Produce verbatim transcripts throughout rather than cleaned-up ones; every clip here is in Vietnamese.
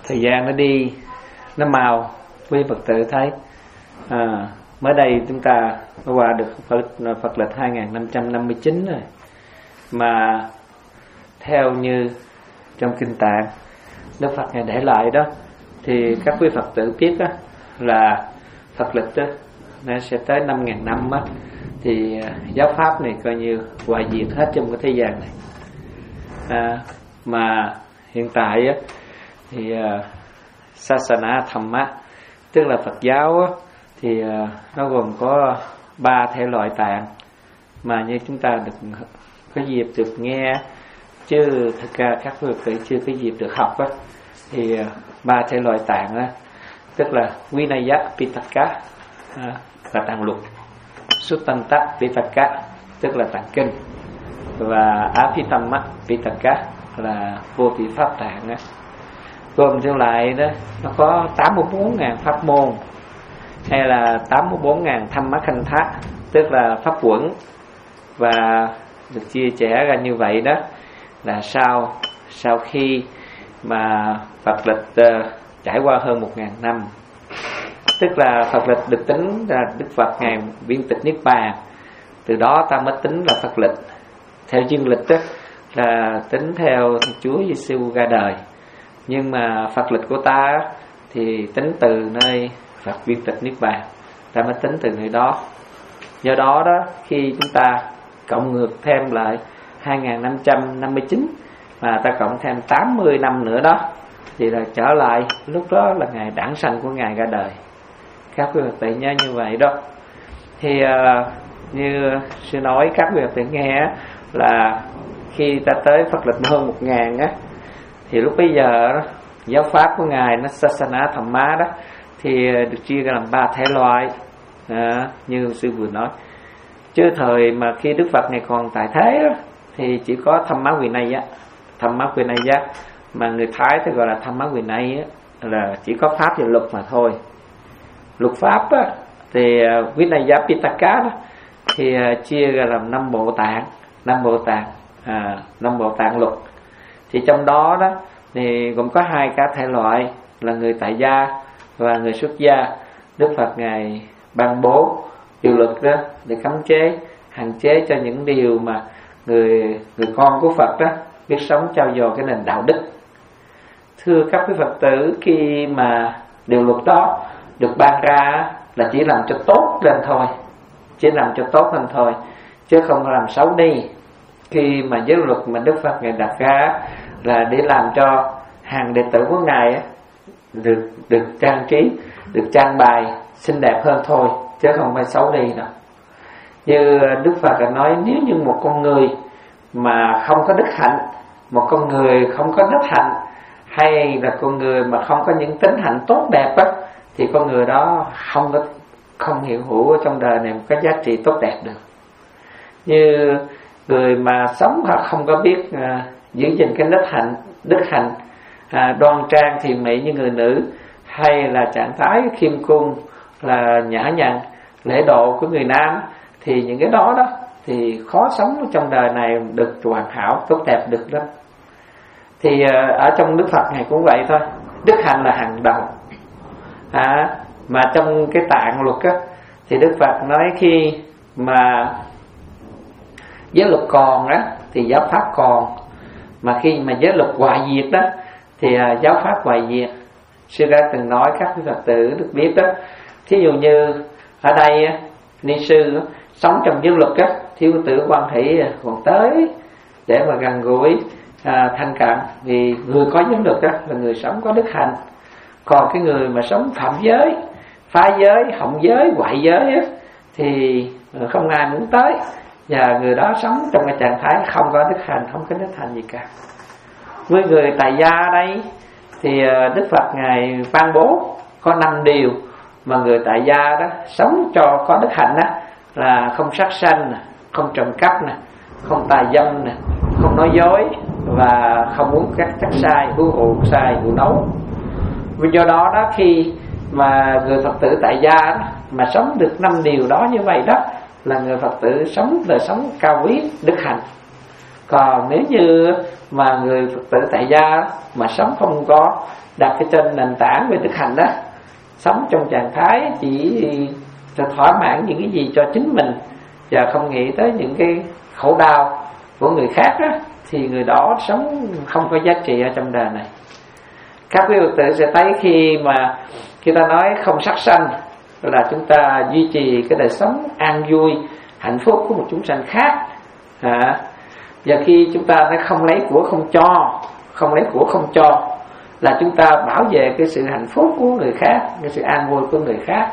thời gian nó đi nó mau, quý Phật tử thấy à, mới đây chúng ta qua được Phật, Phật lịch hai nghìn năm trăm năm mươi chín rồi, mà theo như trong kinh Tạng Đức Phật Ngài để lại đó, thì các quý Phật tử biết đó, là Phật lịch đó nó sẽ tới năm nghìn năm á, thì giáo pháp này coi như hoại diệt hết trong cái thế gian này. À, mà hiện tại á, thì uh, Sasana Thamma, tức là Phật giáo á, thì uh, nó gồm có ba thể loại tạng mà như chúng ta được có dịp được nghe, chứ thực ra các quý vị chưa có dịp được học á, thì uh, ba thể loại tạng á, tức là Vinaya Pitaka uh, là tạng luật, Suttanta Pitaka tức là tạng kinh, và Abhidhamma Pitaka là vô thị pháp tạng á. Gồm theo lại đó, nó có tám mươi bốn nghìn pháp môn, hay là tám mươi bốn nghìn Dhamma Kantha, tức là pháp quẩn. Và được chia sẻ ra như vậy đó, là sau sau khi mà Phật lịch uh, trải qua hơn một nghìn năm, tức là Phật lịch được tính là Đức Phật Ngài viên tịch Niết Bàn, từ đó ta mới tính là Phật lịch. Theo dương lịch đó, là tính theo Chúa Giêsu ra đời, nhưng mà Phật lịch của ta thì tính từ nơi Phật viên tịch Niết Bàn, ta mới tính từ nơi đó. Do đó đó, khi chúng ta cộng ngược thêm lại hai nghìn năm trăm năm mươi chín, mà ta cộng thêm tám mươi năm nữa đó, thì là trở lại lúc đó là ngày đản sanh của Ngài ra đời. Các quý Phật tử nhớ như vậy đó. Thì uh, như sư nói các quý Phật tử nghe là khi ta tới Phật lịch hơn một ngàn á, thì lúc bây giờ đó, giáo pháp của Ngài nó Sasana Thamma đó, thì được chia ra làm ba thể loại à, như sư vừa nói. Chứ thời mà khi Đức Phật Ngài còn tại thế đó, thì chỉ có Dhamma Vinaya, Dhamma Vinaya mà người Thái thì gọi là Dhamma Vinaya, là chỉ có pháp và luật mà thôi. Luật pháp á, thì Vinaya Pitaka đó, thì chia ra làm năm bộ tạng, năm bộ tạng, à, năm bộ tạng luật. Thì trong đó đó thì gồm có hai cả thể loại là người tại gia và người xuất gia. Đức Phật Ngài ban bố điều luật đó để cấm chế, hạn chế cho những điều mà người người con của Phật đó biết sống trao dồi cái nền đạo đức. Thưa các quý Phật tử, khi mà điều luật đó được ban ra là chỉ làm cho tốt lên thôi, chỉ làm cho tốt lên thôi, chứ không làm xấu đi. Khi mà giới luật mà Đức Phật Ngài đặt ra là để làm cho hàng đệ tử của Ngài được được trang trí, được trang bài xinh đẹp hơn thôi, chứ không phải xấu đi đâu. Như Đức Phật đã nói, nếu như một con người mà không có đức hạnh, một con người không có đức hạnh, hay là con người mà không có những tính hạnh tốt đẹp á, thì con người đó không có không hiện hữu ở trong đời này một cái giá trị tốt đẹp được. Như người mà sống hoặc không có biết à, giữ gìn cái đức hạnh, đức hạnh à, đoan trang thiện mỹ như người nữ, hay là trạng thái khiêm cung, là nhã nhặn lễ độ của người nam, thì những cái đó đó thì khó sống trong đời này được hoàn hảo tốt đẹp được lắm. Thì à, ở trong Đức Phật này cũng vậy thôi, đức hạnh là hàng đầu. À, mà trong cái tạng luật á, thì Đức Phật nói khi mà giới luật còn á, thì giáo pháp còn. Mà khi mà giới luật hoại diệt đó, thì uh, giáo pháp hoại diệt. Sư ra từng nói các quý Phật tử được biết đó, thí dụ như ở đây á, ni sư á, sống trong giới luật á, thiếu tử Quan Thị còn tới để mà gần gũi à, thanh cận. Vì người có giới luật á là người sống có đức hạnh. Còn cái người mà sống phạm giới, phá giới, hỏng giới, hoại giới á, thì không ai muốn tới. Và người đó sống trong cái trạng thái không có đức hạnh, không có đức hạnh gì cả. Với người tại gia đây thì Đức Phật Ngài ban bố có năm điều mà người tại gia đó sống cho có đức hạnh đó, là không sát sanh, không trộm cắp, không tà dâm, không nói dối, và không uống các chất sai, hút rượu sai, rượu nấu. Vì do đó đó, khi mà người Phật tử tại gia đó, mà sống được năm điều đó như vậy đó, là người Phật tử sống đời sống cao quý đức hạnh. Còn nếu như mà người Phật tử tại gia mà sống không có đặt cái trên nền tảng về thực hành đó, sống trong trạng thái chỉ thỏa mãn những cái gì cho chính mình và không nghĩ tới những cái khổ đau của người khác á, thì người đó sống không có giá trị ở trong đời này. Các quý Phật tử sẽ thấy khi mà khi ta nói không sát sanh là chúng ta duy trì cái đời sống an vui, hạnh phúc của một chúng sanh khác. À, và khi chúng ta nói không lấy của không cho, không lấy của không cho là chúng ta bảo vệ cái sự hạnh phúc của người khác, cái sự an vui của người khác.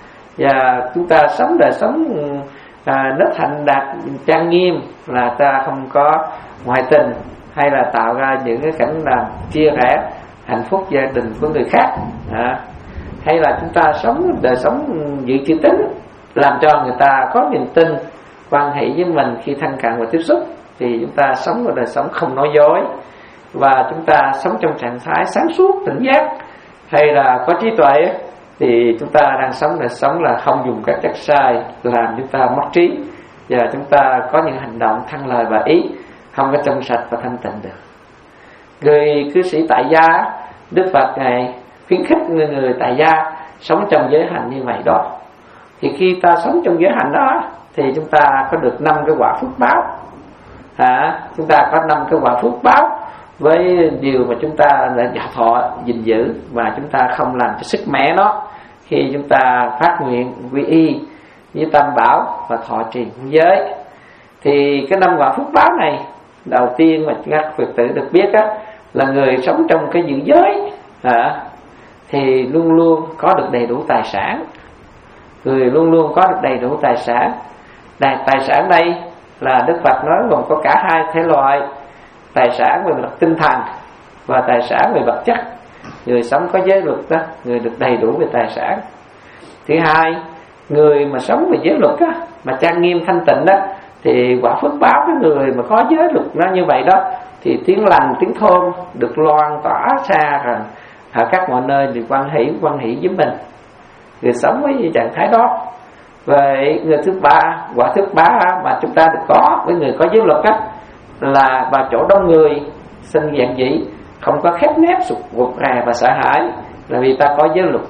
Và chúng ta sống đời sống à, nết hạnh đạt trang nghiêm là ta không có ngoại tình hay là tạo ra những cái cảnh làm chia rẽ hạnh phúc gia đình của người khác. À, hay là chúng ta sống đời sống giữ chữ tín, làm cho người ta có niềm tin quan hệ với mình khi thân cận và tiếp xúc, thì chúng ta sống một đời sống không nói dối, và chúng ta sống trong trạng thái sáng suốt tỉnh giác hay là có trí tuệ, thì chúng ta đang sống đời sống là không dùng các chất sai làm chúng ta mất trí, và chúng ta có những hành động thân lời và ý không có trong sạch và thanh tịnh được. Người cư sĩ tại gia, Đức Phật Ngài khuyến khích người người tại gia sống trong giới hạnh như vậy đó. Thì khi ta sống trong giới hạnh đó thì chúng ta có được năm cái quả phước báo. À, chúng ta có năm cái quả phước báo với điều mà chúng ta đã thọ gìn giữ, và chúng ta không làm cho sức mẻ nó khi chúng ta phát nguyện quy y với tam bảo và thọ trì giới. Thì cái năm quả phước báo này, đầu tiên mà các Phật tử được biết á, là người sống trong cái giữ giới à, thì luôn luôn có được đầy đủ tài sản. Người luôn luôn có được đầy đủ tài sản. Tài, tài sản đây là Đức Phật nói gồm có cả hai thể loại: tài sản về mặt tinh thần và tài sản về vật chất. Người sống có giới luật đó, người được đầy đủ về tài sản. Thứ hai, người mà sống về giới luật á, mà trang nghiêm thanh tịnh đó, thì quả phước báo cái người mà có giới luật nó như vậy đó, thì tiếng lành tiếng thơm được loan tỏa xa rồi ở các mọi nơi, thì quan hỷ quan hỷ với mình. Người sống với trạng thái đó. Vậy người thứ ba, quả thứ ba mà chúng ta được có với người có giới luật á, là vào chỗ đông người sinh dạng dĩ, không có khép nép sụt ruột rà và sợ hãi, là vì ta có giới luật.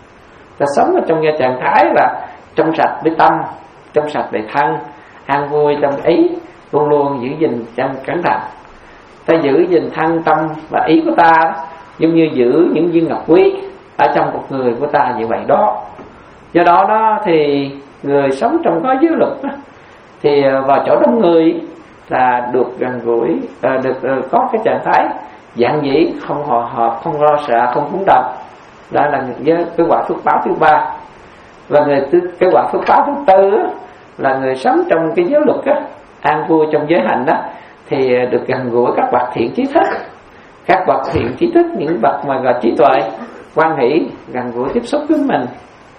Ta sống ở trong trạng thái là trong sạch với tâm, trong sạch về thân, an vui trong ý, luôn luôn giữ gìn trong cẩn thận. Ta giữ gìn thân tâm và ý của ta giống như giữ những viên ngọc quý ở trong một người của ta như vậy đó. Do đó đó thì người sống trong có giới luật đó, thì vào chỗ đông người là được gần gũi, được có cái trạng thái dạng dĩ, không hồi hộp, không lo sợ, không phúng động. Đó là cái quả phước báo thứ ba. Và người thứ, cái quả phước báo thứ tư đó, là người sống trong cái giới luật đó, an vui trong giới hạnh đó, thì được gần gũi các bậc thiện trí thức. Các bậc thiện trí thức, những bậc mà gọi trí tuệ, quan hỷ, gần gũi tiếp xúc với mình.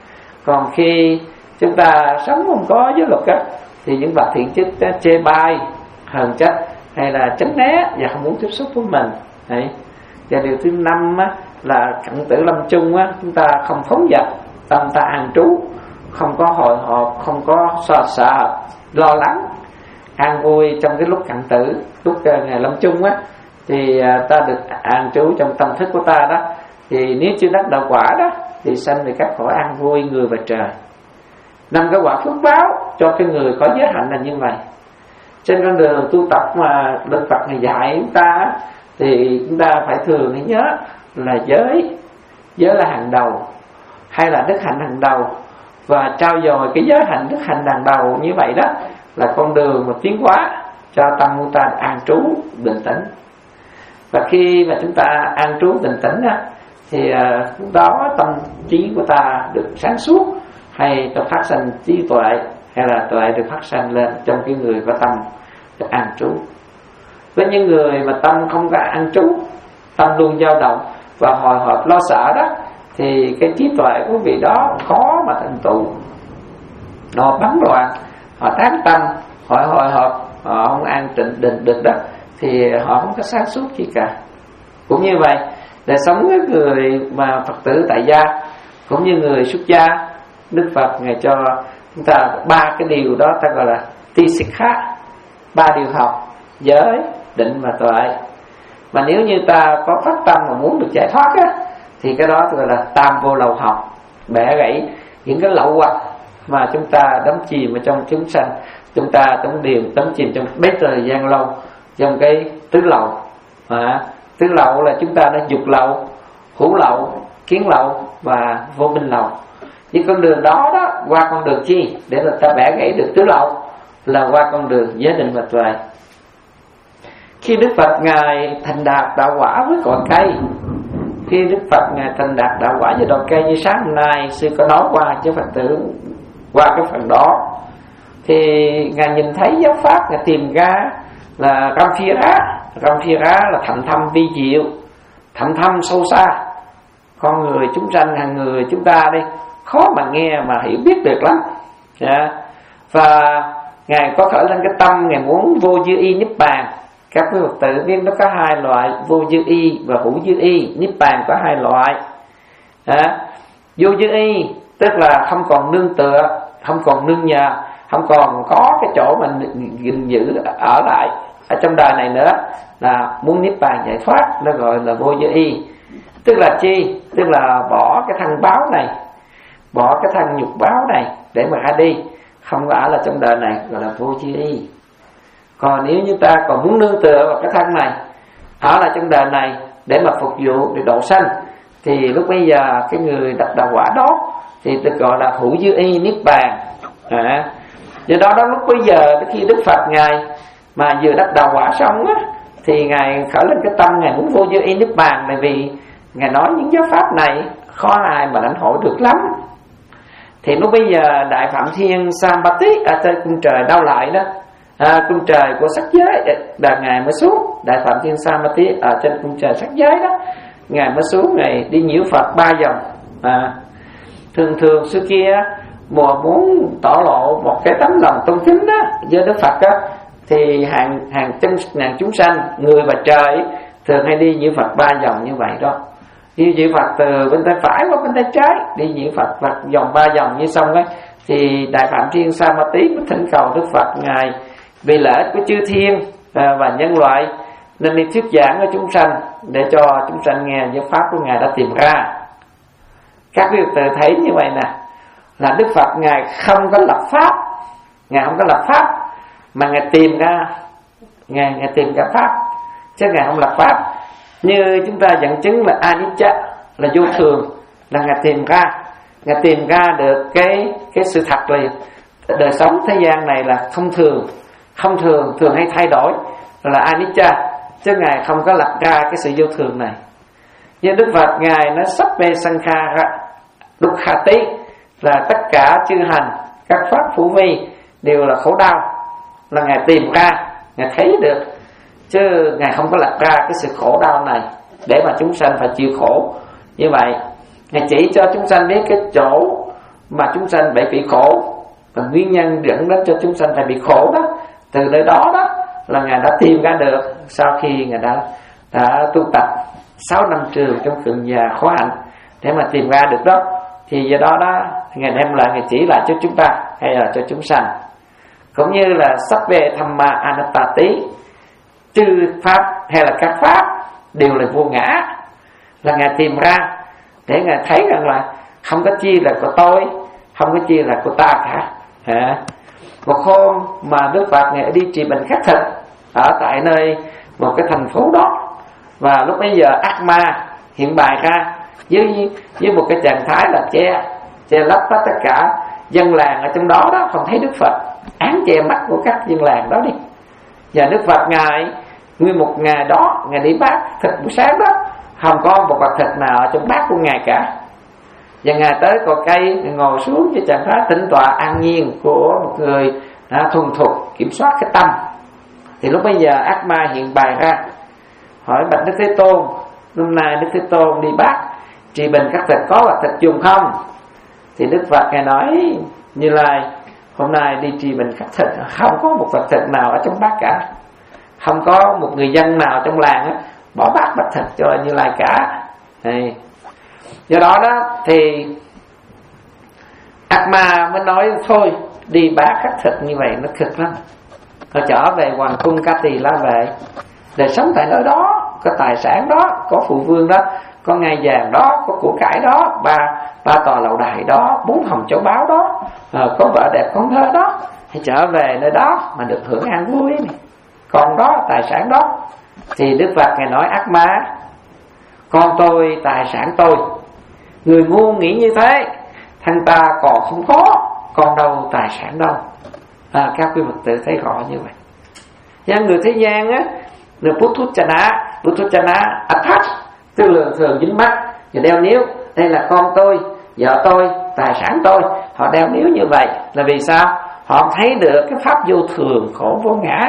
Còn khi chúng ta sống không có giới luật á, thì những bậc thiện trí thức chê bai, hờn trách hay là tránh né và không muốn tiếp xúc với mình. Đấy. Và điều thứ năm á, là cận tử lâm chung á, chúng ta không phóng dật, tâm ta an trú, không có hồi hộp, không có sợ sợ, lo lắng, an vui trong cái lúc cận tử, lúc ngày lâm chung á, thì ta được an trú trong tâm thức của ta đó. Thì nếu chưa đắc đạo quả đó, thì sanh về các cõi an vui người và trời. Năm cái quả phước báo cho cái người có giới hạnh là như vậy. Trên con đường tu tập mà Đức Phật này dạy chúng ta, thì chúng ta phải thường hãy nhớ là giới, giới là hàng đầu, hay là đức hạnh hàng đầu, và trao dồi cái giới hạnh đức hạnh hàng đầu như vậy đó là con đường mà tiến hóa cho tâm của ta an trú bình tĩnh. Và khi mà chúng ta an trú bình tĩnh đó, thì lúc đó tâm trí của ta được sáng suốt, hay ta phát sinh trí tuệ, hay là tuệ được phát sinh lên trong cái người có tâm được an trú. Với những người mà tâm không có an trú, tâm luôn dao động và hồi hộp lo sợ đó, thì cái trí tuệ của vị đó khó mà thành tựu. Họ bấn loạn, họ tán tâm, họ hồi hộp, họ không an tịnh định được đó, thì họ không có sáng suốt gì cả. Cũng như vậy, để sống với người mà Phật tử tại gia cũng như người xuất gia, Đức Phật Ngài cho chúng ta ba cái điều đó ta gọi là ti xích khá, ba điều học giới, định và tuệ. Mà nếu như ta có phát tâm mà muốn được giải thoát á, thì cái đó gọi là tam vô lậu học, bẻ gãy những cái lậu hoặc mà chúng ta đắm chìm ở trong chúng sanh, chúng ta đắm điềm đắm chìm trong mấy thời gian lâu trong cái tứ lậu. À, tứ lậu là chúng ta đã dục lậu, hữu lậu, kiến lậu và vô minh lậu. Những con đường đó đó qua con đường chi để là ta bẻ gãy được tứ lậu, là qua con đường giới định và tuệ. Khi Đức Phật Ngài thành đạt đạo quả với cội cây, khi Đức Phật Ngài thành đạt đạo quả với cội cây như sáng hôm nay sư có nói qua cho Phật tử qua cái phần đó, thì Ngài nhìn thấy giáo pháp, Ngài tìm ra là Ram Phi Rá. Ram Phi Rá là thậm thâm vi diệu, thậm thâm sâu xa. Con người chúng sanh hàng người chúng ta đi khó mà nghe mà hiểu biết được lắm. Yeah. Và Ngài có khởi lên cái tâm Ngài muốn vô dư y niết bàn. Các quý Phật tử biết nó có hai loại, vô dư y và hữu dư y. Niết bàn có hai loại. À, vô dư y tức là không còn nương tựa, không còn nương nhờ, không còn có cái chỗ mình gìn giữ ở lại ở trong đời này nữa, là muốn niết bàn giải thoát, nó gọi là vô dư y. Tức là chi? Tức là bỏ cái thân báo này, bỏ cái thân nhục báo này để mà ra đi, không có ở là trong đời này, gọi là vô dư y. Còn nếu như ta còn muốn nương tựa vào cái thân này, ở lại trong đời này để mà phục vụ để độ sanh, thì lúc bây giờ cái người đắc đạo quả đó thì được gọi là hữu dư y niết bàn. À, do đó đó lúc bây giờ khi Đức Phật Ngài mà vừa đắc đạo quả xong á, thì Ngài khởi lên cái tâm Ngài muốn vô dư y niết bàn, bởi vì Ngài nói những giáo pháp này khó ai mà lãnh hội được lắm. Thì lúc bây giờ Đại Phạm Thiên Sampati ở trên cung trời Đao Lợi đó, à, cung trời của sắc giới, là Ngài mới xuống. Đại Phạm Thiên Sampati ở trên cung trời sắc giới đó, Ngài mới xuống, Ngài đi nhiễu Phật ba vòng. À, thường thường xưa kia mùa muốn tỏ lộ một cái tấm lòng tôn kính đó với Đức Phật đó, thì hàng hàng trăm ngàn chúng sanh, người và trời thường hay đi nhiễu Phật ba vòng như vậy đó. Đi nhiễu Phật từ bên tay phải qua bên tay trái, đi nhiễu Phật Phật vòng ba vòng như xong ấy, thì Đại Phạm Thiên Sampati mới thỉnh cầu Đức Phật Ngài vì lợi ích của chư thiên và nhân loại nên đi thuyết giảng cho chúng sanh, để cho chúng sanh nghe giáo pháp của Ngài đã tìm ra. Các quý vị thấy như vậy nè, là Đức Phật Ngài không có lập pháp, Ngài không có lập pháp, mà Ngài tìm ra, Ngài, Ngài tìm ra pháp, chứ Ngài không lập pháp. Như chúng ta dẫn chứng là anicca, là vô thường, là Ngài tìm ra, Ngài tìm ra được cái cái sự thật là đời sống thế gian này là không thường, không thường, thường hay thay đổi, là anicca, chứ Ngài không có lập ra cái sự vô thường này. Như Đức Phật Ngài nói sắp bê sankhara dukkhati, là tất cả chư hành, các pháp phù vi đều là khổ đau, là Ngài tìm ra, Ngài thấy được, chứ Ngài không có lập ra cái sự khổ đau này để mà chúng sanh phải chịu khổ. Như vậy Ngài chỉ cho chúng sanh biết cái chỗ mà chúng sanh bị bị khổ, và nguyên nhân dẫn đến cho chúng sanh phải bị khổ đó. Từ nơi đó đó là Ngài đã tìm ra được, sau khi Ngài đã đã tu tập sáu năm trường trong cường già khó hạnh để mà tìm ra được đó. Thì do đó đó Ngài đem lại, Ngài chỉ lại cho chúng ta hay là cho chúng sanh. Cũng như là Sabbe Thamma Anattati, chư pháp hay là các pháp đều là vô ngã, là Ngài tìm ra để Ngài thấy rằng là không có chi là của tôi, không có chi là của ta cả. À, một hôm mà Đức Phật Ngài đi trì bệnh khắc thực ở tại nơi một cái thành phố đó, và lúc bấy giờ ác ma hiện bày ra với với một cái trạng thái là che che lấp hết tất cả dân làng ở trong đó đó, không thấy Đức Phật, án che mắt của các dân làng đó đi. Và Đức Phật Ngài nguyên một ngày đó Ngài đi bát thịt buổi sáng đó, không có một bát thịt nào ở trong bát của Ngài cả. Và Ngài tới cội cây, Ngài ngồi xuống với trạng thái tĩnh tọa an nhiên của một người đã thuần thục kiểm soát cái tâm. Thì lúc bây giờ ác ma hiện bày ra hỏi bạch Đức Thế Tôn, hôm nay Đức Thế Tôn đi bát trì bình các thịt có bạc thịt dùng không? Thì Đức Phật Ngài nói Như Lai, hôm nay đi trì bình các thịt không có một bạc thịt nào ở trong bát cả, không có một người dân nào trong làng á bỏ bát bạc thịt cho Như Lai cả. Này, do đó đó thì ác ma mới nói thôi đi bát các thịt như vậy nó cực lắm, Họ trở về hoàng cung Ca Tỳ La Vệ để sống tại nơi đó, có tài sản đó, có phụ vương đó, có ngai vàng đó, có của cải đó, ba ba tòa lậu đài đó, bốn hồng châu báu đó, à, có vợ đẹp con thơ đó. Hãy trở về nơi đó mà được hưởng an vui này. Còn đó, tài sản đó. Thì Đức Phật Ngài nói: ác ma, con tôi, tài sản tôi. Người ngu nghĩ như thế, thằng ta còn không có, còn đâu tài sản đâu. À, các quý Phật tử thấy rõ như vậy. Nhân người thế gian á, người Puthujjana, Puthujjana attach, tức là thường dính mắt, và đeo níu. Đây là con tôi, vợ tôi, tài sản tôi. Họ đeo níu như vậy là vì sao? Họ thấy được cái pháp vô thường, khổ vô ngã.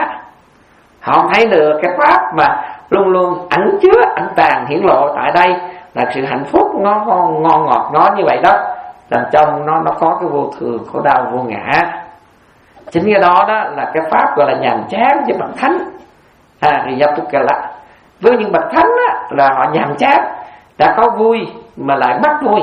Họ thấy được cái pháp mà luôn luôn ẩn chứa, ẩn tàng, hiển lộ tại đây là sự hạnh phúc nó ngon, ngon ngọt nó như vậy đó. Làm trong nó nó có cái vô thường, khổ đau, vô ngã. Chính cái đó đó là cái pháp gọi là nhàm chán với bậc thánh. À, Riyapukala. Với những bậc thánh á, là họ nhàm chán, đã có vui mà lại mất vui.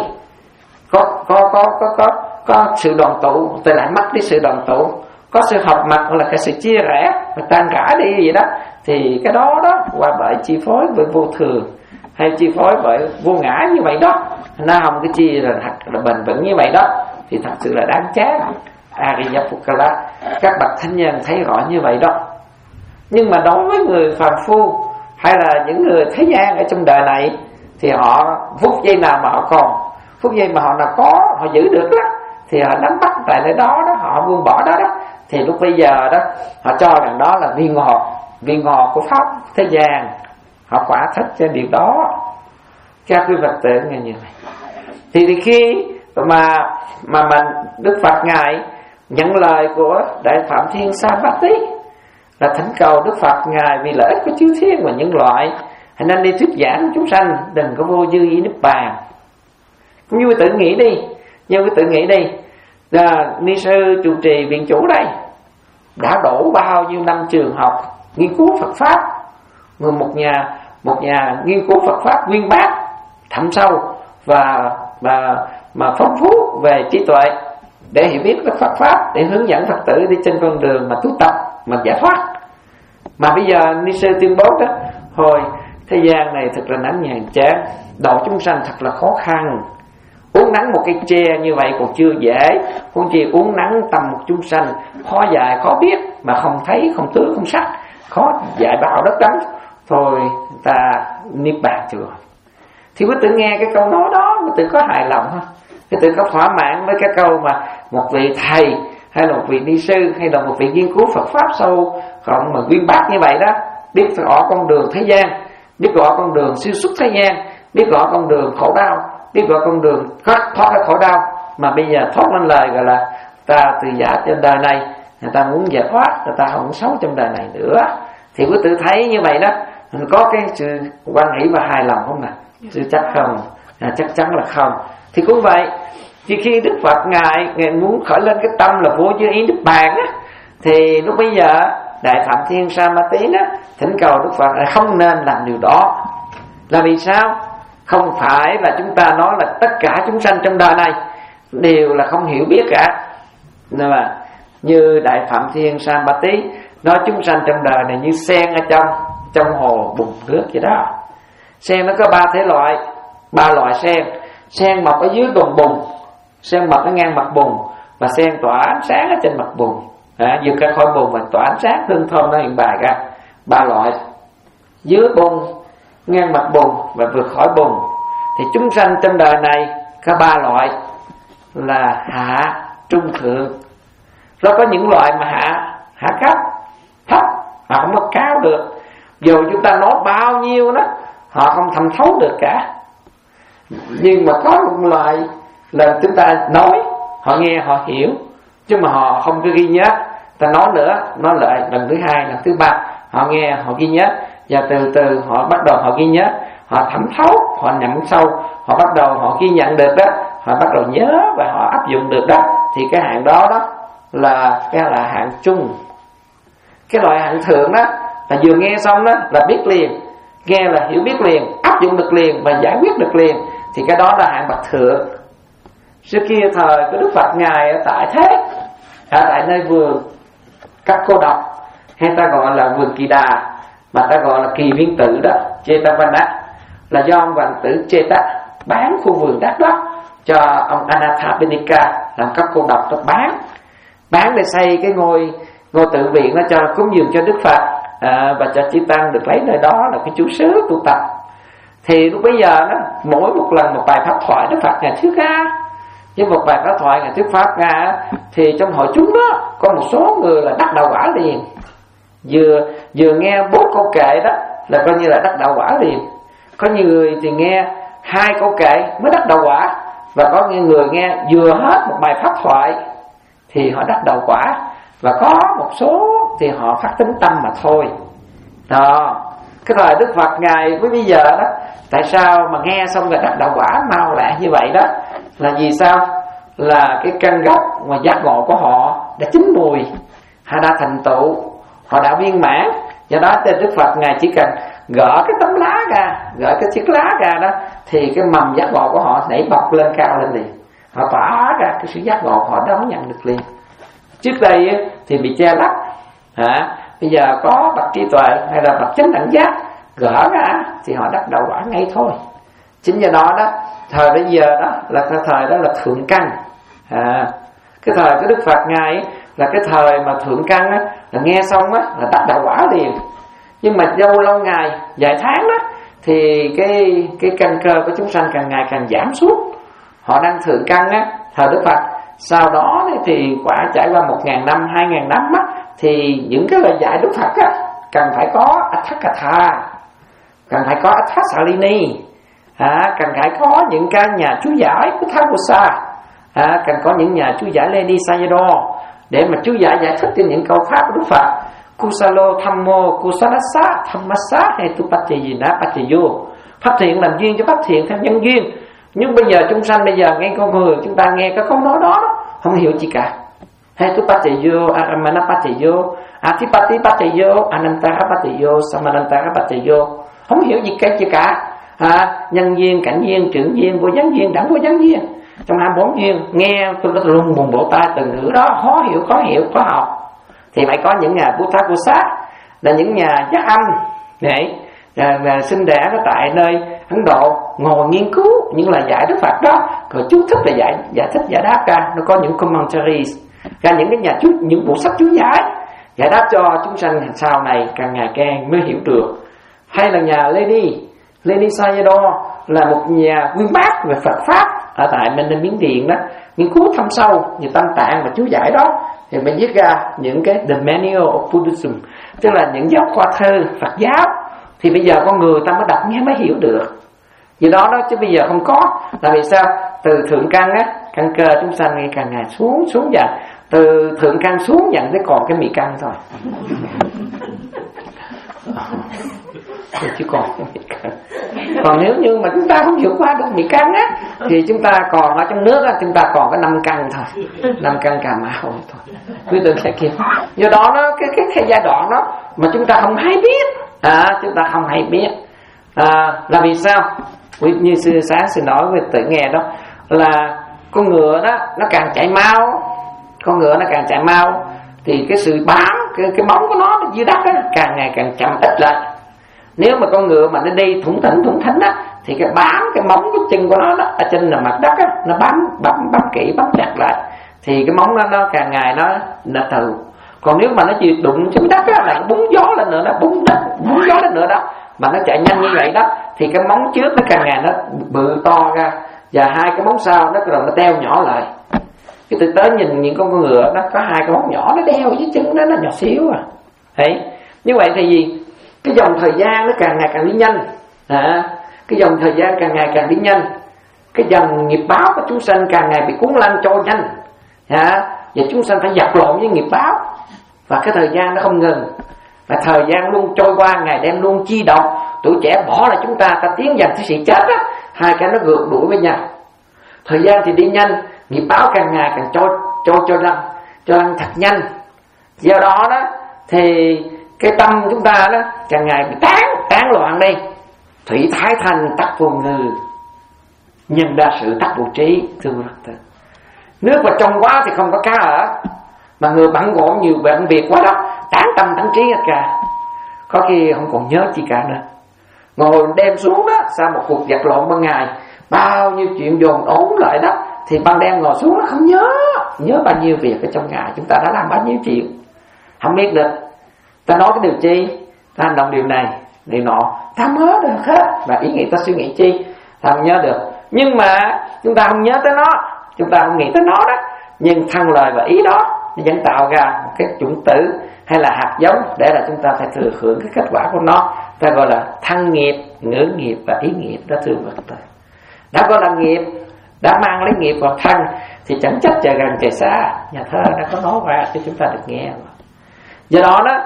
Có có có có có có sự đoàn tụ, thì lại mất đi sự đoàn tụ. Có sự hợp mặt hoặc là cái sự chia rẽ và tan rã đi vậy đó. Thì cái đó đó qua bởi chi phối bởi vô thường, hay chi phối bởi vô ngã như vậy đó. Nó không cái chi là thật là bền vững như vậy đó, thì thật sự là đáng chán. Ariyapukala, các bậc thánh nhân thấy rõ như vậy đó. Nhưng mà đối với người phàm phu hay là những người thế gian ở trong đời này, thì họ phút giây nào mà họ còn, phút giây mà họ nào có, họ giữ được đó, thì họ nắm bắt tại nơi đó đó, họ buông bỏ đó đó. Thì lúc bây giờ đó, họ cho rằng đó là viên ngọt, viên ngọt của pháp thế gian. Họ quả thích cho điều đó. Các quý Phật tử nghe như vậy. Thì, thì khi mà mà mình Đức Phật Ngài nhận lời của Đại Phạm Thiên Savatthi là thỉnh cầu Đức Phật Ngài vì lợi ích của chư thiên và nhân loại, hãy nên đi thuyết giảng chúng sanh đừng có vô dư ý niết bàn. Cũng như tự nghĩ đi, như tự nghĩ đi, là ni sư trụ trì viện chủ đây đã đổ bao nhiêu năm trường học nghiên cứu Phật pháp, người một nhà một nhà nghiên cứu Phật pháp nguyên bác, thâm sâu và và mà phong phú về trí tuệ để hiểu biết các Phật pháp, để hướng dẫn Phật tử đi trên con đường mà tu tập mà giải thoát. Mà bây giờ ni sư tuyên bố đó, hồi thế gian này thật là nắng nhàn chán, độ chúng sanh thật là khó khăn. Uống nắng một cây tre như vậy còn chưa dễ, huống chi uống nắng tầm một chúng sanh, khó dạy khó biết mà không thấy không tướng không sắc, khó dạy bảo đất lắm. Thôi ta niết bàn chưa. Thì quý tử nghe cái câu nói đó, quý tử có hài lòng không? Quý tử có thỏa mãn với cái câu mà một vị thầy hay là một vị ni sư hay là một vị nghiên cứu Phật pháp sâu rộng mà viên bác như vậy đó, biết rõ con đường thế gian, biết rõ con đường siêu xuất thế gian, biết rõ con đường khổ đau, biết rõ con đường thoát thoát cái khổ đau, mà bây giờ thoát lên lời gọi là ta từ giả trên đời này, người ta muốn giải thoát, người ta không sống trong đời này nữa. Thì quý tử thấy như vậy đó, mình có cái sự quan hỷ và hài lòng không nè? Sự chắc không? À, chắc chắn là không. Thì cũng vậy, chỉ khi Đức Phật Ngài Ngài muốn khởi lên cái tâm là vô dư ý Đức Bàn á, thì lúc bây giờ Đại Phạm Thiên Savatthi á thỉnh cầu Đức Phật là không nên làm điều đó. Là vì sao? Không phải là chúng ta nói là tất cả chúng sanh trong đời này đều là không hiểu biết cả. Nhưng mà như Đại Phạm Thiên Savatthi nói chúng sanh trong đời này như sen ở trong trong hồ bùn nước vậy đó. Sen nó có ba thể loại, ba loại sen. Sen mọc ở dưới gầm bùn, sen mọc ở ngang mặt bùn, và sen tỏa ánh sáng ở trên mặt bùn. À, vượt ra khỏi bùn và tỏa ánh sáng hương thơm nó hiện bài ra. Ba loại: dưới bùn, ngang mặt bùn và vượt khỏi bùn. Thì chúng sanh trong đời này có ba loại là hạ, trung, thượng. Nó có những loại mà hạ hạ cấp, thấp, họ không có cao được. Dù chúng ta nói bao nhiêu đó, họ không thẩm thấu được cả. Nhưng mà có một loại là chúng ta nói, họ nghe, họ hiểu, chứ mà họ không có ghi nhớ. Ta nói nữa, nói lại lần thứ hai, lần thứ ba, họ nghe, họ ghi nhớ, và từ từ họ bắt đầu họ ghi nhớ, họ thẩm thấu, họ nhậm sâu, họ bắt đầu họ ghi nhận được đó, họ bắt đầu nhớ và họ áp dụng được đó. Thì cái hạng đó đó là cái là hạng trung. Cái loại hạng thượng đó là vừa nghe xong đó là biết liền, nghe là hiểu biết liền, áp dụng được liền và giải quyết được liền. Thì cái đó là hạng bậc thượng. Trước kia thời của Đức Phật Ngài ở tại thế, ở tại nơi vườn các cô độc, hay ta gọi là vườn Kỳ Đà, mà ta gọi là kỳ viên tử đó, Jetavana, là do ông hoàng tử Jeta bán khu vườn đất đó cho ông Anathapindika làm các cô độc đó, bán bán để xây cái ngôi ngôi tự viện đó cho cúng dường cho Đức Phật, à, và cho chư tăng được lấy nơi đó là cái chủ xứ tu tập. Thì lúc bây giờ đó, mỗi một lần một bài pháp thoại Đức Phật ngài thuyết ra, với một bài pháp thoại ngài thuyết pháp ra, thì trong hội chúng đó có một số người là đắc đạo quả liền, vừa vừa nghe bốn câu kệ đó là coi như là đắc đạo quả liền. Có nhiều người thì nghe hai câu kệ mới đắc đạo quả, và có những người nghe vừa hết một bài pháp thoại thì họ đắc đạo quả, và có một số thì họ phát tính tâm mà thôi. Đó, cái thời Đức Phật ngài với bây giờ đó, tại sao mà nghe xong rồi đắc đạo quả mau lẹ như vậy đó, là vì sao? Là cái căn gốc mà giác ngộ của họ đã chín mùi, họ đã thành tựu, họ đã viên mãn. Do đó thì Đức Phật ngài chỉ cần gỡ cái tấm lá ra, gỡ cái chiếc lá ra đó, thì cái mầm giác ngộ của họ nảy bật lên cao lên liền, họ tỏa ra cái sự giác ngộ, họ đón nhận được liền. Trước đây thì bị che lấp, hả? Bây giờ có bậc trí tuệ hay là bậc chánh đẳng giác gỡ ra thì họ đắc đạo quả ngay thôi. Chính do đó đó, thời bây giờ đó là cái thời đó là thượng căn, à, cái thời của Đức Phật ngài là cái thời mà thượng căn á, là nghe xong á là đắc đạo quả liền. Nhưng mà lâu lâu ngày vài tháng đó thì cái cái căn cơ của chúng sanh càng ngày càng giảm xuống, họ đang thượng căn á thời Đức Phật. Sau đó thì quả trải qua một ngàn năm, hai ngàn năm á, thì những cái lời dạy Đức Phật á cần phải có Atthakatha, cần phải có Atthassalini, à, cần phải có những cái nhà chú giải của Thakusa, à, cần có những nhà chú giải Ledi Sayadaw để mà chú giải giải thích cho những câu pháp của Đức Phật. Kusalo Thammo Kusalasa Thammasa Hetupatthayina Pathayo, pháp thiện làm duyên cho pháp thiện theo nhân duyên. Nhưng bây giờ chúng sanh bây giờ nghe con người chúng ta nghe cái câu nói đó, đó không hiểu gì cả. Hetupathayo, Aramanapathayo, Adhipatipathayo, Anantapathayo, Samanantapathayo, không hiểu gì cả gì cả. À, nhân duyên, cảnh duyên, trưởng duyên, vô gián duyên, đẳng vô gián duyên, trong hai bốn duyên nghe tôi đã luôn bùng bộ tai từng ngữ đó khó hiểu, khó hiểu, khó học. Thì phải có những nhà Buddha là những nhà giác âm để là, là sinh đẻ ở tại nơi Ấn Độ, ngồi nghiên cứu những lời dạy Đức Phật đó, rồi chú thích là giải giải thích giải đáp ra, nó có những commentaries ra, những cái nhà chú những bộ sách chú giải giải đáp cho chúng sanh sau này càng ngày càng mới hiểu được. Hay là nhà Ledi Ledi Sayadaw là một nhà nguyên bác về Phật pháp ở tại bên Miến Điện đó, nghiên cứu thâm sâu về Tam Tạng và chú giải đó, thì mình viết ra những cái The Manual of Buddhism, tức là những giáo khoa thơ Phật giáo. Thì bây giờ con người ta mới đọc nghe mới hiểu được. Vì đó đó, chứ bây giờ không có. Là vì sao? Từ thượng căn á, căn cơ chúng sanh ngày càng ngày xuống xuống dần. Từ thượng căn xuống dần tới còn cái mì căn thôi. Chứ còn cái mì căn. Còn nếu như mà chúng ta không vượt qua được mì căn á, thì chúng ta còn ở trong nước á, chúng ta còn có năm căn thôi, năm căn Cà Mau thôi. Quý tượng sẽ kia. Do đó nó cái cái cái giai đoạn đó mà chúng ta không hay biết. À, chúng ta không hay biết, à, là vì sao? Như sư sáng sư nói với tự nghe đó, là con ngựa đó nó càng chạy mau, con ngựa nó càng chạy mau thì cái sự bám cái, cái móng của nó dưới đất đó, càng ngày càng chậm ít lại. Nếu mà con ngựa mà nó đi thủng thỉnh thủng thỉnh á, thì cái bám cái móng cái chân của nó đó, ở trên là mặt đất á, nó bám bám bám kỹ bám chặt lại, thì cái móng nó nó càng ngày nó nó từ. Còn nếu mà nó chỉ đụng trên đất á, là nó búng gió lên nữa, nó búng đất búng gió lên nữa đó, mà nó chạy nhanh như vậy đó, thì cái móng trước nó càng ngày nó bự to ra, và hai cái móng sau nó rồi nó teo nhỏ lại. Cái thực tế nhìn những con ngựa nó có hai cái móng nhỏ nó đeo dưới chân nó nó nhỏ xíu à. Đấy, như vậy thì gì? Cái dòng thời gian nó càng ngày càng đi nhanh, à, cái dòng thời gian càng ngày càng đi nhanh, cái dòng nghiệp báo của chúng sanh càng ngày bị cuốn lăn trôi nhanh, à, và chúng sanh phải vật lộn với nghiệp báo, và cái thời gian nó không ngừng, và thời gian luôn trôi qua, ngày đêm luôn chi động. Tuổi trẻ bỏ là chúng ta ta tiến dần tới sự chết á, hai cái nó ngược đuổi với nhau. Thời gian thì đi nhanh, nghiệp báo càng ngày càng trôi trôi trôi lăn, trôi lăn thật nhanh. Do đó đó thì cái tâm chúng ta đó càng ngày bị tán tán loạn đi. Thủy thái thành tắc vô ngư, nhân đa sự tắc vô trí. Nước mà trong quá thì không có cá ở, mà người bận rộn nhiều bận việc quá đó, tán tâm tán trí hết cả, có khi không còn nhớ gì cả nữa. Ngồi đem xuống đó, sau một cuộc vật lộn ban ngày, bao nhiêu chuyện dồn ốn lại đó, thì ban đêm ngồi xuống nó không nhớ, nhớ bao nhiêu việc ở trong ngày chúng ta đã làm bao nhiêu chuyện, không biết được. Ta nói cái điều chi, ta hành động điều này, điều nọ, ta nhớ được hết, và ý nghĩ ta suy nghĩ chi, ta không nhớ được. Nhưng mà chúng ta không nhớ tới nó, chúng ta không nghĩ tới nó đó, nhưng thân lời và ý đó nó vẫn tạo ra một cái chủng tử hay là hạt giống để là chúng ta phải thừa hưởng cái kết quả của nó. Ta gọi là thân nghiệp, ngữ nghiệp và ý nghiệp đó, thưa Phật tử. Đã gọi là nghiệp, đã mang lấy nghiệp vào thân thì chẳng trách trời gần trời xa, nhà thơ đã có nói ra cho chúng ta được nghe. Do đó đó,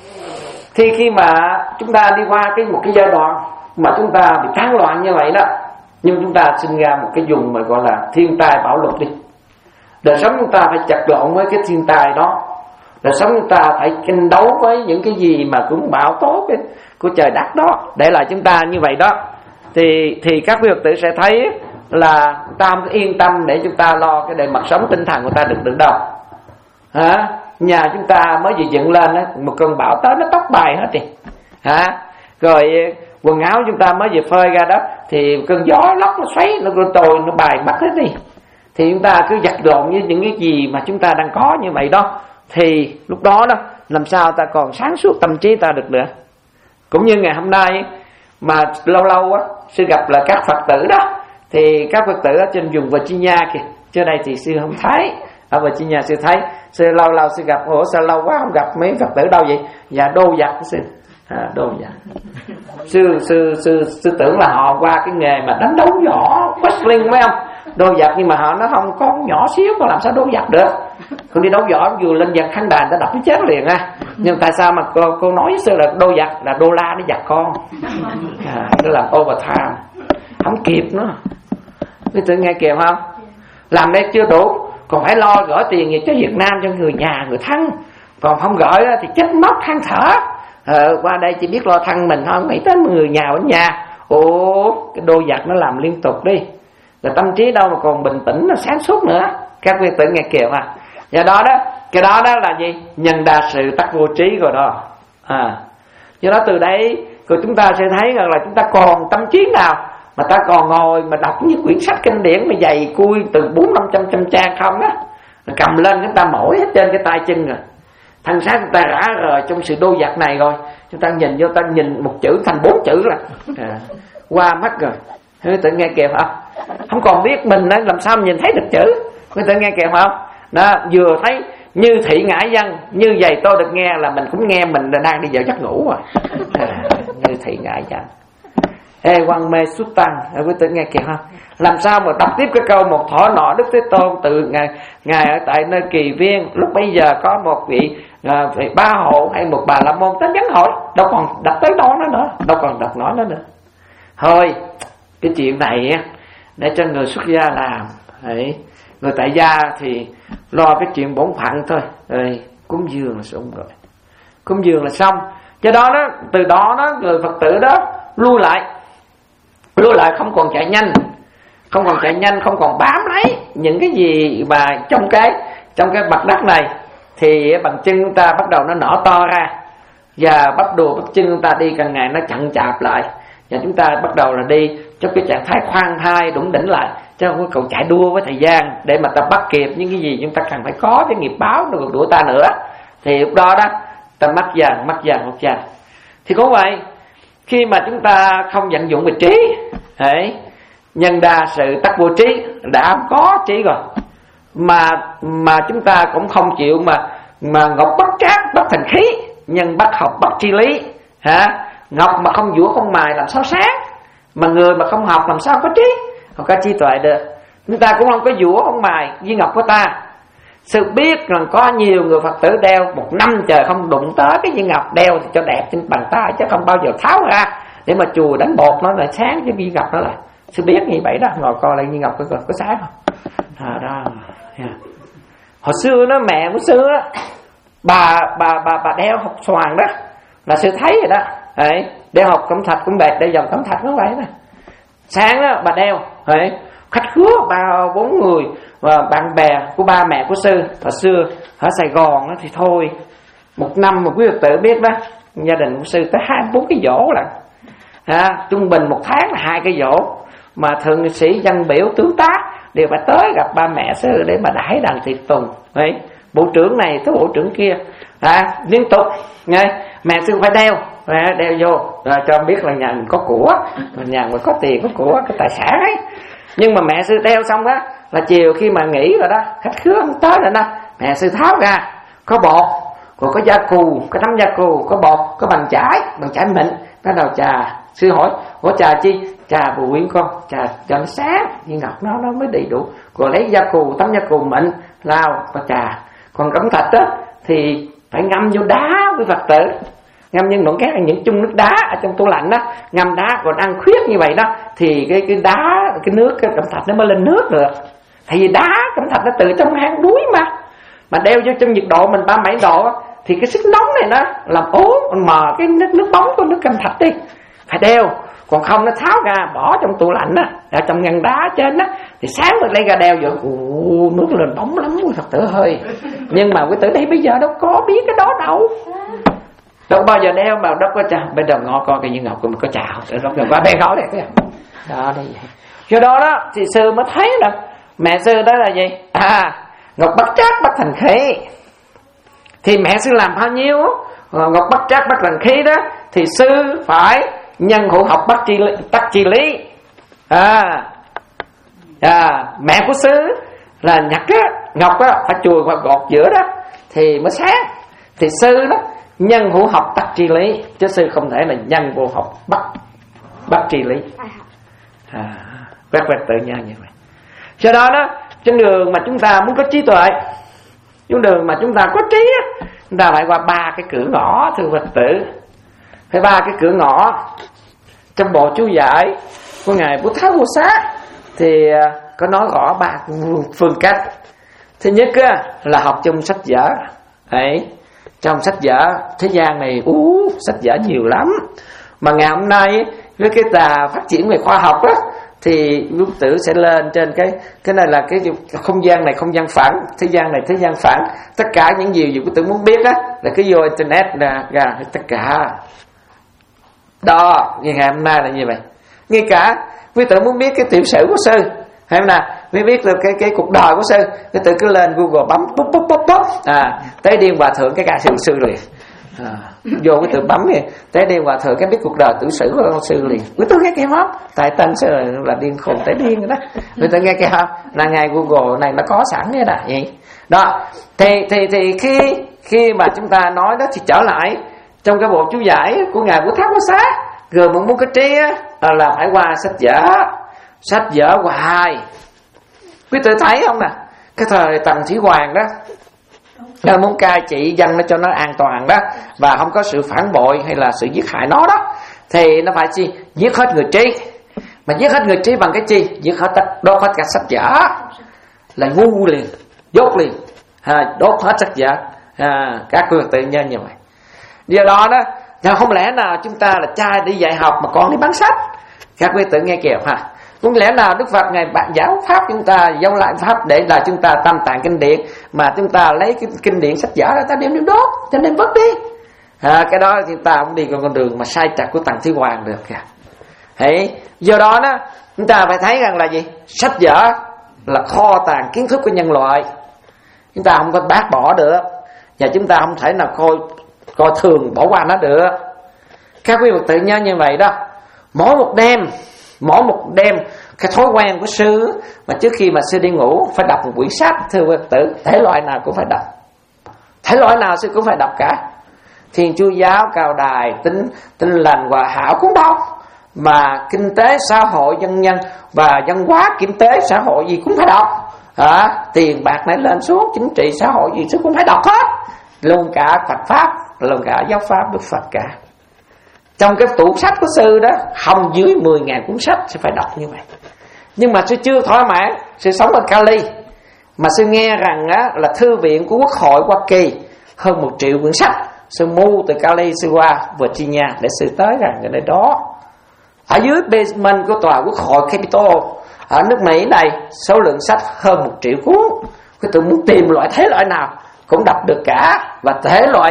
thì khi mà chúng ta đi qua cái một cái giai đoạn mà chúng ta bị tán loạn như vậy đó, nhưng chúng ta sinh ra một cái vùng mà gọi là thiên tai bão lụt đi. Đời sống chúng ta phải chặt lộn với cái thiên tai đó. Đời sống chúng ta phải tranh đấu với những cái gì mà cũng bão tố cái, của trời đất đó. Để lại chúng ta như vậy đó, Thì thì các quý Phật tử sẽ thấy là ta không yên tâm để chúng ta lo cái đời mặt sống tinh thần của ta được được đâu. Hả? Nhà chúng ta mới vừa dựng lên đó, một cơn bão tới nó tóc bài hết đi. Hả? Rồi quần áo chúng ta mới vừa phơi ra đó, thì cơn gió lốc nó xoáy, nó trồi, nó bài bắt hết đi. Thì chúng ta cứ giặt lộn với những cái gì mà chúng ta đang có như vậy đó, thì lúc đó đó làm sao ta còn sáng suốt tâm trí ta được nữa. Cũng như ngày hôm nay mà lâu lâu á sư gặp là các Phật tử đó, thì các Phật tử ở trên vùng Virginia kìa, trước đây thì sư không thấy, ở Virginia sư thấy, sư lâu lâu sư gặp, ủa sao lâu quá không gặp mấy Phật tử đâu vậy? Dạ đô giặc sư, à, đô giặc. Sư sư sư sư tưởng là họ qua cái nghề mà đánh đấu võ wrestling phải không? Đô giặc, nhưng mà họ nó không có nhỏ xíu, còn làm sao đô giặc được? Còn đi đấu võ vừa lên giặc khán đàn ta đập cái chết liền á. Nhưng tại sao mà cô, cô nói với sư là đô giặc, là đô la nó giặc con, à, nó làm overtime, không kịp nữa. Quý tự nghe kịp không? Làm đây chưa đủ, còn phải lo gửi tiền về cho Việt Nam cho người nhà, người thân. Còn không gửi thì chết mất than thở. Ờ, qua đây chỉ biết lo thân mình thôi, nghĩ tới người nhà ở nhà. Ủa, cái đô giặc nó làm liên tục đi, rồi tâm trí đâu mà còn bình tĩnh, nó sáng suốt nữa. Các quý tự nghe kịp à? Do đó đó, cái đó đó là gì? Nhân đa sự tắc vô trí rồi đó. À, do đó từ đây rồi chúng ta sẽ thấy rằng là chúng ta còn tâm trí nào mà ta còn ngồi mà đọc những quyển sách kinh điển mà dày cui từ bốn năm trăm trăm trang không đó, cầm lên chúng ta mỏi hết trên cái tay chân rồi. Thân xác chúng ta rã rời trong sự đô giặc này rồi, chúng ta nhìn vô ta nhìn một chữ thành bốn chữ là à, qua mắt rồi. Quý tự nghe kịp không? Không còn biết mình làm sao mình nhìn thấy được chữ. Quý tự nghe kịp không? Đó, vừa thấy như thị ngã dân, như vậy tôi được nghe là mình cũng nghe mình đang đi vào giấc ngủ rồi. À, như thị ngã dân. Ê quăng mê xuất tăng, quý tự nghe kịp không? Làm sao mà đọc tiếp cái câu một thỏ nọ Đức Thế Tôn từ ngày ngày ở tại nơi Kỳ Viên, lúc bây giờ có một vị, à, vị ba hộ hay một bà la môn tới nhắn hỏi, đâu còn đọc tới đó nữa nữa, đâu còn đọc nói nữa nữa. Thôi cái chuyện này để cho người xuất gia làm, đấy. Người tại gia thì lo cái chuyện bổn phận thôi, rồi cúng dường là xong rồi, cúng dường là xong. Do đó đó, từ đó đó người Phật tử đó lui lại, lui lại không còn chạy nhanh, không còn chạy nhanh, không còn bám lấy những cái gì mà trong cái trong cái mặt đất này, thì bằng chân chúng ta bắt đầu nó nở to ra, và bắp đùi bắp chân chúng ta đi càng ngày nó chậm chạp lại, và chúng ta bắt đầu là đi trong cái trạng thái khoan thai đủng đỉnh lại, chứ không có còn chạy đua với thời gian để mà ta bắt kịp những cái gì chúng ta cần phải có cái nghiệp báo nó còn đuổi ta nữa. Thì lúc đó đó ta mất dần mất dần mất dần. Thì cũng vậy, khi mà chúng ta không vận dụng về trí, đấy, nhân đa sự tắc vô trí, đã có trí rồi mà mà chúng ta cũng không chịu mà mà ngọc bất trác bất thành khí, nhân bất học bất tri lý, hả? Ngọc mà không vũa không mài làm sao sáng, mà người mà không học làm sao có trí, không có trí tuệ được. Chúng ta cũng không có vũa không mài viên ngọc của ta. Sự biết rằng có nhiều người Phật tử đeo một năm trời không đụng tới cái viên ngọc, đeo thì cho đẹp trên bàn tay chứ không bao giờ tháo ra để mà chùi đánh bột nó lại sáng cái viên ngọc đó lại. Sự biết như vậy đó, ngồi coi lại viên ngọc có, có sáng không? À, đó. Yeah. Hồi xưa nó mẹ của xưa đó, bà bà bà bà đeo hộp xoàn đó là sư thấy rồi đó. Đấy, đeo hộp cẩm thạch cũng đẹp, đeo vòng cẩm thạch nó vậy đó. Sáng đó bà đeo, đấy, khách khứa ba bốn người và bạn bè của ba mẹ của sư hồi xưa ở Sài Gòn đó, thì thôi Một năm mà quý Phật tử biết đó, gia đình của sư tới hai bốn cái giỗ là à, trung bình một tháng là hai cái giỗ, mà thượng sĩ dân biểu tướng tá đều phải tới gặp ba mẹ sư để mà đãi đàn tiệc tùng. Đấy, bộ trưởng này tới bộ trưởng kia à, liên tục nghe mẹ sư phải đeo à, đeo vô rồi cho biết là nhà mình có của, nhà mình có tiền có của cái tài sản ấy. Nhưng mà mẹ sư đeo xong đó là chiều khi mà nghỉ rồi đó, khách khứa không tới rồi đó, mẹ sư tháo ra có bột, còn có da cù, có nắm da cù, có bột, có bằng chải, bằng chải mịn. Bắt đầu trà, sư hỏi có trà chi? Trà bùi con, trà cho nó sáng như ngọc nó nó mới đầy đủ. Rồi lấy da cù, tấm da cù mịn lao có trà. Còn cẩm thạch á thì phải ngâm vô đá với Phật tử, ngâm như nộn két những chung nước đá ở trong tủ lạnh đó, ngâm đá còn ăn khuyết như vậy đó thì cái cái đá, cái nước cái cẩm thạch nó mới lên nước được. Tại vì đá cẩm thạch nó từ trong hang núi mà mà đeo vô trong nhiệt độ mình ba mươi bảy độ thì cái sức nóng này nó làm ố mờ cái nước nước bóng của nước cẩm thạch đi, phải đeo. Còn không nó tháo ra bỏ trong tủ lạnh á, ở trong ngăn đá trên á, thì sáng mình lấy ra đeo vô, ù, nước lên bóng lắm quý Phật tử ơi. Nhưng mà quý tử đây bây giờ đâu có biết cái đó đâu, đâu bao giờ đeo vào đó có trà. Bây giờ ngó coi cái như ngọc của mình có trà không, rồi qua bên khó đấy đó đây vậy. Do đó đó thì sư mới thấy là mẹ sư đó là gì à, ngọc bất trắc bất thành khí. Thì mẹ sư làm bao nhiêu ngọc bất trắc bất thành khí đó thì sư phải nhân hữu học bất chi tắc chi lý. À, à mẹ của sư là nhặt á, ngọc á phải chùi và gọt giữa đó thì mới sáng. Thì sư đó nhân hữu học tắc chi lý, chứ sư không thể là nhân vô học bất bất chi lý. À, quét quét tự nhiên như vậy. Do đó đó, trên đường mà chúng ta muốn có trí tuệ, trên đường mà chúng ta có trí á, chúng ta phải qua ba cái cửa ngõ thưa Phật tử. Phải ba cái cửa ngõ. Trong bộ chú giải của ngài Bố Tát Vô Sát thì có nói rõ ba phương cách. Thứ nhất á, là học trong sách vở. Đấy, trong sách vở thế gian này ú sách vở nhiều lắm. Mà ngày hôm nay với cái tà phát triển về khoa học á, thì quý tử sẽ lên trên cái cái này là cái không gian này không gian phẳng, thế gian này thế gian phẳng. Tất cả những gì quý tử muốn biết á là cái vô internet là ra tất cả. Đó, như ngày hôm nay là như vậy. Ngay cả quý tử muốn biết cái tiểu sử của sư, hay không nào, mới biết được cái cái cuộc đời của sư, quý tử cứ lên Google bấm bốc bốc bốc bốc à, tới Điên Hòa Thượng cái ca sư sư liền. À, vô cái tự bấm thì Tế Điên Hòa Thượng cái biết cuộc đời tiểu sử của ông sư liền. Quý tôi nghe cái không? Tại tên sư là, là điên khùng Tế Điên rồi đó. Quý tôi nghe cái không? Là ngày Google này nó có sẵn vậy đó. Vậy đó thì thì thì khi khi mà chúng ta nói đó thì trở lại trong cái bộ chú giải của ngài Bố Tát Bố Sát, rồi muốn muốn cái trí á, là phải qua sách vở, sách vở hoài. Quý tự thấy không nè, cái thời Tần Thủy Hoàng đó, nó muốn cai trị dân nó cho nó an toàn đó, và không có sự phản bội hay là sự giết hại nó đó, thì nó phải chi giết hết người trí. Mà giết hết người trí bằng cái chi? Giết hết tất đốt hết cả sách vở, là ngu liền, dốt liền, à, đốt hết sách vở, à, các quý tự nhiên như vậy. Do đó đó, không lẽ nào chúng ta là trai đi dạy học mà con đi bán sách? Các quý tự nghe kìa ha. Không lẽ nào Đức Phật Ngài bạn giáo Pháp chúng ta dấu lại Pháp để là chúng ta tam tạng kinh điển, mà chúng ta lấy cái kinh điển sách vở ra ta đem đem đốt, ta đem vứt đi. À, cái đó chúng ta cũng đi con con đường mà sai trật của Tần Thủy Hoàng được kìa. Đấy, do đó đó chúng ta phải thấy rằng là gì? Sách vở là kho tàng kiến thức của nhân loại, chúng ta không có bác bỏ được, và chúng ta không thể nào coi coi thường bỏ qua nó được. Các quý Phật tử nhớ như vậy đó. Mỗi một đêm Mỗi một đêm cái thói quen của sư mà trước khi mà sư đi ngủ phải đọc một quyển sách thưa Phật tử, thể loại nào cũng phải đọc, thể loại nào sư cũng phải đọc cả. Thiên Chúa giáo, Cao Đài, Tinh Tinh Lành, Hòa Hảo cũng đọc, mà kinh tế xã hội dân nhân và văn hóa kinh tế xã hội gì cũng phải đọc. À, tiền bạc này lên xuống, chính trị xã hội gì sư cũng phải đọc hết, luôn cả Phật pháp, luôn cả giáo pháp Đức Phật cả. Trong cái tủ sách của sư đó không dưới mười ngàn cuốn sách sư phải đọc như vậy. Nhưng mà sư chưa thỏa mãn, sư sống ở Cali mà sư nghe rằng á, là thư viện của Quốc hội Hoa Kỳ hơn một triệu quyển sách. Sư mua từ Cali sư qua Virginia để sư tới rằng ở nơi đó. Ở dưới basement của tòa Quốc hội Capitol ở nước Mỹ này, số lượng sách hơn một triệu cuốn. Cái tôi muốn tìm loại thế loại nào cũng đọc được cả, và thể loại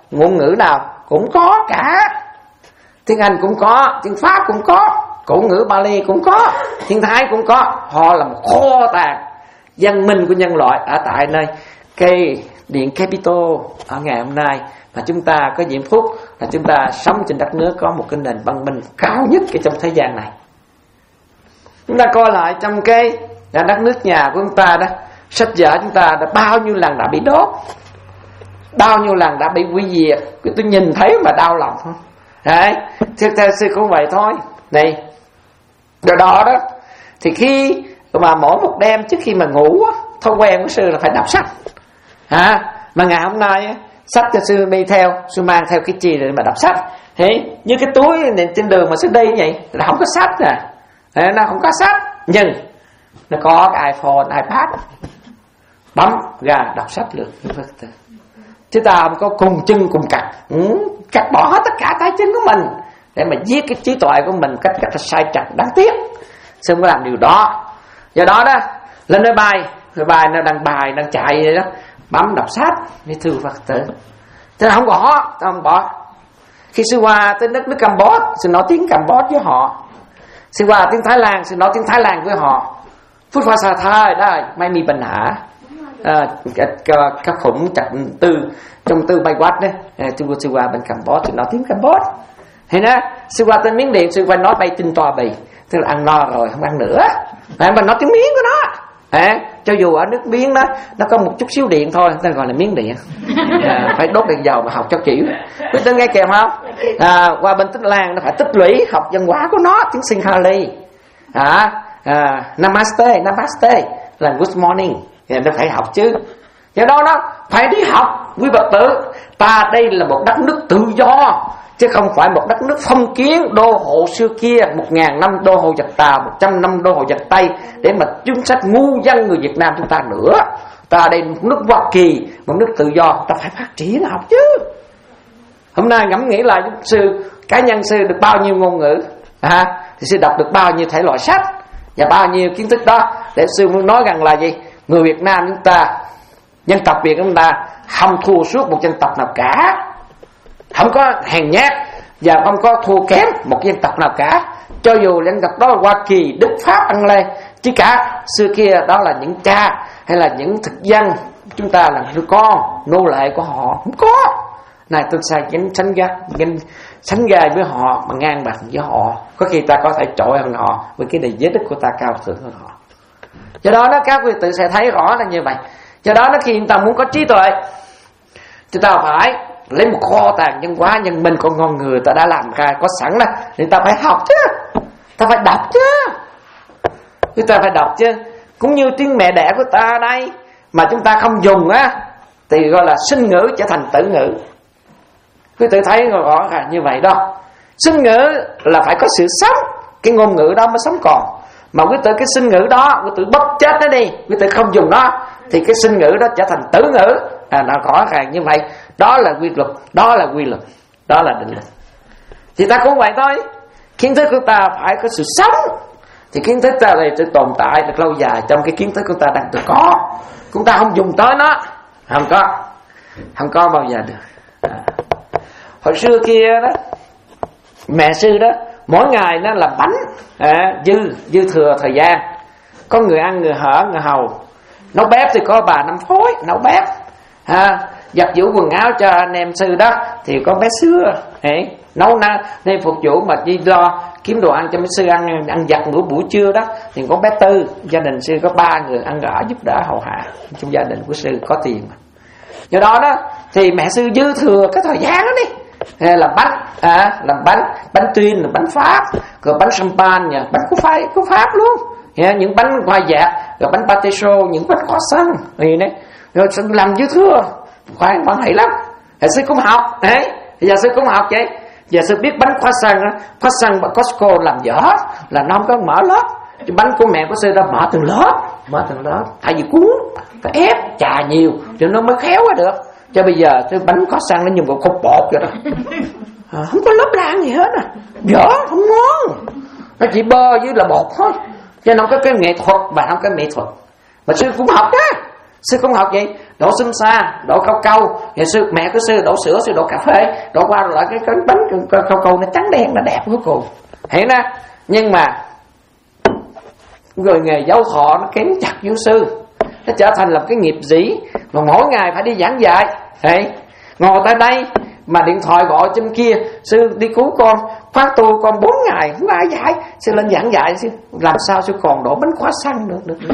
ngôn ngữ nào cũng có cả. Tiếng Anh cũng có, tiếng Pháp cũng có, cổ ngữ Bali cũng có, tiếng Thái cũng có. Họ là một kho tàng văn minh của nhân loại ở tại nơi cây điện Capitol ở ngày hôm nay. Và chúng ta có diễm phúc là chúng ta sống trên đất nước có một cái nền văn minh cao nhất cái trong thế gian này. Chúng ta coi lại trong cái đất nước nhà của chúng ta đó, sách vở chúng ta đã bao nhiêu lần đã bị đốt, bao nhiêu lần đã bị hủy diệt. Tôi nhìn thấy mà đau lòng không? Đấy, theo, theo sư cũng vậy thôi. Này, do đó đó thì khi mà mỗi một đêm trước khi mà ngủ, thói quen của sư là phải đọc sách. À, mà ngày hôm nay sách cho sư đi theo, sư mang theo cái chi để mà đọc sách. Thế như cái túi này trên đường mà sư đi vậy là không có sách nè, à, nó không có sách, nhưng nó có cái iPhone, iPad, bấm ra đọc sách được. Chứ ta không có cùng chân cùng cặt, ừ, cắt bỏ hết tất cả tay chân của mình để mà giết cái trí tuệ của mình cách cách là sai trật đáng tiếc. Sư không có làm điều đó. Do đó đó lên nơi bài, nơi bài nó đăng bài đang chạy vậy đó, bấm đọc sách như thư Phật tử. Thế là không bỏ, không bỏ. Khi sư qua tới đất nước Campuchia, sư nói tiếng Campuchia với họ. Sư qua tiếng Thái Lan, sư nói tiếng Thái Lan với họ. Phút pha xa thai đó,ไม่มีปัญหา. À, các khủng chặt tư trong tư bay quát đấy. Sư qua sư qua bên Campuchia, sư nói tiếng Campuchia. Thế đó, sư qua tới Miến Điện, sư qua nói bay tinh toa bì, tức là ăn no rồi không ăn nữa. À, mà nói tiếng Miến của nó. À, cho dù ở nước Miến đó nó có một chút xíu điện thôi, ta gọi là Miến Điện. À, phải đốt đèn dầu mà học cho kiểu. Quý tên nghe kèm không? À, qua bên Tích Lan nó phải tích lũy học văn hóa của nó, tiếng Singhali. À, à, Namaste, Namaste là good morning, thì nó phải học chứ. Do đó nó phải đi học. Quý Phật tử, ta đây là một đất nước tự do, chứ không phải một đất nước phong kiến đô hộ xưa kia, một ngàn năm đô hộ giặc Tàu, một trăm năm đô hộ giặc Tây, để mà chính sách ngu dân người Việt Nam chúng ta nữa. Ta đây một nước Hoa Kỳ, một nước tự do, ta phải phát triển học chứ. Hôm nay ngẫm nghĩ lại, sư cá nhân sư được bao nhiêu ngôn ngữ, à, thì sư đọc được bao nhiêu thể loại sách và bao nhiêu kiến thức đó, để sư muốn nói rằng là gì? Người Việt Nam chúng ta, dân tộc Việt chúng ta không thua suốt một dân tộc nào cả, không có hèn nhát và không có thua kém một dân tộc nào cả. Cho dù dân tộc đó là Hoa Kỳ, Đức, Pháp, Anh Lê, chứ cả xưa kia đó là những cha hay là những thực dân, chúng ta là đứa con nô lệ của họ, không có. Này tôi sai gánh sánh ga, gánh sánh gai với họ mà ngang bằng với họ, có khi ta có thể trội hơn họ với cái đề giới đức của ta cao thượng hơn họ. Do đó nó các quý tự sẽ thấy rõ là như vậy. Do đó nó khi chúng ta muốn có trí tuệ, chúng ta phải lấy một kho tàng nhân hóa nhân minh con ngon người ta đã làm ra có sẵn đó, thì ta phải học chứ, ta phải đọc chứ, chúng ta phải đọc chứ. Cũng như tiếng mẹ đẻ của ta đây mà chúng ta không dùng á, thì gọi là sinh ngữ trở thành tử ngữ. Quý tự thấy rõ ràng như vậy đó. Sinh ngữ là phải có sự sống, cái ngôn ngữ đó mới sống còn. Mà quý tự cái sinh ngữ đó, quý tự bóp chết nó đi, quý tự không dùng nó, thì cái sinh ngữ đó trở thành tử ngữ. À, nó rõ ràng như vậy. Đó là quy luật, đó là quy luật, đó là định luật. Thì ta cũng vậy thôi. Kiến thức của ta phải có sự sống, thì kiến thức ta này sẽ tồn tại được lâu dài trong cái kiến thức của ta đang tự có. Chúng ta không dùng tới nó, không có, không có bao giờ được. À. Hồi xưa kia đó, mẹ sư đó mỗi ngày nó làm bánh, à, dư dư thừa thời gian, có người ăn người hở người hầu. Nấu bếp thì có bà năm phối nấu bếp, à, giặt giũ quần áo cho anh em sư đó thì có bé xưa ấy nấu na nên phục vụ mà đi lo kiếm đồ ăn cho mấy sư ăn ăn giặt bữa buổi trưa đó thì có bé Tư. Gia đình sư có ba người ăn ở giúp đỡ hầu hạ trong gia đình của sư có tiền mà. Do đó đó thì mẹ sư dư thừa cái thời gian đó đi, làm bánh, à, làm bánh bánh tuyên, làm bánh Pháp, rồi bánh champagne nha, bánh của Pháp, của Pháp luôn, yeah, những bánh hoa dạt, rồi bánh pâté chaud, những bánh croissant gì đấy, rồi làm dư thừa, khoan quan hệ lắm. Giờ sư cũng học, đấy, giờ sư cũng học vậy. Giờ sư biết bánh croissant á, croissant và Costco làm dở là nó không có mở lớp. Cái bánh của mẹ của sư đã mở từng lớp, mở từng lớp, tại vì cuốn phải ép trà nhiều cho nó mới khéo quá được. Cho bây giờ cái bánh croissant nó dùng một cục bột vậy đó, à, không có lớp lan gì hết à, dở không ngon, nó chỉ bơ với là bột thôi, cho nó có cái nghệ thuật và không có mỹ thuật. Mà sư cũng học á, Sư cũng học vậy, đổ sum sa, đổ cao câu. Ngày sư mẹ của sư đổ sữa, sư đổ cà phê, đổ qua rồi lại cái cái bánh cao câu nó trắng đen, nó đẹp cuối cùng. Hiểu nè. Nhưng mà người nghề giáo thọ nó kém chặt vô sư, nó trở thành là cái nghiệp dĩ mà mỗi ngày phải đi giảng dạy. Đấy, ngồi tại đây mà điện thoại gọi trên kia, sư đi cứu con, khóa tu con bốn ngày không ai dạy, sư lên giảng dạy, sư làm sao sư còn đổ bánh khóa xăng được được, được.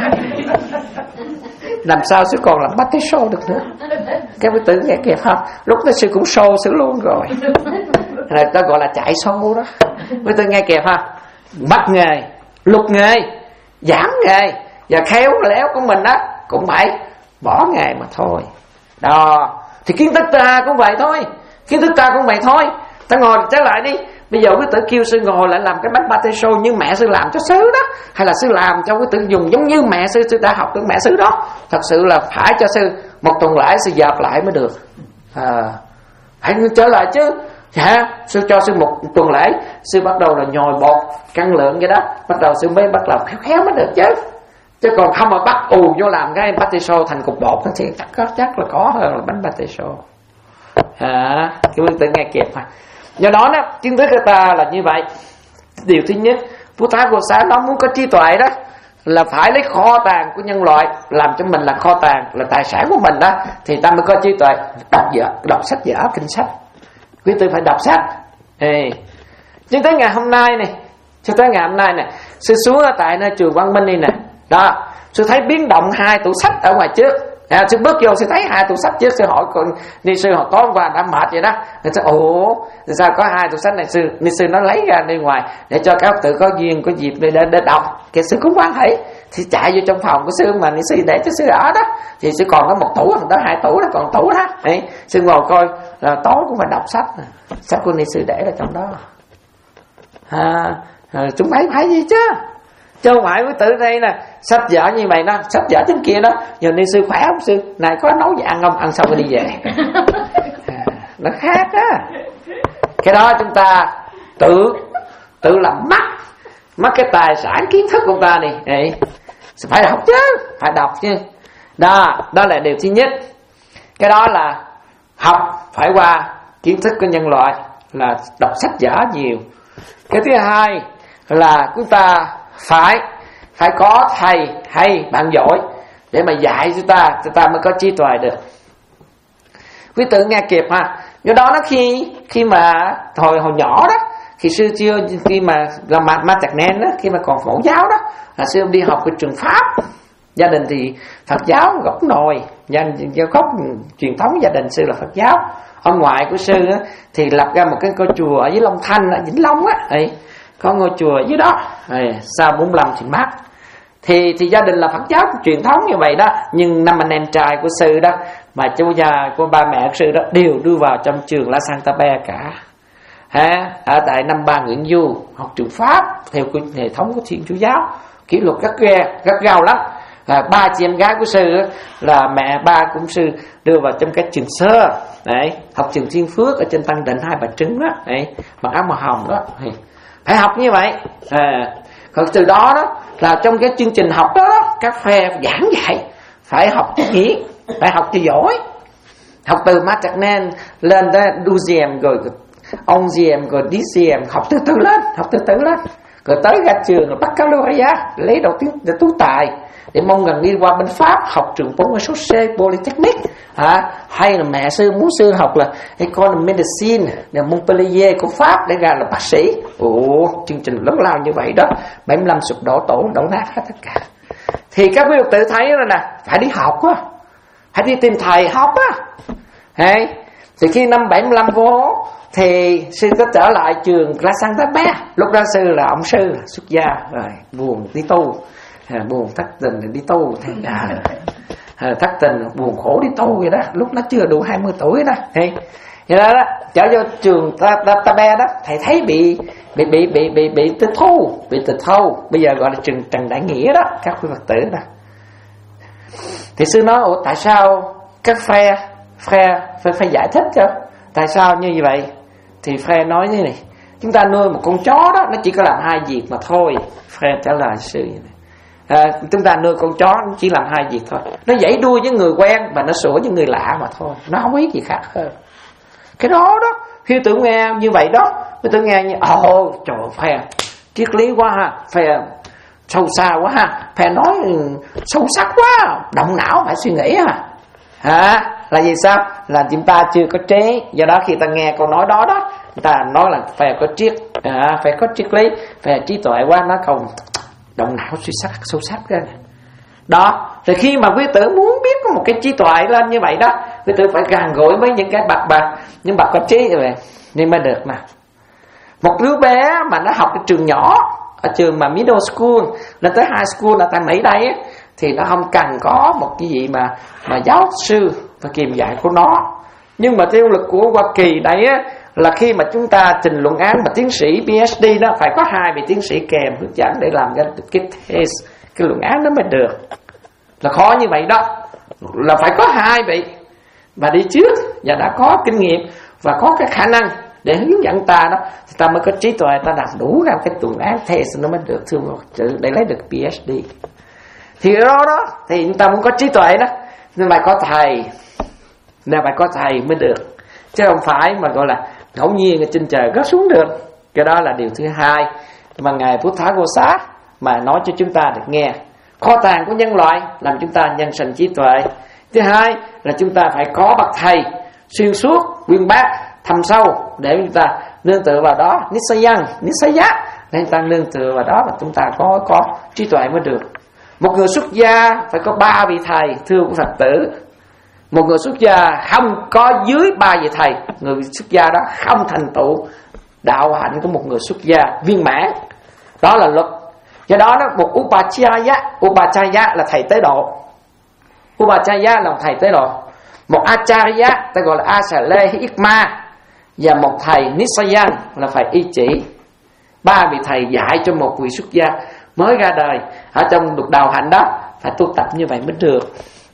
Làm sao sư còn làm bát tế show được nữa. Cái quý tử nghe kịp không? Lúc đó sư cũng show sư luôn rồi, rồi ta gọi là chạy show đó. Quý tử nghe kịp không? Bắt nghề, lục nghề, giảng nghề và khéo léo của mình đó cũng phải bỏ nghề mà thôi. Đó, thì kiến thức ta cũng vậy thôi, kiến thức ta cũng vậy thôi. Ta ngồi trở lại đi, bây giờ quý tử kêu sư ngồi lại làm cái bánh pate show như mẹ sư làm cho sư đó, hay là sư làm cho quý tử dùng giống như mẹ sư sư đã học được mẹ sư đó. Thật sự là phải cho sư một tuần lễ sư dợp lại mới được. À, phải trở lại chứ. Dạ, sư cho sư một tuần lễ, sư bắt đầu là nhồi bột cân lượng vậy đó, bắt đầu sư mới bắt đầu khéo khéo mới được chứ. Chứ còn không mà bắt ù vô làm cái pate show thành cục bột thì chắc chắc là có hơn là bánh pate show. À, cái quý tử nghe kịp mà. Do đó đó, kiến thức của ta là như vậy. Điều thứ nhất, Phú Tá Cô Xá nó muốn có trí tuệ đó là phải lấy kho tàng của nhân loại làm cho mình là kho tàng, là tài sản của mình đó, thì ta mới có trí tuệ. Đọc vở, đọc sách vở, kinh sách. Quý tử phải đọc sách. Ê, cho tới ngày hôm nay này, cho tới ngày hôm nay này, sư xuống ở tại nơi trường Quang Minh này nè, đó, sư thấy biến động hai tủ sách ở ngoài trước. À, sư bước vô sư thấy hai tủ sách trước, sư hỏi con ni sư họ tối qua đã mệt vậy đó, thì sư ủa sao có hai tủ sách này, sư ni sư nó lấy ra bên ngoài để cho các tự có duyên có dịp để, để, để đọc. Thì sư cũng quan hệ thì chạy vô trong phòng của sư mà ni sư để cho sư ở đó, thì sư còn có một tủ đó, hai tủ đó, còn tủ đó. Đấy, sư ngồi coi là tối cũng phải đọc sách, sách của ni sư để ở trong đó. À, à, chúng mấy phải gì chứ. Chứ không phải quý tử đây là sách vở như vậy đó, sách vở trên kia đó, giờ ni sư khỏe không sư? Này có nấu gì ăn không? Ăn xong rồi đi về. À, nó khác á. Cái đó chúng ta tự tự làm mất mất cái tài sản kiến thức của ta này. Đấy, phải đọc chứ, phải đọc chứ. Đó, đó là điều thứ nhất. Cái đó là học phải qua kiến thức của nhân loại, là đọc sách vở nhiều. Cái thứ hai là chúng ta phải phải có thầy hay bạn giỏi để mà dạy chúng ta, chúng ta mới có trí tuệ được. Quý tử nghe kịp ha. Do đó nó khi khi mà hồi hồi nhỏ đó, khi sư chưa khi mà làm ma ma chặt nen đó, khi mà còn mẫu giáo đó, là sư đi học cái trường Pháp. Gia đình thì Phật giáo gốc nồi, gia gốc truyền thống gia đình sư là Phật giáo. Ông ngoại của sư á, thì lập ra một cái ngôi chùa ở dưới Long Thanh, ở Vĩnh Long á, ấy, có ngôi chùa ở dưới đó. Ấy, sau bốn mươi lăm thì mát. Thì thì gia đình là Phật giáo truyền thống như vậy đó, nhưng năm anh em trai của sư đó, mà chú già của ba mẹ của sư đó đều đưa vào trong trường La Santa Be cả. Ha, ở tại năm ba Nguyễn Du học trường Pháp theo cái hệ thống của Thiên Chúa giáo, kỷ luật rất ghê, rất gao lắm. À, ba chị em gái của sư là mẹ ba cũng sư đưa vào trong cái trường sơ đấy, học trường Thiên Phước ở trên Tăng Định Hai Bà Trưng đó, đấy, mặc áo màu hồng đó, đấy. Phải học như vậy. À, còn từ đó đó là trong cái chương trình học đó, đó các phe giảng dạy phải học cho kỹ, phải học cho giỏi, học từ Maternelle lên tới Douzième rồi ông Diệm rồi đi Diệm, học từ từ lên, học từ từ lên, rồi tới ra trường rồi baccalaureate lấy đầu tiên để tú tài, để mong gần đi qua bên Pháp học trường Pont Chaussee Polytechnic, à, hay là mẹ sư muốn sư học là École Medicine để Montpellier của Pháp để ra là bác sĩ. Ồ, chương trình lớn lao như vậy đó, bảy mươi lăm sụp đổ tổ đổ nát hết tất cả. Thì các quý vị tự thấy rồi nè, phải đi học á, phải đi tìm thầy học á. Hay, thì khi năm bảy mươi lăm vô thì sư có trở lại trường La Santa Be. Lúc đó sư là ông sư xuất gia rồi, buồn đi tu, à, buồn thất tình đi tu, à, à, thất tình buồn khổ đi tu vậy đó. Lúc nó chưa đủ hai mươi tuổi đó. Thì vậy đó, đó trở vô trường Ta, Ta, Ta Be đó, thầy thấy bị bị bị bị bị bị tịch thu, bị tịch thu. Bây giờ gọi là trường Trần Đại Nghĩa đó, các quý Phật tử đó. Thì sư nói ủa tại sao các phe phe phải phải giải thích cho tại sao như vậy. Thì phe nói như này, chúng ta nuôi một con chó đó, nó chỉ có làm hai việc mà thôi. Phe trả lời sư như này, à, chúng ta nuôi con chó nó chỉ làm hai việc thôi, nó dãy đuôi với người quen và nó sủa với người lạ mà thôi, nó không biết gì khác hơn. Cái đó đó khi tự nghe như vậy đó, khi tự nghe như ồ oh, trời phè triết lý quá ha, phè sâu xa quá ha, phè nói sâu sắc quá, động não phải suy nghĩ ha. Hả? Là gì sao? Là chúng ta chưa có trí. Do đó khi ta nghe câu nói đó đó, ta nói là phải có triết, à, phải có triết lý, phải trí tuệ quá, nó không động não suy sắc sâu sắc ra. Đó, thì khi mà quý tử muốn biết có một cái trí tuệ lên như vậy đó, quý tử phải gần gũi với những cái bậc bậc những bậc có trí như vậy nên mới được nè. Một đứa bé mà nó học cái trường nhỏ, ở trường mà middle school lên tới high school là tại Mỹ đây ấy, thì nó không cần có một cái gì mà mà giáo sư và kiềm dạy của nó. Nhưng mà theo luật của Hoa Kỳ đây á, là khi mà chúng ta trình luận án mà tiến sĩ P H D đó phải có hai vị tiến sĩ kèm hướng dẫn để làm cái cái test, cái luận án đó mới được. Là khó như vậy đó, là phải có hai vị và đi trước và đã có kinh nghiệm và có cái khả năng để hướng dẫn ta đó, thì ta mới có trí tuệ, ta làm đủ ra cái luận án test nó mới được thương để lấy được P H D. Thì đó đó thì chúng ta muốn có trí tuệ đó nên phải có thầy, nên phải có thầy mới được, chứ không phải mà gọi là ngẫu nhiên ở trên trời rớt xuống được. Cái đó là điều thứ hai mà ngài Buddhaghosa mà nói cho chúng ta được nghe. Kho tàng của nhân loại làm chúng ta nhân sinh trí tuệ. Thứ hai là chúng ta phải có bậc thầy xuyên suốt, uyên bác, thâm sâu để chúng ta nương tựa vào đó, Nisayan, Nisaya, để chúng ta nương tựa vào đó và chúng ta có có trí tuệ mới được. Một người xuất gia phải có ba vị thầy, thưa của Phật tử. Một người xuất gia không có dưới ba vị thầy, người xuất gia đó không thành tựu đạo hạnh của một người xuất gia viên mãn. Đó là luật. Do đó đó một Upachaya, Upachaya là thầy tế độ. Upachaya là một thầy tế độ. Một Acharya ta gọi là Asale Ikma, và một thầy Nisayan là phải y chỉ. Ba vị thầy dạy cho một vị xuất gia mới ra đời ở trong luật đạo hạnh đó phải tu tập như vậy mới được.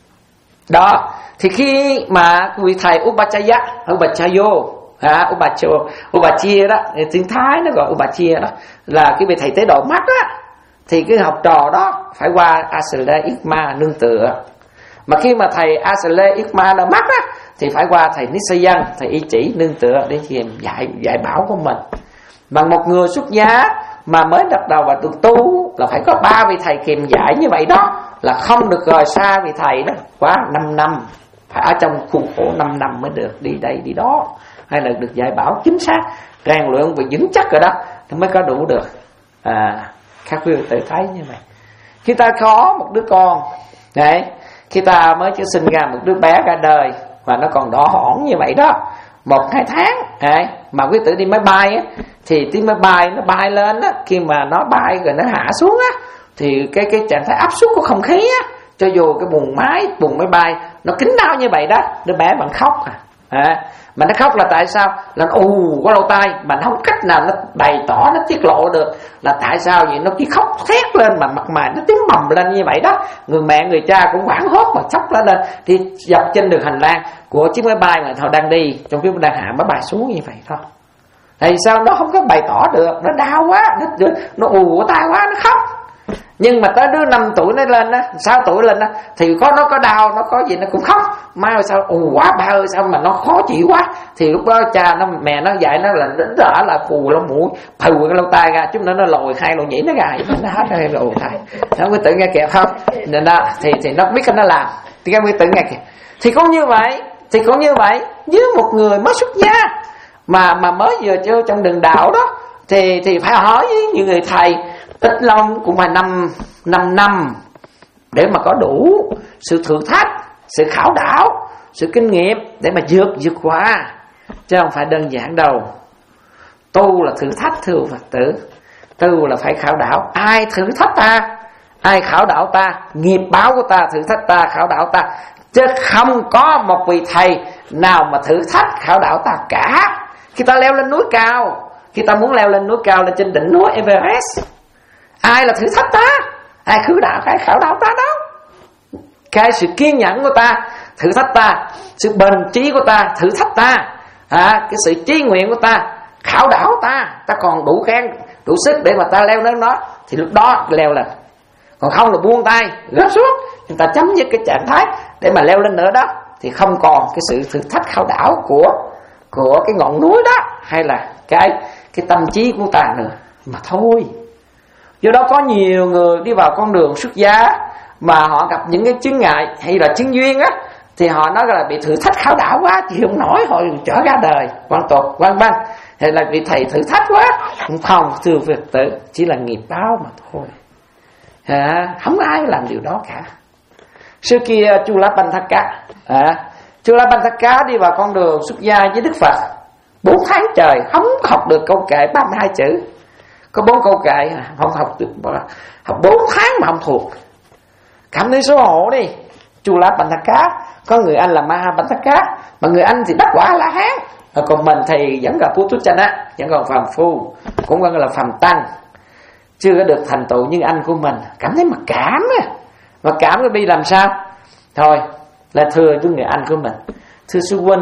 Đó, thì khi mà vị thầy Upachaya, Upachayo, à, Upacho, Upachia đó, tiếng Thái nó gọi Upachia đó, là cái vị thầy tế độ mắt á, thì cái học trò đó phải qua Asale Ikma nương tựa. Mà khi mà thầy Asale Ikma đã mắt á, thì phải qua thầy Nisayan, thầy y chỉ nương tựa để dạy dạy bảo của mình. Mà một người xuất gia mà mới đặt đầu vào tu tu là phải có ba vị thầy kèm dạy như vậy đó, là không được rời xa vị thầy đó quá năm năm, phải ở trong khuôn khổ năm năm mới được đi đây đi đó, hay là được dạy bảo chính xác, rèn luyện và vững chắc rồi đó thì mới có đủ được. À, các quý vị tự thấy như vậy. Khi ta có một đứa con đấy, khi ta mới chỉ sinh ra một đứa bé ra đời và nó còn đỏ hỏn như vậy đó, một hai tháng đấy, mà quý tử đi máy bay á, thì tiếng máy bay nó bay lên á, khi mà nó bay rồi nó hạ xuống á, thì cái cái trạng thái áp suất của không khí á, cho dù cái buồng máy buồng máy bay nó kín đáo như vậy đó, đứa bé vẫn khóc à. À, mà nó khóc là tại sao? Là ù có lỗ tai mà nó không cách nào nó bày tỏ, nó tiết lộ được là tại sao vậy. Nó chỉ khóc thét lên mà mặt mày nó tím mầm lên như vậy đó. Người mẹ người cha cũng hoảng hốt mà khóc lên lên. Thì dọc trên đường hành lang của chiếc máy bay mà họ đang đi, trong khi đang hạ máy bay xuống như vậy thôi, thì sao nó không có bày tỏ được, nó đau quá, nó nó ù tai quá, nó khóc. Nhưng mà tới đứa năm tuổi nó lên á, sáu tuổi lên á, thì có nó có đau, nó có gì nó cũng khóc. Mai sao ù quá ba ơi, sao mà nó khó chịu quá. Thì lúc đó cha nó mẹ nó dạy nó là đến đó là phù lỗ mũi, phù cái lỗ tai ra, chúng nó nó lồi hai lỗ nhĩ nó ra, nó hết hai lỗ tai. Nó mới tự nghe kịp không? Nên đó thì thì nó biết cách nó làm. Thì các quý tự nghe kịp. Thì cũng như vậy, thì cũng như vậy, với một người mới xuất gia mà mà mới vừa chưa trong đường đạo đó, thì thì phải hỏi với những người thầy ít lòng cũng phải năm năm năm để mà có đủ sự thử thách, sự khảo đảo, sự kinh nghiệm để mà vượt vượt qua, chứ không phải đơn giản đâu. Tu là thử thách, thưa Phật tử. Tu là phải khảo đảo. Ai thử thách ta, ai khảo đảo ta, nghiệp báo của ta thử thách ta, khảo đảo ta, chứ không có một vị thầy nào mà thử thách khảo đảo ta cả. Khi ta leo lên núi cao, khi ta muốn leo lên núi cao, lên trên đỉnh núi Everest, ai là thử thách ta? Ai khử đạo, ai khảo đạo ta đâu? Cái sự kiên nhẫn của ta thử thách ta, sự bền trí của ta thử thách ta, à, cái sự trí nguyện của ta khảo đảo ta. Ta còn đủ khen, đủ sức để mà ta leo lên đó, thì lúc đó leo lên. Còn không là buông tay rớt xuống, chúng ta chấm dứt cái trạng thái để mà leo lên nữa đó, thì không còn cái sự thử thách khảo đảo của của cái ngọn núi đó, hay là cái cái tâm trí của ta nữa mà thôi. Do đó có nhiều người đi vào con đường xuất gia mà họ gặp những cái chướng ngại hay là chướng duyên á, thì họ nói là bị thử thách khảo đảo quá, chịu không nổi, họ trở ra đời quan tục quan văn, hay là bị thầy thử thách quá. Không, thưa Phật tử, chỉ là nghiệp báo mà thôi. À, không ai làm điều đó cả. Xưa kia Chulabandhaka, à, Chulabandhaka đi vào con đường xuất gia với Đức Phật bốn tháng trời, không học được câu kệ ba mươi hai chữ. Có bốn câu kệ không học được, học bốn tháng mà không thuộc. Cảm thấy xấu hổ đi. Chulabandhaka, có người anh là Mahabandhaka, mà người anh thì đắc quả La Hán, còn mình thì vẫn là Puthujjana, vẫn còn phàm phu, cũng vẫn là phàm tăng, chưa có được thành tựu như anh của mình. Cảm thấy mặc cảm á. Mà cảm cái bi làm sao? Thôi là thưa với người anh của mình, thưa sư huynh,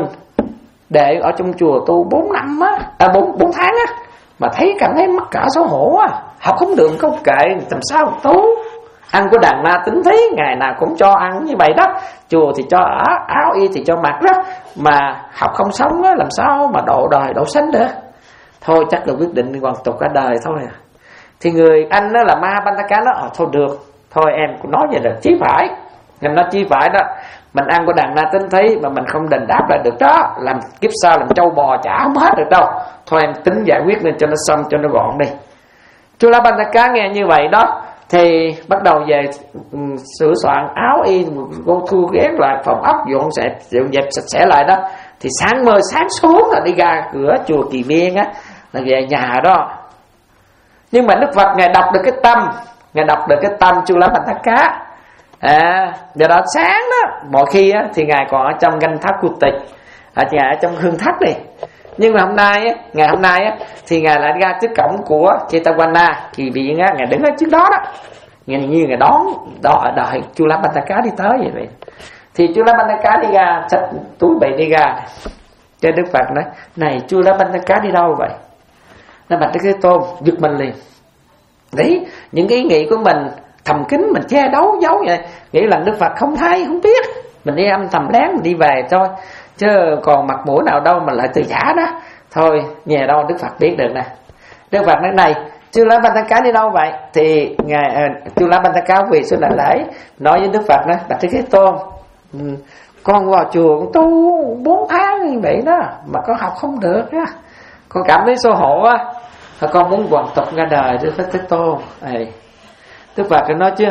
để ở trong chùa tu bốn năm á, à bốn bốn tháng á, mà thấy cảm thấy mắc cỡ xấu hổ á, học không được câu kệ làm sao tu. Ăn của đàn na tính thí, ngày nào cũng cho ăn như vậy đó, chùa thì cho áo, áo y thì cho mặc đó, mà học không sống á, làm sao mà độ đời độ sánh được. Thôi chắc là quyết định đi hoàn tục cả đời thôi à. Thì người anh đó là Mahabandhaka đó, ờ, thôi được, thôi em cũng nói vậy là chí phải. Nên nó chí phải đó, mình ăn của đàn na tính thí mà mình không đền đáp lại được đó, làm kiếp sau làm trâu bò chả không hết được đâu. Thôi em tính giải quyết lên cho nó xong, cho nó gọn đi. Chulabandhaka nghe như vậy đó, thì bắt đầu về um, sửa soạn áo y, cô thu ghét lại phòng ốc, dọn dẹp dọn dẹp sạch sẽ lại đó. Thì sáng mơ sáng xuống là đi ra cửa chùa Kỳ Biên á, là về nhà đó. Nhưng mà Đức Phật ngài đọc được cái tâm, ngài đọc được cái tâm Chulabandhaka. À, do đó sáng đó, mọi khi á, thì ngài còn ở trong Ganh Tháp Cu Tịch, ở nhà ở trong Hương Thất đi. Nhưng mà hôm nay á, ngày hôm nay á, thì ngài lại ra trước cổng của Jetavana Kỳ Biên á, ngài đứng ở trước đó đó, ngài như ngài đón đợi đợi Chulabandhaka đi tới vậy vậy. Thì Chulabandhaka đi ra, xách túi bày đi ra, cho Đức Phật nói: này Chulabandhaka đi đâu vậy? Nó Bạch Đức Thế Tôn giật mình liền. Đấy, những cái ý nghĩ của mình thầm kín, mình che đấu giấu vậy, nghĩ là Đức Phật không hay không biết, mình đi âm thầm lén mình đi về thôi, chứ còn mặt mũi nào đâu mà lại từ giả đó. Thôi nhà đâu Đức Phật biết được nè. Đức Phật nói: này Chulabandhaka đi đâu vậy? Thì ngài uh, Chulabandhaka quỳ xuống đại lễ, nói với Đức Phật nói: Bạch Đức Thế Tôn, um, con vào chùa con tu bốn tháng như vậy đó mà con học không được á, con cảm thấy xấu hổ á, con muốn hoàn tục ra đời. Đức Phật Thế Tôn, Ê. Đức Phật nói chứ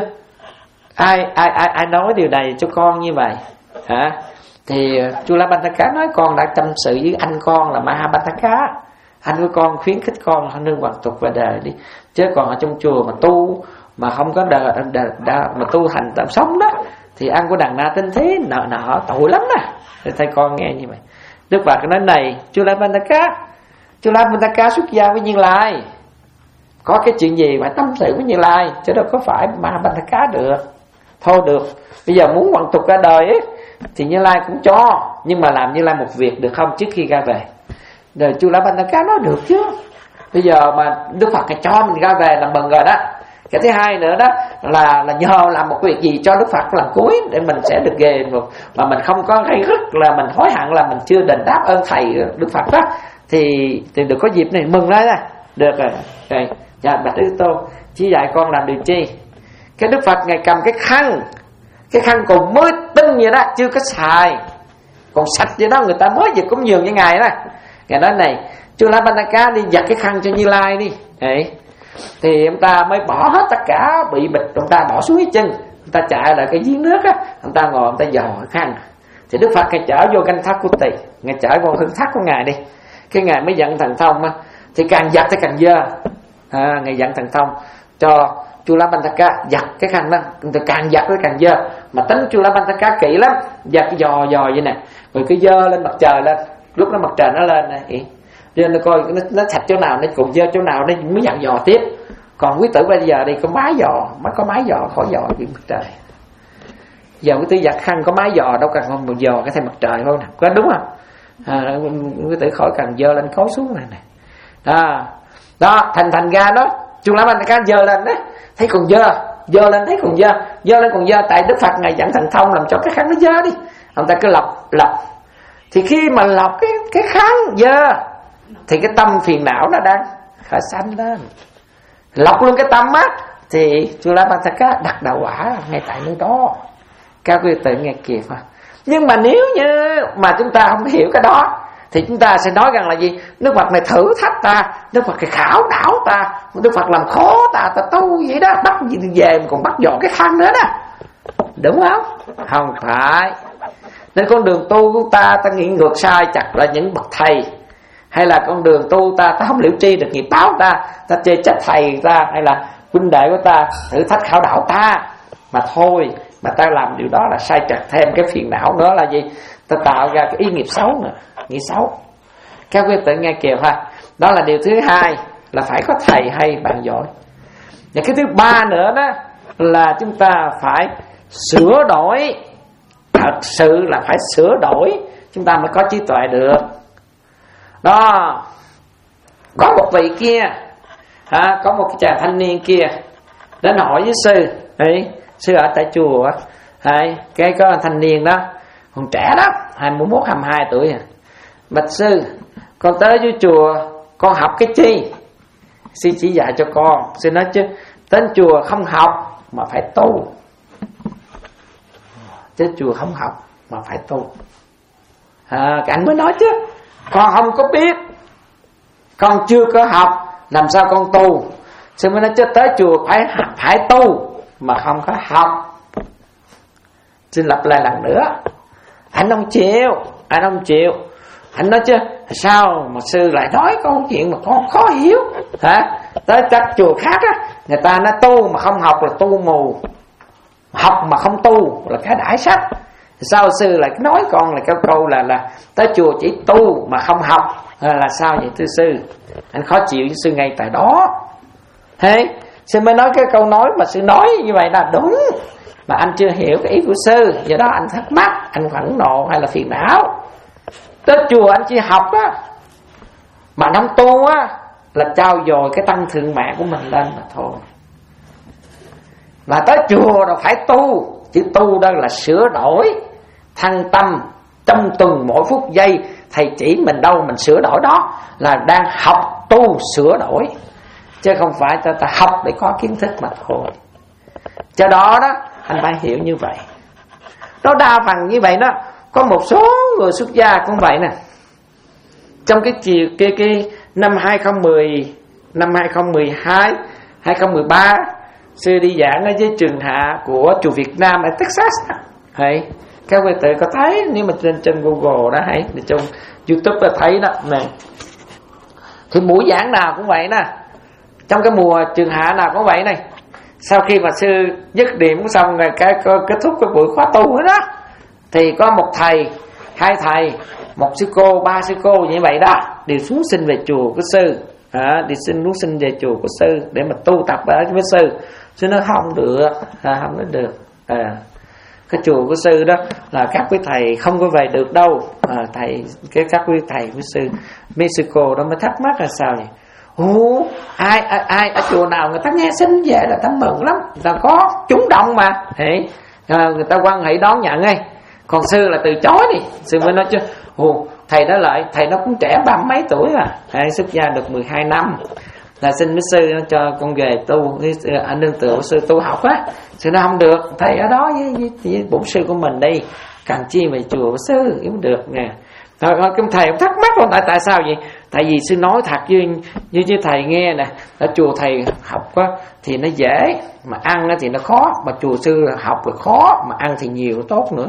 ai ai ai ai nói điều này cho con như vậy hả? Thì Chulabandhaka nói: con đã tâm sự với anh con là Mahabandhaka, anh của con khuyến khích con là nên hoàn tục ra đời đi, chứ còn ở trong chùa mà tu mà không có đời, đời, đời mà tu hành tạm sống đó, thì ăn của đàn na tinh thế nợ nợ tội lắm nè. Thì thầy con nghe như vậy. Đức Phật nói: này Chulabandhaka, Chulabandhaka xuất gia với Như Lai, có cái chuyện gì phải tâm sự với Như Lai, chứ đâu có phải Mahabandhaka được. Thôi được, bây giờ muốn hoàn tục ra đời ấy, thì Như Lai cũng cho, nhưng mà làm Như Lai một việc được không trước khi ra về. Rồi Chulabandhaka nói được chứ, bây giờ mà Đức Phật cho mình ra về là mừng rồi đó. Cái thứ hai nữa đó là là nhờ làm một việc gì cho Đức Phật làm cuối để mình sẽ được ghê một, mà mình không có gây rứt là mình hối hận là mình chưa đền đáp ơn thầy Đức Phật đó, thì thì được có dịp này mừng ra nè. Được rồi, rồi dạ Bạch Đức Tôn chỉ dạy con làm điều chi. Cái Đức Phật ngài cầm cái khăn, cái khăn còn mới tinh vậy đó, chưa có xài, còn sạch vậy đó, người ta mới về cúng dường với ngài đó. Ngài nói: này Chulabandhaka đi giặt cái khăn cho Như Lai đi. Đấy. Thì ông ta mới bỏ hết tất cả bị bịch, ông ta bỏ xuống cái chân, ông ta chạy lại cái giếng nước á, ông ta ngồi ông ta dò cái khăn. Thì Đức Phật ngài chở vô Ganh Tháp Cu Tỳ, ngài chở vô Hương Tháp của ngài đi. Cái ngài mới dặn thần thông á, thì càng giặt thì càng dơ. À, ngài dặn thần thông cho Chulabandhaka giặt cái khăn đó, thì càng giặt nó càng dơ. Mà tính Chulabandhaka kỹ lắm, giặt cái dò dò vậy nè, rồi cứ dơ lên mặt trời lên, lúc nó mặt trời nó lên nè, cho nó coi nó, nó sạch chỗ nào, nó còn dơ chỗ nào, nó mới dặn dò tiếp. Còn quý tử bây giờ đi có mái dò, mới có mái dò khỏi dò bị mặt trời. Giờ quý tử giặt khăn có mái dò đâu cần không, một dò cái thay mặt trời thôi nè, có đúng không? À, quý tử khỏi cần dơ lên khối xuống này nè. À, đó thành thành ra đó Chulabandhaka dơ lên đấy, thấy còn dơ, Dơ lên thấy còn dơ, dơ lên còn dơ. Tại Đức Phật Ngài chẳng thành thông, làm cho cái khăn nó dơ đi. Ông ta cứ lọc lọc. Thì khi mà lọc cái, cái khăn dơ thì cái tâm phiền não nó đang khởi sanh lên. Lọc luôn cái tâm á thì Chulabhantaka đặt đạo quả ngay tại nơi đó. Các quý tự nghe kịp mà. Nhưng mà nếu như mà chúng ta không hiểu cái đó thì chúng ta sẽ nói rằng là gì? Đức Phật này thử thách ta, Đức Phật này khảo não ta, Đức Phật làm khó ta, ta tu vậy đó, bắt gì về mà còn bắt dọn cái khăn nữa đó. Đúng không? Không phải. Nên con đường tu của ta, ta nghĩ ngược sai chặt là những bậc thầy, hay là con đường tu ta, ta không liễu tri được nghiệp báo ta, ta chê trách thầy ta, hay là huynh đệ của ta thử thách khảo đạo ta mà thôi. Mà ta làm điều đó là sai chặt thêm cái phiền não nữa là gì? Ta tạo ra cái ý nghiệp xấu nữa, nghĩ xấu. Các quý tự nghe kìa ha. Đó là điều thứ hai, là phải có thầy hay bạn giỏi. Và cái thứ ba nữa đó là chúng ta phải sửa đổi. Thật sự là phải sửa đổi, chúng ta mới có trí tuệ được. Đó, có một vị kia, à, có một cái chàng thanh niên kia đến hỏi với sư, ấy, sư ở tại chùa, hay cái có thanh niên đó còn trẻ đó, hai mươi mốt hai mươi hai tuổi à. Bạch sư, con tới với chùa con học cái chi? Sư chỉ dạy cho con. Sư nói chứ đến chùa không học mà phải tu. Chứ chùa không học mà phải tu. À, cái anh mới nói chứ con không có biết, con chưa có học, làm sao con tu? Sư mới nói chứ tới chùa phải phải tu mà không có học. Xin lặp lại lần nữa. Anh không chịu, anh không chịu. Anh nói chứ sao mà sư lại nói câu chuyện mà con khó hiểu hả? Tới các chùa khác á, người ta nói tu mà không học là tu mù, học mà không tu là cái đãi sách. Sao sư lại nói con là cái câu là là tới chùa chỉ tu mà không học là, là sao vậy thưa sư? Anh khó chịu với sư ngay tại đó. Thế sư mới nói cái câu nói mà sư nói như vậy là đúng, mà anh chưa hiểu cái ý của sư, do đó anh thắc mắc, anh phẫn nộ hay là phiền não. Tới chùa anh chỉ học á, mà không tu á là trao dồi cái tăng thượng mạng của mình lên mà thôi. Mà tới chùa rồi phải tu. Chữ tu đó là sửa đổi, thăng tâm trong tuần mỗi phút giây. Thầy chỉ mình đâu mình sửa đổi đó, là đang học tu sửa đổi, chứ không phải ta, ta học để có kiến thức mà thôi. Cho đó đó anh phải hiểu như vậy. Nó đa phần như vậy đó. Có một số người xuất gia cũng vậy nè. Trong cái chiều cái, cái năm hai không một không, năm hai không một hai, hai không một ba, sư đi giảng ở dưới trường hạ của chùa Việt Nam ở Texas. Hay các quý vị có thấy, nếu mà trên trên Google đó, hay trong YouTube là thấy đó nè. Thì buổi giảng nào cũng vậy nè. Trong cái mùa trường hạ nào cũng vậy này. Sau khi mà sư dứt điểm xong rồi cái kết thúc cái buổi khóa tu đó, thì có một thầy, hai thầy, một sư cô, ba sư cô như vậy đó, đều xuống xin về chùa của sư, à, đi xin xuống xin về chùa của sư để mà tu tập ở với sư. Sư nói không được, à, không có được. À, cái chùa của sư đó là các quý thầy không có về được đâu. À, thầy cái các quý thầy với sư, mấy sư cô đó mới thắc mắc là sao vậy? Ồ, ai ai ai ở chùa nào người ta nghe xin về là ta mừng lắm, người ta có chúng đông mà, thì à, người ta quan hệ đón nhận ấy. Còn sư là từ chối đi. Sư mới nói chứ ồ, thầy đó lại, thầy nó cũng trẻ ba mấy tuổi à, thầy xuất gia được mười hai năm, là xin với sư cho con về tu, anh nương tựa sư tu học á. Sư nói không được, thầy ở đó với, với, với bổn sư của mình đi, cần chi về chùa của sư cũng được nè. Rồi cái thầy cũng thắc mắc không, tại tại sao vậy? Tại vì sư nói thật như như, như thầy nghe nè, ở chùa thầy học á thì nó dễ, mà ăn thì nó khó, mà chùa sư học là khó, mà ăn thì nhiều tốt nữa,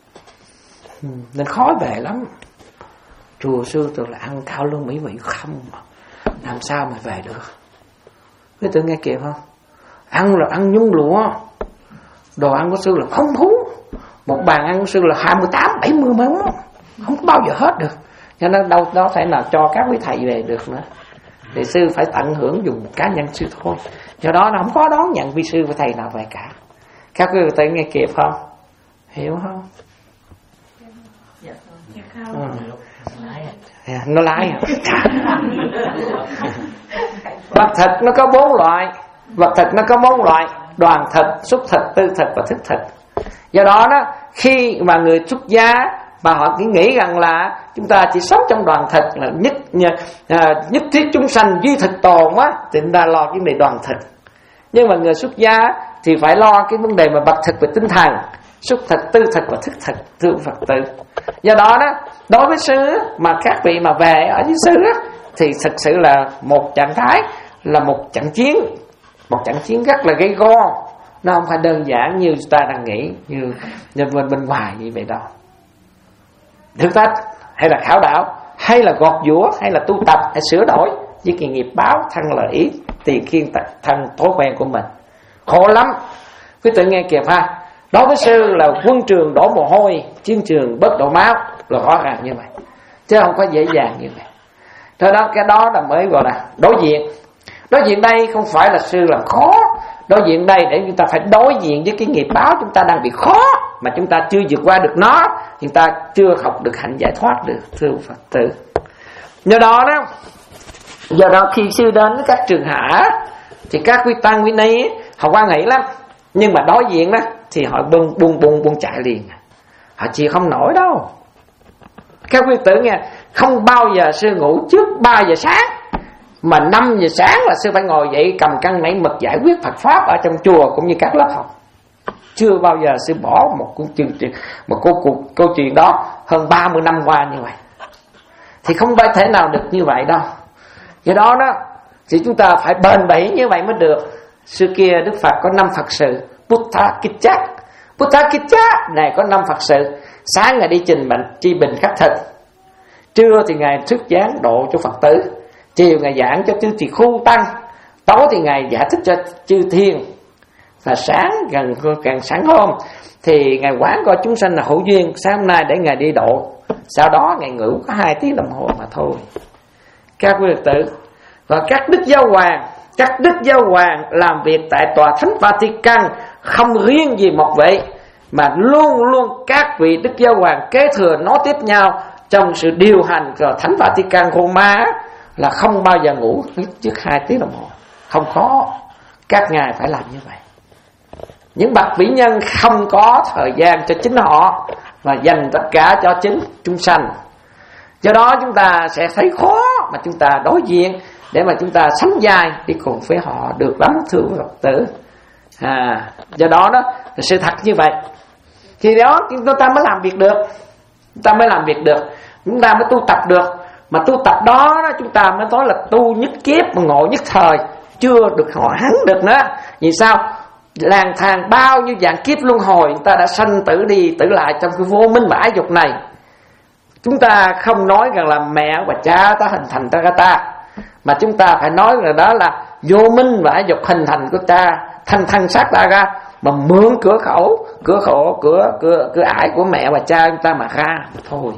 nên khó về lắm. Chùa sư tôi là ăn cao lương mỹ vị không mà, làm sao mà về được? Quý tự nghe kịp không? Ăn là ăn nhung lụa, đồ ăn của sư là phong phú, một bàn ăn của sư là hai mươi tám bảy mươi món, không có bao giờ hết được. Cho nên đâu đó thể nào cho các quý thầy về được nữa, thì sư phải tận hưởng dùng cá nhân sư thôi. Do đó nó không có đón nhận vi sư với thầy nào về cả. Các quý tự nghe kịp không? Hiểu không? Ừ. À, nó lái vật thịt nó có bốn loại. Vật thịt nó có bốn loại. đoàn thực, xúc thực, tư thực và thức thực. Do đó đó, khi mà người xuất gia mà họ chỉ nghĩ rằng là chúng ta chỉ sống trong đoàn thực là nhất uh, nhất thiết chúng sanh duy thực tồn á, thì chúng ta lo cái này đoàn thực. Nhưng mà người xuất gia thì phải lo cái vấn đề mà bậc thực về tinh thần, xúc thực, tư thực và thức thực, thưa Phật tử. Do đó đó, đối với sư mà các vị mà về ở với sư á, thì thực sự là một trạng thái, là một trận chiến, một trận chiến rất là gây go. Nó không phải đơn giản như ta đang nghĩ, như nhân bên bên ngoài như vậy đâu. Thử thách hay là khảo đạo, hay là gọt giũa, hay là tu tập, hay sửa đổi với cái nghiệp báo thân lợi ý tỳ khiên thân thói quen của mình. Khổ lắm. Quý tự nghe kìa ha. Đối với sư là quân trường đổ mồ hôi, chiến trường bớt đổ máu, là rõ ràng như vậy, chứ không có dễ dàng như vậy. Thế đó, cái đó là mới gọi là đối diện. Đối diện đây không phải là sư làm khó, đối diện đây để chúng ta phải đối diện với cái nghiệp báo chúng ta đang bị khó, mà chúng ta chưa vượt qua được nó, chúng ta chưa học được hạnh giải thoát được, thưa Phật tử. Do đó đó, do đó khi sư đến các trường hạ thì các quý tăng quý ni họ quan hệ lắm, nhưng mà đối diện đó thì họ buông buông buông buông chạy liền, họ chịu không nổi đâu. Các quý tử nghe, không bao giờ sư ngủ trước ba giờ sáng, mà năm giờ sáng là sư phải ngồi dậy cầm cân nảy mực giải quyết Phật pháp ở trong chùa cũng như các lớp học. Chưa bao giờ sư bỏ một câu chuyện, một câu, câu, câu chuyện đó hơn ba mươi năm qua như vậy. Thì không phải thể nào được như vậy đâu. Do đó đó thì chúng ta phải bền bỉ như vậy mới được. Xưa kia Đức Phật có năm Phật sự, Buddha Kitcha. Buddha Kitcha này có năm Phật sự. Sáng Ngài đi trình bệnh tri bình khắc thực, trưa thì Ngài thuyết giảng độ cho Phật tử, chiều Ngài giảng cho chư tỳ khu tăng, tối thì Ngài giải thích cho chư thiên, và sáng gần càng sáng hôm thì Ngài quán coi chúng sanh là hữu duyên, sáng hôm nay để Ngài đi độ, sau đó Ngài ngủ có hai tiếng đồng hồ mà thôi. Các quý Phật tử và các đức giáo hoàng, các đức giáo hoàng làm việc tại tòa thánh Vatican không riêng gì một vị, mà luôn luôn các vị đức giáo hoàng kế thừa nối tiếp nhau trong sự điều hành của thánh Vatican Roma, là không bao giờ ngủ trước hai tiếng đồng hồ, không có. Các ngài phải làm như vậy. Những bậc vĩ nhân không có thời gian cho chính họ và dành tất cả cho chính chúng sanh. Do đó chúng ta sẽ thấy khó mà chúng ta đối diện để mà chúng ta sánh vai đi cùng với họ được lắm, thưa Phật tử. À, do đó đó là sự thật như vậy. Thì đó chúng ta mới làm việc được, chúng ta mới làm việc được, chúng ta mới tu tập được. Mà tu tập đó, đó chúng ta mới nói là tu nhất kiếp mà ngộ nhất thời, chưa được họ hắn được nữa. Vì sao? Lang thang bao nhiêu dạng kiếp luân hồi, chúng ta đã sanh tử đi tử lại trong cái vô minh và ái dục này. Chúng ta không nói rằng là mẹ và cha ta hình thành ta ta, mà chúng ta phải nói là đó là vô minh và ái dục hình thành của ta, thân thân xác ta ra, mà mượn cửa khẩu, cửa khẩu, cửa cửa cửa ải của mẹ và cha chúng ta mà ra mà thôi.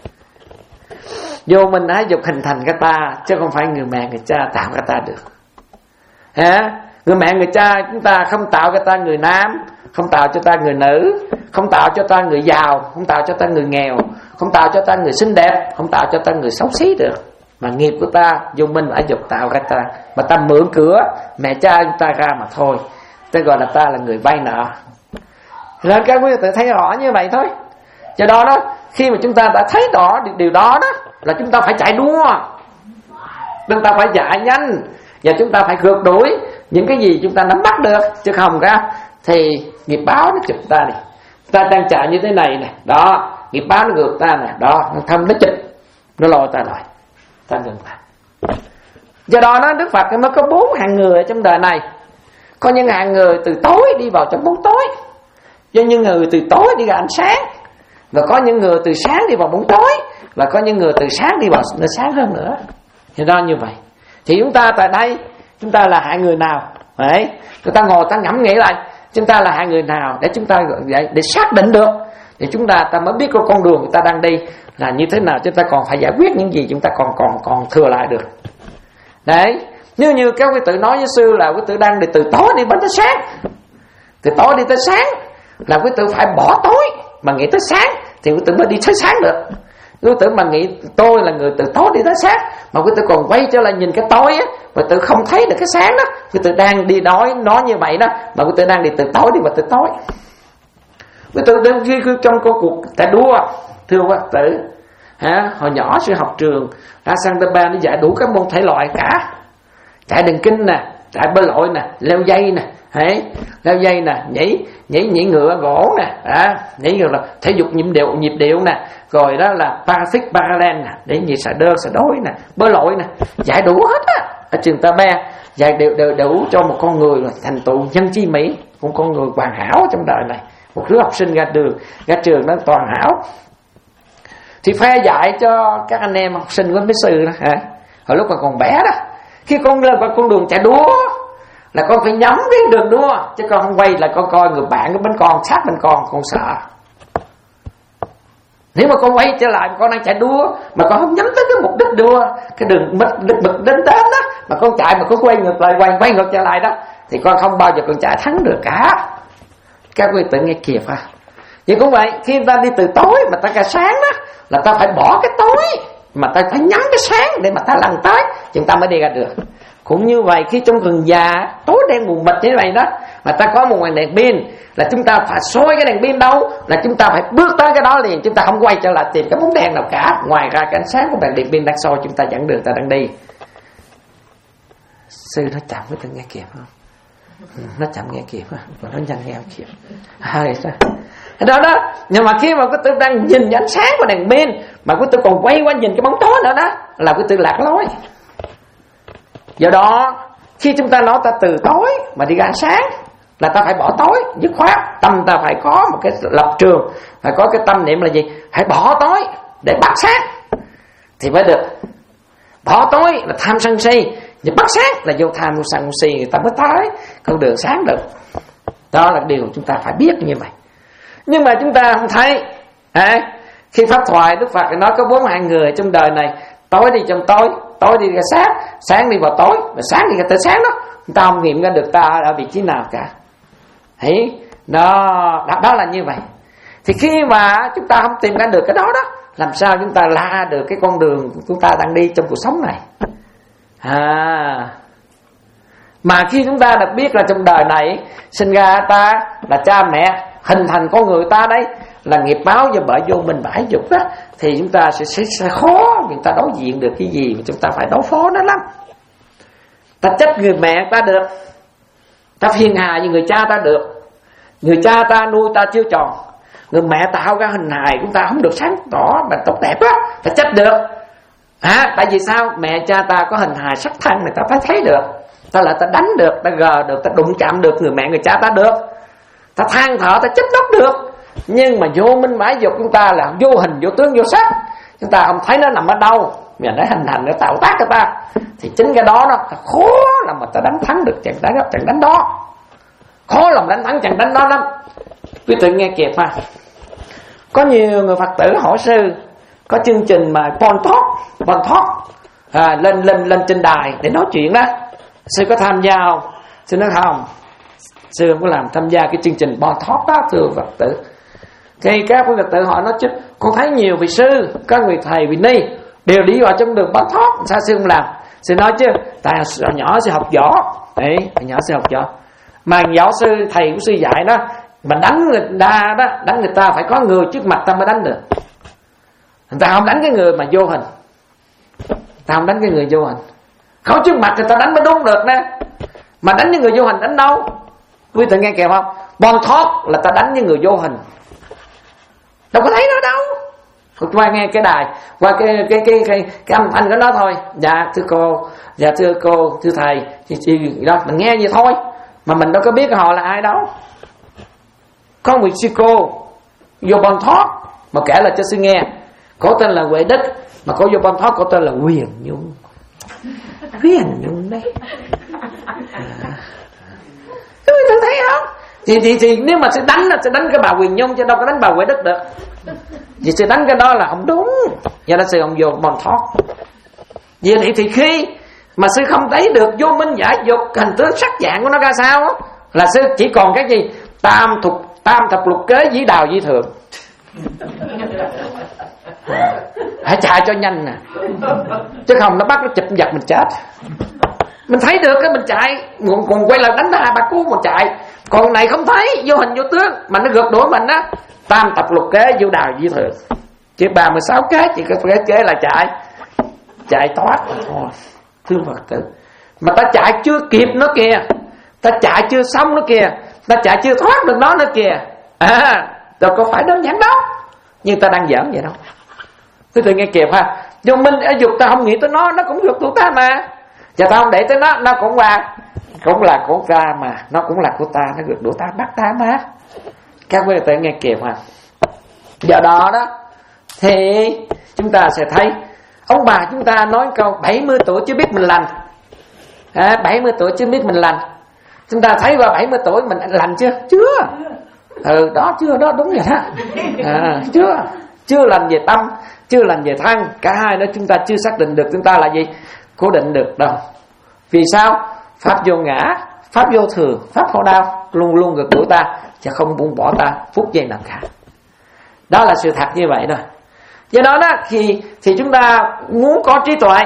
Vô minh ái dục hình thành cái ta, chứ không phải người mẹ người cha tạo cái ta được. Hả? Người mẹ người cha chúng ta không tạo cho ta người nam, không tạo cho ta người nữ, không tạo cho ta người giàu, không tạo cho ta người nghèo, không tạo cho ta người xinh đẹp, không tạo cho ta người xấu xí được. Mà nghiệp của ta vô minh ái dục tạo ra ta, mà ta mượn cửa mẹ cha chúng ta ra mà thôi. Ta gọi là ta là người vay nợ. Nên các quý vị thấy rõ như vậy thôi. Do đó đó, khi mà chúng ta đã thấy rõ được điều đó đó, là chúng ta phải chạy đua, chúng ta phải chạy nhanh, và chúng ta phải rượt đuổi những cái gì chúng ta nắm bắt được, chứ không ra thì nghiệp báo nó chụp ta đi. Ta đang chạy như thế này này, đó, nghiệp báo nó ngược ta nè, đó, nó thâm nó chụp, nó lôi ta rồi, ta ngừng lại. Do đó đó, Đức Phật nó có bốn hạng người ở trong đời này. Có những hạng người từ tối đi vào trong bóng tối, do những người từ tối đi vào ánh sáng, và có những người từ sáng đi vào bóng tối, và có những người từ sáng đi vào nơi sáng hơn nữa. Thì đó như vậy. Thì chúng ta tại đây, chúng ta là hạng người nào? Đấy, chúng ta ngồi ta ngẫm nghĩ lại, chúng ta là hạng người nào để chúng ta để, để xác định được, để chúng ta ta mới biết cái con đường người ta đang đi là như thế nào, chúng ta còn phải giải quyết những gì chúng ta còn còn còn thừa lại được. Đấy, như như các quý tử nói với sư là quý tử đang đi từ tối đi đến tới sáng, từ tối đi tới sáng là quý tử phải bỏ tối mà nghĩ tới sáng thì quý tử mới đi tới sáng được. Quý tử mà nghĩ tôi là người từ tối đi tới sáng, mà quý tử còn quay trở lại nhìn cái tối á, quý tử không thấy được cái sáng đó. Quý tử đang đi nói nói như vậy đó, mà quý tử đang đi từ tối đi vào từ tối. Quý tử đến khi trong cuộc chạy đua, thưa quý tử, hả, hồi nhỏ sư học trường ra Santa Ba nó dạy đủ các môn thể loại cả, chạy đường kinh nè, chạy bơi lội nè, leo dây nè, hãy leo dây nè, nhảy nhảy nhảy ngựa gỗ nè, à, nhảy ngựa là thể dục nhịp điệu nhịp điệu nè, rồi đó là Pacific Parallel nè, để nhảy xà đơn xà đối nè, bơi lội nè, dạy đủ hết á. Ở trường Ta Ba dạy đều đều đủ cho một con người là thành tựu nhân chi mỹ, một con người hoàn hảo trong đời này. Một đứa học sinh ra đường ra trường nó toàn hảo, thì phe dạy cho các anh em học sinh của mấy sư đó hả, hồi lúc mà còn bé đó, khi con lên qua con đường chạy đua là con phải nhắm cái đường đua, chứ con không quay là con coi người bạn của bên con sát bên con, con sợ. Nếu mà con quay trở lại con đang chạy đua mà con không nhắm tới cái mục đích đua, cái đường đích bực đến đến đó, mà con chạy mà con quay ngược lại, quay quay ngược trở lại đó, thì con không bao giờ con chạy thắng được cả. Các quý tự nghe kịp ha. Vậy cũng vậy, khi ta đi từ tối mà ta cả sáng đó, là ta phải bỏ cái tối mà ta phải nhắm cái sáng để mà ta lần tới, chúng ta mới đi ra được. Cũng như vậy, khi trong rừng già tối đen mù mịt như vậy đó, mà ta có một ngọn đèn pin, là chúng ta phải soi cái đèn pin đâu, là chúng ta phải bước tới cái đó liền, chúng ta không quay trở lại tìm cái bóng đèn nào cả, ngoài ra cái ánh sáng của đèn pin đang soi chúng ta dẫn đường ta đang đi. Sư nó chậm với ta nghe kịp không? Nó chậm nghe kịp và nó nhanh nghe không kịp. Hay sao? Đó đó, nhưng mà khi mà quý tử đang nhìn ánh sáng của đèn pin mà quý tử còn quay qua nhìn cái bóng tối nữa đó, là quý tử lạc lối. Do đó khi chúng ta nói ta từ tối mà đi ra ánh sáng, là ta phải bỏ tối dứt khoát. Tâm ta phải có một cái lập trường, phải có cái tâm niệm là gì? Hãy bỏ tối để bắt sáng thì mới được. Bỏ tối là tham sân si, và bắt sáng là vô tham vô sân vô si, người ta mới tới con đường sáng được. Đó là điều chúng ta phải biết như vậy. Nhưng mà chúng ta không thấy à, khi pháp thoại Đức Phật nói có bốn hạng người trong đời này, tối đi trong tối, tối đi ra sáng, sáng đi vào tối, và sáng đi ra tới sáng đó, chúng ta không nghiệm ra được ta ở vị trí nào cả. Thấy đó, đó, đó là như vậy. Thì khi mà chúng ta không tìm ra được cái đó đó, làm sao chúng ta la được cái con đường chúng ta đang đi trong cuộc sống này? À, mà khi chúng ta đã biết là trong đời này sinh ra ta là cha mẹ hình thành con người ta đấy, là nghiệp báo do bởi vô minh bãi dục đó, thì chúng ta sẽ, sẽ, sẽ khó chúng ta đối diện được cái gì mà chúng ta phải đối phó nó lắm. Ta trách người mẹ ta được, ta phiền hà với người cha ta được, người cha ta nuôi ta chưa tròn, người mẹ tạo ra hình hài chúng ta không được sáng tỏ mà tốt đẹp á, ta trách được. À, tại vì sao? Mẹ cha ta có hình hài sắc thân này ta phải thấy được, ta lại ta đánh được, ta gờ được, ta đụng chạm được người mẹ người cha ta được, ta than thở, ta trách móc được. Nhưng mà vô minh mãi dục chúng ta là vô hình vô tướng vô sắc, chúng ta không thấy nó nằm ở đâu, mà nó hình thành nó tạo tác cho ta, thì chính cái đó nó khó là mà ta đánh thắng được trận đánh trận đánh đó, khó lòng đánh thắng trận đánh đó lắm. Quý tự nghe kịp ha. Có nhiều người Phật tử hỏi sư, có chương trình mà Bon Talk, Bon Talk à, lên lên lên trên đài để nói chuyện đó, sư có tham gia không? Sư nói không, sư không có làm tham gia cái chương trình Bon Talk đó, thưa Phật tử. Thì các quý Phật tử hỏi nó chứ, con thấy nhiều vị sư, các vị thầy vị ni đều đi vào trong đường Bon Talk, sao sư không làm? Sư nói chứ, tại hồi nhỏ sư học võ, đấy, hồi nhỏ sư học võ, mà giáo sư thầy của sư dạy đó, mà đánh người ta đó, đánh người ta phải có người trước mặt ta mới đánh được. Người ta không đánh cái người mà vô hình, người ta không đánh cái người vô hình, không trước mặt người ta đánh mới đúng được nè. Mà đánh những người vô hình đánh đâu? Quý vị nghe kìa không? Bon Talk là ta đánh những người vô hình, đâu có thấy nó đâu. Qua nghe cái đài, qua cái cái cái cái, cái âm thanh của nó thôi. Dạ thưa cô, dạ thưa cô, thưa thầy, thì, thì đó mình nghe vậy thôi, mà mình đâu có biết họ là ai đâu. Có một sư cô vô Bon Talk mà kể là cho sư nghe, cổ tên là Huệ Đức, mà cổ vô Bon Talk cổ tên là Huyền Nhung. Huyền Nhung đấy. À. Các bạn thấy không? Thì, thì, thì nếu mà sẽ đánh là sẽ đánh cái bà Huyền Nhung, chứ đâu có đánh bà Huệ Đức được. Vì sẽ đánh cái đó là không đúng. Do đó sư không vô Bon Talk. Vì vậy thì khi mà sư không thấy được vô minh giả dục hình tướng sắc dạng của nó ra sao đó, là sư chỉ còn cái gì? Tam thục tam thập lục kế dĩ đào dĩ thượng. Hãy chạy cho nhanh nè, chứ không nó bắt nó chụp giật mình chết. Mình thấy được cái mình chạy, còn quay lại đánh hai ba cú mà chạy. Còn này không thấy, vô hình vô tướng mà nó gượt đuổi mình á. Tam tập lục kế vô đào di thường, chỉ ba mươi sáu kế chỉ có kế kế là chạy chạy thoát thôi. Thương Phật tử, mà ta chạy chưa kịp nó kìa, ta chạy chưa xong nó kìa, ta chạy chưa thoát được nó nữa kìa. À, đâu có phải đơn giản đâu, nhưng ta đang giỡn vậy đâu. Thứ tự nghe kịp ha. Vô minh ở dục ta không nghĩ tới nó, nó cũng dục tụi ta mà. Và ta không để tới nó, nó cũng là cũng là của ta mà, nó cũng là của ta, nó gượt đuổi ta bắt ta mà. Các quý vị nghe kịp ha. Do đó đó thì chúng ta sẽ thấy ông bà chúng ta nói câu bảy mươi tuổi chưa biết mình lành. À, bảy mươi tuổi chưa biết mình lành. Chúng ta thấy qua bảy mươi tuổi mình lành chưa? Chưa. Ừ, đó chưa, đó đúng rồi đó. À, chưa. Chưa lành về tâm, chưa lành về thân. Cả hai đó chúng ta chưa xác định được chúng ta là gì, cố định được đâu. Vì sao? Pháp vô ngã, pháp vô thường, pháp khổ đau luôn luôn gật đuổi ta và không buông bỏ ta phút giây nào cả. Đó là sự thật như vậy thôi. Do đó đó thì, thì chúng ta muốn có trí tuệ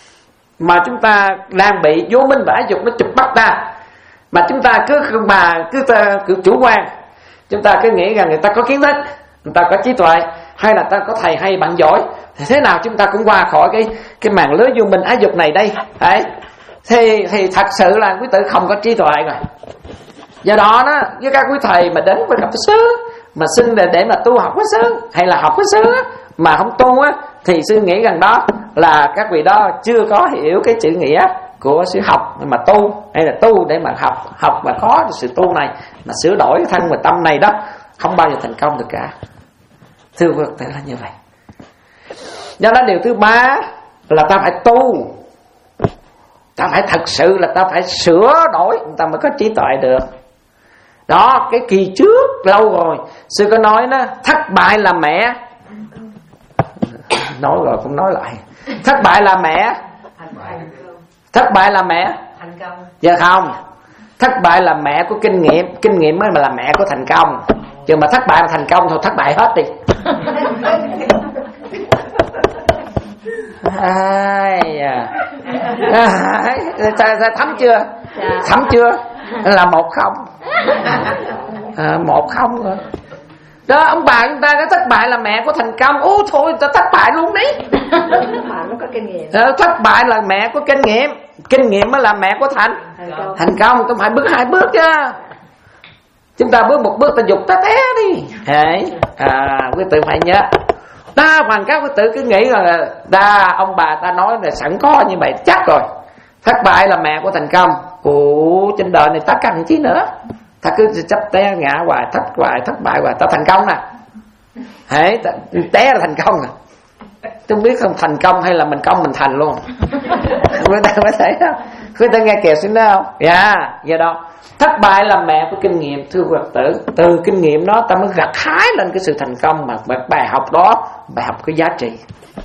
mà chúng ta đang bị vô minh và ái dục nó chụp bắt ta, mà chúng ta cứ mà cứ, ta, cứ chủ quan, chúng ta cứ nghĩ rằng người ta có kiến thức, người ta có trí tuệ, hay là ta có thầy hay bạn giỏi, thì thế nào chúng ta cũng qua khỏi cái cái màn lưới vô minh ái dục này đây. Đấy. Thì thì thật sự là quý tử không có trí tuệ rồi. Do đó đó, với các quý thầy mà đến với gặp sư mà xin để, để mà tu học với sư hay là học với sư mà không tu á, thì sư nghĩ rằng đó là các vị đó chưa có hiểu cái chữ nghĩa của sự học mà tu, hay là tu để mà học học mà có sự tu này mà sửa đổi cái thân và tâm này đó, không bao giờ thành công được cả. Thưa quý vị là như vậy. Do đó điều thứ ba là ta phải tu, ta phải thật sự là ta phải sửa đổi, ta mới có trí tuệ được. Đó, cái kỳ trước lâu rồi sư có nói đó, thất bại là mẹ. Nói rồi cũng nói lại. Thất bại là mẹ. Thất bại là mẹ. Thành công. Dạ không. Thất bại là mẹ của kinh nghiệm, kinh nghiệm mới là mẹ của thành công. Chứ mà thất bại mà thành công thôi thất bại hết đi. Ai à. À, thấm chưa? Thấm chưa? Là một không. À, một không rồi. Đó, ông bà chúng ta cái thất bại là mẹ của thành công. Ô thôi, ta thất bại luôn đấy. Mà nó có kinh nghiệm. À, thất bại là mẹ của kinh nghiệm, kinh nghiệm mới là mẹ của thành Thành công. thành công. Không phải bước hai bước chứ. Chúng ta bước một bước ta dục ta té đi. Đấy. À, quý tử phải nhớ. Đa phần các quý tử cứ nghĩ là đa ông bà ta nói là sẵn có như vậy chắc rồi. Thất bại là mẹ của thành công. Ủa, trên đời này ta cần chi nữa. Ta cứ chấp té ngã hoài, thất hoài, thất bại hoài, ta thành công nè. Hãy té là thành công nè. Tôi biết không thành công hay là mình công mình thành luôn. Người ta mới thấy đó. Người ta nghe kìa xin đó không? Dạ, do đó thất bại là mẹ của kinh nghiệm. Thưa Phật tử, từ kinh nghiệm đó ta mới gặt hái lên cái sự thành công. Mà bài học đó, bài học có giá trị.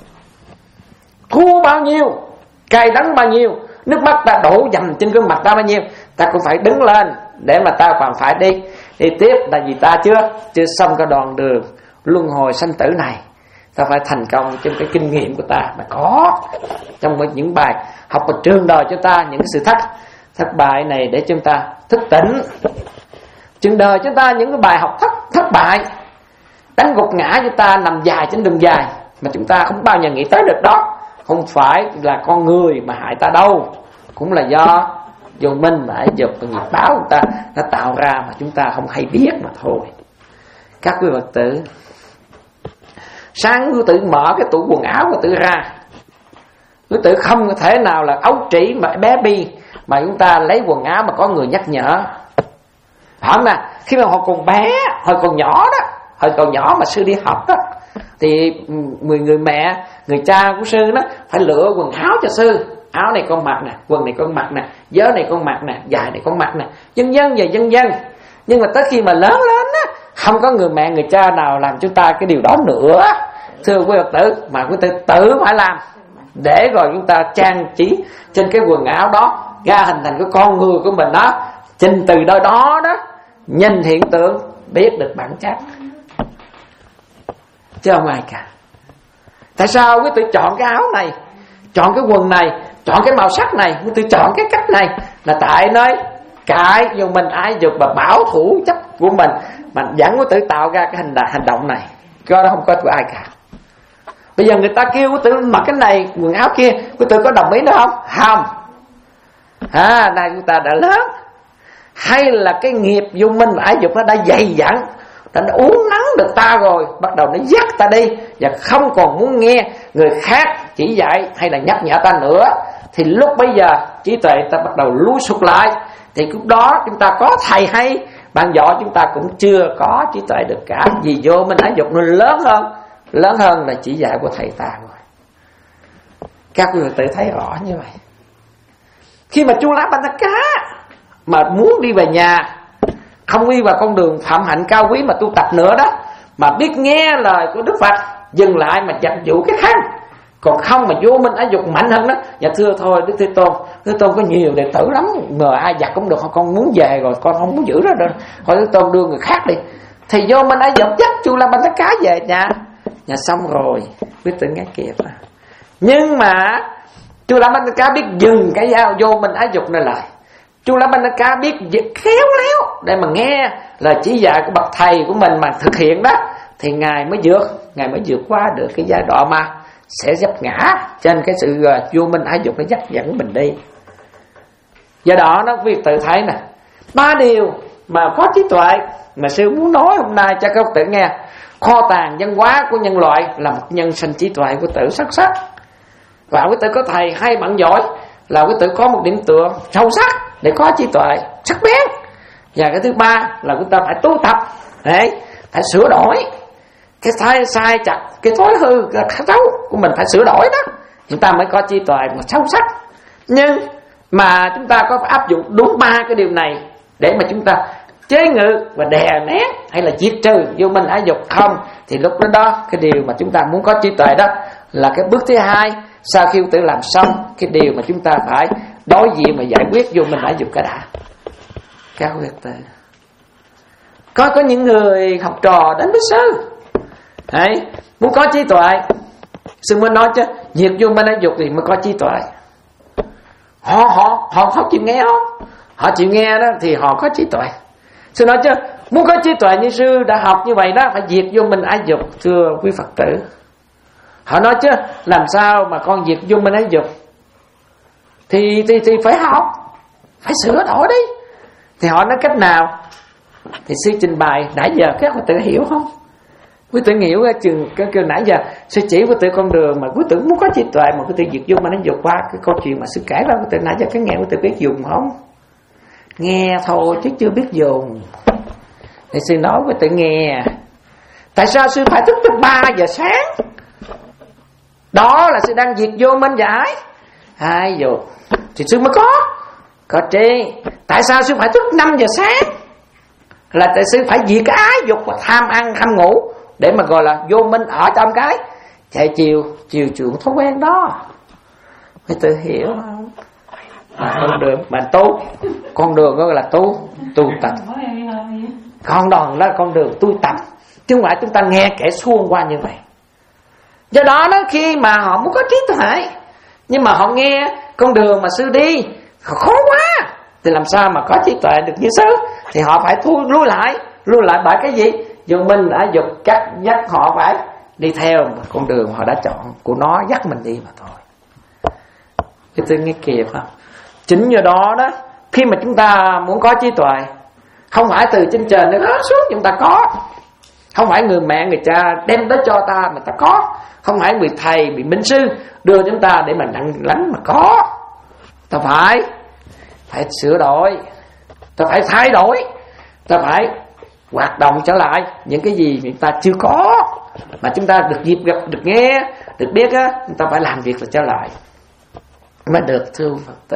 Thua bao nhiêu, cay đắng bao nhiêu, nước mắt ta đổ dầm trên gương mặt ta bao nhiêu, ta cũng phải đứng lên để mà ta còn phải đi đi tiếp. Là vì ta chưa chưa xong cái đoạn đường luân hồi sanh tử này, ta phải thành công trong cái kinh nghiệm của ta mà có trong những bài học ở trường đời cho ta những cái sự thất thất bại này để chúng ta thức tỉnh. Trường đời chúng ta những cái bài học thất thất bại đánh gục ngã cho ta nằm dài trên đường dài mà chúng ta không bao giờ nghĩ tới được. Đó không phải là con người mà hại ta đâu, cũng là do vô minh mà dục và nghiệp báo của ta đã tạo ra mà chúng ta không hay biết mà thôi. Các quý Phật tử, sáng quý tử mở cái tủ quần áo quý tử ra, quý tử không có thể nào là ấu trĩ mà bé bi mà chúng ta lấy quần áo mà có người nhắc nhở. Phải không nè? Khi mà họ còn bé, hồi còn nhỏ đó, hồi còn nhỏ mà sư đi học đó, thì người người mẹ, người cha của sư đó phải lựa quần áo cho sư. Áo này con mặc nè, quần này con mặc nè, vớ này con mặc nè, dài này con mặc nè, dân dân và dân dân. Nhưng mà tới khi mà lớn lên á, không có người mẹ người cha nào làm chúng ta cái điều đó nữa. Thưa quý Phật tử, mà quý tử tự phải làm để rồi chúng ta trang trí trên cái quần áo đó ra hình thành cái con người của mình đó. Trình từ đó đó đó nhìn hiện tượng biết được bản chất. chứ không ai cả. Tại sao quý tử chọn cái áo này, chọn cái quần này, chọn cái màu sắc này, quý tử chọn cái cách này? Là tại nơi cãi vô minh ái dục và bảo thủ chấp của mình mà dẫn quý tử tạo ra cái hành, hành động này. Cái đó không có của ai cả. Bây giờ người ta kêu quý tử mặc cái này, quần áo kia, quý tử có đồng ý nữa không? Không. À, này chúng ta đã lớn. Hay là cái nghiệp vô minh và ái dục nó đã dày dặn, nó đã uốn nắn được ta rồi, bắt đầu nó dắt ta đi và không còn muốn nghe người khác chỉ dạy hay là nhắc nhở ta nữa, thì lúc bây giờ trí tuệ ta bắt đầu lui sụt lại. Thì lúc đó chúng ta có thầy hay bạn giỏi, chúng ta cũng chưa có trí tuệ được cả. Vì vô minh ái dục nó lớn hơn, lớn hơn là chỉ dạy của thầy ta rồi. Các quý vị tự thấy rõ như vậy. Khi mà Chu La Ban Tha Cá mà muốn đi về nhà, không đi vào con đường phạm hạnh cao quý mà tu tập nữa đó, mà biết nghe lời của Đức Phật, dừng lại mà dập dụ cái khăn, còn không mà vô minh ái dục mạnh hơn đó. Dạ thưa thôi Đức Thế Tôn, Thế Tôn có nhiều đệ tử lắm, mà ai giặt cũng được, con muốn về rồi, con không muốn giữ đó đâu, thôi Thế Tôn đưa người khác đi. Thì vô minh ái dục dắt Chu La Ban Tha Cá về nhà. Nhà xong rồi biết tự nghe kịp à. Nhưng mà Chu La Ban Tha Cá biết dừng cái dao vô minh ái dục này lại. Chu La Ban Tha Cá biết khéo léo để mà nghe lời chỉ dạy của bậc thầy của mình mà thực hiện đó, thì ngài mới vượt, ngài mới vượt qua được cái giai đoạn mà sẽ dấp ngã trên cái sự vô minh ái dục nó dắt dẫn mình đi. Do đó nó việc tự thấy nè, ba điều mà có trí tuệ mà sư muốn nói hôm nay cho các tự nghe. Kho tàng văn hóa của nhân loại là một nhân sinh trí tuệ của tử sắc sắc, và quý tử có thầy hay bạn giỏi là quý tử có một điểm tựa sâu sắc để có trí tuệ sắc bén. Và cái thứ ba là chúng ta phải tu tập, đấy, phải sửa đổi cái sai sai chặt, cái thói hư, cái xấu của mình phải sửa đổi đó, chúng ta mới có trí tuệ một sâu sắc. Nhưng mà chúng ta có áp dụng đúng ba cái điều này để mà chúng ta chế ngự và đè nén hay là diệt trừ vô minh ái dục không, thì lúc đó đó cái điều mà chúng ta muốn có trí tuệ đó là cái bước thứ hai. Sau khi tự làm xong cái điều mà chúng ta phải đối diện và giải quyết vô minh ái dục cái đã. Các quý vị, có có những người học trò đến với sư, đấy, muốn có trí tuệ, sư mới nói chứ diệt vô minh ái dục thì mới có trí tuệ. Họ họ họ không chịu nghe không? Họ chịu nghe đó thì họ có trí tuệ. Sư nói chứ muốn có trí tuệ như sư đã học như vậy đó, phải diệt vô minh ái dục. Thưa quý Phật tử, họ nói chứ làm sao mà con diệt vô minh ái dục? Thì, thì, thì phải học, phải sửa đổi đi. Thì họ nói cách nào? Thì sư trình bày nãy giờ các quý tử hiểu không? Quý tử hiểu chừng cái kêu nãy giờ sư chỉ quý tử con đường mà quý tử muốn có trí tuệ mà quý tử diệt vô minh ái dục qua cái câu chuyện mà sư kể ra quý tử nãy giờ cái nghe quý tử biết dùng không? Nghe thôi chứ chưa biết dùng. Thì sư nói quý tử nghe. Tại sao sư phải thức tới ba giờ sáng? Đó là sư đang diệt vô minh giải ai dục thì sư mới có có tri. Tại sao sư phải thức năm giờ sáng? Là tại sư phải diệt cái ái dục và tham ăn tham ngủ để mà gọi là vô minh ở trong cái chạy chiều chiều chuộng thói quen đó. Quý tử hiểu không? Mà con đường mà tu, con đường đó là tu tu tập, con đường đó là con đường tu tập, chứ không phải chúng ta nghe kẻ xuông qua như vậy. Do đó đó khi mà họ muốn có trí tuệ nhưng mà họ nghe con đường mà sư đi khó quá thì làm sao mà có trí tuệ được như sư? Thì họ phải thu lui lại, lui lại bởi cái gì? Dù mình đã dục cắt dắt họ phải đi theo con đường họ đã chọn của nó, dắt mình đi mà thôi. Cái tôi nghe kịp không? Chính do đó đó, khi mà chúng ta muốn có trí tuệ, không phải từ trên trời nó rớt xuống chúng ta có, không phải người mẹ người cha đem tới cho ta mà ta có, không phải người thầy bị minh sư đưa chúng ta để mà nặng lánh mà có. Ta phải phải sửa đổi, ta phải thay đổi, ta phải hoạt động trở lại những cái gì chúng ta chưa có mà chúng ta được dịp gặp, được nghe, được biết á, chúng ta phải làm việc là trở lại mới được, thưa Phật tử.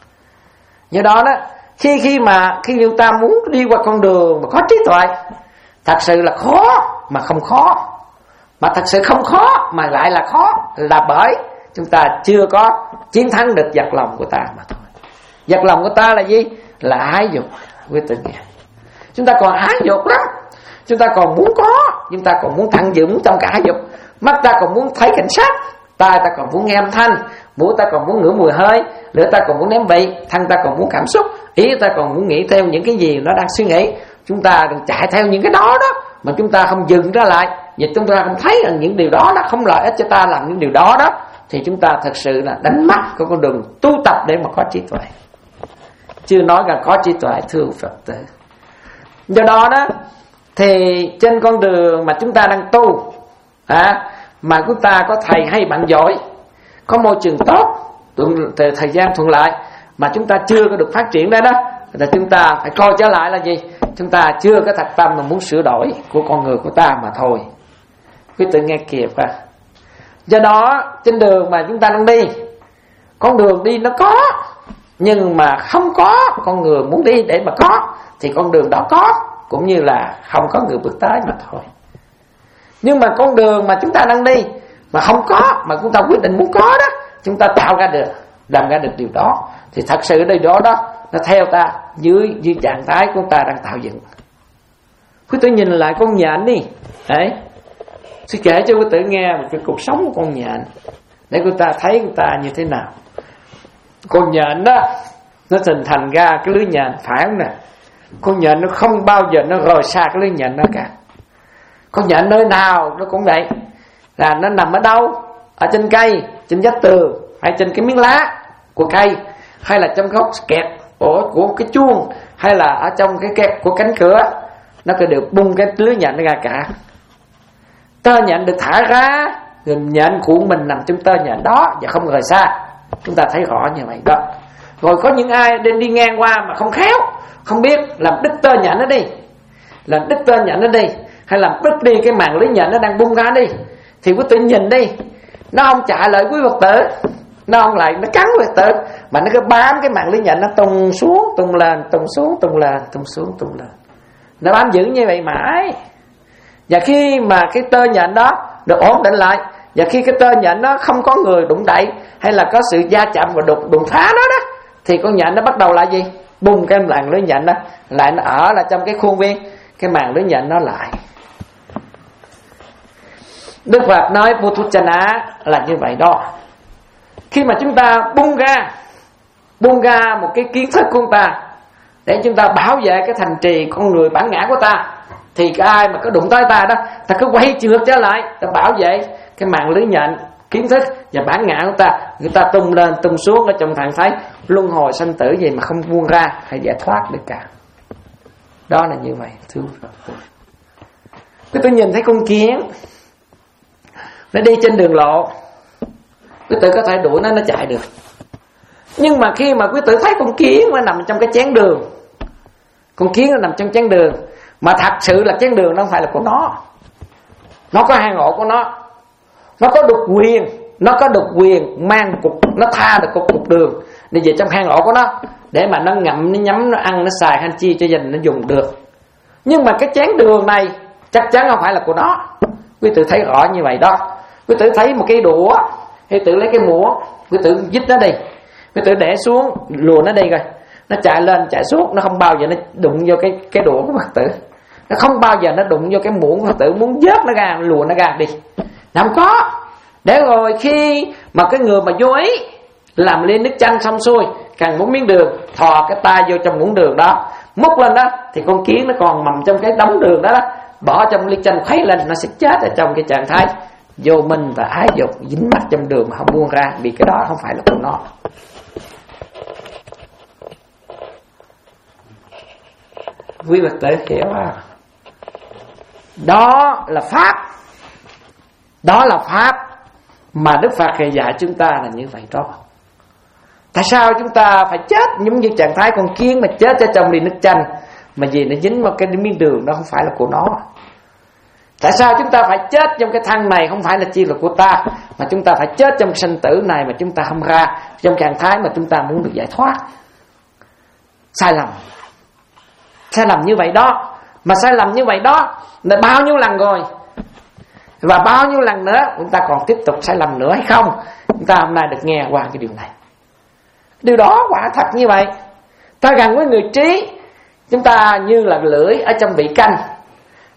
Do đó đó, khi khi mà khi chúng ta muốn đi qua con đường mà có trí tuệ, thật sự là khó mà không khó, mà thật sự không khó mà lại là khó, là bởi chúng ta chưa có chiến thắng được vật lòng của ta mà thôi. Vật lòng của ta là gì? Là ái dục. Quý tử nghe, chúng ta còn ái dục lắm. chúng ta còn muốn có, chúng ta còn muốn thặng dũng trong cả hai dục. Mắt ta còn muốn thấy cảnh sắc, tai ta còn muốn nghe âm thanh, mũi ta còn muốn ngửi mùi hơi, lưỡi ta còn muốn nếm vị, thân ta còn muốn cảm xúc, ý ta còn muốn nghĩ theo những cái gì nó đang suy nghĩ. Chúng ta đừng chạy theo những cái đó đó mà chúng ta không dừng ra lại, vì chúng ta không thấy rằng những điều đó nó không lợi ích cho ta làm những điều đó đó, thì chúng ta thật sự là đánh mất cái con đường tu tập để mà có trí tuệ. Chưa nói là có trí tuệ, thưa Phật tử. Do đó đó thì trên con đường mà chúng ta đang tu à, mà chúng ta có thầy hay bạn giỏi, có môi trường tốt, thời gian thuận lợi mà chúng ta chưa có được phát triển ra đó, là chúng ta phải coi trở lại là gì? Chúng ta chưa có thật tâm mà muốn sửa đổi của con người của ta mà thôi. Quý tự nghe kịp à. Do đó trên đường mà chúng ta đang đi, con đường đi nó có, nhưng mà không có con người muốn đi để mà có, thì con đường đó có, cũng như là không có người bước tới mà thôi. Nhưng mà con đường mà chúng ta đang đi mà không có, mà chúng ta quyết định muốn có đó, chúng ta tạo ra được, làm ra được điều đó, thì thật sự đây đó đó nó theo ta dưới dưới trạng thái của ta đang tạo dựng. Quý tử nhìn lại con nhện đi, đấy, sư kể cho quý tử nghe một cái cuộc sống của con nhện để quý ta thấy người ta như thế nào. Con nhện đó nó hình thành ra cái lưới nhện, phải không nè? Con nhện nó không bao giờ nó rời xa cái lưới nhện đó cả. Con nhện nơi nào nó cũng vậy, là nó nằm ở đâu? Ở trên cây, trên vách tường, hay trên cái miếng lá của cây, hay là trong góc kẹt của, của cái chuông, hay là ở trong cái kẹt của cánh cửa, nó cứ đều bung cái lưới nhện nó ra cả. Tơ nhện được thả ra, rồi nhện của mình nằm trong tơ nhện đó và không rời xa. Chúng ta thấy rõ như vậy đó. Rồi có những ai đến đi ngang qua mà không khéo, không biết, làm đứt tơ nhện nó đi, làm đứt tơ nhện nó đi, hay làm đứt đi cái màng lưới nhện nó đang bung ra đi, thì quý tử nhìn đi, nó không chạy lại quý Phật tử, nó không lại nó cắn quý Phật tử, mà nó cứ bám cái màng lưới nhện, nó tung xuống tung lên, tung xuống tung lên, tung xuống tung lên, nó bám giữ như vậy mãi. Và khi mà cái tơ nhện đó được ổn định lại, và khi cái tơ nhện nó không có người đụng đậy, hay là có sự va chạm và đụng, đụng phá nó đó, thì con nhện nó bắt đầu là gì? Bung cái màng lưới nhện đó lại, nó ở là trong cái khuôn viên cái màng lưới nhện nó lại. Đức Phật nói Puthujjana là như vậy đó. Khi mà chúng ta bung ra bung ra một cái kiến thức của chúng ta để chúng ta bảo vệ cái thành trì con người bản ngã của ta, thì cái ai mà có đụng tới ta đó, ta cứ quay ngược trở lại, ta bảo vệ cái màng lưới nhện kiến thức và bản ngã của ta. Người ta tung lên tung xuống ở trong trạng thái luân hồi sanh tử gì mà không buông ra hay giải thoát được cả. Đó là như vậy, thưa Phật. Quý tôi nhìn thấy con kiến nó đi trên đường lộ, quý tử có thể đuổi nó, nó chạy được. Nhưng mà khi mà quý tử thấy con kiến nó nằm trong cái chén đường, con kiến nó nằm trong chén đường, mà thật sự là chén đường nó không phải là của nó, nó có hang ổ của nó, nó có độc quyền, nó có độc quyền mang cục, nó tha được cục cục đường đi về trong hang ổ của nó để mà nó ngậm, nó nhấm, nó ăn, nó xài hành chi cho gia đình nó dùng được. Nhưng mà cái chén đường này chắc chắn không phải là của nó. Quý tử thấy rõ như vậy đó. Quý tử thấy một cái đũa, quý tử lấy cái muỗng, quý tử dít nó đi, quý tử để xuống, lùa nó đi rồi, nó chạy lên chạy xuống, nó không bao giờ nó đụng vô cái cái đũa của Phật tử, nó không bao giờ nó đụng vô cái muỗng của Phật tử, muốn vớt nó ra, lùa nó ra đi, nó không có. Để rồi khi mà cái người mà vô ý làm ly nước chanh xong xuôi, cần muốn miếng đường, thò cái tay vô trong muỗng đường đó, múc lên đó, thì con kiến nó còn mầm trong cái đống đường đó, đó, bỏ trong ly chanh khuấy lên, nó sẽ chết ở trong cái trạng thái vô minh và ái dục, dính mắc trong đường mà không buông ra, vì cái đó không phải là của nó. Quý Phật tử hiểu à? Đó là pháp, đó là pháp mà Đức Phật dạy chúng ta là như vậy đó. Tại sao chúng ta phải chết giống như trạng thái con kiến mà chết ở trong ly nước chanh, mà vì nó dính vào cái miếng đường đó không phải là của nó? Tại sao chúng ta phải chết trong cái thân này không phải là chi là của ta, mà chúng ta phải chết trong sanh tử này mà chúng ta không ra trong trạng thái mà chúng ta muốn được giải thoát? Sai lầm, sai lầm như vậy đó. Mà sai lầm như vậy đó là bao nhiêu lần rồi, và bao nhiêu lần nữa chúng ta còn tiếp tục sai lầm nữa hay không? Chúng ta hôm nay được nghe qua cái điều này. Điều đó quả thật như vậy. Ta gần với người trí, chúng ta như là lưỡi ở trong vị canh,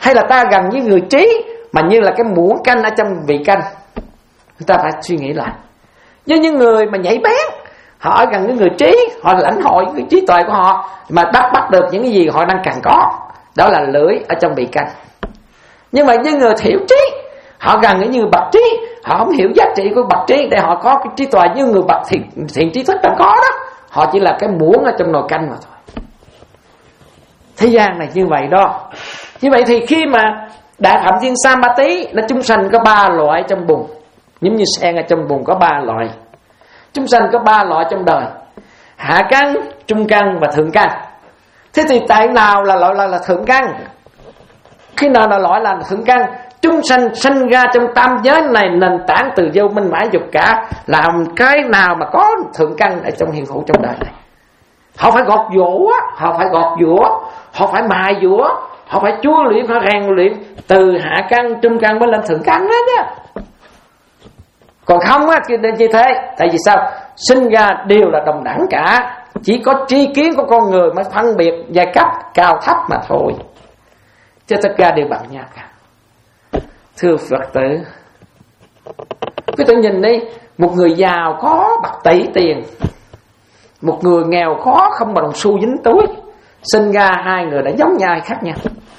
hay là ta gần với người trí mà như là cái muỗng canh ở trong vị canh? Chúng ta phải suy nghĩ lại. Với những người mà nhảy bén, họ ở gần với người trí, họ lãnh hội cái trí tuệ của họ mà bắt bắt được những cái gì họ đang cần có, đó là lưỡi ở trong vị canh. Nhưng mà những người thiểu trí, họ gần với như bậc trí, họ không hiểu giá trị của bậc trí để họ có cái trí tuệ như người bậc thiện, thiện trí thức đang có đó. Họ chỉ là cái muỗng ở trong nồi canh mà thôi. Thế gian này như vậy đó. Như vậy thì khi mà Đại Phạm Thiên Samadhi, nó chúng sanh có ba loại trong bùn, giống như sen ở trong bùn có ba loại. Chúng sanh có ba loại trong đời: hạ căn, trung căn và thượng căn. Thế thì tại nào là loại là, là thượng căn? Khi nào là loại là thượng căn? Chúng sanh sanh ra trong tam giới này, nền tảng từ vô minh mãi dục cả, làm cái nào mà có thượng căn ở trong hiện hữu trong đời này? Họ phải gọt giũa, họ phải gọt giũa, họ phải mài giũa, họ phải chúa luyện, họ rèn luyện từ hạ căn, trung căn mới lên thượng căn đó chứ. Còn không á, như thế. Tại vì sao? Sinh ra đều là đồng đẳng cả, chỉ có tri kiến của con người mới phân biệt giai cấp cao thấp mà thôi, chứ tất cả đều bằng nhau cả. Thưa Phật tử, quý tử nhìn đi, một người giàu có bạc tỷ tiền, một người nghèo khó không bằng xu dính túi, sinh ra hai người đã giống nhau hay khác nhau?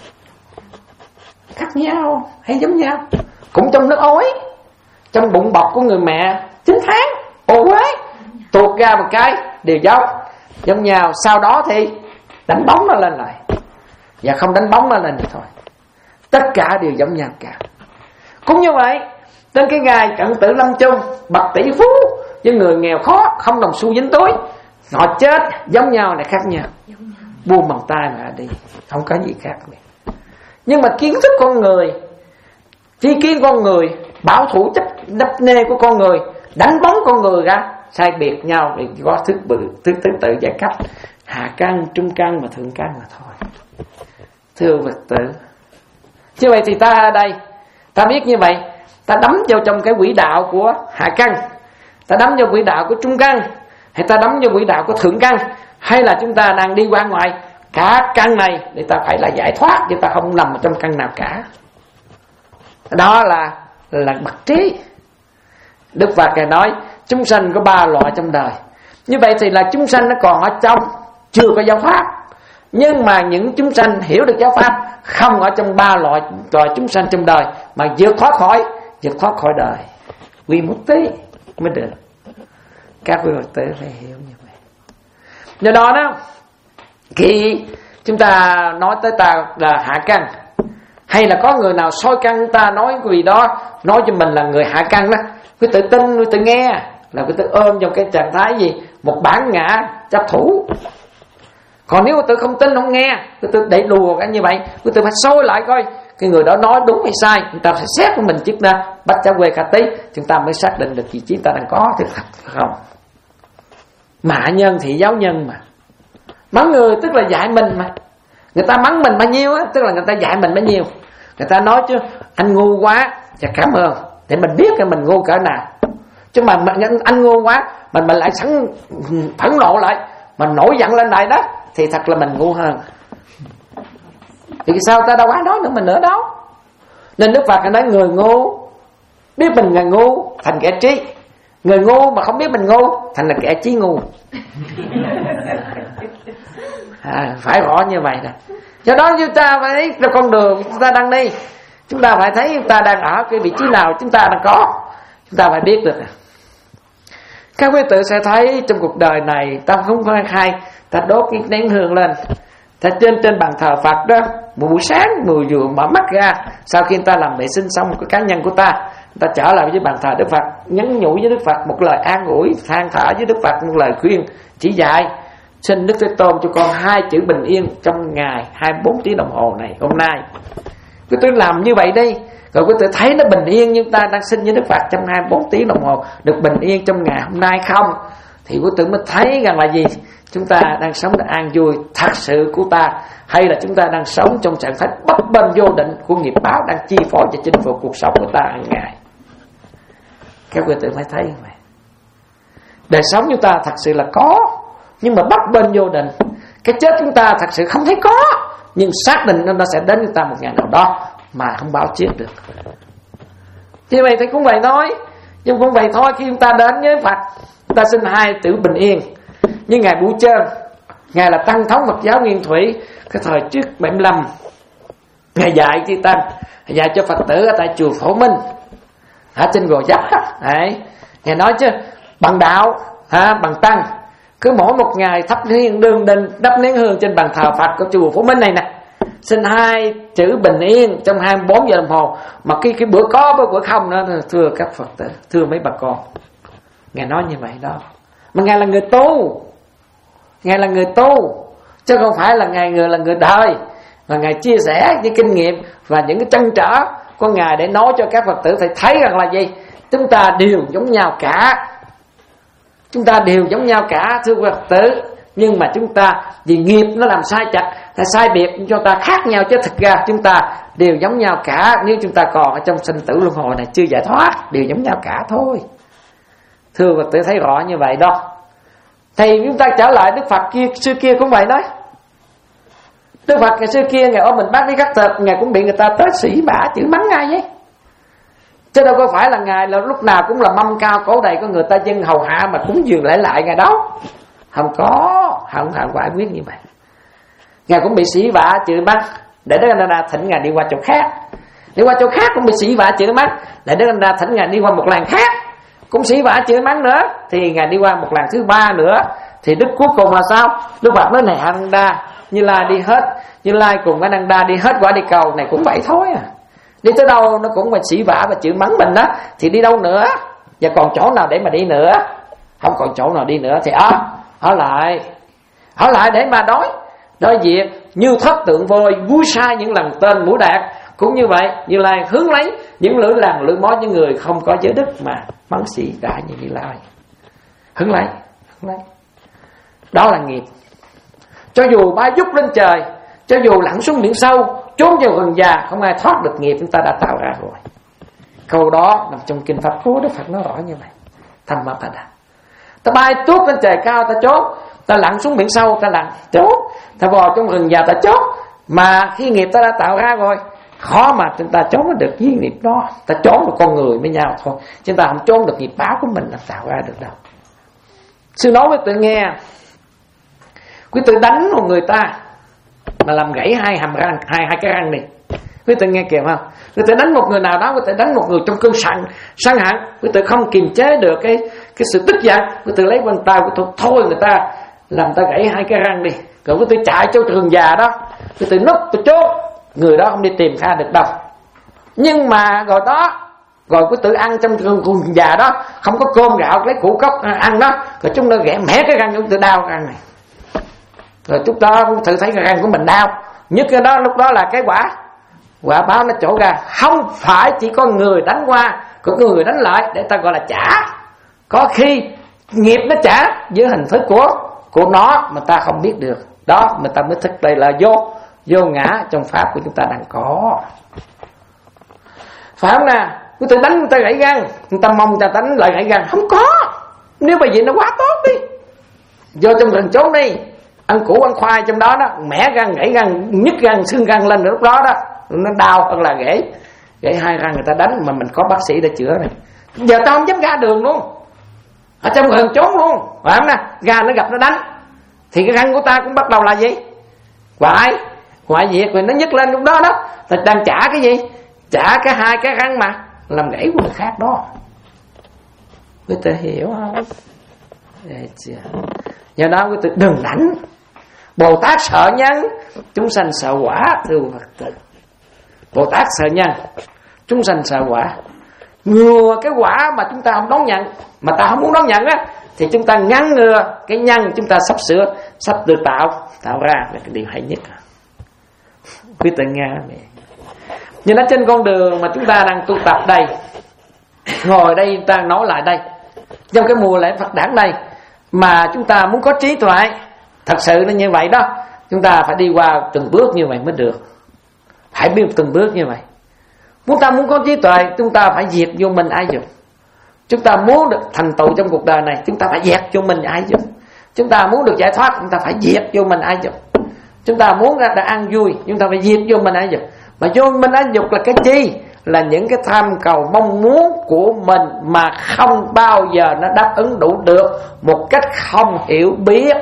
Khác nhau hay giống nhau? Cũng trong nước ối, trong bụng bọc của người mẹ chín tháng ô uế, tuột ra một cái đều giống giống nhau. Sau đó thì đánh bóng nó lên lại, và không đánh bóng nó lên thì thôi, tất cả đều giống nhau cả. Cũng như vậy, đến cái ngày cận tử lâm chung, bậc tỷ phú với người nghèo khó không đồng xu dính túi, họ chết giống nhau này khác nhau, buông bằng tay mà đi, không có gì khác biệt. Nhưng mà kiến thức con người, tri kiến con người, bảo thủ chấp đắp nê của con người, đánh bóng con người ra sai biệt nhau để có thức bự thứ thứ tự giai cấp hạ căn, trung căn và thượng căn mà thôi. Thưa Phật tử, như vậy thì ta ở đây ta biết như vậy, ta đắm vào trong cái quỹ đạo của hạ căn, ta đắm vào quỹ đạo của trung căn, hay ta đắm vào quỹ đạo của thượng căn, hay là chúng ta đang đi qua ngoài cả căn này để ta phải là giải thoát, chứ ta không nằm trong căn nào cả. Đó là là bậc trí. Đức Phật Ngài nói chúng sanh có ba loại trong đời. Như vậy thì là chúng sanh nó còn ở trong chưa có giáo pháp, nhưng mà những chúng sanh hiểu được giáo pháp không ở trong ba loại loại chúng sanh trong đời, mà vượt thoát khỏi vượt thoát khỏi đời, quy một tí mới được. Các quý Phật tử phải hiểu như vậy. Do đó đó, khi chúng ta nói tới ta là hạ căn, hay là có người nào soi căn ta nói cái gì đó, nói cho mình là người hạ căn đó, quý tự tin, quý tự nghe, là quý tự ôm trong cái trạng thái gì? Một bản ngã chấp thủ. Còn nếu quý tự không tin, không nghe, quý tự để đùa cái như vậy, quý tự phải soi lại coi cái người đó nói đúng hay sai. Chúng ta phải xét của mình trước ra, bắt cháu quê khả tí, chúng ta mới xác định được vị trí ta đang có thì thật không. Mạ nhân thì giáo nhân mà. Mắng người tức là dạy mình mà. Người ta mắng mình bao nhiêu á, tức là người ta dạy mình bao nhiêu. Người ta nói chứ anh ngu quá, và cảm ơn, để mình biết là mình ngu cỡ nào. Chứ mà anh ngu quá, mình mình lại sẵn phẫn nộ lại, mình nổi giận lên lại đó, thì thật là mình ngu hơn. Thì sao ta đâu có nói nữa mình nữa đâu. Nên Đức Phật nói người ngu biết mình là ngu thành kẻ trí, người ngu mà không biết mình ngu thành là kẻ trí ngu. À, phải rõ như vậy nè. Do đó chúng ta phải thấy là con đường chúng ta đang đi, chúng ta phải thấy chúng ta đang ở cái vị trí nào chúng ta đang có, chúng ta phải biết được. Các quý tử sẽ thấy trong cuộc đời này ta không có khai, ta đốt cái nén hương lên, ta trên trên bàn thờ Phật đó, một buổi sáng người vừa mở mắt ra, sau khi ta làm vệ sinh xong cái cá nhân của ta, ta trở lại với bàn thờ Đức Phật, nhắn nhủ với Đức Phật một lời an ủi, than thở với Đức Phật một lời khuyên chỉ dạy. Xin Đức Thế Tôn cho con hai chữ bình yên trong ngày hai mươi bốn tiếng đồng hồ này hôm nay. Cứ tôi làm như vậy đi, rồi quý tôi thấy nó bình yên, nhưng ta đang xin với Đức Phật trong hai mươi bốn tiếng đồng hồ được bình yên trong ngày hôm nay không, thì quý tôi mới thấy rằng là gì? Chúng ta đang sống được an vui thật sự của ta, hay là chúng ta đang sống trong trạng thái bất bênh vô định của nghiệp báo đang chi phối và chinh phục cuộc sống của ta hàng ngày. Các quý tôi mới thấy vậy. Đời sống chúng ta thật sự là có, nhưng mà bất bên vô định. Cái chết chúng ta thật sự không thấy có, nhưng xác định nó sẽ đến chúng ta một ngày nào đó mà không báo trước được. Như vậy thì cũng vậy thôi, nhưng cũng vậy thôi. Khi chúng ta đến với Phật, chúng ta xin hai chữ bình yên. Như Ngài Bủ Trơn, Ngài là tăng thống Phật giáo Nguyên Thủy, cái thời trước bảy mươi lăm, Ngài dạy chư tăng, dạy cho Phật tử ở tại chùa Phổ Minh ở trên Gò Vấp. Đấy, Ngài nói chứ bằng đạo, ha, bằng tăng, cứ mỗi một ngày thắp hương đương đình đắp nén hương trên bàn thờ Phật của chùa Phổ Minh này nè, xin hai chữ bình yên trong hai mươi bốn giờ đồng hồ. Mà khi cái bữa có với bữa không nữa, thưa các Phật tử, thưa mấy bà con, Ngài nói như vậy đó. Mà Ngài là người tu, Ngài là người tu, chứ không phải là Ngài người là người đời. Và Ngài chia sẻ những kinh nghiệm và những cái trăn trở của Ngài để nói cho các Phật tử phải thấy rằng là gì? Chúng ta đều giống nhau cả, chúng ta đều giống nhau cả, thưa Phật tử. Nhưng mà chúng ta vì nghiệp nó làm sai chặt, là sai biệt cho ta khác nhau, chứ thực ra chúng ta đều giống nhau cả. Nếu chúng ta còn ở trong sinh tử luân hồi này chưa giải thoát, đều giống nhau cả thôi. Thưa Phật tử thấy rõ như vậy đó. Thì chúng ta trở lại Đức Phật kia, xưa kia cũng vậy đấy. Đức Phật ngày xưa kia, Ngài ôm mình bác đi cắt thịt, Ngài cũng bị người ta tới sĩ bả chửi mắng ngay vậy. Chứ đâu có phải là Ngài là lúc nào cũng là mâm cao cổ đầy có người ta dân hầu hạ mà cúng dường lại lại Ngài đó. Không có, không không có ai biết như vậy. Ngài cũng bị sĩ vả chửi mắng, để Đức Anh Đa thỉnh Ngài đi qua chỗ khác. Đi qua chỗ khác cũng bị sĩ vả chửi mắng, để Đức Anh Đa thỉnh Ngài đi qua một làng khác, cũng sĩ vả chửi mắng nữa. Thì Ngài đi qua một làng thứ ba nữa, thì Đức cuối cùng là sao? Đức Phật nói này Anh Đa, Như Lai đi hết, Như Lai cùng với Anh Đa đi hết quả địa cầu này cũng vậy thôi à. Đi tới đâu nó cũng phải sĩ vả và chửi mắng mình đó, thì đi đâu nữa? Và còn chỗ nào để mà đi nữa? Không còn chỗ nào đi nữa thì ở ở lại, ở lại để mà đối đối diện như thất tượng vôi vui sai những lần tên mũi đạt. Cũng như vậy, Như Lai hướng lấy những lưỡi làng lưỡi mó những người không có giới đức mà mắng sĩ vả như Như Lai, hướng lấy, hướng lấy. Đó là nghiệp. Cho dù bay vút lên trời, cho dù lặn xuống biển sâu, trốn vào rừng già, không ai thoát được nghiệp chúng ta đã tạo ra rồi. Câu đó nằm trong kinh Pháp Cú, Đức Phật nói rõ như vậy. Dhammapada. Ta bay tuốt lên trời cao ta trốn, ta lặn xuống biển sâu ta lặn trốn, ta vào trong rừng già ta trốn. Mà khi nghiệp ta đã tạo ra rồi, khó mà chúng ta trốn được với nghiệp đó. Ta trốn được con người với nhau thôi, chúng ta không trốn được nghiệp báo của mình là tạo ra được đâu. Sư nói với tự nghe, quý tự đánh một người ta mà làm gãy hai hàm răng, hai hai cái răng này, quý tự nghe kìa không? Quý tự đánh một người nào đó, quý tự đánh một người trong cơn sân sân hận, quý tự không kiềm chế được cái cái sự tức giận, quý tự lấy bàn tay quý tự thôi người ta, làm ta gãy hai cái răng đi, rồi quý tự chạy cho trường già đó, quý tự núp tự chốt, người đó không đi tìm ra được đâu. Nhưng mà rồi đó, rồi quý tự ăn trong trường già đó không có cơm gạo, lấy củ cốc ăn đó, rồi chúng nó ghẻ mẻ cái răng, chúng tự đau răng này. Rồi chúng ta thử thấy cái răng của mình đau, nhất cái đó lúc đó là cái quả quả báo nó trổ ra. Không phải chỉ có người đánh qua, có người đánh lại, để ta gọi là trả. Có khi nghiệp nó trả dưới hình thức của của nó mà ta không biết được. Đó mà ta mới thức đây là vô vô ngã trong pháp của chúng ta đang có, phải không nè? Người ta đánh người ta gãy răng, người ta mong ta đánh lại gãy răng, không có. Nếu mà vậy nó quá tốt đi, vô trong rừng trốn đi, ăn củ ăn khoai trong đó đó, mẻ răng gãy răng, nhức răng xương răng lên, lúc đó đó nó đau hơn là gãy gãy hai răng người ta đánh. Mà mình có bác sĩ để chữa này, giờ tao không dám ra đường luôn, ở trong rừng trốn luôn, phải không nè? Ra nó gặp nó đánh thì cái răng của ta cũng bắt đầu là gì? Ngoại ngoại diệt, rồi nó nhức lên lúc đó đó, ta đang trả cái gì? Trả cái hai cái răng mà làm gãy của người khác đó. Quý ta hiểu không? Do đó quý ta đừng đánh. Bồ Tát sợ nhân, chúng sanh sợ quả, thưa Phật tử. Bồ Tát sợ nhân, chúng sanh sợ quả. Ngừa cái quả mà chúng ta không đón nhận, mà ta không muốn đón nhận á, thì chúng ta ngăn ngừa cái nhân chúng ta sắp sửa, sắp tự tạo tạo ra là cái điều hay nhất. Quý tự nghe mẹ. Nhưng ở trên con đường mà chúng ta đang tu tập đây, ngồi đây ta nói lại đây, trong cái mùa lễ Phật đản đây, mà chúng ta muốn có trí tuệ, thật sự nó như vậy đó, chúng ta phải đi qua từng bước như vậy mới được. Phải biết từng bước như vậy. Muốn ta muốn có trí tuệ, chúng ta phải diệt vô mình ai dùng. Chúng ta muốn được thành tựu trong cuộc đời này, chúng ta phải dẹp vô mình ai dùng. Chúng ta muốn được giải thoát, chúng ta phải diệt vô mình ai dùng. Chúng ta muốn ra đã ăn vui, chúng ta phải diệt vô minh ái dục. Mà vô minh ái dục là cái gì? Là những cái tham cầu mong muốn của mình mà không bao giờ nó đáp ứng đủ được một cách không hiểu biết.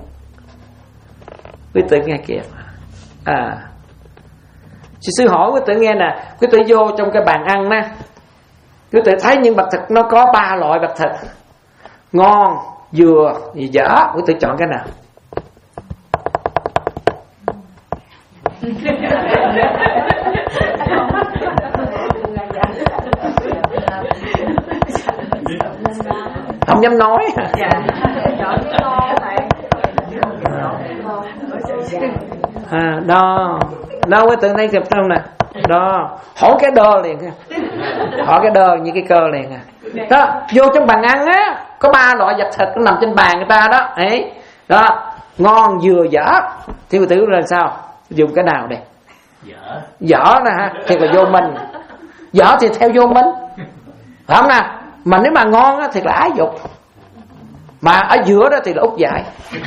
Quý tử nghe kìa. À, sư sư hỏi quý tử nghe nè, quý tử vô trong cái bàn ăn nè, quý tử thấy những vật thực nó có ba loại vật thực: ngon, vừa, dở. Quý tử chọn cái nào? Không dám nói. À, đo đo cái tượng đây kịp không nè, đo hỏi cái đo liền, hỏi cái đo như cái cơ liền à. Đó, vô trong bàn ăn á có ba loại vật thực nằm trên bàn người ta đó ấy đó, ngon vừa dở thì tự là sao, dùng cái nào đây? Dở. Dở nè ha, thì là vô minh. Dở thì theo vô minh, phải không nè? Mà nếu mà ngon á thì là ái dục, mà ở giữa đó thì là út dại.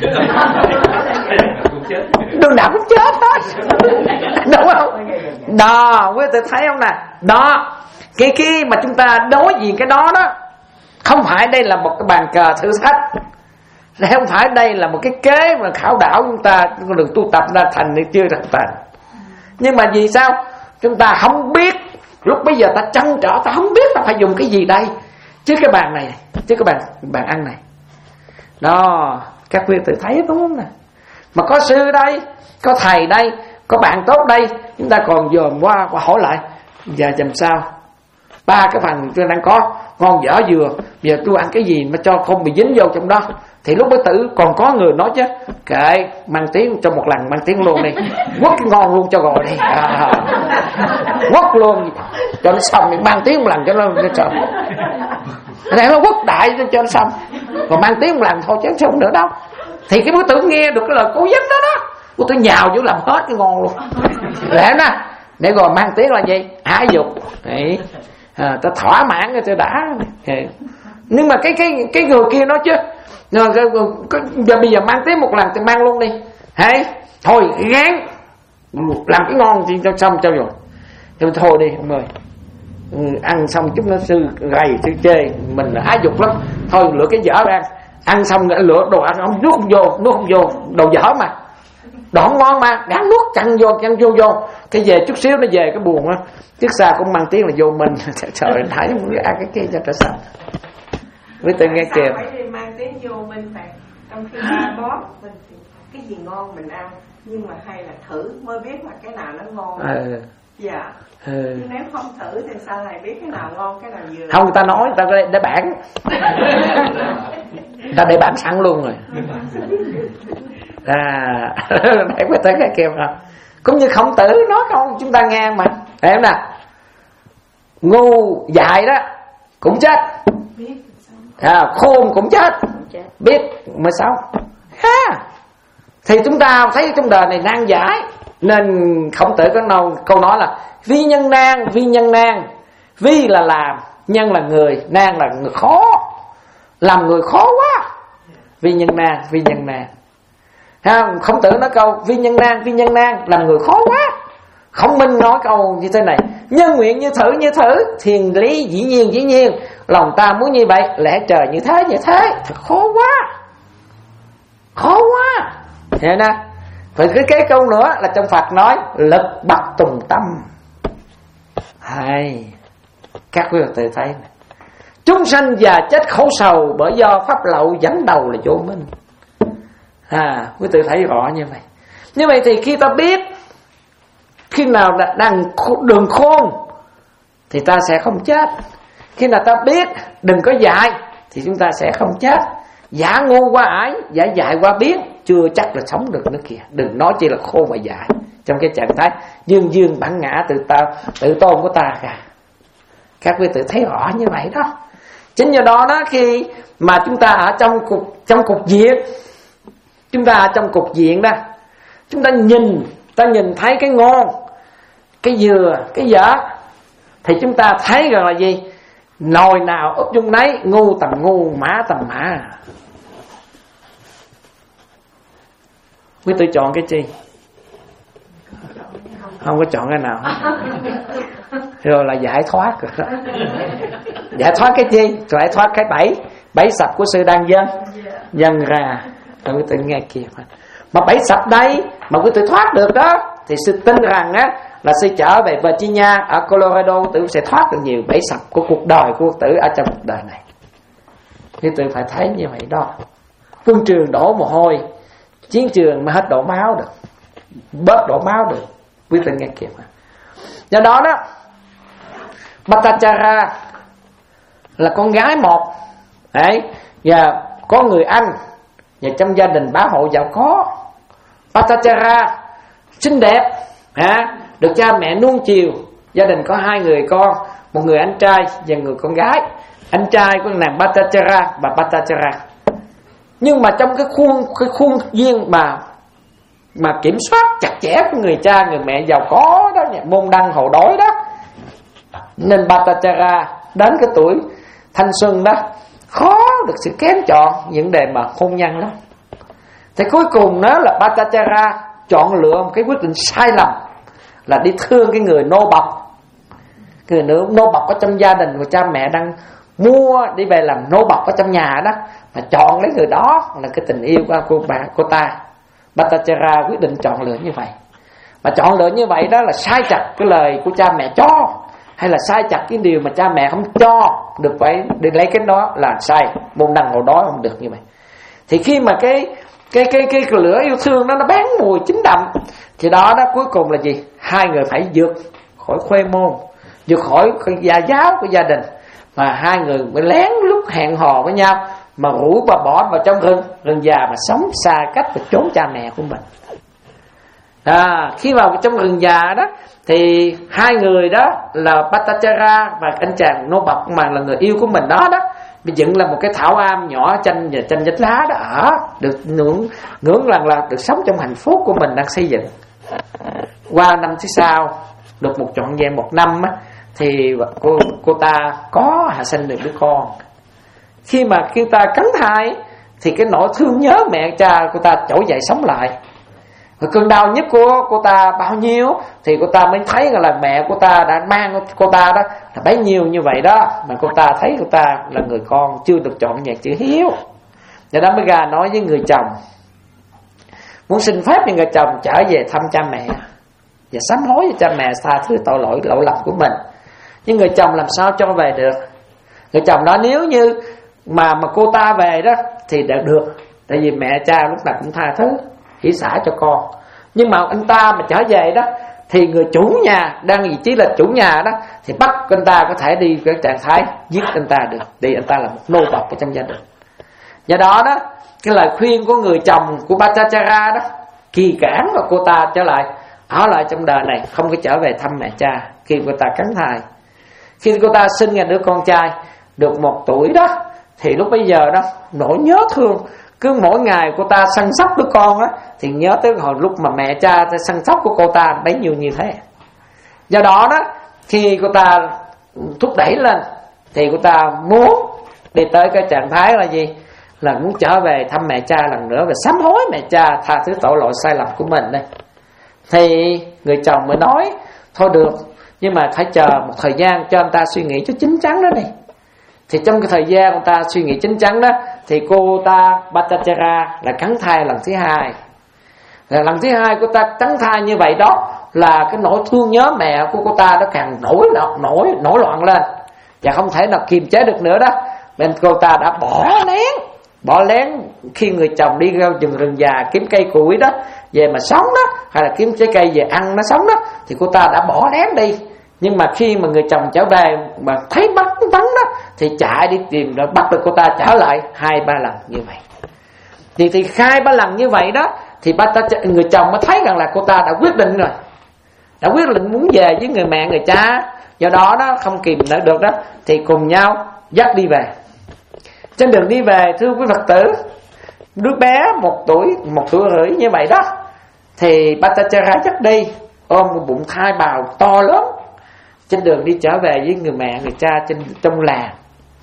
Đường nào cũng chết hết, đúng không? Đó, quý vị thấy không nè? Đó, cái cái mà chúng ta đối diện cái đó đó, không phải đây là một cái bàn cờ thử thách, không phải đây là một cái kế mà khảo đảo chúng ta con đường tu tập ra thành hay chưa thành thành. Nhưng mà vì sao chúng ta không biết, lúc bây giờ ta trăn trở, ta không biết ta phải dùng cái gì đây chứ cái bàn này, chứ cái bàn bàn ăn này. Đó, các quý tự thấy đúng không nè? Mà có sư đây, có thầy đây, có bạn tốt đây, chúng ta còn dòm qua và hỏi lại giờ làm sao? Ba cái phần tôi đang có ngon dở vừa, giờ tôi ăn cái gì mà cho không bị dính vô trong đó. Thì lúc bấy tử còn có người nói chứ, kệ, mang tiếng cho một lần, mang tiếng luôn đi, quất cái ngon luôn cho rồi đi, à, quất luôn cho nó xong, mang tiếng một lần cho nó xong, để nó quất đại cho nó xong, còn mang tiếng một lần thôi chứ không nữa đâu. Thì cái bữa tử nghe được cái lời cố vấn đó đó, bữa tử nhào vô làm hết cái ngon luôn, để nè, để rồi mang tiếng là gì? Ái dục, đấy, à, ta thỏa mãn rồi ta đã. Nhưng mà cái cái cái người kia nói chứ, giờ bây giờ mang tiếng một lần thì mang luôn đi, hay thôi gán làm cái ngon thì cho xong cho rồi, thôi thôi đi ông ơi, ừ, ăn xong chút nó sư gầy sư chê mình là ái dục lắm, thôi lựa cái dở ra, ăn xong lựa đồ ăn không, nuốt không vô, nuốt không vô, đồ dở mà, đồ không ngon mà, đáng nuốt chăn vô chăn vô vô, cái về chút xíu nó về cái buồn á, trước xa cũng mang tiếng là vô mình, trời thấy muốn ăn cái kia cho trở xong. Với tôi nghe kìa, phải mang tiếng vô minh phải, trong khi ba bó mình cái gì ngon mình ăn, nhưng mà hay là thử mới biết là cái nào nó ngon. Ừ. Dạ. Ừ. Nhưng nếu không thử thì sao lại biết cái nào ngon cái nào vừa? Không, người ta nói, người ta có để bản, người ta để bản sẵn luôn rồi. À, để với tôi nghe kìa mà. Cũng như Khổng Tử nói không, chúng ta nghe mà, em nè, ngu dại đó cũng chết, à, khôn cũng chết, biết mới sống ha. Thì chúng ta thấy trong đời này nan giải, nên Khổng Tử có nói, câu nói là vi nhân nan, vi nhân nan. Vi là làm, nhân là người, nan là người khó, làm người khó quá. Vi nhân nan, vi nhân nan ha. Khổng Tử nói câu vi nhân nan, vi nhân nan, làm người khó quá. Khổng Minh nói câu như thế này: nhân nguyện như thử như thử, thiền lý dĩ nhiên dĩ nhiên, lòng ta muốn như vậy, lẽ trời như thế như thế. Thật khó quá, khó quá. Thế nè. Vậy cái, cái câu nữa là trong Phật nói lực bất tùng tâm. Hay, các quý vị thấy này, chúng sanh già chết khổ sầu bởi do pháp lậu dẫn đầu là vô minh. À, quý vị thấy rõ như vậy. Như vậy thì khi ta biết khi nào đang đường khôn thì ta sẽ không chết. Khi nào ta biết đừng có dại thì chúng ta sẽ không chết. Giả ngu qua ải, giả dại qua biết, chưa chắc là sống được nữa kìa. Đừng nói chỉ là khôn và dại trong cái trạng thái dương dương bản ngã tự ta tự tôn của ta cả. Các quý tự thấy rõ như vậy đó. Chính do đó đó, khi mà chúng ta ở trong cục trong cục diện, chúng ta ở trong cục diện đó, chúng ta nhìn, ta nhìn thấy cái ngon, cái dừa, cái dở, thì chúng ta thấy rằng là gì? Nồi nào úp dung nấy, ngu tầm ngu, mã tầm mã. Quý tự chọn cái chi? không có chọn cái nào rồi là giải thoát rồi đó. Giải thoát cái gì? Giải thoát cái bẫy bẫy sập của sự đang dân dân ra. Rồi quý tự nghe kìa, mà bẫy sập đây mà quý tự thoát được đó, thì sư tin rằng á là sư trở về Virginia ở Colorado, tự sẽ thoát được nhiều bẫy sập của cuộc đời của tử ở trong cuộc đời này. Quý tự phải thấy như vậy đó. Quân trường đổ mồ hôi, chiến trường mà hết đổ máu được, bớt đổ máu được. Quý tự nghe kịp. Do đó đó, Bhattacharya là con gái một đấy, và có người anh, và trong gia đình bá hộ giàu có. Bhattacharya xinh đẹp, à, được cha mẹ nuông chiều. Gia đình có hai người con, một người anh trai và người con gái. Anh trai của nàng Bhattacharya và Bhattacharya. Nhưng mà trong cái khuôn cái khuôn viên mà mà kiểm soát chặt chẽ của người cha người mẹ giàu có đó, môn đăng hộ đối đó, nên Bhattacharya đến cái tuổi thanh xuân đó khó được sự kén chọn những đề mà hôn nhân lắm. Thì cuối cùng đó là Bhattacharya chọn lựa một cái quyết định sai lầm, là đi thương cái người nô bộc. Người nữ nô bộc ở trong gia đình của cha mẹ đang mua đi về làm nô bộc ở trong nhà đó, mà chọn lấy người đó là cái tình yêu của cô bà cô ta. Bhattacharya quyết định chọn lựa như vậy. Mà chọn lựa như vậy đó là sai chặt cái lời của cha mẹ cho, hay là sai chặt cái điều mà cha mẹ không cho được, vậy để lấy cái đó là sai, môn đăng hộ đối không được như vậy. Thì khi mà cái cái cái cái, cái lửa yêu thương đó nó bán mùi chín đậm, thì đó đó cuối cùng là gì? Hai người phải vượt khỏi khuê môn, vượt khỏi cái gia giáo của gia đình, mà hai người mới lén lút hẹn hò với nhau, mà rủ bà bỏ vào trong rừng rừng già mà sống xa cách và trốn cha mẹ của mình. À, khi vào trong rừng già đó thì hai người đó là Bhattacharya và anh chàng nô bộc mà là người yêu của mình đó đó, bị dựng là một cái thảo am nhỏ tranh và tranh vách lá đó ở, được ngưỡng ngưỡng rằng là được sống trong hạnh phúc của mình đang xây dựng. Qua năm thứ sau, được một trọn vẹn một năm á, thì cô cô ta có hạ sinh được đứa con. Khi mà khi ta cắn thai thì cái nỗi thương nhớ mẹ cha cô ta trỗi dậy sống lại. Và cơn đau nhất của cô ta bao nhiêu thì cô ta mới thấy là mẹ cô ta đã mang cô ta đó là bấy nhiêu như vậy đó, mà cô ta thấy cô ta là người con chưa được trọn vẹn chữ hiếu. Và đó mới ra nói với người chồng, muốn xin phép cho người chồng trở về thăm cha mẹ và sám hối cho cha mẹ tha thứ tội lỗi lỗi lầm của mình. Nhưng người chồng làm sao cho về được? Người chồng nói nếu như mà mà cô ta về đó thì đã được, tại vì mẹ cha lúc nào cũng tha thứ hỷ xả cho con. Nhưng mà anh ta mà trở về đó thì người chủ nhà đang vị trí là chủ nhà đó thì bắt anh ta có thể đi cái trạng thái giết anh ta được, vì anh ta là một nô bộc ở trong gia đình. Do đó đó cái lời khuyên của người chồng của Bhattacharya đó kỳ cản và cô ta trở lại ở lại trong đời này, không có trở về thăm mẹ cha khi cô ta cắn thai. Khi cô ta sinh ra đứa con trai được một tuổi đó thì lúc bây giờ đó nỗi nhớ thương, cứ mỗi ngày cô ta săn sóc đứa con á thì nhớ tới hồi lúc mà mẹ cha săn sóc của cô ta bấy nhiêu như thế. Do đó đó khi cô ta thúc đẩy lên thì cô ta muốn đi tới cái trạng thái là gì? Là muốn trở về thăm mẹ cha lần nữa và sám hối mẹ cha tha thứ tội lỗi sai lầm của mình đây. Thì người chồng mới nói thôi được, nhưng mà phải chờ một thời gian cho anh ta suy nghĩ cho chín chắn đó đi. Thì trong cái thời gian người ta suy nghĩ chín chắn đó thì cô ta Bhattacharya là cắn thai lần thứ hai. Lần thứ hai cô ta cắn thai như vậy đó là cái nỗi thương nhớ mẹ của cô ta nó càng nổi loạn, nổi nổi loạn lên và không thể nào kiềm chế được nữa đó. Nên cô ta đã bỏ lén bỏ lén khi người chồng đi ra rừng rừng già kiếm cây củi đó về mà sống đó, hay là kiếm trái cây về ăn nó sống đó, thì cô ta đã bỏ lén đi. Nhưng mà khi mà người chồng trở về mà thấy bắt bắn đó thì chạy đi tìm rồi bắt được cô ta trở lại hai ba lần như vậy. Thì thì hai ba lần như vậy đó thì ba ta, người chồng mới thấy rằng là cô ta đã quyết định rồi, đã quyết định muốn về với người mẹ người cha. Do đó đó không kìm nổi được đó thì cùng nhau dắt đi về. Trên đường đi về thưa quý Phật tử, đứa bé một tuổi một tuổi rưỡi như vậy đó thì Bhattacharya dắt đi ôm một bụng thai bào to lớn. Trên đường đi trở về với người mẹ người cha trên trong làng,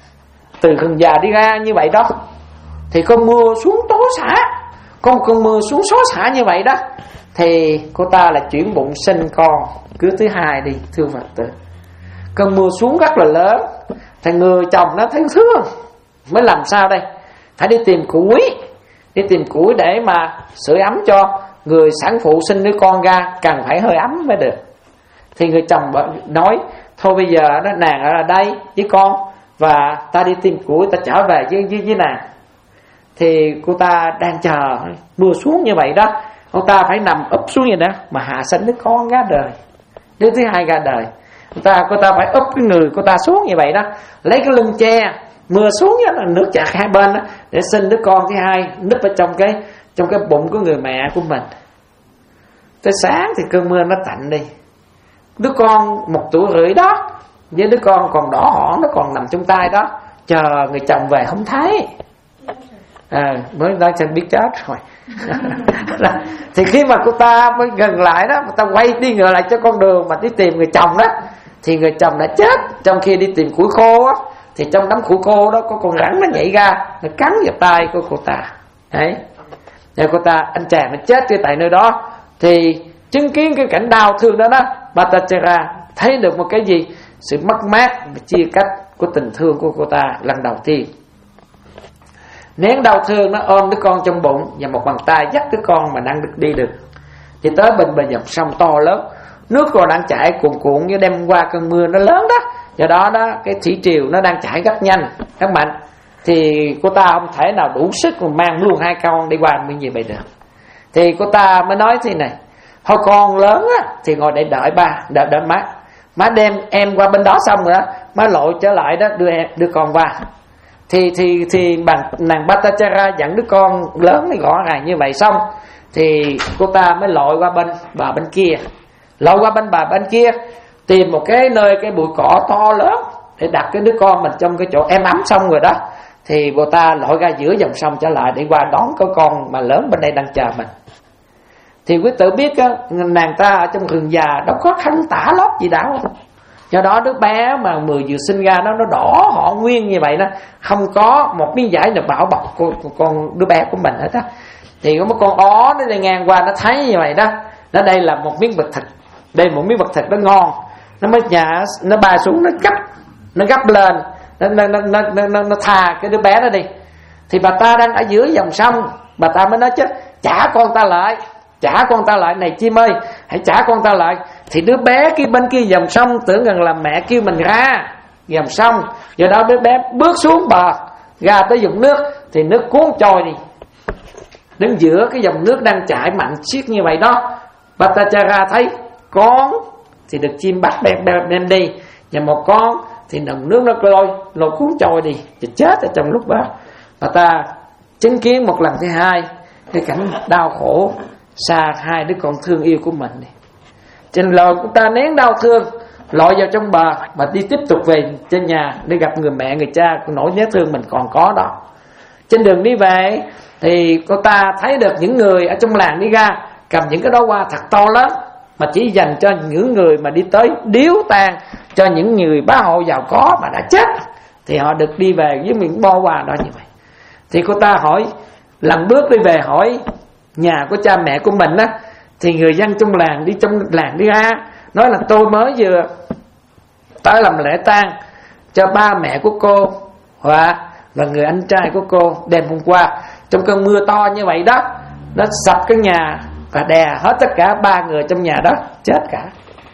từ rừng già đi ra như vậy đó thì con mưa xuống tố xả, con con mưa xuống xối xả như vậy đó Thì cô ta là chuyển bụng sinh con cưới thứ hai đi, thưa Phật tử. Cơn mưa xuống rất là lớn, thì người chồng nó thấy thương, mới làm sao đây? Phải đi tìm củi, đi tìm củi để mà sưởi ấm cho người sản phụ sinh đứa con ra, cần phải hơi ấm mới được. Thì người chồng nói thôi bây giờ đó nàng ở đây với con, và ta đi tìm củi, ta trở về với, với, với nàng. Thì cô ta đang chờ mưa xuống như vậy đó, cô ta phải nằm úp xuống vậy đó mà hạ sinh đứa con ra đời, đứa thứ hai ra đời. Cô ta, cô ta phải úp cái người cô ta xuống như vậy đó, lấy cái lưng che, mưa xuống đó, nước chảy hai bên đó, để sinh đứa con thứ hai núp ở trong cái trong cái bụng của người mẹ của mình. Tới sáng thì cơn mưa nó tạnh đi, đứa con một tuổi rưỡi đó với đứa con còn đỏ hỏn, nó còn nằm trong tay đó, chờ người chồng về không thấy. À, mới đang chẳng biết chết rồi. Thì khi mà cô ta mới gần lại đó, cô ta quay đi ngược lại cho con đường mà đi tìm người chồng đó, thì người chồng đã chết. Trong khi đi tìm củi khô á, thì trong đám củi khô đó có con rắn nó nhảy ra, nó cắn vào tay của cô ta. Đấy, rồi cô ta, anh chàng nó chết ngay tại nơi đó. Thì chứng kiến cái cảnh đau thương đó đó, Bhattacharya thấy được một cái gì? Sự mất mát và chia cách của tình thương của cô ta lần đầu tiên. Nén đau thương, nó ôm đứa con trong bụng và một bàn tay dắt đứa con mà đang được đi được. Thì tới bên bờ dòng sông to lớn, nước còn đang chảy cuồn cuộn như đem qua cơn mưa nó lớn đó. Do đó đó cái thủy triều nó đang chảy rất nhanh, rất mạnh. Thì cô ta không thể nào đủ sức mà mang luôn hai con đi qua như vậy được. Thì cô ta mới nói thế này: thôi con lớn á, thì ngồi để đợi ba, đợi đợi má, má đem em qua bên đó xong rồi đó, má lội trở lại đó đưa em, đưa con qua. Thì thì thì bằng nàng Bhattacharya dẫn đứa con lớn này rõ ràng như vậy xong, thì cô ta mới lội qua bên bà bên kia, lội qua bên bà bên kia tìm một cái nơi cái bụi cỏ to lớn để đặt cái đứa con mình trong cái chỗ êm ấm xong rồi đó. Thì cô ta lội ra giữa dòng sông trở lại để qua đón cái con mà lớn bên đây đang chờ mình. Thì quý tử biết á, nàng ta ở trong rừng già đâu có khăn tả lót gì đâu. Do đó đứa bé mà mười vừa sinh ra nó nó đỏ họ nguyên như vậy đó, không có một miếng vải nào bảo bọc con, con đứa bé của mình hết á. Thì có một con ó nó đi ngang qua, nó thấy như vậy đó, nó đây là một miếng vật thịt, đây một miếng vật thịt nó ngon, nó mới nhả, nó bay xuống, nó gấp, nó gấp lên, nó nó nó nó, nó, nó tha cái đứa bé đó đi. Thì bà ta đang ở giữa dòng sông, bà ta mới nói chứ trả con ta lại, trả con ta lại này chim ơi, hãy trả con ta lại. Thì đứa bé kia bên kia dòng sông tưởng rằng là mẹ kêu mình ra dòng sông, do đó đứa bé bước xuống bờ ra tới vùng nước, thì nước cuốn trôi đi. Đứng giữa cái dòng nước đang chảy mạnh xiết như vậy đó, Bhattacharya thấy con thì được chim bắt đem, đem đi, và một con thì dòng nước nó lôi lôi cuốn trôi đi, thì chết ở trong lúc đó. Bà ta chứng kiến một lần thứ hai cái cảnh đau khổ xa hai đứa con thương yêu của mình. Trên lời của ta nén đau thương, lội vào trong bờ mà đi tiếp tục về trên nhà để gặp người mẹ người cha, nỗi nhớ thương mình còn có đó. Trên đường đi về thì cô ta thấy được những người ở trong làng đi ra cầm những cái đóa hoa thật to lớn, mà chỉ dành cho những người mà đi tới điếu tang cho những người bá hộ giàu có mà đã chết, thì họ được đi về với những bó hoa đó như vậy. Thì cô ta hỏi, lần bước đi về hỏi nhà của cha mẹ của mình á, thì người dân trong làng đi trong làng đi ra nói là tôi mới vừa tới làm lễ tang cho ba mẹ của cô và và người anh trai của cô đêm hôm qua, trong cơn mưa to như vậy đó, nó sập cái nhà và đè hết tất cả ba người trong nhà đó chết cả.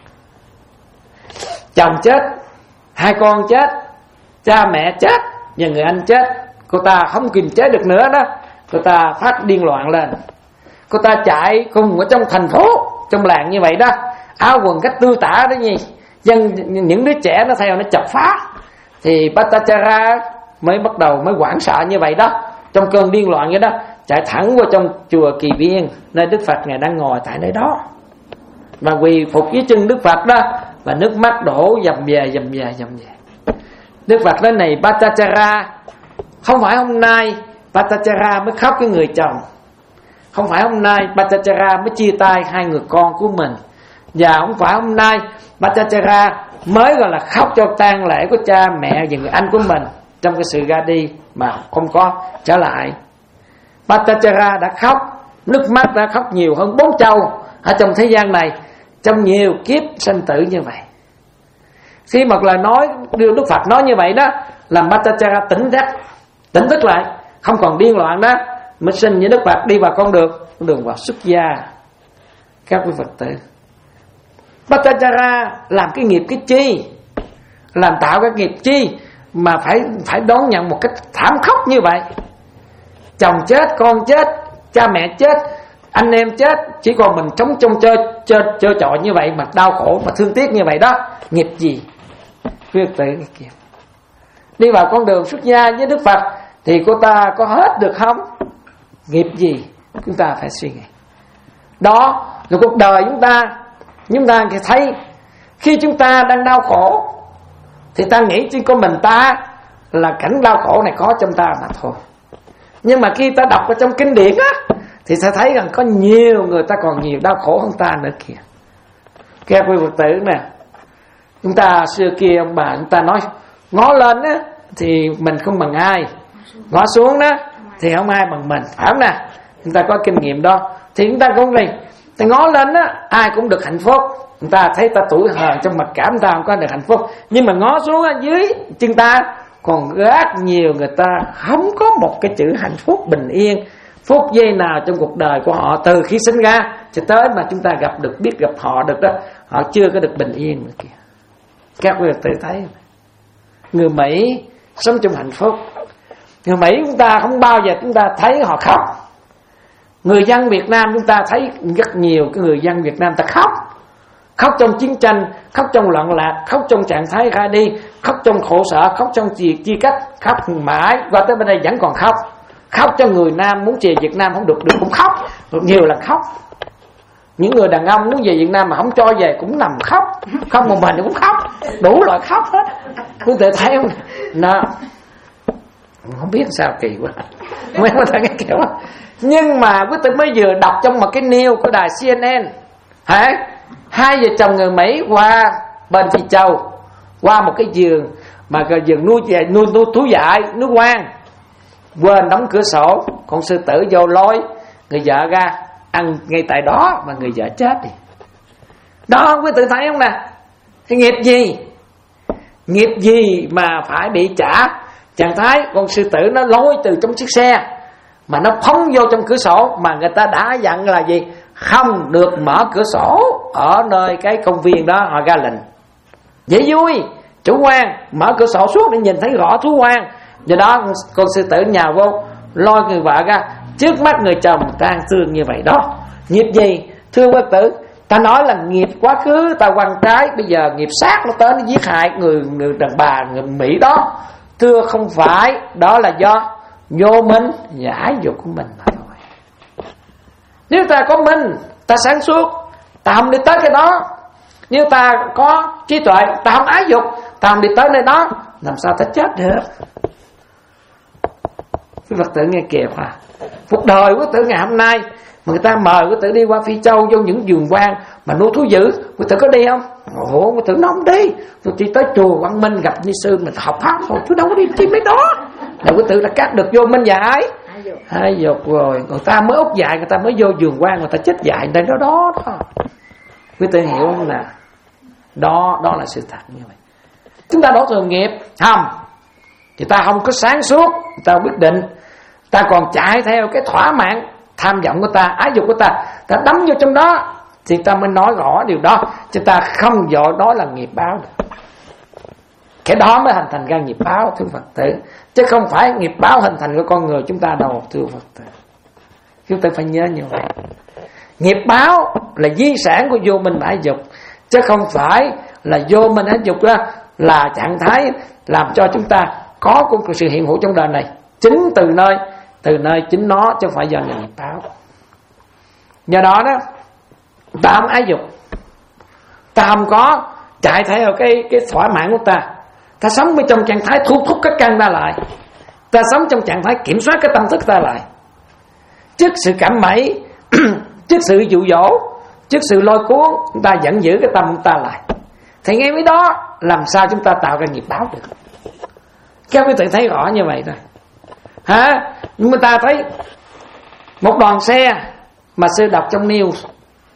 Chồng chết, hai con chết, cha mẹ chết và người anh chết. Cô ta không kiềm chế được nữa đó, cô ta phát điên loạn lên. Cô ta chạy cùng ở trong thành phố, trong làng như vậy đó, áo quần cách tư tả đó gì, dân những đứa trẻ nó theo nó chọc phá. Thì Bhattacharya mới bắt đầu mới hoảng sợ như vậy đó, trong cơn điên loạn vậy đó, chạy thẳng vào trong chùa Kỳ Viên nơi Đức Phật ngài đang ngồi tại nơi đó, và quỳ phục dưới chân Đức Phật đó, và nước mắt đổ dầm về dầm về dầm về. Đức Phật nói này Bhattacharya, không phải hôm nay Bhattacharya mới khóc cái người chồng, không phải hôm nay Bhattacharya mới chia tay hai người con của mình, và không phải hôm nay Bhattacharya mới gọi là khóc cho tang lễ của cha mẹ và người anh của mình trong cái sự ra đi mà không có trở lại. Bhattacharya đã khóc, nước mắt đã khóc nhiều hơn bốn châu ở trong thế gian này, trong nhiều kiếp sanh tử như vậy. Khi một lời nói đưa Đức Phật nói như vậy đó, làm Bhattacharya tỉnh giác, tỉnh thức lại, không còn điên loạn đó, mới sinh như Đức Phật đi vào con đường con đường vào xuất gia. Các quý Phật tử, Bhattacharya làm cái nghiệp cái chi, làm tạo cái nghiệp chi mà phải phải đón nhận một cách thảm khốc như vậy. Chồng chết, con chết, cha mẹ chết, anh em chết, chỉ còn mình sống trong chơi chơi chơi trọi như vậy mà đau khổ mà thương tiếc như vậy đó, nghiệp gì? Quý Phật tử kia đi vào con đường xuất gia với Đức Phật thì cô ta có hết được không? Nghiệp gì? Chúng ta phải suy nghĩ. Đó là cuộc đời chúng ta. Chúng ta thấy khi chúng ta đang đau khổ thì ta nghĩ chỉ có mình ta là cảnh đau khổ này có trong ta mà thôi. Nhưng mà khi ta đọc ở trong kinh điển á, thì sẽ thấy rằng có nhiều người ta còn nhiều đau khổ hơn ta nữa kìa. Các quý Phật tử nè, chúng ta xưa kia ông bà chúng ta nói ngó lên á thì mình không bằng ai, ngó xuống đó thì không ai bằng mình, phải không nè? Chúng ta có kinh nghiệm đó. Thì chúng ta cũng gì, ta ngó lên á ai cũng được hạnh phúc. Chúng ta thấy ta tuổi hờn trong mặt cảm ta không có được hạnh phúc, nhưng mà ngó xuống ở dưới chân ta còn rất nhiều người ta không có một cái chữ hạnh phúc bình yên, phút giây nào trong cuộc đời của họ từ khi sinh ra cho tới mà chúng ta gặp được, biết gặp họ được đó, họ chưa có được bình yên nữa kìa. Các quý vị tự thấy người Mỹ sống trong hạnh phúc. Người Mỹ chúng ta không bao giờ chúng ta thấy họ khóc. Người dân Việt Nam chúng ta thấy rất nhiều cái người dân Việt Nam ta khóc. Khóc trong chiến tranh, khóc trong loạn lạc, khóc trong trạng thái ra đi, khóc trong khổ sở, khóc trong chia, chia cách, khóc mãi qua tới bên đây vẫn còn khóc. Khóc cho người Nam muốn về Việt Nam không được, được cũng khóc, nhiều lần khóc. Những người đàn ông muốn về Việt Nam mà không cho về cũng nằm khóc, không một mình cũng khóc, đủ loại khóc hết. Quý vị thấy không? Nó không biết sao kỳ quá, mấy người ta nghe kiểu đó. Nhưng mà quý vị mới vừa đọc trong một cái news của đài xê en en, hả? Hai vợ chồng người Mỹ qua bên Phi Châu, qua một cái giường mà cái giường nuôi nuôi nuôi thú dại, nuôi quan, quên đóng cửa sổ, con sư tử vô lối, người vợ ra ăn ngay tại đó mà người vợ chết đi. Đó quý tự thấy không nè? Cái nghiệp gì? Nghiệp gì mà phải bị trả? Chẳng thấy con sư tử nó lôi từ trong chiếc xe mà nó phóng vô trong cửa sổ, mà người ta đã dặn là gì? Không được mở cửa sổ ở nơi cái công viên đó, họ ra lệnh. Dễ vui, chủ quan mở cửa sổ xuống để nhìn thấy rõ thú quan. Do đó con sư tử nhào vô, lôi người vợ ra, trước mắt người chồng tang thương như vậy đó. Nghiệp gì? Thưa quý tử, ta nói là nghiệp quá khứ ta quăng trái, bây giờ nghiệp sát nó tới nó giết hại người người đàn bà người Mỹ đó. Thưa không phải, đó là do vô minh và ái dục của mình mà thôi. Nếu ta có minh, ta sáng suốt, ta không đi tới cái đó. Nếu ta có trí tuệ, ta không ái dục, ta không đi tới nơi đó, làm sao ta chết được? Cái Phật tử nghe kìa mà, cuộc đời của tử ngày hôm nay mà người ta mời quý tử đi qua Phi Châu vô những vườn quan mà nuôi thú dữ, quý tử có đi không? Ồ, quý tử nó không đi, tôi chỉ tới chùa Quang Minh gặp Ni sư mình học pháp thôi, tôi đâu có đi chi mấy đó. Là quý tử đã cắt được vô minh dại, hai dục rồi, người ta mới út dại, người ta mới vô vườn quan, người ta chết dại đây đó đó đó. Quý tử hiểu không nè? Đó, đó là sự thật như vậy. Chúng ta đổ thừa nghiệp không, thì ta không có sáng suốt, ta quyết định, ta còn chạy theo cái thỏa mãn tham vọng của ta, ái dục của ta, ta đắm vô trong đó, thì ta mới nói rõ điều đó, chứ ta không dội đó là nghiệp báo được. Cái đó mới hình thành ra nghiệp báo, thưa Phật tử, chứ không phải nghiệp báo hình thành của con người chúng ta đâu, thưa Phật tử. Chúng ta phải nhớ như vậy. Nghiệp báo là di sản của vô minh ái dục, chứ không phải là vô minh ái dục đó là trạng thái làm cho chúng ta có một sự hiện hữu trong đời này. Chính từ nơi từ nơi chính nó, chứ không phải do nghiệp báo. Do đó đó, ta không ái dục, ta không có chạy theo cái cái thỏa mãn của ta, ta sống bên trong trạng thái thu thúc các căn ta lại, ta sống trong trạng thái kiểm soát cái tâm thức ta lại. Trước sự cảm mẩy, trước sự dụ dỗ, trước sự lôi cuốn, chúng ta vẫn giữ cái tâm của ta lại. Thì ngay với đó làm sao chúng ta tạo ra nghiệp báo được? Các quý vị thấy rõ như vậy rồi hả? Nhưng mà ta thấy một đoàn xe mà sư đọc trong news,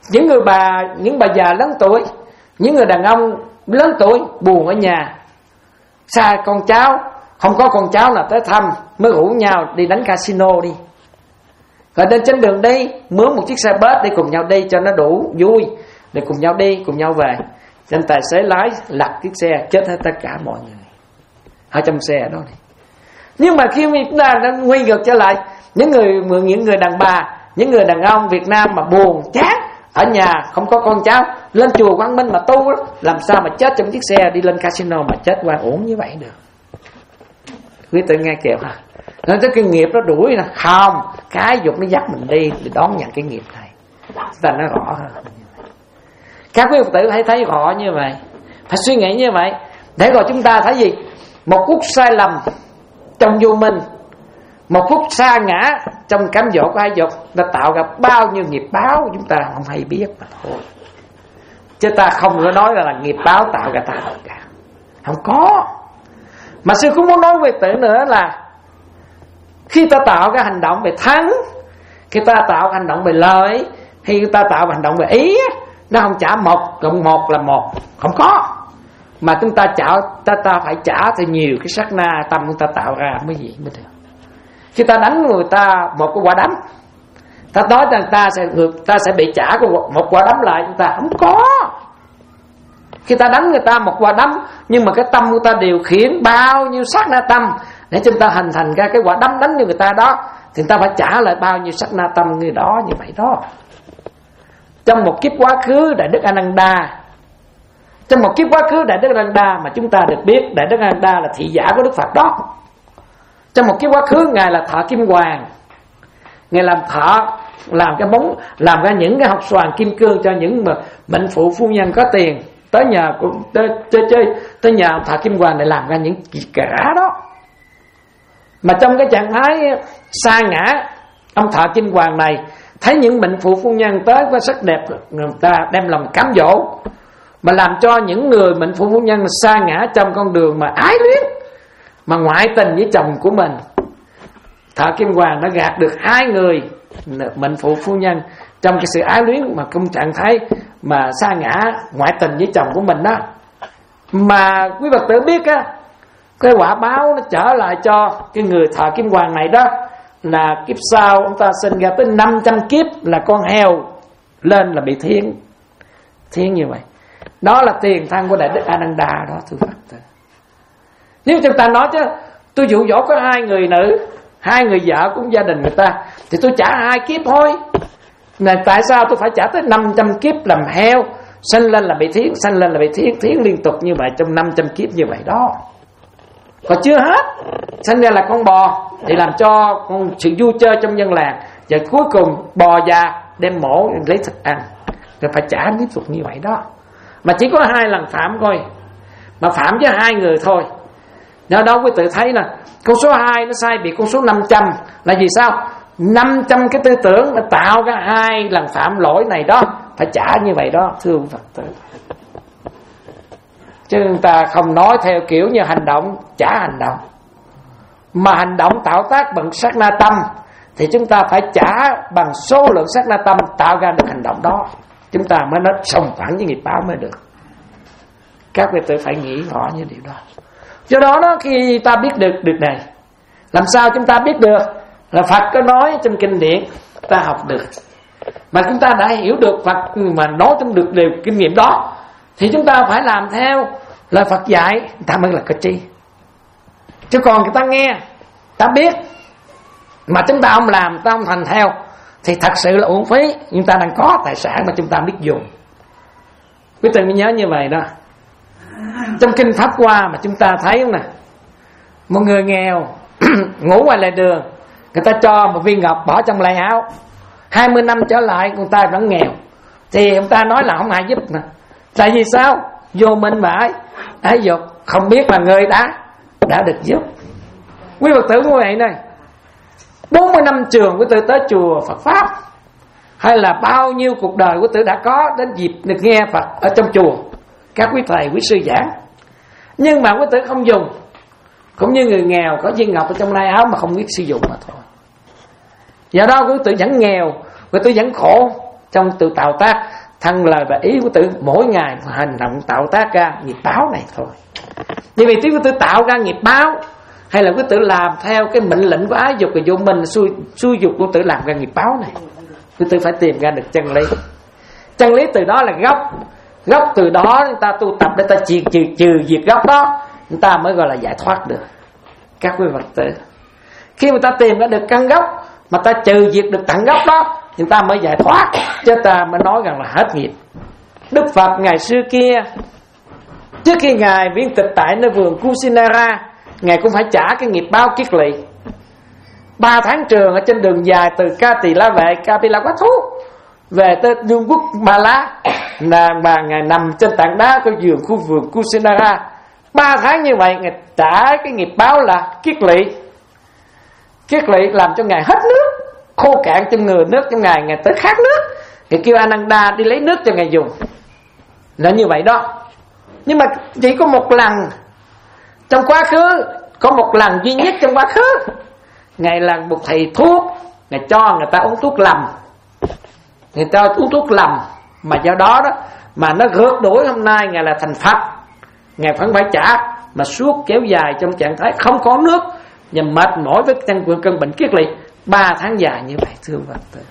những người bà, những bà già lớn tuổi, những người đàn ông lớn tuổi buồn ở nhà, xa con cháu, không có con cháu nào tới thăm, mới rủ nhau đi đánh casino đi. Rồi đến trên đường đi mướn một chiếc xe bus đi cùng nhau đi cho nó đủ vui, để cùng nhau đi, cùng nhau về. Trên tài xế lái lật chiếc xe, chết hết tất cả mọi người ở trong xe đó đi. Nhưng mà khi chúng ta đã quay ngược trở lại, những người những người đàn bà, những người đàn ông Việt Nam mà buồn chán ở nhà, không có con cháu, lên chùa Quang Minh mà tu đó, làm sao mà chết trong chiếc xe đi lên casino mà chết oan uổng như vậy được? Quý tự nghe kịp hả? Nên cái nghiệp nó đuổi nè, không, cái dục nó dắt mình đi để đón nhận cái nghiệp này. Chúng ta nói rõ hơn. Các quý Phật tử hãy thấy rõ như vậy, phải suy nghĩ như vậy, để rồi chúng ta thấy gì? Một phút sai lầm trong vô minh, một phút sa ngã trong cám dỗ của hai dục, đã tạo ra bao nhiêu nghiệp báo chúng ta không hay biết mà thôi. Chứ ta không có nói là, là nghiệp báo tạo ra ta cả, không có. Mà sư cũng muốn nói về tử nữa là khi ta tạo cái hành động về thắng, khi ta tạo hành động về lợi, khi ta tạo hành động về ý, nó không trả một cộng một là một, không có. Mà chúng ta trả, ta, ta phải trả thì nhiều cái sát na tâm chúng ta tạo ra mới gì mới được. Khi ta đánh người ta một cái quả đấm, ta nói rằng ta sẽ người ta sẽ bị trả một quả đấm lại, chúng ta không có. Khi ta đánh người ta một quả đấm, nhưng mà cái tâm của ta điều khiển bao nhiêu sát na tâm để chúng ta hình thành ra cái quả đấm đánh như người ta đó, thì ta phải trả lại bao nhiêu sát na tâm người đó như vậy đó. Trong một kiếp quá khứ Đại Đức A Nan Đa, trong một kiếp quá khứ Đại Đức A Nan Đa mà chúng ta được biết Đại Đức A Nan Đa là thị giả của Đức Phật đó. Trong một kiếp quá khứ ngài là thợ kim hoàng, ngài làm thợ, làm cái bóng, làm ra những cái học xoàn kim cương cho những mà mệnh phụ phu nhân có tiền tới nhà tới chơi chơi tới nhà thợ kim hoàng để làm ra những cả đó. Mà trong cái trạng thái sa ngã, ông thợ kim hoàng này thấy những mệnh phụ phu nhân tới với sắc đẹp, người ta đem lòng cám dỗ, mà làm cho những người mệnh phụ phu nhân sa ngã trong con đường mà ái luyến, mà ngoại tình với chồng của mình. Thợ kim hoàng đã gạt được hai người mệnh phụ phu nhân trong cái sự ái luyến mà trong trạng thái mà sa ngã ngoại tình với chồng của mình đó. Mà quý Phật tử biết á, cái quả báo nó trở lại cho cái người thợ kim hoàng này đó là kiếp sau ông ta sinh ra tới năm trăm kiếp là con heo lên là bị thiên thiên như vậy. Đó là tiền thân của Đại Đức A Nan Đa đó thưa Phật tử. Nếu chúng ta nói chứ tôi dụ dỗ có hai người nữ, hai người vợ cũng gia đình người ta, thì tôi trả hai kiếp thôi. Này tại sao tôi phải trả tới năm trăm kiếp làm heo, sanh lên là bị thiên, sanh lên là bị thiên, thiên liên tục như vậy trong năm trăm kiếp như vậy đó. Còn chưa hết, sanh ra là con bò thì làm cho con sự vui chơi trong dân làng, và cuối cùng bò già đem mổ lấy thịt ăn, rồi phải trả tiếp tục như vậy đó. Mà chỉ có hai lần phạm thôi, mà phạm với hai người thôi. Do đó quý tự thấy là con số hai nó sai biệt con số năm trăm là vì sao? năm trăm cái tư tưởng nó tạo ra hai lần phạm lỗi này đó, phải trả như vậy đó thưa Phật tử. Chứ người ta không nói theo kiểu như hành động trả hành động, mà hành động tạo tác bằng sát na tâm thì chúng ta phải trả bằng số lượng sát na tâm tạo ra được hành động đó, chúng ta mới nói sòng phẳng với nghiệp báo mới được. Các vị tự phải nghĩ rõ như điều đó. Do đó đó, khi ta biết được được này, làm sao chúng ta biết được? Là Phật có nói trong kinh điển ta học được, mà chúng ta đã hiểu được Phật mà nói trong được điều kinh nghiệm đó, thì chúng ta phải làm theo lời Phật dạy, ta mới là cơ tri. Chứ còn người ta nghe, ta biết mà chúng ta không làm, ta không thành theo thì thật sự là uổng phí. Nhưng ta đang có tài sản mà chúng ta biết dùng. Quý vị mới nhớ như vậy đó. Trong kinh Pháp Hoa mà chúng ta thấy không nè, một người nghèo ngủ ngoài lề đường, người ta cho một viên ngọc bỏ trong lại áo, hai mươi năm trở lại người ta vẫn nghèo, thì người ta nói là không ai giúp nè. Tại vì sao? Vô minh mà ai ái dục, không biết là người đã đã được giúp. Quý Phật tử như vậy này, bốn mươi năm trường quý tử tới chùa Phật Pháp, hay là bao nhiêu cuộc đời quý tử đã có đến dịp được nghe Phật ở trong chùa, các quý thầy quý sư giảng, nhưng mà quý tử không dùng. Cũng như người nghèo có viên ngọc ở trong lai áo mà không biết sử dụng mà thôi. Do đó quý tử vẫn nghèo, quý tử vẫn khổ, trong tự tạo tác thân lời và ý của tử mỗi ngày hành động tạo tác ra nghiệp báo này thôi. Vì vì quý tử tạo ra nghiệp báo, hay là quý tử làm theo cái mệnh lệnh của ái dục và vô minh xui xui dục của tử làm ra nghiệp báo này, quý tử phải tìm ra được chân lý. Chân lý từ đó là gốc, gốc từ đó người ta tu tập để ta trừ trừ trừ diệt gốc đó, người ta mới gọi là giải thoát được. Các quý Phật tử, khi người ta tìm ra được căn gốc mà ta trừ diệt được tận gốc đó, người ta mới giải thoát, chứ ta mới nói rằng là hết nghiệp. Đức Phật ngày xưa kia, trước khi ngài viên tịch tại nơi vườn Kusinara, ngài cũng phải trả cái nghiệp báo kiết lỵ. Ba tháng trường ở trên đường dài từ Ca Tỳ La Vệ, Kapilavatthu về tới vương quốc Ba Lá, nàng bà ngài nằm trên tảng đá của vườn khu vườn Kusinara. Ba tháng như vậy ngài trả cái nghiệp báo là kiết lỵ. Kiết lỵ làm cho ngài hết nước, khô cạn trong người nước trong ngài, ngài tới khát nước, ngài kêu Ananda đi lấy nước cho ngài dùng. Là như vậy đó. Nhưng mà chỉ có một lần trong quá khứ, có một lần duy nhất trong quá khứ, ngài là một thầy thuốc, ngài cho người ta uống thuốc lầm, người ta uống thuốc lầm, mà do đó đó mà nó rượt đuổi hôm nay ngài là thành Phật, ngài vẫn phải trả, mà suốt kéo dài trong trạng thái không có nước và mệt mỏi với cơn cơn bệnh kiết lỵ ba tháng dài như vậy, thưa Phật tử.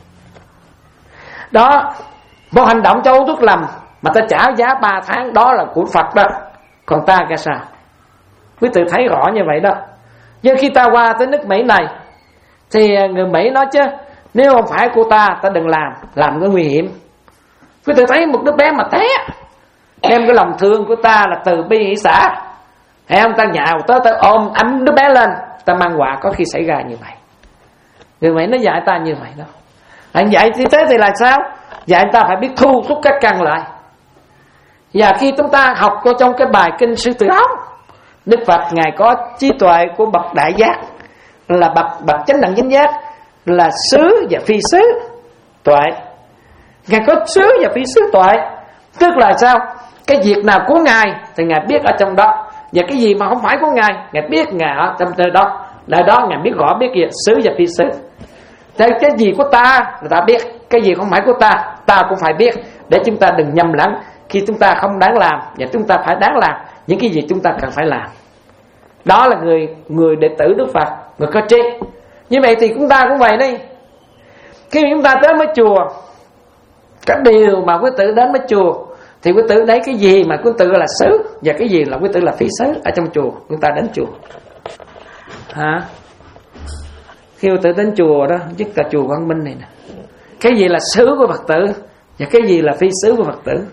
Đó, một hành động cho uống thuốc lầm mà ta trả giá ba tháng, đó là của Phật đó. Còn ta cái sao? Quý tử thấy rõ như vậy đó. Nhưng khi ta qua tới nước Mỹ này thì người Mỹ nói chứ nếu không phải của ta, ta đừng làm, làm cái nguy hiểm. Quý tử thấy một đứa bé mà té, đem cái lòng thương của ta là từ bi hỷ xã, hay không, ta nhào tới ta ôm ấm đứa bé lên, ta mang quà có khi xảy ra như vậy. Người Mỹ nó dạy ta như vậy đó. Anh dạy như thế thì là sao? Dạy ta phải biết thu thúc các căn lại. Và khi chúng ta học có trong cái bài kinh Sư Tử Ống, Đức Phật ngài có trí tuệ của bậc đại giác, là bậc bậc chánh đẳng chánh giác, là xứ và phi xứ tuệ. Ngài có xứ và phi xứ tuệ, tức là sao? Cái việc nào của ngài thì ngài biết ở trong đó, và cái gì mà không phải của ngài, ngài biết ngài ở trong nơi đó. Nơi đó ngài biết rõ biết gì xứ và phi xứ. Thế cái gì của ta người ta biết, cái gì không phải của ta ta cũng phải biết, để chúng ta đừng nhầm lẫn khi chúng ta không đáng làm, và chúng ta phải đáng làm những cái gì chúng ta cần phải làm. Đó là người người đệ tử Đức Phật, người có trí. Như vậy thì chúng ta cũng vậy đi. Khi chúng ta đến với chùa, cái điều mà quý tử đến với chùa thì quý tử lấy cái gì mà quý tử là xứ, và cái gì là quý tử là phi xứ ở trong chùa. Chúng ta đến chùa hả? Khi quý tử đến chùa đó, nhất là chùa Quang Minh này nè, cái gì là xứ của Phật tử và cái gì là phi xứ của Phật tử?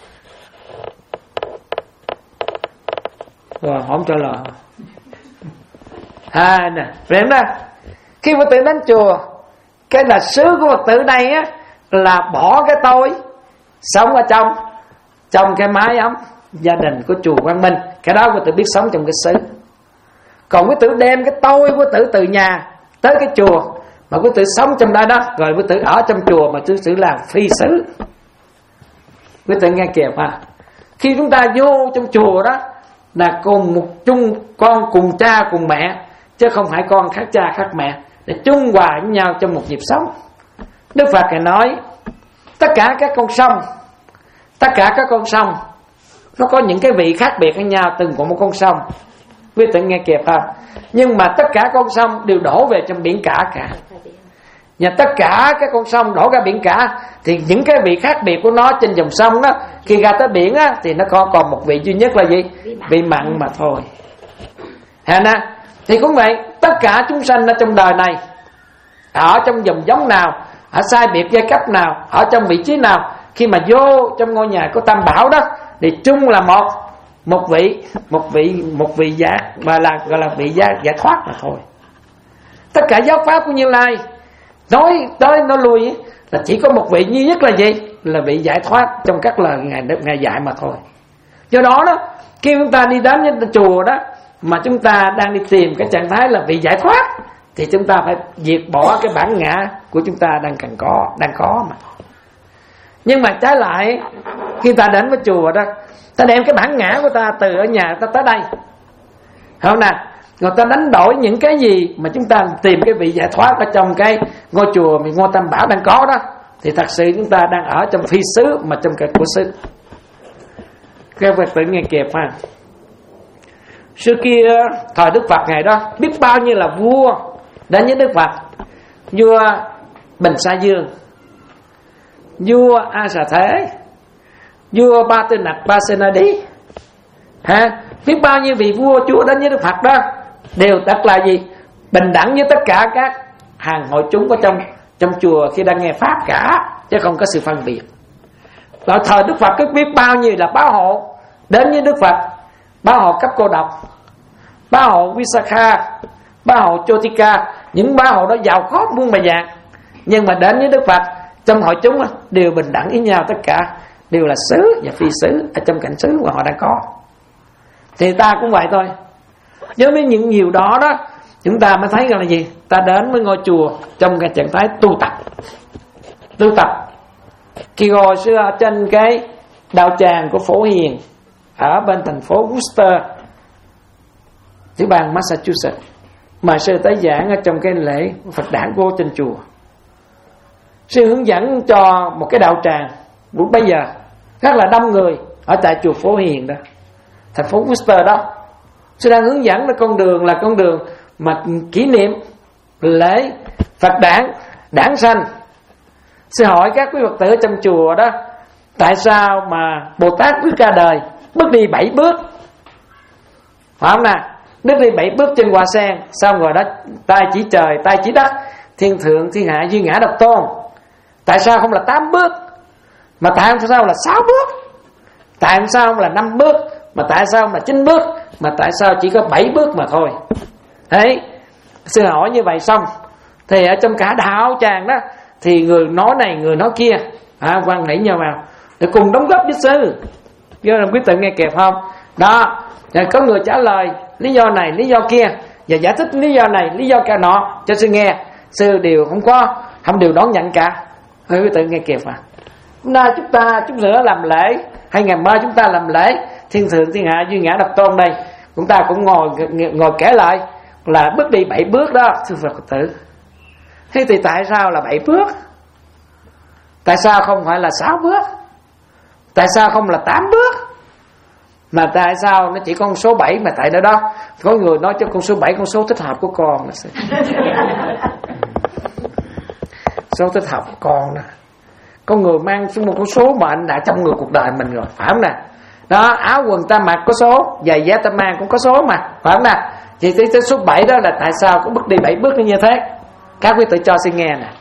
Rồi không cho lời à nè, đến đó. Khi Phật tử đến chùa, cái là xứ của Phật tử này á, là bỏ cái tôi sống ở trong trong cái mái ấm gia đình của chùa Quang Minh, cái đó Phật tử biết sống trong cái xứ. Còn Phật tử đem cái tôi của Phật tử từ nhà tới cái chùa mà Phật tử sống trong đó đó, rồi Phật tử ở trong chùa mà Phật tử làm phi xứ. Phật tử nghe kịp ha. Khi chúng ta vô trong chùa đó là cùng một chung con cùng cha cùng mẹ, chứ không phải con khác cha khác mẹ, để chung hòa với nhau trong một nhịp sống. Đức Phật ngài nói tất cả các con sông, tất cả các con sông nó có những cái vị khác biệt với nhau, từng có một con sông. Quý vị nghe kịp không? Nhưng mà tất cả con sông đều đổ về trong biển cả cả. Và tất cả các con sông đổ ra biển cả, thì những cái vị khác biệt của nó trên dòng sông đó, khi ra tới biển á, thì nó còn còn một vị duy nhất là gì? Vị mặn mà thôi. Hà nè, thì cũng vậy, tất cả chúng sanh ở trong đời này, ở trong dòng giống nào, ở sai biệt giai cấp nào, ở trong vị trí nào, khi mà vô trong ngôi nhà của Tam Bảo đó, thì chung là một một vị một vị một vị giác, mà là gọi là vị giác giải thoát mà thôi. Tất cả giáo pháp của Như Lai nói tới nói lui là chỉ có một vị duy nhất là gì? Là vị giải thoát trong các lời ngài ngài dạy mà thôi. Do đó đó, khi chúng ta đi đến với chùa đó mà chúng ta đang đi tìm cái trạng thái là vị giải thoát, thì chúng ta phải diệt bỏ cái bản ngã của chúng ta đang cần có, đang có mà. Nhưng mà trái lại, khi ta đến với chùa đó, ta đem cái bản ngã của ta từ ở nhà ta tới đây, không nè, người ta đánh đổi những cái gì mà chúng ta tìm cái vị giải thoát ở trong cái ngôi chùa mình ngôi Tam Bảo đang có đó, thì thật sự chúng ta đang ở trong phi xứ mà trong cảnh của xứ. Các Phật tử nghe kịp ha. Xưa kia thời Đức Phật ngày đó biết bao nhiêu là vua đến với Đức Phật. Vua Bình Sa Dương, vua A Xà Thế, vua Ba Tư Nặc Ba Sê Na Đí, ha, biết bao nhiêu vị vua chúa đến với Đức Phật đó đều tất là gì? Bình đẳng với tất cả các hàng hội chúng có trong trong chùa khi đang nghe pháp cả, chứ không có sự phân biệt. Vào thời Đức Phật cứ biết bao nhiêu là bá hộ đến với Đức Phật, bá hộ cấp cô độc, bá hộ Visakha, bá hộ Chotika, những bá hộ đó giàu có muôn bề dạng, nhưng mà đến với Đức Phật trong hội chúng đều bình đẳng với nhau, tất cả đều là xứ và phi xứ ở trong cảnh xứ mà họ đang có. Thì ta cũng vậy thôi. Với những nhiều đó đó, chúng ta mới thấy rằng là gì? Ta đến với ngôi chùa trong cái trạng thái tu tập. Tu tập. Khi hồi xưa ở trên cái đạo tràng của Phổ Hiền ở bên thành phố Worcester, tiểu bang Massachusetts, mà sư tới giảng ở trong cái lễ Phật đản của trên chùa. Sư hướng dẫn cho một cái đạo tràng lúc bây giờ rất là đông người ở tại chùa Phổ Hiền đó, thành phố Worcester đó. Sư đang hướng dẫn là con đường là con đường mà kỷ niệm lễ Phật đản đản sanh. Sư hỏi các quý Phật tử trong chùa đó, tại sao mà Bồ Tát bước ra đời bước đi bảy bước, phải không nào? Bước đi bảy bước trên hoa sen, xong rồi đó tay chỉ trời, tay chỉ đất, thiên thượng thiên hạ duy ngã độc tôn. Tại sao không là tám bước, mà tại sao là sáu bước? Tại sao không là năm bước, mà tại sao không là chín bước, mà tại sao chỉ có bảy bước mà thôi? Đấy, sư hỏi như vậy xong thì ở trong cả đạo tràng đó thì người nói này người nói kia, à, quan hệ nhau vào để cùng đóng góp với sư. Do là quý tự nghe kịp không? Đó, rồi có người trả lời lý do này lý do kia và giải thích lý do này lý do kia nọ cho sư nghe. Sư đều không có, không đều đón nhận cả. Quý tự nghe kịp à? Hôm nay chúng ta chút nữa làm lễ, hay ngày mai chúng ta làm lễ thiên thượng thiên hạ duy ngã độc tôn đây, chúng ta cũng ngồi ngồi kể lại là bước đi bảy bước đó, thưa Phật tử. Thế thì tại sao là bảy bước? Tại sao không phải là sáu bước? Tại sao không là tám bước? Mà tại sao nó chỉ con số bảy? Mà tại đó đó có người nói cho con số bảy con số thích hợp của con. Số thích hợp của con nè. Con người mang một con số mà anh đã trong người cuộc đời mình rồi, phải không nè? Đó, áo quần ta mặc có số, giày dép ta mang cũng có số mà, phải không nè? Chỉ tới số bảy đó là tại sao có bước đi bảy bước như thế? Các quý tự cho xin nghe nè.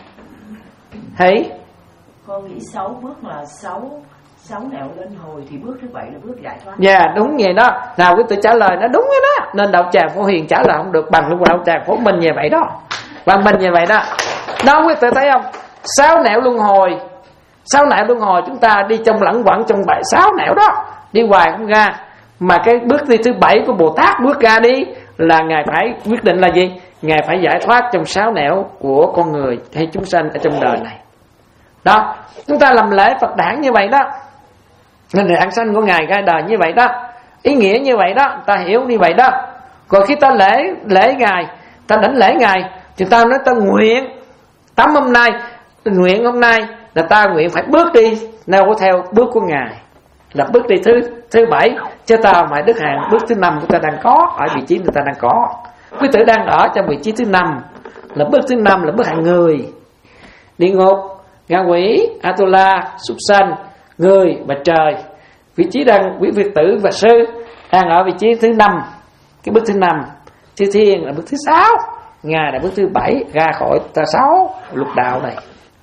Thấy? Con nghĩ sáu bước là sáu sáu nẻo lên hồi thì bước thứ bảy là bước giải thoát. Dạ yeah, đúng vậy đó. Nào quý tự trả lời nó đúng rồi đó. Nên đạo tràng Phổ Hiền trả lời không được bằng lúc đạo tràng Phổ Minh như vậy đó. Bằng mình như vậy đó. Đó quý tự thấy không? Sáu nẻo luân hồi. Sáu nẻo luân hồi chúng ta đi trong lẳng quẩn trong bảy sáu nẻo đó, đi hoài không ra. Mà cái bước đi thứ bảy của Bồ Tát bước ra đi là Ngài phải quyết định là gì? Ngài phải giải thoát trong sáu nẻo của con người hay chúng sanh ở trong đời này. Đó, chúng ta làm lễ Phật đản như vậy đó. Nên đản sanh của Ngài ra đời như vậy đó. Ý nghĩa như vậy đó, ta hiểu như vậy đó. Rồi khi ta lễ lễ Ngài, ta đảnh lễ Ngài, thì ta nói ta nguyện tắm hôm nay, nguyện hôm nay là ta nguyện phải bước đi nêu theo bước của Ngài, là bước đi thứ thứ bảy, chứ ta phải đức hàng bước thứ năm của ta đang có ở vị trí người ta đang có. Quý tử đang ở trong vị trí thứ năm, là bước thứ năm là bước hạng người, địa ngục, ngạ quỷ, Atula, súc sanh, người và trời. Vị trí đang quý Việt tử và sư đang ở vị trí thứ năm, cái bước thứ năm. Chư thiên là bước thứ sáu, Ngài là bước thứ bảy ra khỏi ta sáu lục đạo này.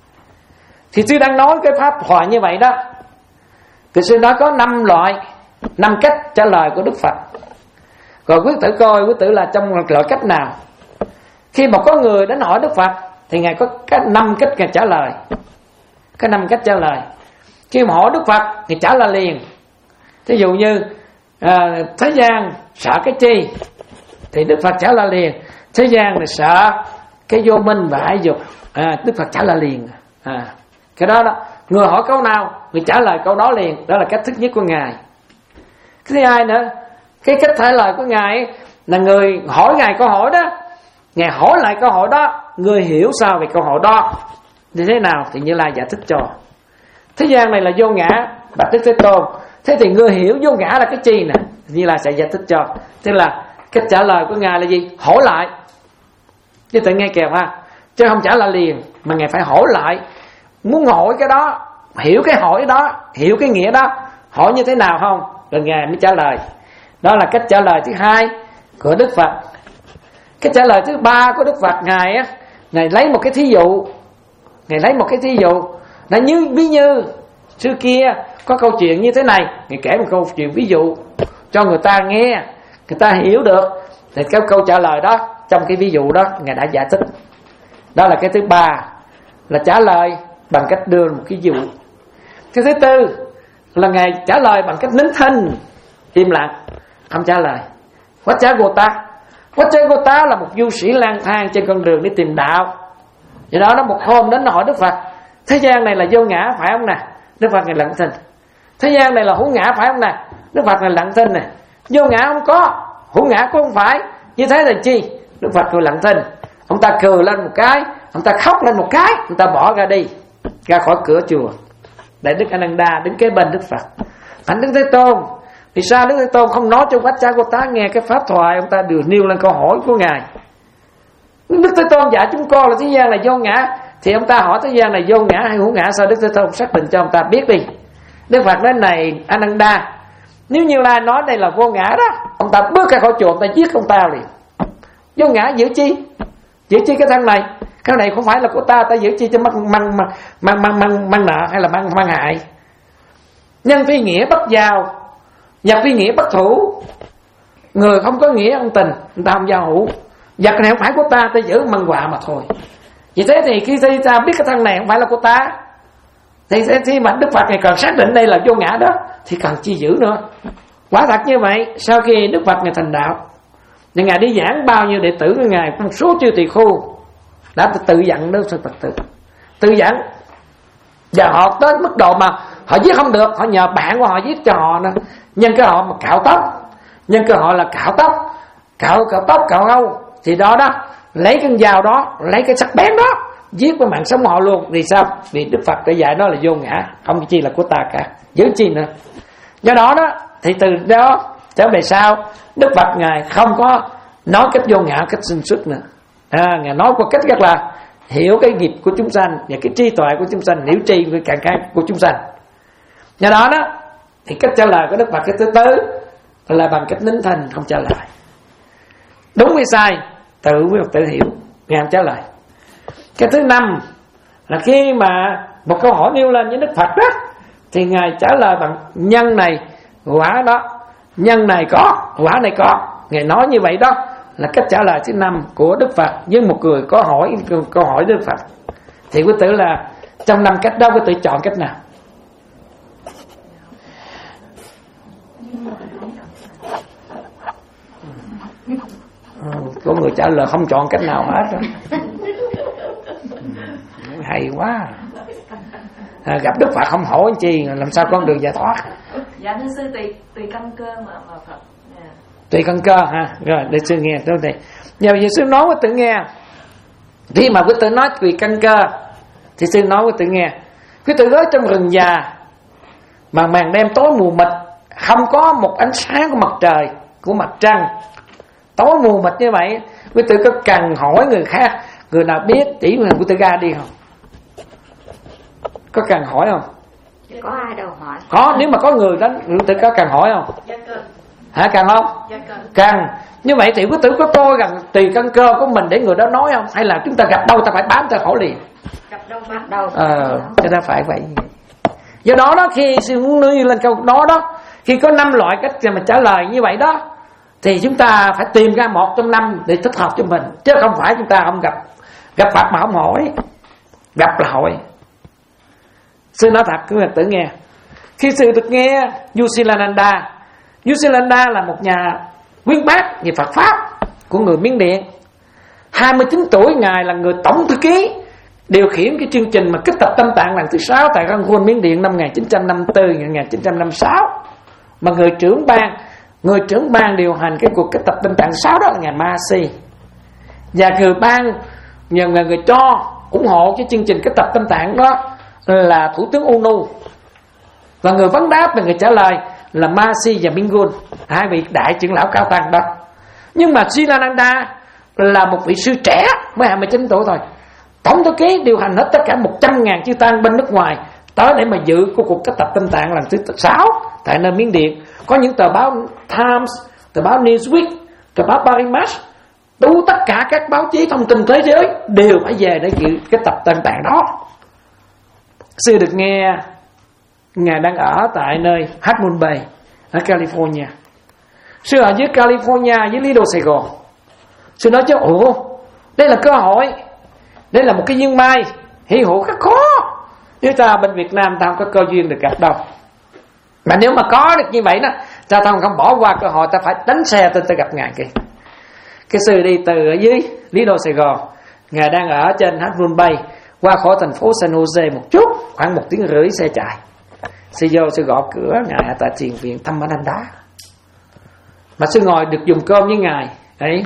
Thì sư đang nói cái pháp thoại như vậy đó. Thì sư nói có năm loại, năm cách trả lời của Đức Phật. Rồi quý tử coi quý tử là trong loại cách nào. Khi mà có người đến hỏi Đức Phật thì Ngài có cái năm cách Ngài trả lời. Cái năm cách trả lời. Khi mà hỏi Đức Phật thì trả lời liền. Thí dụ như à, thế gian sợ cái chi thì Đức Phật trả lời liền. Thế gian là sợ cái vô minh và ái dục, à, Đức Phật trả lời liền. À, cái đó đó, người hỏi câu nào người trả lời câu đó liền. Đó là cách thứ nhất của Ngài. Cái thứ hai nữa, cái cách trả lời của Ngài ấy, là người hỏi Ngài câu hỏi đó, Ngài hỏi lại câu hỏi đó, người hiểu sao về câu hỏi đó. Như thế nào thì Như Lai giải thích cho. Thế gian này là vô ngã, bạch Đức Thế Tôn. Thế thì ngươi hiểu vô ngã là cái chi nè? Như Lai sẽ giải thích cho. Tức là cách trả lời của Ngài là gì? Hỏi lại. Chứ tự nghe kèo ha, chứ không trả lời liền, mà Ngài phải hỏi lại. Muốn hỏi cái đó, hiểu cái hỏi đó, hiểu cái nghĩa đó, hỏi như thế nào không, rồi Ngài mới trả lời. Đó là cách trả lời thứ hai của Đức Phật. Cách trả lời thứ ba của Đức Phật, Ngài á, Ngài lấy một cái thí dụ. Ngài lấy một cái thí dụ là như ví như xưa kia có câu chuyện như thế này, Ngài kể một câu chuyện ví dụ cho người ta nghe, người ta hiểu được. Thì cái câu trả lời đó trong cái ví dụ đó Ngài đã giải thích. Đó là cái thứ ba, là trả lời bằng cách đưa một cái ví dụ. Cái thứ tư là Ngài trả lời bằng cách nín thinh, im lặng, không trả lời. Vajragota Vajragota là một du sĩ lang thang trên con đường đi tìm đạo. Do đó nó một hôm đến hỏi Đức Phật: thế gian này là vô ngã phải không nè? Đức Phật Ngài lặng thinh. Thế gian này là hữu ngã phải không nè? Đức Phật Ngài lặng thinh nè. Vô ngã không có, hữu ngã cũng không phải, như thế là chi? Đức Phật Ngài lặng thinh. Ông ta cười lên một cái, ông ta khóc lên một cái, ông ta bỏ ra đi, ra khỏi cửa chùa. Đại Đức Ananda đứng kế bên Đức Phật. Anh Đức Thế Tôn, vì sao Đức Thế Tôn không nói cho Vajragota nghe cái pháp thoại? Ông ta đều nêu lên câu hỏi của Ngài. Đức Thế Tôn dạy chúng con là thế gian là vô ngã, thì ông ta hỏi thế gian này vô ngã hay hữu ngã, sao Đức Thế Tôn xác định cho ông ta biết đi. Đức Phật nói: này Ananda, nếu Như Lai nói đây là vô ngã đó, ông ta bước ra khỏi chùa, ông ta giết ông ta liền. Vô ngã giữ chi? Giữ chi cái thân này? Cái này không phải là của ta, ta giữ chi cho mang mang mang mang mang, mang nợ hay là mang mang hại? Nhân phi nghĩa bất giao, vật phi nghĩa bất thủ. Người không có nghĩa ân tình, người ta không giao hữu. Vật này không phải của ta, ta giữ mang họa mà thôi. Vì thế thì khi ta biết cái thân này không phải là của ta, thì khi mà Đức Phật này cần xác định đây là vô ngã đó, thì cần chi giữ nữa. Quả thật như vậy, sau khi Đức Phật Ngài thành đạo, thì Ngài đi giảng bao nhiêu đệ tử của Ngài, một số chư tỳ khu đã tự giận đó, Phật tử tự giận. Và họ tới mức độ mà họ giết không được, họ nhờ bạn của họ giết cho họ nữa. Nhân cái họ mà cạo tóc, nhân cái họ là cạo tóc, cạo cạo tóc cạo râu, thì đó đó lấy con dao đó, lấy cái sắc bén đó giết với mạng sống họ luôn. Vì sao? Vì Đức Phật đã dạy nó là vô ngã, không chi là của ta cả, giữ chi nữa. Do đó đó thì từ đó trở về sau, Đức Phật Ngài không có nói cách vô ngã, cách sinh xuất nữa. À, Ngài nói một cách rất là hiểu cái nghiệp của chúng sanh và cái trí tuệ của chúng sanh, hiểu tri với càng khác của chúng sanh. Do đó đó thì cách trả lời của Đức Phật cái thứ tư là bằng cách nín thinh, không trả lời. Đúng hay sai tự quý Phật tự hiểu, Ngài không trả lời. Cái thứ năm là khi mà một câu hỏi nêu lên với Đức Phật đó, thì Ngài trả lời bằng nhân này quả đó, nhân này có, quả này có. Ngài nói như vậy đó là cách trả lời thứ năm của Đức Phật với một người có hỏi câu hỏi Đức Phật. Thì quý tử là trong năm cách đó quý tử chọn cách nào? Ừ, có người trả lời không chọn cách nào hết. Hay quá. À, gặp Đức Phật không hỏi chi, làm sao con đường giải thoát? Dạ thưa sư, tùy tùy căn cơ mà mà Phật. Yeah. Tùy căn cơ ha. Rồi để sư nghe tôi đây. Giờ giờ sư nói với tự nghe. Khi mà quý tử nói tùy căn cơ thì sư nói với tự nghe. Quý tử ở trong rừng già mà màn đêm tối mù mịt, không có một ánh sáng của mặt trời, của mặt trăng, tối mù mịt như vậy, quý tử có cần hỏi người khác, người nào biết chỉ mình quý tử ra đi không? Có cần hỏi không? Có ai đâu hỏi. Có, nếu mà có người đó quý tử có cần hỏi không? Dạ cần. Hả, cần không? Dạ cần. Cần. Như vậy thì quý tử có coi rằng tùy căn cơ của mình để người đó nói không? Hay là chúng ta gặp đâu ta phải bám ta hỏi liền? Gặp đâu bám đâu. Ờ, cho ta phải vậy. Do đó đó khi sư muốn nói lên câu đó đó, khi có năm loại cách mà trả lời như vậy đó, thì chúng ta phải tìm ra một trong năm để thích hợp cho mình, chứ không phải chúng ta không gặp gặp Phật mà không hỏi. Gặp là hỏi. Sư nói thật cứ tự nghe. Khi sư được nghe Yusilananda, Yusilananda là một nhà uyên bác về Phật pháp của người Miến Điện. hai mươi chín tuổi, ngài là người tổng thư ký điều khiển cái chương trình mà kích tập tâm tạng lần thứ sáu tại Rangoon, Miến Điện năm một nghìn chín trăm năm mươi tư đến một nghìn chín trăm năm mươi sáu. Mà người trưởng ban người trưởng ban điều hành cái cuộc kích tập tâm tạng sáu đó là ngài Ma Si. Và người ban nhờ người, người cho ủng hộ cái chương trình cái tập Tâm Tạng đó là Thủ tướng Unu, và người vấn đáp và người trả lời là Masi và Mingun, hai vị đại trưởng lão cao tăng đó. Nhưng mà Silananda là một vị sư trẻ mới hai mươi chín tuổi thôi, tổng thư ký điều hành hết tất cả một trăm ngàn chư tăng bên nước ngoài tới để mà dự của cuộc kết tập Tâm Tạng lần thứ sáu tại nơi Miến Điện. Có những tờ báo Times, tờ báo Newsweek, tờ báo Parimas, đủ tất cả các báo chí thông tin thế giới đều phải về để dự cái tập Tâm Tạng đó. Sư được nghe Ngài đang ở tại nơi Half Moon Bay ở California. Sư ở dưới California với Lý Đô Sài Gòn. Sư nói chứ ủa, đây là cơ hội, đây là một cái duyên may hy hữu rất khó. Nếu ta bên Việt Nam ta không có cơ duyên được gặp đâu. Mà nếu mà có được như vậy đó, ta không bỏ qua cơ hội, ta phải đánh xe tới ta gặp Ngài kìa. Cái sư đi từ ở dưới Lý Đô Sài Gòn, Ngài đang ở trên Half Moon Bay, qua khỏi thành phố San Jose một chút, khoảng một tiếng rưỡi xe chạy. Sư vô, sư gõ cửa Ngài ở tại thiền viện Thammananda. Mà sư ngồi được dùng cơm với Ngài ấy.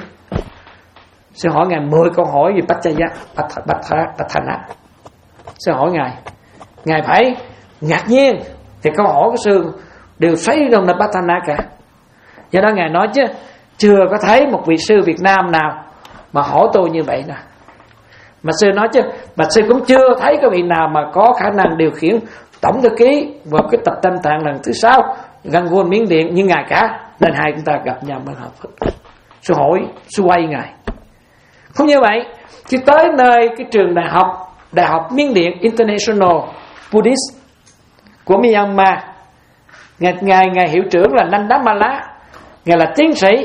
Sư hỏi Ngài mười câu hỏi về Patthana. Sư hỏi Ngài, Ngài phải ngạc nhiên, thì câu hỏi của sư đều xoay đồng là Patthana cả. Do đó Ngài nói chứ chưa có thấy một vị sư Việt Nam nào mà hỏi tôi như vậy nè. Mà sư nói chứ, mà sư cũng chưa thấy có vị nào mà có khả năng điều khiển tổng thư ký vào cái tập Tâm Tạng lần thứ sáu gần Nguồn Miến Điện như Ngài cả. Nên hai chúng ta gặp nhau mới hợp phật. Sư hỏi, sư quay Ngài. Không như vậy, khi tới nơi cái trường đại học, Đại học Miến Điện International Buddhist của Myanmar, Ngài, Ngài, Ngài hiệu trưởng là Nanda Mala, Ngài là tiến sĩ.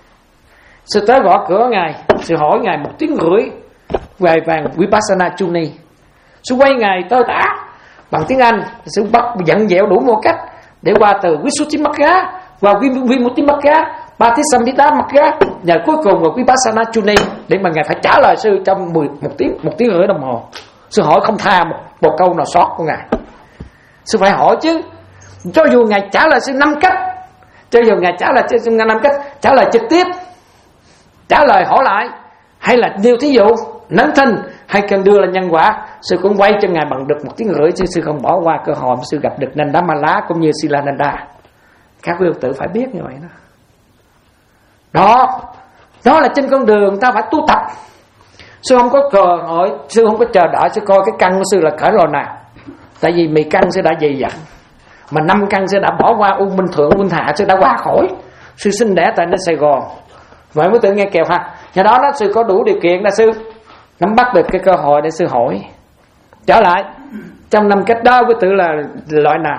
Sư tới gõ cửa Ngài, sư hỏi Ngài một tiếng rưỡi về vàng Vipassana Chuni. Sư quay Ngài tơi tả bằng tiếng Anh, sư bắt dặn dẹo đủ một cách để qua từ Visuddhimagga qua Vimuttimagga, Patisambhidamagga, và cuối cùng là Vipassana Chuni để mà Ngài phải trả lời sư trong mười, một tiếng một tiếng rưỡi đồng hồ. Sư hỏi không tha một, một câu nào sót của Ngài. Sư phải hỏi chứ, cho dù Ngài trả lời sư năm cách, cho dù Ngài trả lời sư năm cách, trả lời trực tiếp, trả lời hỏi lại, hay là nêu thí dụ nấn thanh, hay cần đưa là nhân quả, sư cũng quay cho Ngài bằng được một tiếng rưỡi, chứ sư không bỏ qua cơ hội mà sư gặp được Nanda Mala cũng như Silananda. Các quý tử phải biết như vậy đó. Đó, đó là trên con đường ta phải tu tập. Sư không có cờ hỏi, sư không có chờ đợi sư coi cái căn của sư là cỡ lò nào. Tại vì mì căn sư đã dày dặn, mà năm căn sư đã bỏ qua U Minh Thượng, U Minh Hạ sư đã qua khỏi. Sư sinh đẻ tại nơi Sài Gòn. Vậy mới tự nghe kèo ha. Do đó đó sư có đủ điều kiện là sư nắm bắt được cái cơ hội để sư hỏi. Trở lại, trong năm cách đó quý tử là loại nào?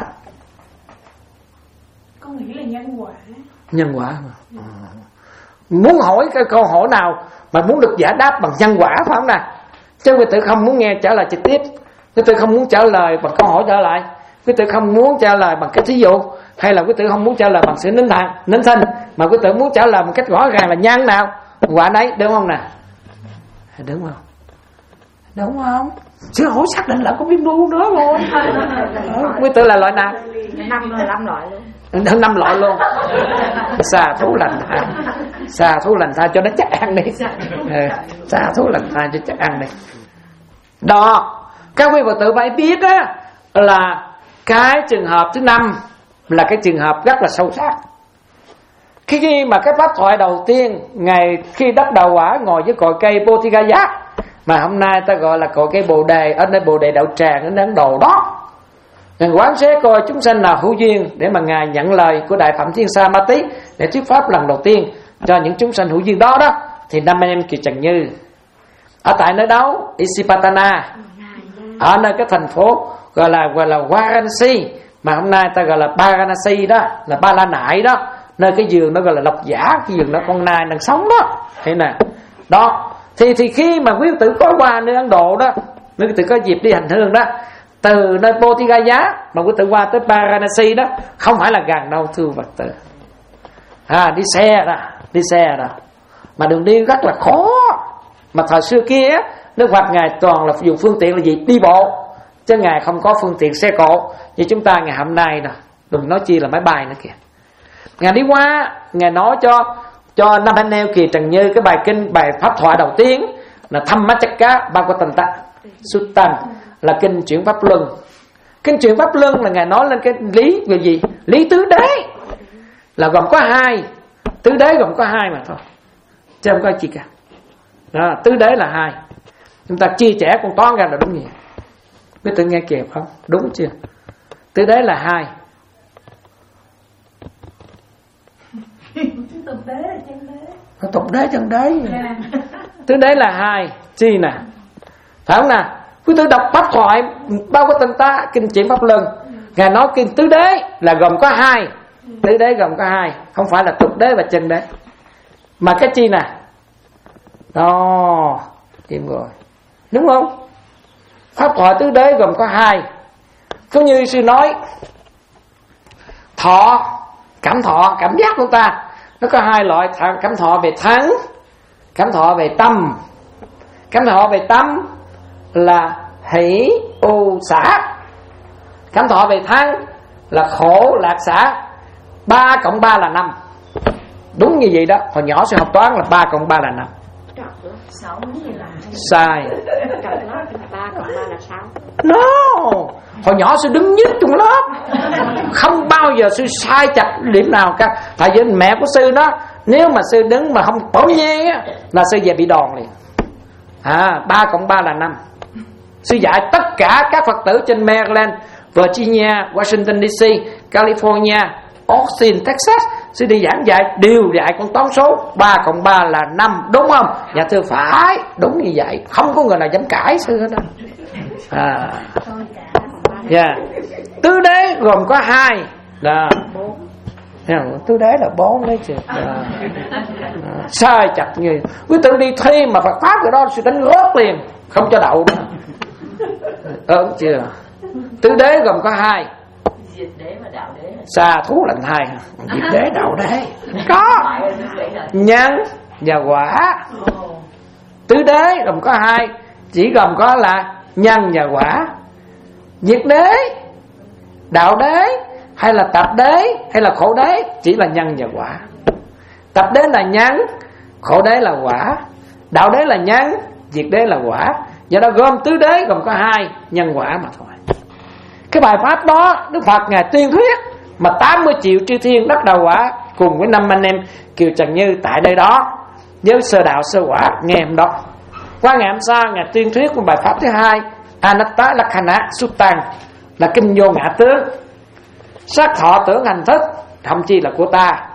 Con nghĩ là nhân quả. Nhân quả mà. Muốn hỏi cái câu hỏi nào mà muốn được giải đáp bằng nhân quả phải không nào? Chứ quý tử không muốn nghe trả lời trực tiếp, quý tử không muốn trả lời bằng câu hỏi trở lại, quý tử không muốn trả lời bằng cái thí dụ, hay là quý tử không muốn trả lời bằng sự nín thang, nín thanh, mà quý tử muốn trả lời một cách rõ ràng là nhân nào quả nấy, đúng không nào? Đúng không? Đúng không? Sư hỏi xác định là có viên bu nữa rồi. Quý tử là loại nào? Năm năm loại luôn. Năm loại luôn. Xà thú lành thai, xà thú lành thai cho nó chắc ăn đi. Xà thú lành thai cho chắc ăn đi. Đó, các quý Phật tử phải biết á, là cái trường hợp thứ năm là cái trường hợp rất là sâu sắc. Khi, khi mà cái pháp thoại đầu tiên, ngày khi đắc đạo quả ngồi với cội cây Bodhigaya, mà hôm nay ta gọi là cội cây Bồ Đề, ở nơi Bồ Đề Đạo Tràng ở Ấn Độ đó, Ngài quán xế coi chúng sanh nào hữu duyên để mà Ngài nhận lời của Đại Phạm Thiên Sa Ma Tí để thuyết pháp lần đầu tiên cho những chúng sanh hữu duyên đó đó, thì năm anh em Kiều Trần Như ở tại nơi đó Isipatana, ở nơi cái thành phố gọi là gọi là Varanasi, mà hôm nay ta gọi là Varanasi đó, là Ba La Nại đó, nơi cái giường nó gọi là Lộc Giả, cái giường đó con nai đang sống đó, thế nè. Đó, thì thì khi mà quý tử có qua nơi Ấn Độ đó, quý tử có dịp đi hành hương đó, từ nơi Bodhigaya mà quý tử qua tới Varanasi đó, không phải là gần đâu thưa Phật tử. À, đi xe đó, đi xe đó, mà đường đi rất là khó. Mà thời xưa kia Đức Phật Ngài toàn là dùng phương tiện là gì? Đi bộ, chứ Ngài không có phương tiện xe cộ như chúng ta ngày hôm nay nè, đừng nói chi là máy bay nữa kìa. Ngài đi qua, Ngài nói cho cho năm anh em Kiều Trần Như cái bài kinh, bài pháp thoại đầu tiên là Thamma Chakka Bhagavatam, Sutta là kinh chuyển pháp luân. Kinh chuyển pháp luân là Ngài nói lên cái lý về gì? Lý tứ đế là gồm có hai. Tứ đế gồm có hai mà thôi, chứ không có gì cả. Đó, tứ đế là hai. Chúng ta chia sẻ con toán ra là đúng vậy. Biết tự nghe kịp không? Đúng chưa? Tứ đế là hai. Tục đế là chân đế. Tục đế chân đế. Tứ đế là hai. Chi nè, phải không nè? Quý tử đọc pháp thoại bao có tên ta kinh chuyển pháp luân, Ngài nói kinh tứ đế là gồm có hai. Tứ đế gồm có hai, không phải là tục đế và chân đế. Mà cái chi nè? Đó, im rồi, đúng không? Pháp thoại tứ đế gồm có hai. Cũng như sư nói, thọ, cảm thọ, cảm giác của ta nó có hai loại: cảm thọ về thắng, cảm thọ về tâm. Cảm thọ về tâm là hỷ u xả. Cảm thọ về thắng là khổ lạc xả. Ba cộng ba là năm. Đúng như vậy đó. Hồi nhỏ sư học toán là ba cộng ba là năm. Sáu như là sai. ba cộng ba là sáu. No, hồi nhỏ sư đứng nhất trong lớp, không bao giờ sư sai chặt điểm nào cả. Tại vì mẹ của sư đó, nếu mà sư đứng mà không bỗng nhiên á là sư về bị đòn liền. À, ba cộng ba là năm. Sư dạy tất cả các Phật tử trên Maryland, Virginia, Washington đê xê, California, Austin, Texas. Sư đi giảng dạy đều dạy con toán số ba cộng ba là năm, đúng không? Dạ thưa phải, đúng như vậy. Không có người nào dám cãi sư hết đó. À, yeah. Tứ đế gồm có hai. Đó. Tứ đế là bốn đấy chứ. À. À, sai chặt như quý tử đi thi mà Phật pháp rồi đó sư đánh rớt liền, không cho đậu nữa. Ớn chưa? Tứ đế gồm có hai. diệt đế và đạo đế. Xa thú lạnh hai. Diệt đế đạo đế có nhân và quả. Tứ đế gồm có hai, chỉ gồm có là nhân và quả. Diệt đế, đạo đế hay là tập đế hay là khổ đế chỉ là nhân và quả. Tập đế là nhân, khổ đế là quả. Đạo đế là nhân, diệt đế là quả. Do đó gồm tứ đế gồm có hai, nhân quả mà thôi. Cái bài pháp đó Đức Phật Ngài tuyên thuyết mà tám mươi triệu chư thiên đắc đạo quả cùng với năm anh em Kiều Trần Như tại đây đó với sơ đạo sơ quả nghe hôm đó. Qua ngày hôm sau Ngài tuyên thuyết của bài pháp thứ hai Anatta Lakkhana Sutta là kinh vô ngã tướng. Sắc thọ tưởng hành thức thậm chí là của ta.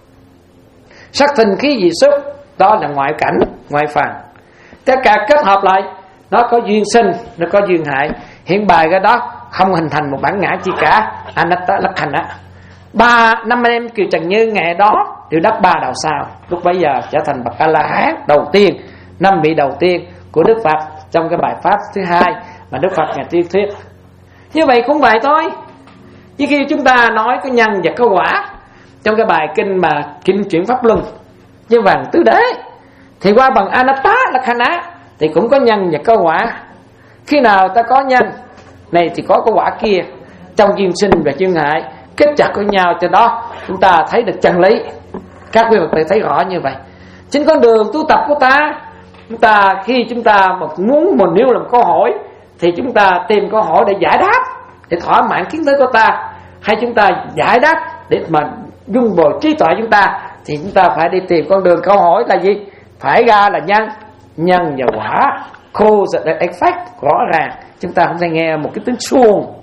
Sắc thình khí dị xúc đó là ngoại cảnh, ngoại phàm. Tất cả kết hợp lại nó có duyên sinh, nó có duyên hại. Hiện bài cái đó không hình thành một bản ngã chi cả. Anatta Lakkhana. Ba năm anh em Kiều Trần Như ngày đó đều đắc ba đạo sao. Lúc bấy giờ trở thành bậc A La Hán đầu tiên, năm vị đầu tiên của Đức Phật trong cái bài pháp thứ hai mà Đức Phật Ngài tuyên thuyết. Như vậy cũng vậy thôi. Chứ khi chúng ta nói có nhân và có quả trong cái bài kinh mà kinh chuyển pháp luân như vàng tứ đế, thì qua bằng Anatta Lakkhana thì cũng có nhân và có quả. Khi nào ta có nhân này thì có cái quả kia, trong duyên sinh và duyên hại kết chặt với nhau, cho đó chúng ta thấy được chân lý. Các quý Phật tử thấy rõ như vậy. Trên con đường tu tập của ta, chúng ta khi chúng ta muốn mình nêu làm câu hỏi thì chúng ta tìm câu hỏi để giải đáp, để thỏa mãn kiến thức của ta, hay chúng ta giải đáp để mà dung bồi trí tuệ chúng ta, thì chúng ta phải đi tìm con đường câu hỏi là gì? Phải ra là nhân, nhân và quả, cause and effect rõ ràng. Chúng ta không thể nghe một cái tiếng suông.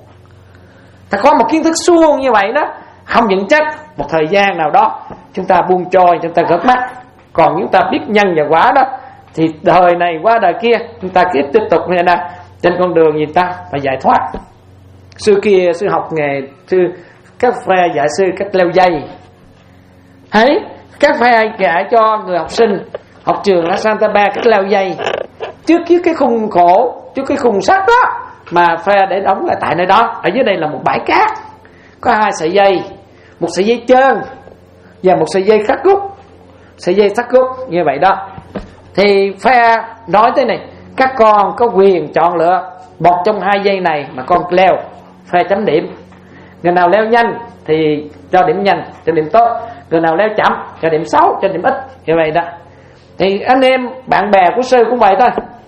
Ta có một kiến thức suông như vậy đó, không vững chắc, một thời gian nào đó chúng ta buông trôi, chúng ta gớt mắt. Còn chúng ta biết nhân và quả đó thì đời này qua đời kia chúng ta tiếp tiếp tục như này trên con đường gì ta phải giải thoát. Xưa kia sư học nghề sư các phe dạy sư cách leo dây. Thấy các phe dạy cho người học sinh học trường ở Santa Ba cách leo dây. Trước cái cái khung khổ, trước cái khung sắt đó mà phe để đóng lại tại nơi đó. Ở dưới đây là một bãi cát, có hai sợi dây, một sợi dây trơn và một sợi dây khắc gút, sợi dây thắt gút như vậy đó. Thì phe nói thế này: các con có quyền chọn lựa một trong hai dây này mà con leo, phe chấm điểm. Người nào leo nhanh thì cho điểm nhanh, cho điểm tốt. Người nào leo chậm cho điểm xấu, cho điểm ít. Như vậy đó. Thì anh em bạn bè của sư cũng vậy thôi.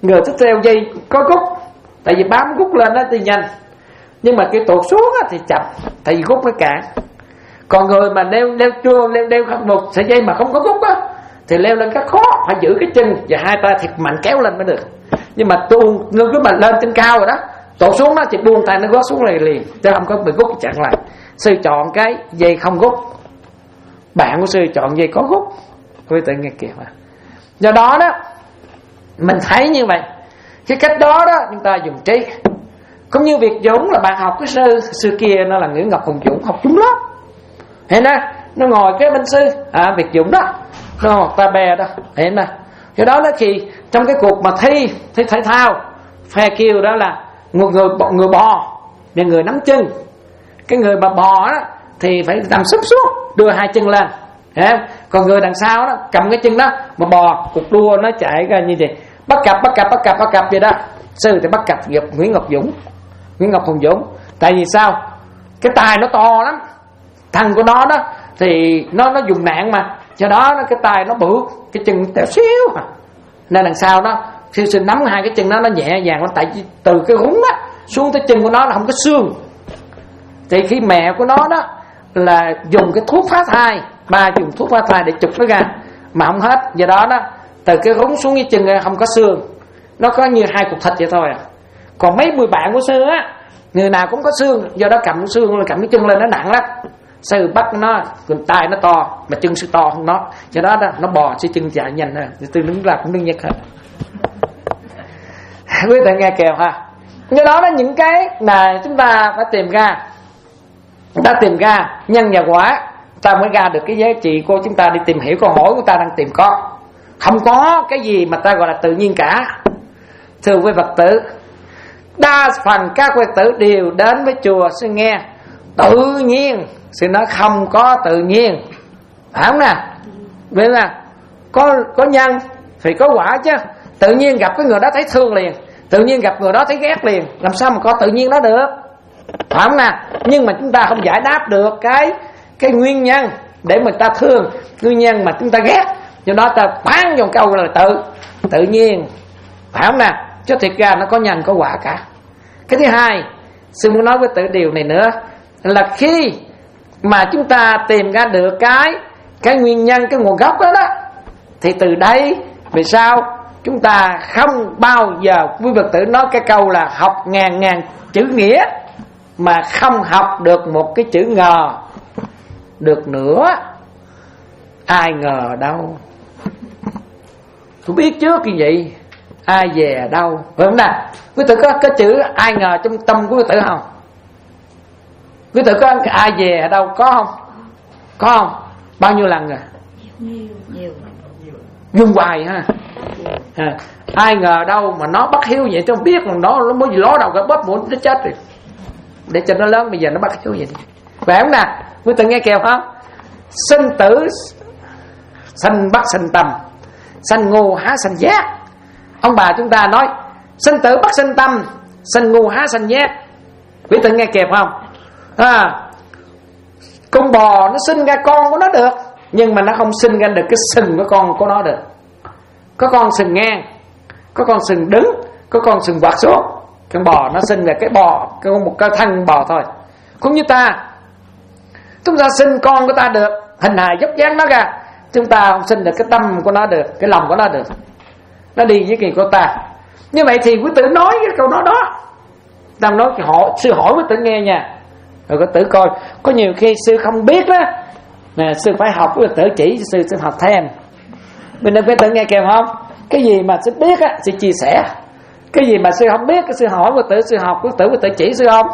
Người thích đeo dây có gút, tại vì bám gút lên đó thì nhanh, nhưng mà cái tuột xuống thì chậm, tại vì gút nó cản. Còn người mà đeo đeo chua đeo đeo một sợi dây mà không có gút á thì leo lên cái khó, phải giữ cái chân và hai tay thiệt mạnh kéo lên mới được. Nhưng mà tuôn nó cứ mà lên trên cao rồi đó, tuột xuống đó thì buông tay nó gót xuống liền liền, chứ không có bị gút chặn lại. Sư chọn cái dây không gút, bạn của sư chọn dây có gút. Quý tự nghe kìa mà. Do đó đó mình thấy như vậy, cái cách đó đó chúng ta dùng trí. Cũng như Việt Dũng là bạn học cái sư sư kia, nó là Nguyễn Ngọc Hùng Dũng, học chúng lắm. Hiện nè, nó ngồi cái bên sư à, Việt Dũng đó, nó một ta bè đó, hiện nè. Do đó đó thì trong cái cuộc mà thi thi thể thao phe kêu đó là một người người bò và người nắm chân. Cái người mà bò đó thì phải nằm sấp xuống, đưa hai chân lên. À, còn người đằng sau đó cầm cái chân đó mà bò, cuộc đua nó chạy ra như vậy, bắt cặp bắt cặp bắt cặp bắt cặp vậy đó. Sư thì bắt cặp gặp Nguyễn Ngọc Dũng, Nguyễn Ngọc Hùng Dũng. Tại vì sao? Cái tay nó to lắm, thằng của nó đó thì nó nó dùng nạn mà, do đó cái tay nó bự, cái chân tẹo xíu à. Nên đằng sau đó sư sư nắm hai cái chân nó nó nhẹ nhàng lắm, tại vì từ cái húng đó xuống tới chân của nó là không có xương. Thì khi mẹ của nó đó là dùng cái thuốc phá thai, ba dùng thuốc phá thai để chụp nó ra mà không hết, do đó đó từ cái húng xuống cái chân không có xương, nó có như hai cục thịt vậy thôi à. Còn mấy người bạn của sư á, người nào cũng có xương, do đó cầm xương cầm cái chân lên nó nặng lắm. Sư bắt nó, còn tay nó to mà chân sư to hơn nó, do đó, đó nó bò sư chân chạy nhanh hơn, từ đứng ra cũng đứng nhất hết. Quý vị nghe kèo ha. Do đó là những cái mà chúng ta phải tìm ra, chúng ta tìm ra nhân và quả, ta mới ra được cái giá trị của chúng ta đi tìm hiểu câu hỏi của ta đang tìm có. Không có cái gì mà ta gọi là tự nhiên cả. Thưa quý Phật tử, đa phần các Phật tử đều đến với chùa sư nghe tự nhiên, sư nói không có tự nhiên, phải không nè? Vậy là có có nhân thì có quả chứ. Tự nhiên gặp cái người đó thấy thương liền, tự nhiên gặp người đó thấy ghét liền, làm sao mà có tự nhiên đó được, phải không nè? Nhưng mà chúng ta không giải đáp được cái cái nguyên nhân để mình ta thương, nguyên nhân mà chúng ta ghét, do đó ta bán vào câu là tự tự nhiên, phải không nè? Chứ thiệt ra nó có nhân có quả cả. Cái thứ hai, sư muốn nói với tự điều này nữa là khi mà chúng ta tìm ra được cái cái nguyên nhân, cái nguồn gốc đó đó, thì từ đây về sau chúng ta không bao giờ, quý Phật tử nói cái câu là học ngàn ngàn chữ nghĩa mà không học được một cái chữ ngờ được nữa. Ai ngờ đâu, tôi biết trước như vậy, ai về đâu, phải không nào? Quý tử có cái chữ ai ngờ trong tâm của quý tử không? Quý tử có ai về ở đâu có không? Có không? Bao nhiêu lần rồi? Nhiều, nhiều. Dùng hoài ha. À, ai ngờ đâu mà nó bất hiếu vậy, tôi không biết mà nó nó mới gì ló đầu cái bóp mũi nó chết rồi. Để cho nó lớn bây giờ nó bất hiếu vậy đi. Phải không nào? Quý tử nghe kèo không? Sinh tử sanh bất sanh tâm, sanh ngu há sanh giác. Ông bà chúng ta nói sinh tử bất sanh tâm, sanh ngu há sanh giác. Quý tử nghe kèo không? À, con bò nó sinh ra con của nó được, nhưng mà nó không sinh ra được cái sừng của con của nó được. Có con sừng ngang, có con sừng đứng, có con sừng quạt xuống. Con bò nó sinh ra cái bò, cái một cái thân bò thôi. Cũng như ta, chúng ta sinh con của ta được, hình hài dốc dáng nó ra, chúng ta không sinh được cái tâm của nó được, cái lòng của nó được. Nó đi với kỳ của ta. Như vậy thì quý tử nói cái câu nói đó, ta nói hỏi, sư hỏi quý tử nghe nha. Rồi có tử coi, có nhiều khi sư không biết đó nè, sư phải học với tử chỉ, sư sư học thêm. Mình đừng phải tự nghe kèm không? Cái gì mà sư biết á, sư chia sẻ. Cái gì mà sư không biết, cái sư hỏi với tử, sư học với tử, với tử chỉ sư không?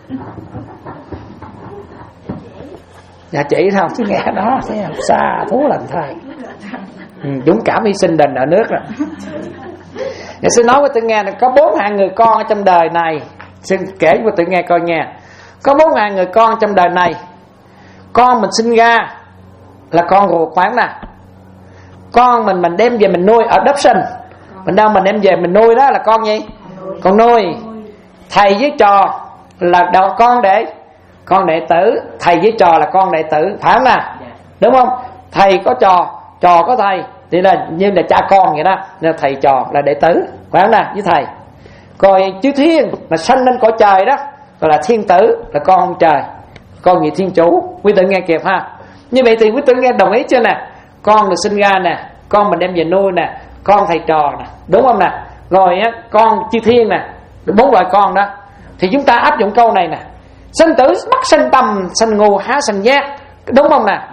Dạ chỉ không, sư nghe đó, thấy không? Xa thú lành thôi. Ừ, dũng cảm hy sinh đền nợ nước rồi. Dạ sư nói với tử nghe là có bốn hạng người con ở trong đời này. Sư kể với tử nghe coi nha. Có bốn ngàn người con trong đời này. Con mình sinh ra là con ruột, phải không nào? Con mình mình đem về mình nuôi ở đất sinh. Mình đâu mình đem về mình nuôi đó là con gì? Con nuôi. Thầy với trò là đầu con đệ, con đệ tử. Thầy với trò là con đệ tử, phải không nào? Đúng không? Thầy có trò, trò có thầy. Thì là như là cha con vậy đó, là thầy trò là đệ tử, phải không nào với thầy. Còn chư thiên là sanh lên cõi trời đó, gọi là thiên tử, là con ông trời, con vị thiên chủ. Quý tử nghe kịp ha. Như vậy thì quý tử nghe đồng ý chưa nè? Con được sinh ra nè, con mình đem về nuôi nè, con thầy trò nè, đúng không nè? Rồi á, con chư thiên nè, bốn loại con đó. Thì chúng ta áp dụng câu này nè: sanh tử bất sanh tâm, sanh ngu há sanh giác, đúng không nè?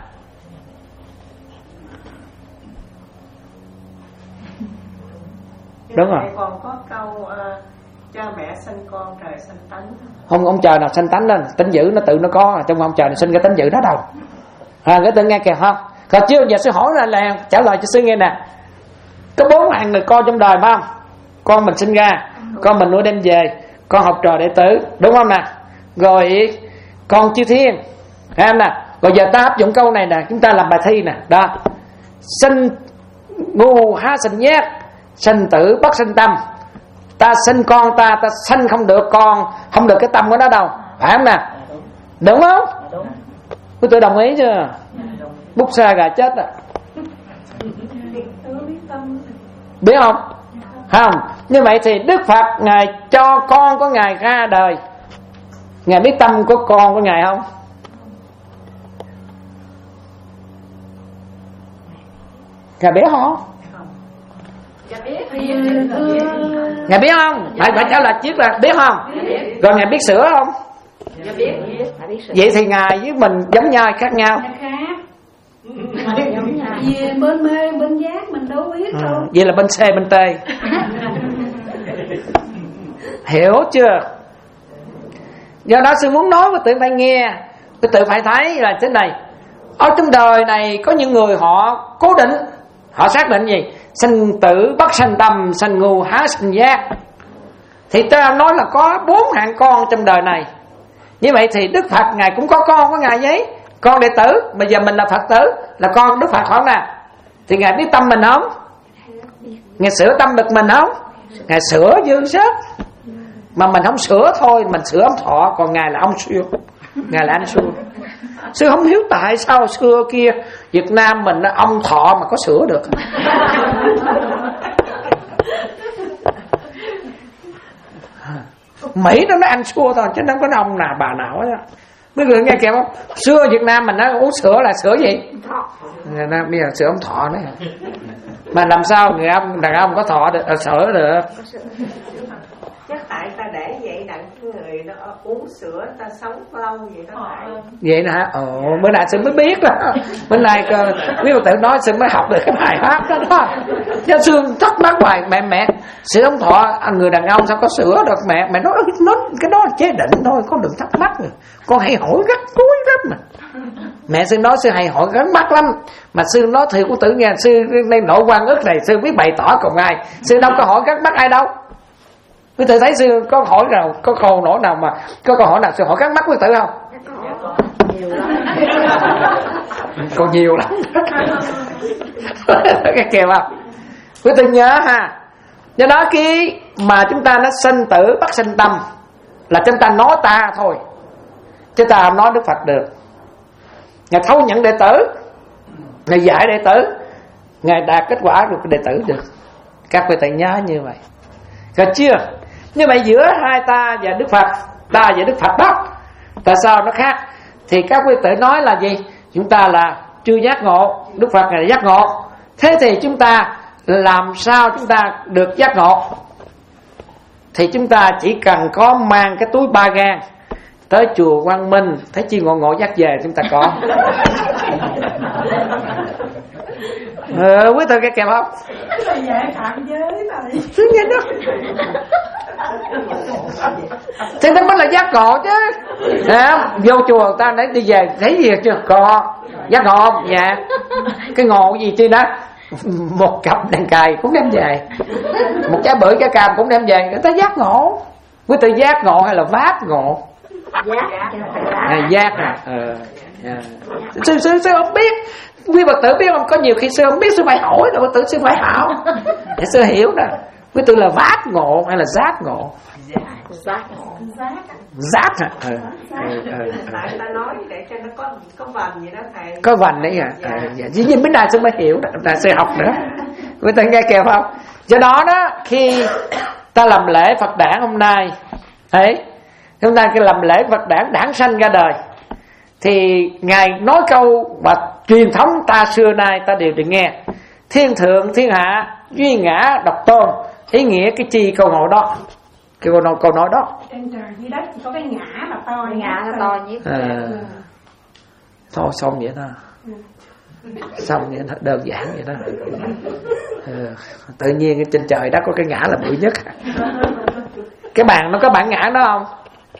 Đúng rồi. Còn có câu uh, cha mẹ sanh con, trời sanh tánh. Không, ông trời nào sanh tánh lên, tánh dữ nó tự nó có, trong ông trời này sinh cái tánh dữ đó đâu. À, cái tự nghe kìa không? Còn chưa giờ sư hỏi là, là trả lời cho sư nghe nè. Có bốn hàng người con trong đời phải không? Con mình sinh ra, con mình nuôi đem về, con học trò đệ tử, đúng không nè? Rồi con chư thiên, thấy không nè? Rồi giờ ta áp dụng câu này nè, chúng ta làm bài thi nè, đó. Sinh ngu há sanh giác, sanh tử bất sanh tâm. Ta sinh con ta, ta sanh không được con, không được cái tâm của nó đâu, phải không nè? Đúng không? Quý tôi đồng ý chưa? Bút xa gà chết à. Biết không? Không. Như vậy thì Đức Phật Ngài cho con của Ngài ra đời, Ngài biết tâm của con của Ngài không? Ngài biết không? Ngài biết không? Phải phải trả lời trước là biết không? Rồi Ngài biết sửa không? Vậy thì Ngài với mình giống nhau khác nhau? Vì bên mê bên giác mình đâu biết đâu. Ừ, vậy là bên C bên T. Hiểu chưa? Do đó sư muốn nói với tự phải nghe, tự phải thấy là thế này. Ở trong đời này có những người họ cố định, họ xác định gì? Sanh tử bất sanh tâm, sanh ngu há sanh giác. Thì ta nói là có bốn hạng con trong đời này. Như vậy thì Đức Phật Ngài cũng có con của Ngài vậy, con đệ tử. Bây giờ mình là Phật tử, là con Đức Phật không nè? Thì Ngài biết tâm mình không? Ngài sửa tâm được mình không? Ngài sửa dương sức. Mà mình không sửa thôi, mình sửa ông thọ. Còn Ngài là ông siêu, Ngài là anh siêu. Sư không hiểu tại sao xưa kia Việt Nam mình nó ông thọ mà có sửa được. Mỹ nó nói ăn xua thôi chứ nó có ông nào bà nào đó. Mấy người nghe kìa không? Xưa Việt Nam mình nó uống sữa là sữa gì? Người ta bây giờ sữa ông thọ đấy. Mà làm sao người ông đàn ông có thọ được, sữa được? Chắc tại ta để vậy đặng người nó uống sữa ta sống lâu vậy đó phải. Vậy nè hả? Ồ, bữa nay sư mới biết đó. Bữa nay quý Phật tử nói sư mới học được cái bài pháp đó đó. Chứ sư thắc mắc hoài, mẹ mẹ sữa ông thọ người đàn ông sao có sữa được mẹ? Mẹ nói nó cái đó là chế định thôi, con đừng thắc mắc rồi. Con hay hỏi gắt cuối lắm mà. Mẹ sư nói sư hay hỏi gắt mắc lắm. Mà sư nói thiệt của tử nghe, sư đây nội quan ức này sư biết bày tỏ cùng ai. Sư đâu có hỏi gắt mắc ai đâu. Quý tử thấy sư có hỏi nào, có câu nổi nào mà có câu hỏi nào sư hỏi gắt mắt quý tử không? Nhiều lắm. Còn nhiều lắm. Cái kèo không? Quý tử nhớ ha. Do đó khi mà chúng ta nó sanh tử bất sanh tâm là chúng ta nói ta thôi, chứ ta không nói Đức Phật được. Ngài thâu nhận đệ tử, Ngài dạy đệ tử, Ngài đạt kết quả được đệ tử được. Các quý tử nhớ như vậy. Được chưa? Như vậy giữa hai ta và Đức Phật, ta và Đức Phật đó, tại sao nó khác? Thì các quý tử nói là gì? Chúng ta là chưa giác ngộ, Đức Phật là giác ngộ. Thế thì chúng ta làm sao chúng ta được giác ngộ? Thì chúng ta chỉ cần có mang cái túi ba gang tới chùa Quang Minh, thấy chi ngộ ngộ dắt về chúng ta có. Ờ, quý tử cái kèm không? Cái này dạy phạm giới này. Thứ nghe đó. Thế nó mới là giác ngộ chứ. À, vô chùa người ta nói đi về thấy gì chưa? Có. Giác ngộ không? Dạ. Cái ngộ gì chứ đó? Một cặp đèn cài cũng đem về, một trái bưởi trái cam cũng đem về. Người ta giác ngộ. Quý tử giác ngộ hay là vát ngộ? Giác. À, giác à. Ờ. À. Sư, sư, sư không biết. Quý Phật tử biết không? Có nhiều khi sư không biết sư phải hỏi rồi, Phật tử sư phải hỏi để sư hiểu nè. Quý tử là vát ngộ hay là giác ngộ? Giác. Giáp hả? Ừ. Ừ, ừ, ừ. Tại ta nói để cho nó có có vần gì đó thầy. Có vần đấy hả? Dạ. Ừ, dạ. Dĩ nhiên bên này sẽ mới hiểu, ta sẽ học nữa. Quý vị nghe kịp không? Do đó đó, khi ta làm lễ Phật đản hôm nay, thấy chúng ta cái làm lễ Phật đản đản sanh ra đời, thì ngài nói câu và truyền thống ta xưa nay ta đều được nghe: thiên thượng thiên hạ duy ngã độc tôn. Ý nghĩa cái chi câu nói đó, cái câu nói, câu nói đó. Trên trời dưới đất chỉ có cái ngã là to, ngã là to nhất. À, thôi xong vậy đó, xong vậy đó, đơn giản vậy đó. À, tự nhiên trên trời đất có cái ngã là bự nhất. Cái bàn nó có bản ngã đó không?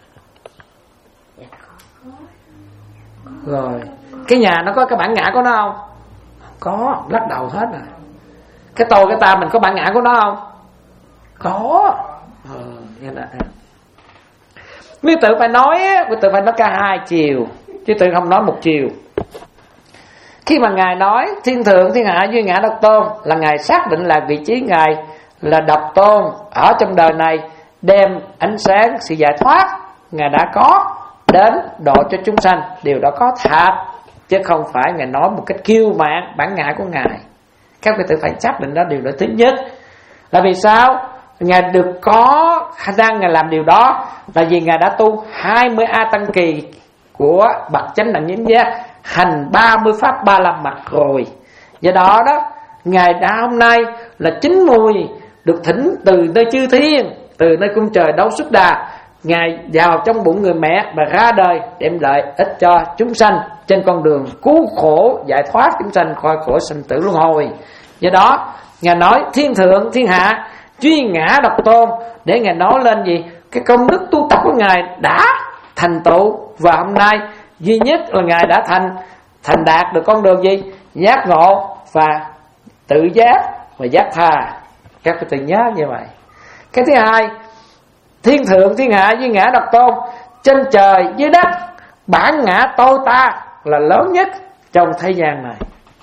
Rồi cái nhà nó có cái bản ngã của nó không? Có, lắc đầu hết rồi. Cái tôi cái ta mình có bản ngã của nó không? Có. Ừ, vậy đó. Quý tự phải nói, quý tự phải nói cả hai chiều, chứ tự không nói một chiều. Khi mà ngài nói thiên thượng thiên hạ duy ngã độc tôn, là ngài xác định là vị trí ngài là độc tôn ở trong đời này, đem ánh sáng sự giải thoát ngài đã có đến độ cho chúng sanh. Điều đó có thật, chứ không phải ngài nói một cách kiêu mạn bản ngã của ngài. Các vị tự phải xác định đó. Điều đó thứ nhất là vì sao ngài được có khả năng ngài làm điều đó, là vì ngài đã tu hai mươi A Tăng Kỳ của bậc chánh đẳng chánh giác, hành ba mươi pháp ba la mật rồi. Do đó đó, ngài đã hôm nay là chín mùi được thỉnh từ nơi chư thiên, từ nơi cung trời Đấu Xuất Đà, ngài vào trong bụng người mẹ và ra đời đem lợi ích cho chúng sanh trên con đường cứu khổ giải thoát chúng sanh khỏi khổ sinh tử luân hồi. Do đó ngài nói thiên thượng thiên hạ duy ngã độc tôn, để ngài nói lên gì? Cái công đức tu tập của ngài đã thành tựu, và hôm nay duy nhất là ngài đã thành thành đạt được con đường gì? Giác ngộ và tự giác và giác tha. Các vị tự nhớ như vậy. Cái thứ hai, thiên thượng thiên hạ duy ngã độc tôn, trên trời dưới đất bản ngã tôi ta là lớn nhất trong thế gian này.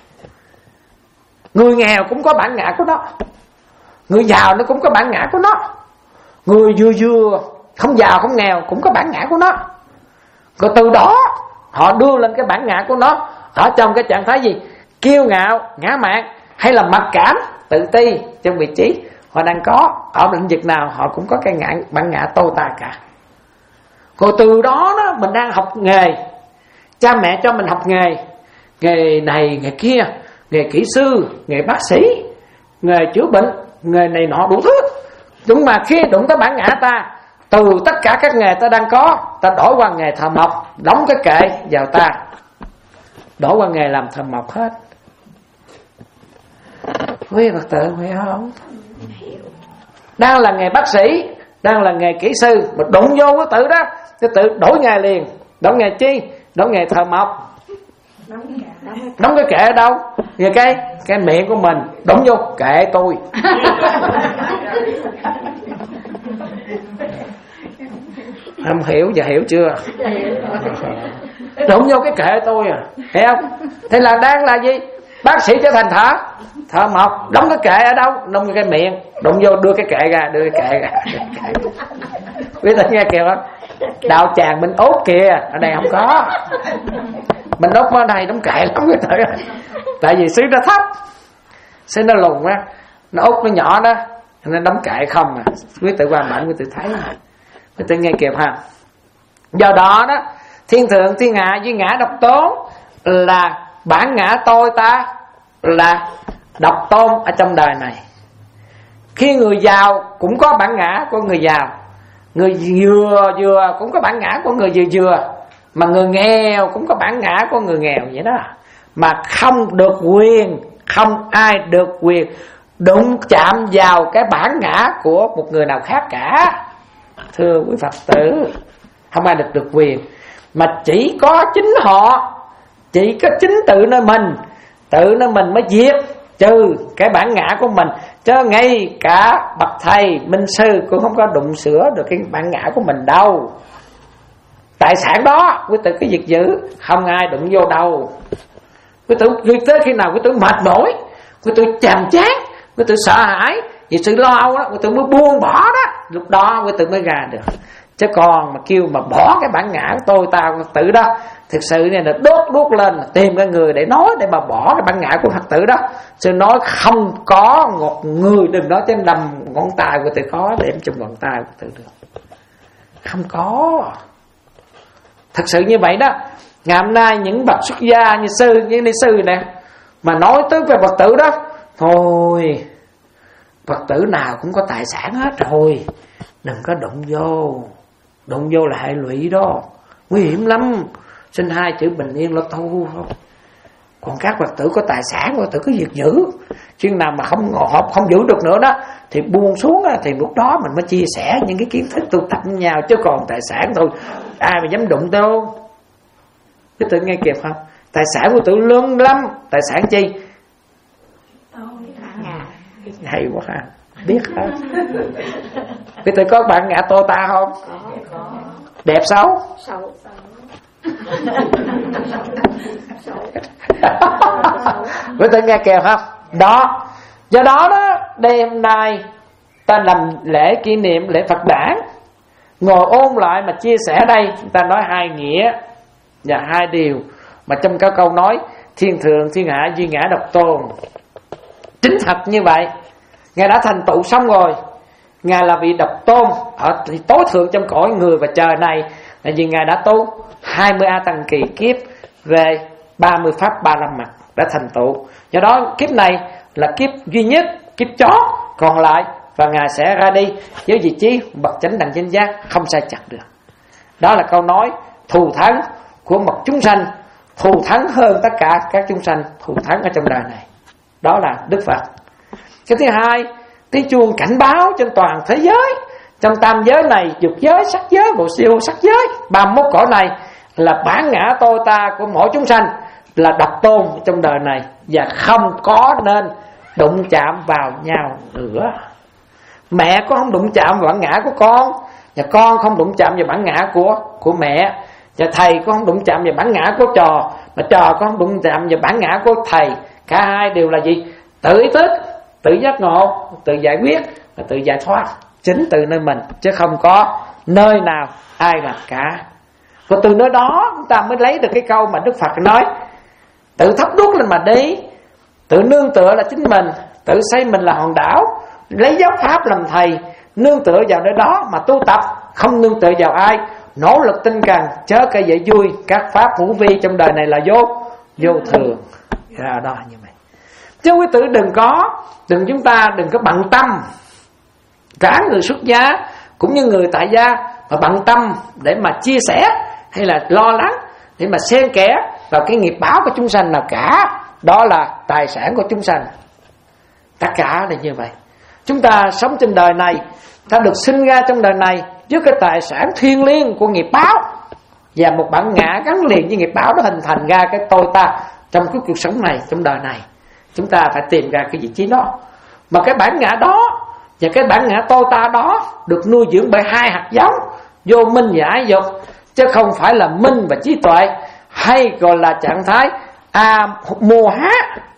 Người nghèo cũng có bản ngã của nó, người giàu nó cũng có bản ngã của nó, người vừa vừa không giàu không nghèo cũng có bản ngã của nó. Rồi từ đó họ đưa lên cái bản ngã của nó ở trong cái trạng thái gì? Kiêu ngạo, ngã mạn, hay là mặc cảm, tự ti trong vị trí họ đang có. Ở lĩnh vực nào họ cũng có cái ngã, bản ngã tôi ta cả. Rồi từ đó, đó mình đang học nghề, cha mẹ cho mình học nghề, nghề này nghề kia, nghề kỹ sư, nghề bác sĩ, nghề chữa bệnh, nghề này nọ đủ thứ. Nhưng mà khi đụng tới bản ngã ta, từ tất cả các nghề ta đang có, ta đổi qua nghề thợ mộc, đóng cái kệ vào ta, đổi qua nghề làm thợ mộc hết. Quý Phật tử hiểu không? Đang là nghề bác sĩ, đang là nghề kỹ sư, mà đụng vô cái tử đó, cái tử đổi nghề liền. Đổi nghề chi? Đổi nghề thợ mộc. Đóng cái kệ ở đâu? Về cái cái miệng của mình, đóng vô kệ tôi. Không hiểu giờ hiểu chưa? Đụng vô cái kệ tôi à, hiểu không? Thế là đang là gì? Bác sĩ trở thành thợ thợ mộc, đóng cái kệ ở đâu? Đóng cái miệng, đụng vô đưa cái kệ ra, đưa cái kệ ra. Quý vị nghe kìa không? Đạo tràng bên Úc kìa, ở đây không có. Mình đốt ở đây đóng kệ lắm cái tử. Tại vì xứ nó thấp, xứ nó lùn á, nó Úc nó nhỏ đó, nên đóng kệ không à. Quý tự qua mạnh quý tự thấy mà, quý tự nghe kịp ha. Do đó đó, thiên thượng thiên hạ duy ngã độc tôn là bản ngã tôi ta là độc tôn ở trong đời này. Khi người giàu cũng có bản ngã của người giàu, người vừa vừa cũng có bản ngã của người vừa vừa, mà người nghèo cũng có bản ngã của người nghèo vậy đó. Mà không được quyền, không ai được quyền đụng chạm vào cái bản ngã của một người nào khác cả. Thưa quý Phật tử, không ai được được quyền, mà chỉ có chính họ, chỉ có chính tự nơi mình, tự nơi mình mới diệt trừ cái bản ngã của mình. Chứ ngay cả bậc thầy minh sư cũng không có đụng sửa được cái bản ngã của mình đâu. Tài sản đó quý tử cứ việc giữ, không ai đụng vô đâu. Quý tử tới khi nào quý tử mệt mỏi, quý tử chàm chán, quý tử sợ hãi vì sự lo âu đó, quý tử mới buông bỏ đó. lúc đó quý tử mới ra được. Chứ còn mà kêu mà bỏ cái bản ngã của tôi ta Phật tử đó, thực sự này là đốt đốt lên tìm cái người để nói, để mà bỏ cái bản ngã của Phật tử đó. Sư nói không có một người, đừng nói trên đầm ngón tay của tự khó để em trong ngón tay của tự được, không có. Thật sự như vậy đó. Ngày hôm nay những bậc xuất gia như sư, như ni sư nè, mà nói tới về Phật tử đó, thôi Phật tử nào cũng có tài sản hết rồi, đừng có đụng vô. Đụng vô là hệ lụy đó, nguy hiểm lắm. Xin hai chữ bình yên lo tu thôi. Còn các Phật tử có tài sản, Phật tử có việc giữ. Chuyên nào mà không ngọt, không giữ được nữa đó thì buông xuống đó, thì lúc đó mình mới chia sẻ những cái kiến thức tu tập với nhau. Chứ còn tài sản thôi, ai mà dám đụng đâu. Quý tử nghe kịp không? Tài sản của tử lớn lắm. Tài sản chi? Hay quá ha, biết hết. Quý tử có bạn ngã tô ta không? Đẹp xấu? Xấu. Quý tử nghe kịp không? Đó. Do đó đó, đêm nay ta làm lễ kỷ niệm lễ Phật đản, ngồi ôn lại mà chia sẻ đây, chúng ta nói hai nghĩa và hai điều mà trong các câu nói thiên thượng thiên hạ duy ngã độc tôn. Chính thật như vậy. Ngài đã thành tựu xong rồi. Ngài là vị độc tôn ở tối thượng trong cõi người và trời này, là vì Ngài đã tu hai mươi A Tăng kỳ kiếp về ba mươi pháp ba la mật đã thành tựu. Do đó kiếp này là kiếp duy nhất, kiếp chót còn lại, và Ngài sẽ ra đi với vị trí bậc chánh đẳng chánh giác, không sai chặt được. Đó là câu nói thù thắng của một chúng sanh, thù thắng hơn tất cả các chúng sanh thù thắng ở trong đời này. Đó là Đức Phật. Cái thứ hai, tiếng chuông cảnh báo trên toàn thế giới, trong tam giới này, dục giới, sắc giới, vô siêu sắc giới, ba mươi mốt cõi này, là bản ngã tôi ta của mỗi chúng sanh là độc tôn trong đời này, và không có nên đụng chạm vào nhau nữa. Mẹ con không đụng chạm vào bản ngã của con, và con không đụng chạm vào bản ngã của của mẹ, và thầy con không đụng chạm vào bản ngã của trò, mà trò con không đụng chạm vào bản ngã của thầy. Cả hai đều là gì? Tự ý thức, tự giác ngộ, tự giải quyết và tự giải thoát chính từ nơi mình, chứ không có nơi nào ai làm cả. Và từ nơi đó chúng ta mới lấy được cái câu mà Đức Phật nói: tự thắp đuốc lên mà đi, tự nương tựa là chính mình, tự xây mình là hòn đảo, lấy giáo pháp làm thầy, nương tựa vào nơi đó mà tu tập, không nương tựa vào ai, nỗ lực tinh cần, chớ cây dễ vui, các pháp hữu vi trong đời này là vô vô thường. Ra đó như vậy. Chứ quý tử đừng có, đừng chúng ta đừng có bận tâm, cả người xuất gia cũng như người tại gia mà bận tâm để mà chia sẻ hay là lo lắng để mà xen kẽ vào cái nghiệp báo của chúng sanh nào cả. Đó là tài sản của chúng sanh. Tất cả là như vậy. Chúng ta sống trên đời này, ta được sinh ra trong đời này với cái tài sản thiêng liêng của nghiệp báo, và một bản ngã gắn liền với nghiệp báo đó hình thành ra cái tôi ta trong cái cuộc sống này, trong đời này. Chúng ta phải tìm ra cái vị trí đó. Mà cái bản ngã đó và cái bản ngã tôi ta đó được nuôi dưỡng bởi hai hạt giống, vô minh và ái dục, chứ không phải là minh và trí tuệ, hay gọi là trạng thái a mô há.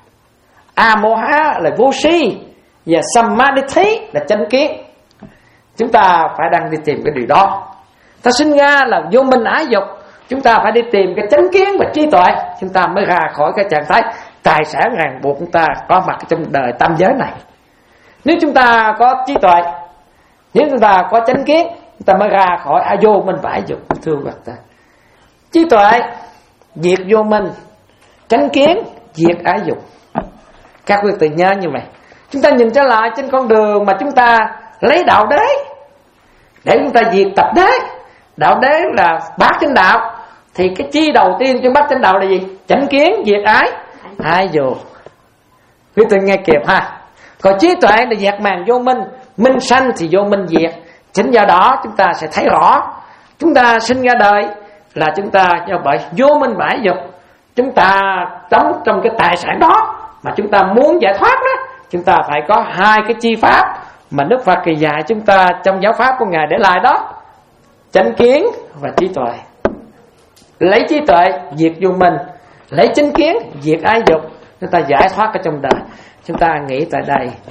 A mô há là vô si, và samadhi là chánh kiến. Chúng ta phải đang đi tìm cái điều đó. Ta sinh ra là vô minh ái dục, chúng ta phải đi tìm cái chánh kiến và trí tuệ, chúng ta mới ra khỏi cái trạng thái tài sản ràng buộc chúng ta có mặt trong đời tam giới này. Nếu chúng ta có trí tuệ, nếu chúng ta có chánh kiến, chúng ta mới ra khỏi a vô minh và ái dục. Thưa Phật ta, trí tuệ diệt vô minh, chánh kiến diệt ái dục. Các quý vị nhớ như vậy. Chúng ta nhìn trở lại trên con đường mà chúng ta lấy đạo đế để chúng ta diệt tập đế. Đạo đế là bát chánh đạo, thì cái chi đầu tiên trong bát chánh đạo là gì? Chánh kiến diệt ái ái dục. Quý vị nghe kịp ha. Còn trí tuệ là diệt màn vô minh, minh sanh thì vô minh diệt. Chính do đó chúng ta sẽ thấy rõ, chúng ta sinh ra đời là chúng ta do bởi vô minh và ái dục. Chúng ta đóng trong cái tài sản đó mà chúng ta muốn giải thoát đó, chúng ta phải có hai cái chi pháp mà Đức Phật kỳ dạy chúng ta trong giáo pháp của Ngài để lại đó: chánh kiến và trí tuệ. Lấy trí tuệ diệt vô minh, lấy chánh kiến diệt ái dục, chúng ta giải thoát ở trong đời. Chúng ta nghĩ tại đây.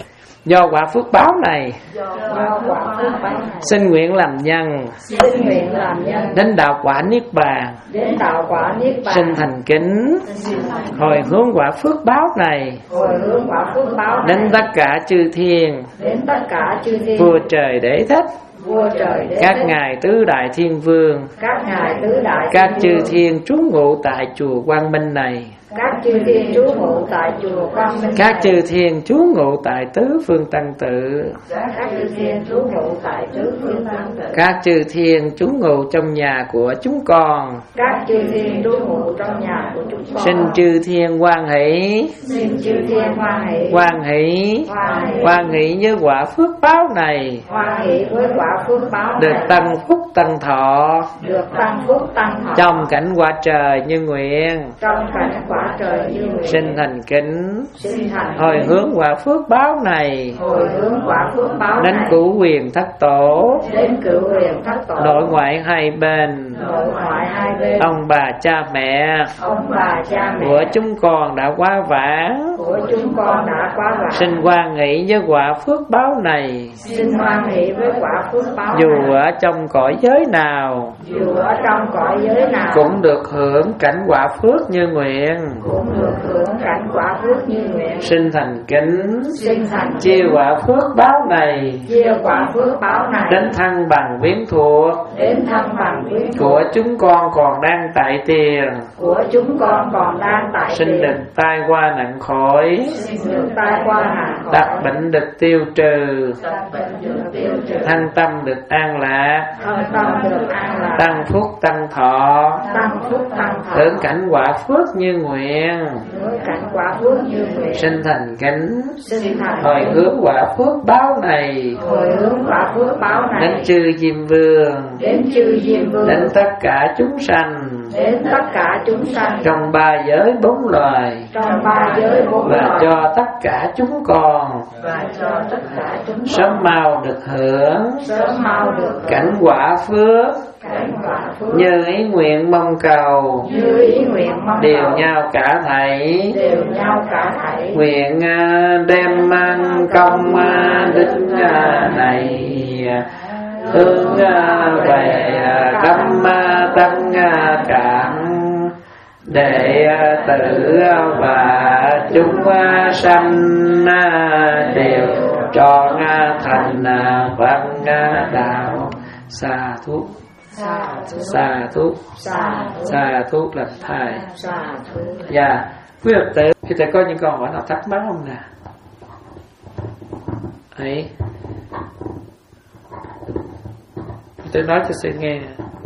Do quả phước báo này, do quả phước báo này, xin nguyện làm nhân, xin nguyện làm nhân, đến đạo quả niết bàn, đến đạo quả niết bàn, xin thành kính, hồi hướng quả phước báo này, hồi hướng quả phước báo này, đến tất cả chư thiên, đến tất cả chư thiên, vua trời đế thích, vua trời đế các thích, ngài tứ đại thiên vương, các ngài tứ đại các thiên chư vương, thiên trú ngụ tại chùa Quang Minh này, các chư thiên trú ngụ tại chùa Quang Minh các này, chư thiên trú ngụ tại tứ phương tăng tự, các chư thiên trú ngụ tại tứ phương tăng tự, các chư thiên trú ngụ trong nhà của chúng con, các chư thiên trú ngụ trong nhà của chúng con, xin chư thiên hoan hỷ, xin chư thiên hoan hỷ, hoan hỷ, hoan hỷ, hoan hỷ như quả phước báo này, hoan hỷ với quả phước báo được này, tăng phúc tăng thọ, được tăng phúc tăng thọ, trong cảnh quả trời như nguyện, trong cảnh quả trời như nguyện, xin thành kính, xin thành hồi hướng quả phước báo này, hồi hướng quả phước báo đến này, cửu quyền thất tổ, đến cửu huyền thất tổ, nội ngoại hai bên, nội ngoại hai bên, ông bà cha mẹ ông bà cha mẹ của chúng con đã quá vãng, của chúng con đã quá vãng, xin hoan hỷ với quả phước báo này, xin hoan hỷ với quả phước báo dù này, ở trong cõi giới nào dù ở trong cõi giới nào cũng được hưởng cảnh quả phước như nguyện, cũng được hưởng cảnh quả phước như nguyện, xin thành kính, xin thành chia quả phước báo này, chia quả phước báo này, đến thăng bằng viễn thuộc đến thăng bằng quý của chúng con còn đang tại tiền, của chúng con còn đang tại xin tiền, được tai qua nạn khỏi, xin được tai qua nạn khỏi, đắc bệnh được tiêu trừ, đắc bệnh được tiêu trừ, thăng tâm được an lạc, thân tâm được an lạc, tăng phúc tăng thọ, tăng phúc tăng thọ, hưởng cảnh quả phước như nguyện, hưởng cảnh quả phước như nguyện, xin thành kính, xin thành hồi hướng quả phước báo này, hồi hướng quả phước báo này, đến chư Diêm Vương, đến chư Diêm Vương, đến tất cả chúng sanh, đến tất cả chúng sanh, trong ba giới bốn loài, trong ba giới bốn và loài, cho tất cả chúng con và cho tất cả chúng sớm con mau được hưởng sớm mau được cảnh quả phước, cảnh quả phước, như ý nguyện mong cầu, như ý nguyện mong đều cầu, nhau cả thảy, đều nhau cả thảy, nguyện à, đem mang công à, đức à, này hướng à, về à, tâm à, tâm à, cảm, để à, tự à, và chúng à, sanh à, đều trọn à, thành à, văn à, đạo. Sa thú, sa thú, sa thú, sa thú, sa thú là thai. sa thú. Dạ, quý Phật tử, quý thầy có những câu hỏi nào thắc mắc không nè? Ấy, tôi nói cho sư nghe.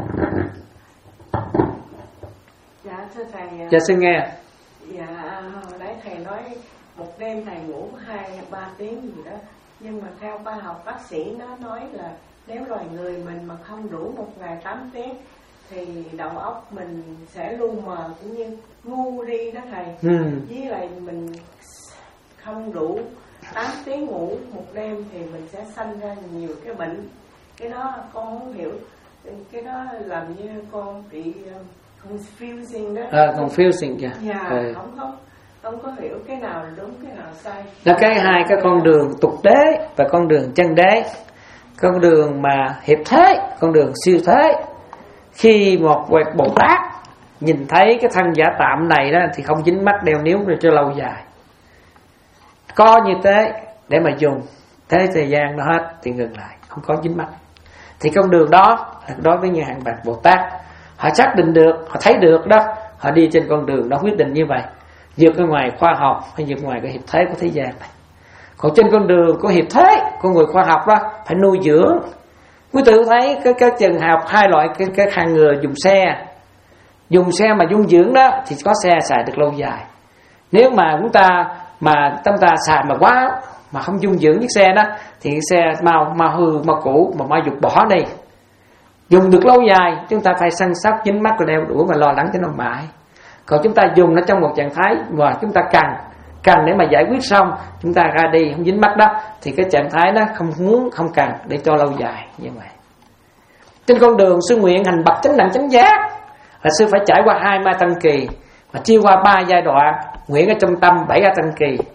Dạ thưa thầy. Dạ sư nghe. Dạ hồi nãy thầy nói một đêm thầy ngủ hai ba tiếng gì đó, nhưng mà theo khoa học bác sĩ nó nói là nếu loài người mình mà không đủ một ngày tám tiếng thì đầu óc mình sẽ lu mờ cũng như ngu đi đó thầy. Ừ. Với lại mình không đủ tám tiếng ngủ một đêm thì mình sẽ sanh ra nhiều cái bệnh. Cái đó con không hiểu, cái đó làm như con bị confusing đó. À, confusing kìa. Dạ, Ừ. không không không có hiểu cái nào là đúng cái nào là sai. Nó cái hai cái con đường tục đế và con đường chân đế. Con đường mà hiệp thế, con đường siêu thế. Khi một vị Bồ Tát nhìn thấy cái thân giả tạm này đó thì không dính mắt đeo níu rồi cho lâu dài. Có như thế để mà dùng, thế thời gian nó hết thì ngừng lại, không có dính mắt. Thì con đường đó đối với những hàng bạc Bồ Tát, họ xác định được, họ thấy được đó, họ đi trên con đường đó quyết định như vậy, vượt ra ngoài khoa học hay vượt ngoài cái hiệp thế của thế gian này. Còn trên con đường của hiệp thế, con người khoa học đó phải nuôi dưỡng. Quý tự thấy cái cái trường hợp hai loại cái cái hàng người dùng xe, dùng xe mà dung dưỡng đó thì có xe xài được lâu dài. Nếu mà chúng ta mà chúng ta xài mà quá mà không dung dưỡng chiếc xe đó thì xe mau mau hư mau cũ mà mau dục bỏ đi. Dùng được lâu dài chúng ta phải săn sóc dính mắt rồi đeo đũa và lo lắng cho nó mãi. Còn chúng ta dùng nó trong một trạng thái mà chúng ta cần cần để mà giải quyết xong, chúng ta ra đi không dính mắt đó thì cái trạng thái đó không muốn không cần để cho lâu dài như vậy. Trên con đường sư nguyện hành bậc chánh đẳng chánh giác là sư phải trải qua hai ma tăng kỳ, mà chia qua ba giai đoạn. Nguyện ở trong tâm bảy a tăng kỳ,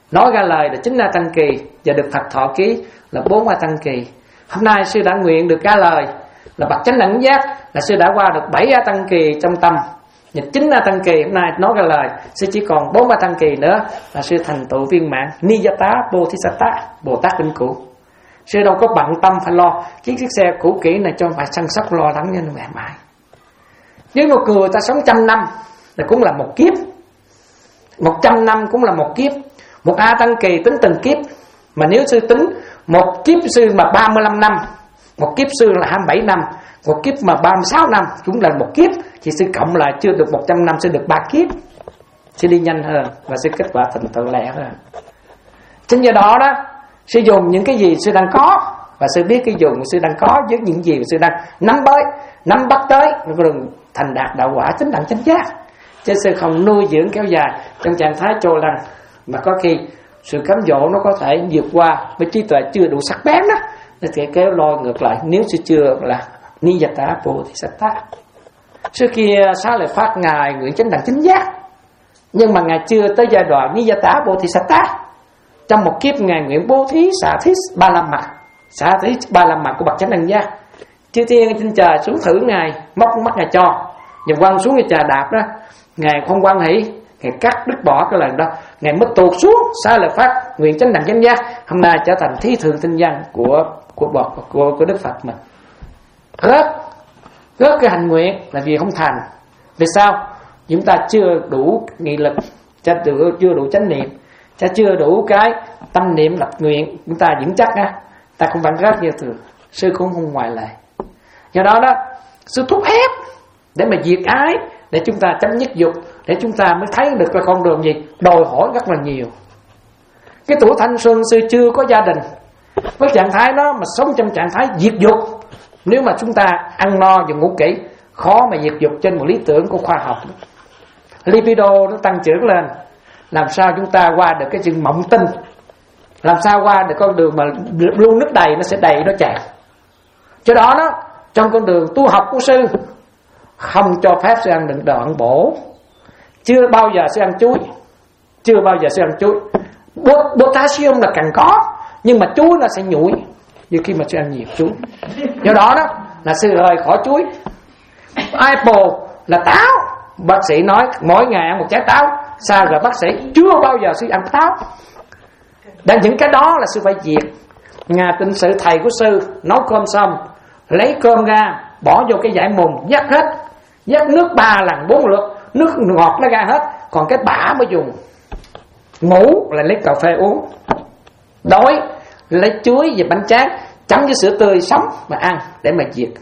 nói ra lời là chín A Tăng Kỳ, và được Phật thọ ký là bốn A Tăng Kỳ. Hôm nay sư đã nguyện được ra lời là bậc chánh đẳng giác, là sư đã qua được bảy A Tăng Kỳ trong tâm, và chín A Tăng Kỳ hôm nay nói ra lời, sư chỉ còn bốn A Tăng Kỳ nữa là sư thành tựu viên mãn Niyata Bodhisatta, Bồ Tát vĩnh cửu. Sư đâu có bận tâm phải lo chiếc chiếc xe cũ kỹ này cho phải săn sóc lo lắng như mẹ mãi. Với một người ta sống trăm năm là cũng là một kiếp, một trăm năm cũng là một kiếp. Một A Tăng Kỳ tính từng kiếp, mà nếu sư tính một kiếp sư mà ba mươi lăm năm, một kiếp sư là hai mươi bảy năm, một kiếp mà ba mươi sáu năm cũng là một kiếp, thì sư cộng lại chưa được một trăm năm, sư được ba kiếp, sư đi nhanh hơn và sư kết quả thành tựu lẹ hơn. Chính do đó đó, sư dùng những cái gì sư đang có, và sư biết cái dùng sư đang có với những gì sư đang nắm bới, nắm bắt tới con đường thành đạt đạo quả chánh đẳng chánh giác. Chứ sư không nuôi dưỡng kéo dài trong trạng thái trô lăn, mà có khi sự cám dỗ nó có thể vượt qua với trí tuệ chưa đủ sắc bén đó, nó sẽ kéo lôi ngược lại nếu sư chưa là Niyata Bodhisatta. Trước kia Xá Lợi Phát ngài nguyện chánh đẳng chánh giác, nhưng mà ngài chưa tới giai đoạn Niyata Bodhisatta. Trong một kiếp ngài nguyện bố thí xả thí ba la mật, xả thí ba la mật của bậc chánh đẳng giác. Chư thiên trên trời xuống thử ngài, móc mắt ngài cho, và quăng xuống cái trà đạp đó, ngài không quan hỷ, ngài cắt đứt bỏ cái lần đó, ngài mới tụt xuống. Xá Lợi Phát nguyện chánh đẳng chánh giác, hôm nay trở thành thí thượng tinh văn của của bậc của, của Đức Phật mình. Rớt rớt cái hành nguyện là vì không thành. Vì sao? Chúng ta chưa đủ nghị lực, chưa đủ chánh niệm, chưa đủ cái tâm niệm lập nguyện, chúng ta vững chắc á, ta không vẫn rớt như thường. Sư cũng không ngoại lệ. Do đó đó, sư thúc ép để mà diệt ái, để chúng ta chấm dứt dục, để chúng ta mới thấy được là con đường gì đòi hỏi rất là nhiều. Cái tuổi thanh xuân sư chưa có gia đình, với trạng thái đó mà sống trong trạng thái diệt dục, nếu mà chúng ta ăn no và ngủ kỹ, khó mà diệt dục trên một lý tưởng của khoa học. Libido nó tăng trưởng lên, làm sao chúng ta qua được cái chuyện mộng tinh, làm sao qua được con đường mà luôn nước đầy nó sẽ đầy nó tràn. Cho đó đó, trong con đường tu học của sư không cho phép sư ăn đựng đồ ăn bổ, chưa bao giờ sư ăn chuối, chưa bao giờ sư ăn chuối. Potassium là cần có, nhưng mà chuối nó sẽ nhụi như khi mà sư ăn nhiều chuối. Do đó đó là sư rời khỏi chuối. Apple là táo, bác sĩ nói mỗi ngày ăn một trái táo. Sao rồi bác sĩ chưa bao giờ sư ăn táo. Đã những cái đó là sư phải diệt. Ngài Tịnh Sự thầy của sư nấu cơm xong, lấy cơm ra bỏ vô cái dải mùng, dắt hết, dắt nước ba lần bốn lượt, nước ngọt nó ra hết, còn cái bã mới dùng. Ngủ là lấy cà phê uống, đói lấy chuối và bánh tráng chấm với sữa tươi sống mà ăn để mà diệt.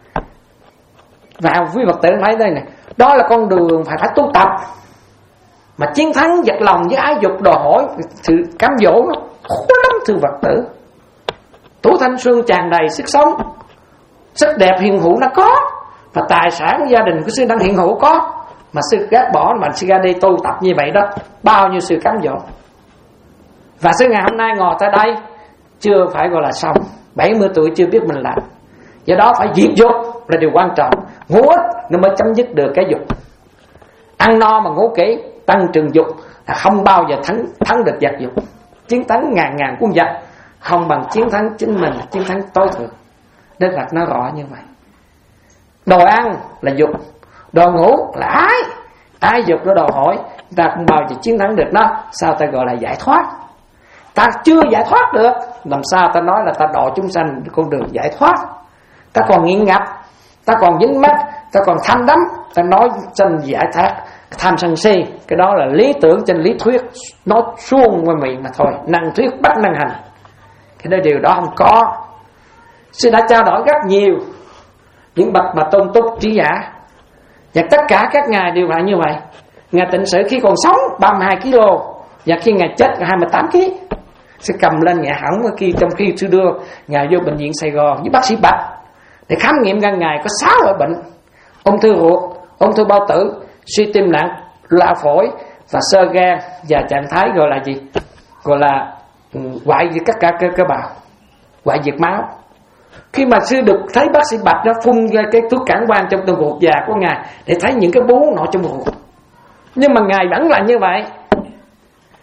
Và quý Phật tử thấy đây này, đó là con đường phải phải tu tập. Mà chiến thắng giật lòng với ái dục đòi hỏi sự cám dỗ nó khó lắm thưa Phật tử. Tuổi thanh xuân tràn đầy sức sống, sắc đẹp hiện hữu nó có, và tài sản của gia đình của sư đang hiện hữu có, mà sư gác bỏ mà sư ra đây tu tập như vậy đó, bao nhiêu sự cám dỗ. Và sư ngày hôm nay ngồi tại đây chưa phải gọi là xong, bảy mươi tuổi chưa biết mình làm. Do đó phải diệt dục là điều quan trọng. Ngủ ít nó mới chấm dứt được cái dục. Ăn no mà ngủ kỹ, tăng trưởng dục là không bao giờ thắng thắng được giặc dục. Chiến thắng ngàn ngàn quân giặc không bằng chiến thắng chính mình, chiến thắng tối thượng. Đức Phật nói rõ như vậy. Đồ ăn là dục, đồ ngủ là ái. Ái dục nó đòi hỏi, ta không bao giờ chiến thắng được nó. Sao ta gọi là giải thoát? Ta chưa giải thoát được, làm sao ta nói là ta độ chúng sanh con đường giải thoát? Ta còn nghiện ngập, ta còn dính mắc, ta còn tham đắm, ta nói sanh giải thoát tham sân si. Cái đó là lý tưởng trên lý thuyết, nói suông qua miệng mà thôi, năng thuyết bắt năng hành. Cái đó điều đó không có. Sư đã trao đổi rất nhiều những bậc mà tôn túc trí giả, và tất cả các ngài đều là như vậy. Ngài Tịnh Sự khi còn sống ba mươi hai ki lô, và khi ngài chết hai mươi tám ki lô. Sư cầm lên ngài hỏng khi trong khi sư đưa ngài vô bệnh viện Sài Gòn với bác sĩ Bạch để khám nghiệm ra ngài có sáu loại bệnh: ung thư ruột, ung thư bao tử, suy tim nặng, lao phổi và xơ gan, và trạng thái gọi là gì? Gọi là hoại diệt tất cả cơ cơ bào, hoại diệt máu. Khi mà sư được thấy bác sĩ Bạch nó phun ra cái thuốc cản quang trong từng ruột già của ngài để thấy những cái bú nọ trong ruột, nhưng mà ngài vẫn là như vậy.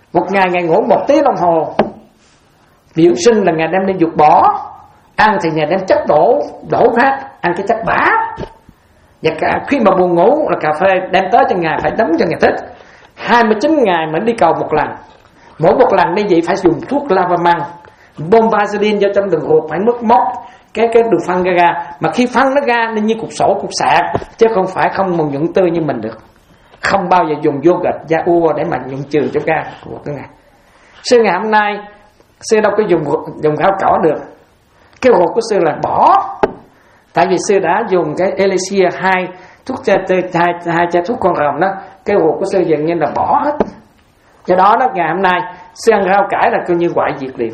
Một ngày Ngài ngủ một tiếng đồng hồ. Dưỡng sinh là Ngài đem đi dục bỏ. Ăn thì Ngài đem chất đổ Đổ hết, ăn cái chất bã. Và cả, khi mà buồn ngủ là cà phê đem tới cho Ngài, phải đấm cho Ngài thích. Hai mươi chín ngày mới đi cầu một lần. Mỗi một lần như vậy phải dùng thuốc Lavaman, bom vaseline vô trong đường ruột, phải mất móc cái cái đường phân ra. Mà khi phân nó ra nên như cục sổ, cục sạc, chứ không phải không mừng nhuận tươi như mình được. Không bao giờ dùng vô gạch da ua để mà nhuận trừ cho ra của cái ngày. Sư ngày hôm nay sư đâu có dùng dùng gạo cỏ được. Cái ruột của sư là bỏ. Tại vì sư đã dùng cái Elixir hai thuốc hai, hai chai thuốc con rồng đó, cái ruột của sư dường như là bỏ hết. Do đó đó ngày hôm nay sư ăn rau cải là coi như hoại diệt liền.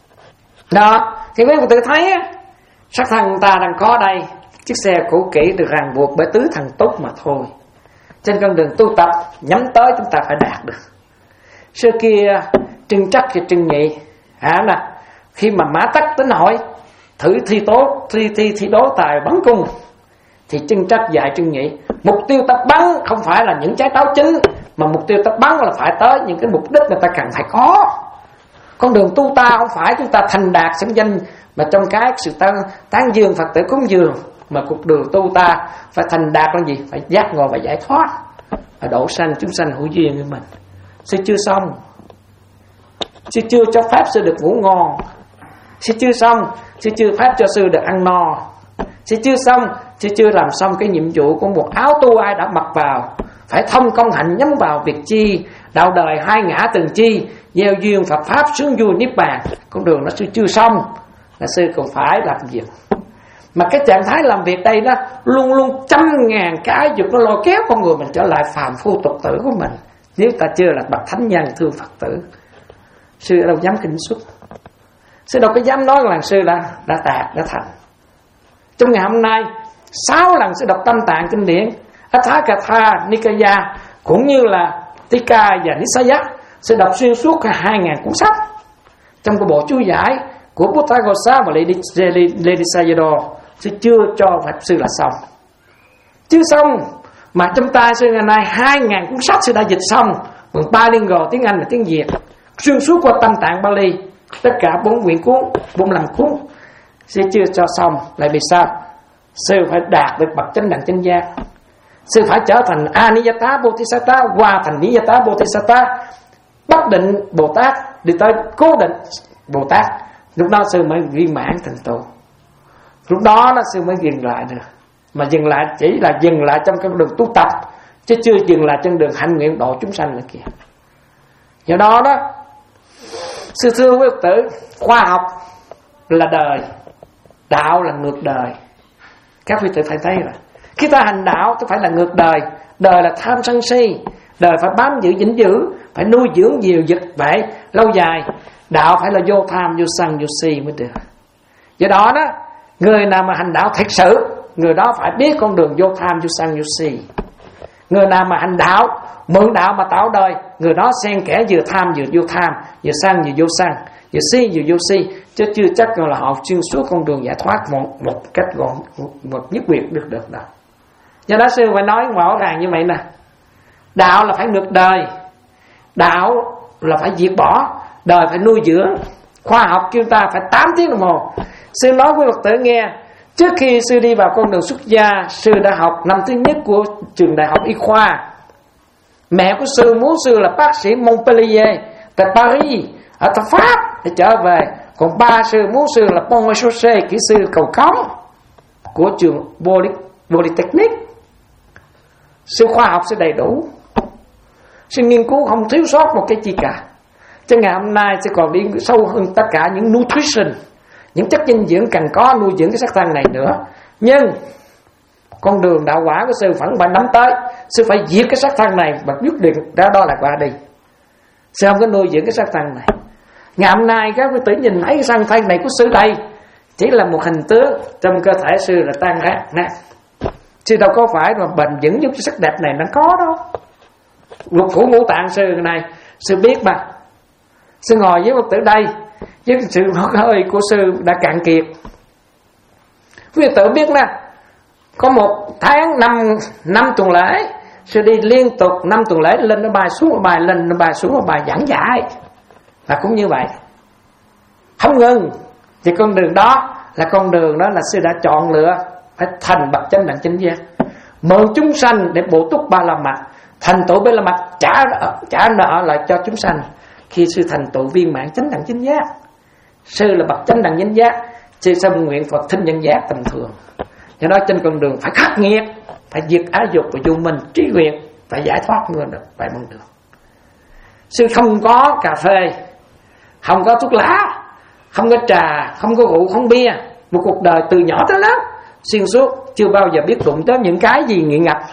Đó, thì quý vị tự thấy á, sắc thân ta đang có đây, chiếc xe cũ kỹ được ràng buộc bởi tứ thần túc mà thôi. Trên con đường tu tập nhắm tới chúng ta phải đạt được. Xưa kia Trưng Trắc và Trưng Nhị hả nè, khi mà Mã Tắc tính hỏi thử thi tố thi thi thi đố tài bắn cung, thì Trưng Trắc dạy Trưng Nhị mục tiêu ta bắn không phải là những trái táo chín, mà mục tiêu ta bắn là phải tới những cái mục đích mà ta cần phải có. Con đường tu ta không phải chúng ta thành đạt xứng danh, mà trong cái sự tán, tán dương Phật tử cúng dường, mà cuộc đường tu ta phải thành đạt là gì? Phải giác ngộ và giải thoát, và độ sanh chúng sanh hữu duyên với mình. Sư chưa xong, sư chưa cho phép sư được ngủ ngon, sư chưa xong, sư chưa phép cho sư được ăn no, sư chưa xong, sư chưa làm xong cái nhiệm vụ của một áo tu ai đã mặc vào. Phải thông công hạnh nhắm vào việc chi, đạo đời hai ngã từng chi, gieo duyên Phật pháp sướng vui niết bàn. Con đường nó sư chưa xong là sư còn phải làm việc. Mà cái trạng thái làm việc đây đó luôn luôn trăm ngàn cái dục nó lôi kéo con người mình trở lại phàm phu tục tử của mình. Nếu ta chưa là bậc thánh nhân thương Phật tử, sư đâu dám kinh xuất. Sư đâu có dám nói là sư đã đã đạt đã thành. Trong ngày hôm nay sáu lần sư đọc Tam Tạng kinh điển Atthakatha Nikaya cũng như là Tika và Nisaya, sư đọc xuyên suốt hai ngàn cuốn sách. Trong cái bộ chú giải của Buddhaghosa và Lady, Lady, Lady Sayadaw, sư chưa cho Pháp sư là xong. Chưa xong mà trong tay sư ngày nay hai ngàn cuốn sách sư đã dịch xong, bằng bilingual tiếng Anh và tiếng Việt, xuyên suốt qua Tam Tạng Bali, tất cả bốn quyển cuốn, bốn mươi lăm cuốn. Sư chưa cho xong là vì sao? Sư phải đạt được bậc chánh đẳng chánh giác. Sư phải trở thành Aniyata Bodhisatta qua thành Niyata Bodhisatta, bất định Bồ Tát đi tới cố định Bồ Tát. Lúc đó sư mới viên mãn thành tựu. Lúc đó nó sư mới dừng lại được. Mà dừng lại chỉ là dừng lại trong cái đường tu tập, chứ chưa dừng lại trên đường hạnh nguyện độ chúng sanh nữa kìa. Do đó đó, sư thưa quý Phật tử, khoa học là đời, đạo là ngược đời. Các quý tử phải thấy rồi. Khi ta hành đạo thì phải là ngược đời. Đời là tham sân si, đời phải bám giữ vĩnh giữ, phải nuôi dưỡng nhiều vật vậy lâu dài. Đạo phải là vô tham, vô sân, vô si mới được. Do đó đó, người nào mà hành đạo thật sự, người đó phải biết con đường vô tham, vô sân, vô si. Người nào mà hành đạo mượn đạo mà tạo đời, người đó xen kẽ vừa tham vừa vô tham, vừa sân vừa vô sân, vừa si vừa vô si, chứ chưa chắc là họ xuyên suốt con đường giải thoát một, một cách gọn một nhất quyết được được đâu. Do đó sư phải nói rõ ràng như vậy nè. Đạo là phải ngược đời, đạo là phải diệt bỏ, đời phải nuôi dưỡng. Khoa học kêu ta phải tám tiếng đồng hồ. Sư nói với Phật tử nghe, trước khi sư đi vào con đường xuất gia, sư đã học năm thứ nhất của trường đại học y khoa. Mẹ của sư muốn sư là bác sĩ Montpellier tại Paris, ở tại Pháp để trở về. Còn ba sư muốn sư là Bon Chaussee, kỹ sư cầu cống của trường Polytechnic. Sư khoa học sư đầy đủ, sư nghiên cứu không thiếu sót một cái chi cả. Chứ ngày hôm nay sẽ còn đi sâu hơn tất cả những nutrition, những chất dinh dưỡng cần có nuôi dưỡng cái sắc thân này nữa. Nhưng con đường đạo quả của sư vẫn phải nắm tới. Sư phải diệt cái sắc thân này và dứt điểm ra đó là qua đi. Sư không có nuôi dưỡng cái sắc thân này. Ngày hôm nay các quý tử nhìn thấy cái sắc thân này của sư đây chỉ là một hình tướng, trong cơ thể sư là tan rã nát. Sư đâu có phải mà bền vững giúp cái sắc đẹp này nó có đâu. Lục phủ ngũ tạng sư này sư biết mà. Sư ngồi với Phật tử đây, với sự hơi của sư đã cạn kiệt. Quý Phật tử biết nè, có một tháng năm năm tuần lễ, Sư đi liên tục năm tuần lễ, lên nó bài xuống nó bài, lên nó bài xuống nó bài, giảng dạy là cũng như vậy, không ngừng. Thì con đường đó là con đường đó là sư đã chọn lựa, phải thành bậc chánh đẳng chánh giác, mượn chúng sanh để bổ túc ba la mật, thành tựu ba la mật, trả trả nợ lại cho chúng sanh. Khi sư thành tựu viên mãn chánh đẳng chánh giác, sư là bậc chánh đẳng chánh giác, sư sẽ nguyện Phật thinh nhân giác tầm thường. Do đó trên con đường phải khắc nghiệt, phải diệt ái dục và vô minh, trí nguyện, phải giải thoát người được bảy con đường. Sư không có cà phê, không có thuốc lá, không có trà, không có rượu, không bia. Một cuộc đời từ nhỏ tới lớn xuyên suốt chưa bao giờ biết đụng tới những cái gì nghiện ngập.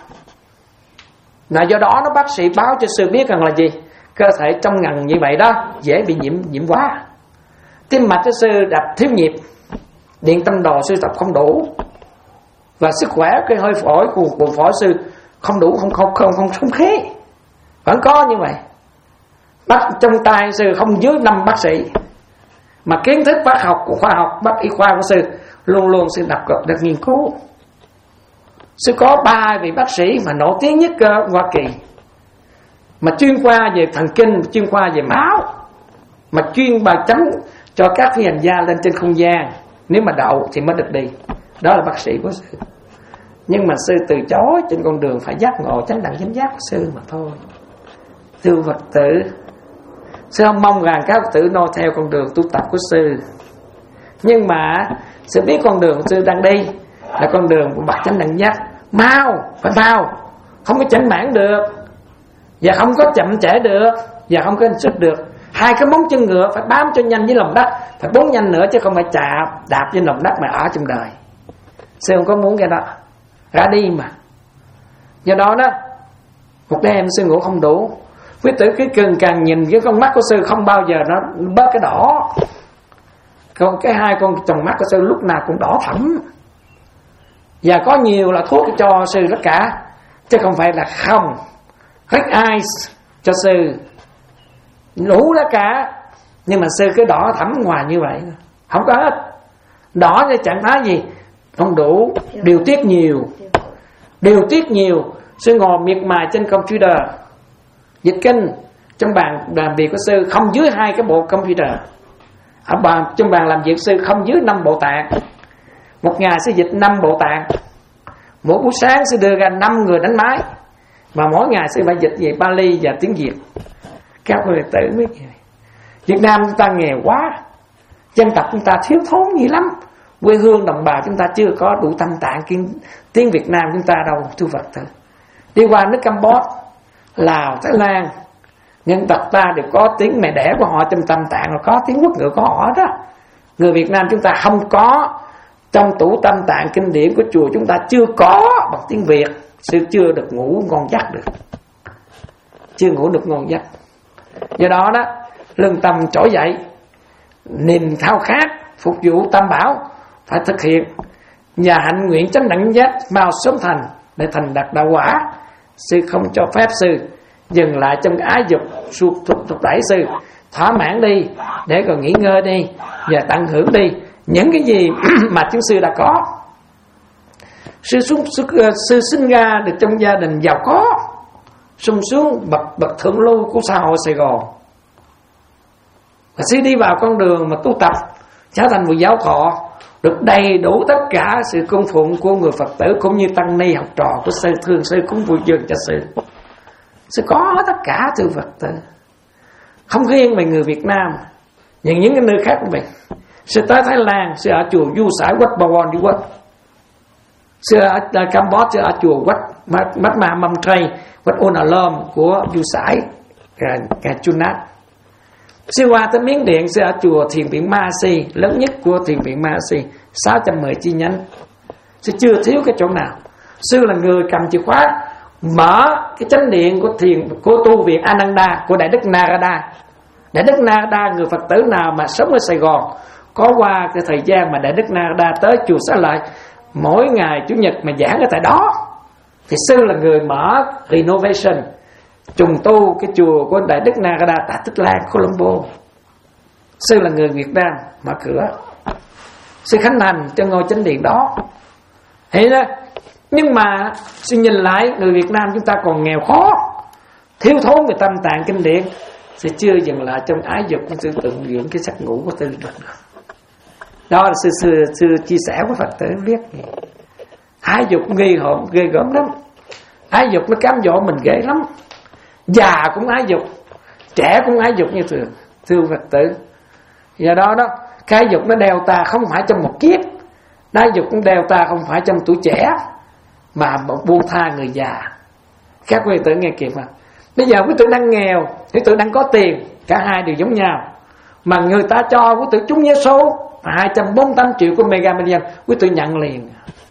Là do đó nó bác sĩ báo cho sư biết rằng là gì? Cơ thể trong ngần như vậy đó dễ bị nhiễm nhiễm quá. Tim mạch cho sư đập thiếu nhịp, điện tâm đồ sư tập không đủ, và sức khỏe cái hơi phổi của bộ phổi sư không đủ, không không không không không khí, vẫn có như vậy. Bác trong tay sư không dưới năm bác sĩ, mà kiến thức bác học của khoa học, bác y khoa của sư luôn luôn sư đọc cập được nghiên cứu. Sư có ba vị bác sĩ mà nổi tiếng nhất ở Hoa Kỳ, mà chuyên khoa về thần kinh, chuyên khoa về máu, mà chuyên bài chấm cho các phi hành gia lên trên không gian, nếu mà đậu thì mới được đi. Đó là bác sĩ của sư. Nhưng mà sư từ chối trên con đường phải giác ngộ chánh đẳng chánh giác của sư mà thôi. Thưa Phật tử, sư không mong rằng các Phật tử noi theo con đường tu tập của sư, nhưng mà sư biết con đường sư đang đi là con đường của bậc chánh đẳng giác. Mau, phải mau, không có chảnh mãn được, và không có chậm trễ được, và không có sức được. Hai cái móng chân ngựa phải bám cho nhanh với lòng đất, phải bốn nhanh nữa, chứ không phải chạm đạp trên lòng đất mà ở trong đời. Sư không có muốn cái đó, ra đi mà. Do đó đó, một đêm sư ngủ không đủ. Quý tử cái cần càng nhìn cái con mắt của sư không bao giờ nó bớt cái đỏ. Còn cái hai con tròng mắt của sư lúc nào cũng đỏ thẫm, và có nhiều là thuốc cho sư tất cả, chứ không phải là không. Red eyes cho sư đủ tất cả, nhưng mà sư cứ đỏ thẫm ngoài như vậy, không có hết. Đỏ thì chẳng nói gì, không đủ. Điều tiết nhiều, điều tiết nhiều. Sư ngồi miệt mài trên computer dịch kinh. Trong bàn làm việc của sư không dưới hai cái bộ computer. Ở bàn, trong bàn làm việc sư không dưới năm bộ tạng. Một ngày sư dịch năm bộ tạng. Mỗi buổi sáng sư đưa ra năm người đánh máy, mà mỗi ngày sư phải dịch về Pali và tiếng Việt. Các người tự biết vậy. Việt Nam chúng ta nghèo quá, dân tộc chúng ta thiếu thốn nhiều lắm, quê hương đồng bào chúng ta chưa có đủ tâm tạng tiếng Việt Nam chúng ta đâu. Thưa Phật tử, đi qua nước Campuchia, Lào, Thái Lan, nhân tộc ta đều có tiếng mẹ đẻ của họ trong tâm tạng, rồi có tiếng quốc ngữ của họ đó. Người Việt Nam chúng ta không có, trong tủ tâm tạng kinh điển của chùa chúng ta chưa có bằng tiếng Việt. Sư chưa được ngủ ngon giấc được, chưa ngủ được ngon giấc. Do đó đó, lương tâm trỗi dậy, niềm khao khát phục vụ Tam Bảo phải thực hiện, và hạnh nguyện chánh đẳng giác mau sớm thành để thành đạt đạo quả. Sư không cho phép sư dừng lại trong cái ái dục suốt thúc đẩy sư thỏa mãn đi, để còn nghỉ ngơi đi và tận hưởng đi những cái gì mà chúng sư đã có. Sư, xuống, sư, sư sinh ra được trong gia đình giàu có, sung xuống bậc bậc thượng lưu của xã hội Sài Gòn. Và sư đi vào con đường mà tu tập, trở thành một giáo thọ, được đầy đủ tất cả sự cung phụng của người Phật tử cũng như tăng ni học trò của sư, thường sư cũng vui dường cho sư. Sư có tất cả thưa Phật tử, không riêng về người Việt Nam, nhưng những cái nơi khác cũng vậy. Sư tới Thái Lan, sư ở chùa Du Sải Quách Bawon đi Quách. Sư ở Campuchia, sư ở chùa Quách Mắt Ma Mâm Tray, Quách Ôn Alom của Du Sải Cà Chunat. Sư qua tới Miến Điện, sư ở chùa Thiền Viện Ma Si, lớn nhất của Thiền Viện Ma Si, sáu trăm mười chi nhánh. Sư chưa thiếu cái chỗ nào. Sư là người cầm chìa khóa mở cái chánh điện của thiền của tu viện Ananda của Đại Đức Narada. Đại Đức Narada, người Phật tử nào mà sống ở Sài Gòn có qua cái thời gian mà Đại Đức Narada tới chùa Xá Lợi mỗi ngày Chủ nhật mà giảng ở tại đó, thì sư là người mở renovation, trùng tu cái chùa của Đại Đức Narada tại Tích Lan, Colombo. Sư là người Việt Nam mở cửa, sư khánh thành cho ngôi chánh điện đó. Thế đó, Nhưng mà xin nhìn lại, người Việt Nam chúng ta còn nghèo khó, thiếu thốn về tâm tạng kinh điển, sẽ chưa dừng lại trong ái dục của sư tận dưỡng cái sắc ngũ của tư được. Đó là sư, sư, sư chia sẻ của Phật tử viết. Ái dục nghi hồn ghê gớm lắm. Ái dục nó cám dỗ mình ghê lắm. Già cũng ái dục, trẻ cũng ái dục như thường. Thưa Phật tử, do đó đó, cái dục nó đeo ta không phải trong một kiếp, ái dục cũng đeo ta không phải trong tuổi trẻ, mà buông tha người già. Các quý tử nghe kịp mà. Bây giờ quý tử đang nghèo, quý tử đang có tiền, cả hai đều giống nhau, mà người ta cho quý tử trúng vé số hai trăm bốn mươi tám triệu của Mega Million, quý tử nhận liền,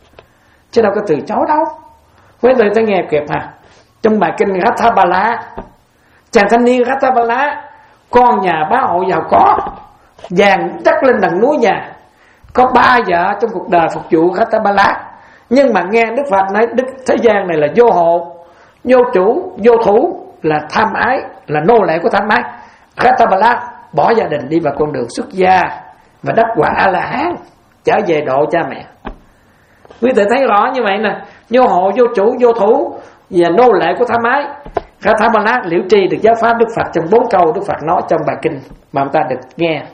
chứ đâu có từ chối đâu. Quý tử thấy nghe kịp à? Trong bài kinh Rathabala, chàng thanh niên Rathabala, con nhà bá hộ giàu có, vàng đất lên đằng núi nhà, có ba vợ trong cuộc đời phục vụ Rathabala. Nhưng mà nghe Đức Phật nói Đức thế gian này là vô hộ, vô chủ, vô thủ, là tham ái, là nô lệ của tham ái. Rathabala bỏ gia đình đi vào con đường xuất gia và đắc quả A-la-hán, trở về độ cha mẹ. Quý vị thấy rõ như vậy nè, vô hộ, vô chủ, vô thủ và nô lệ của tham ái. Rathabala liễu tri được giáo pháp Đức Phật trong bốn câu Đức Phật nói trong bài kinh mà người ta được nghe.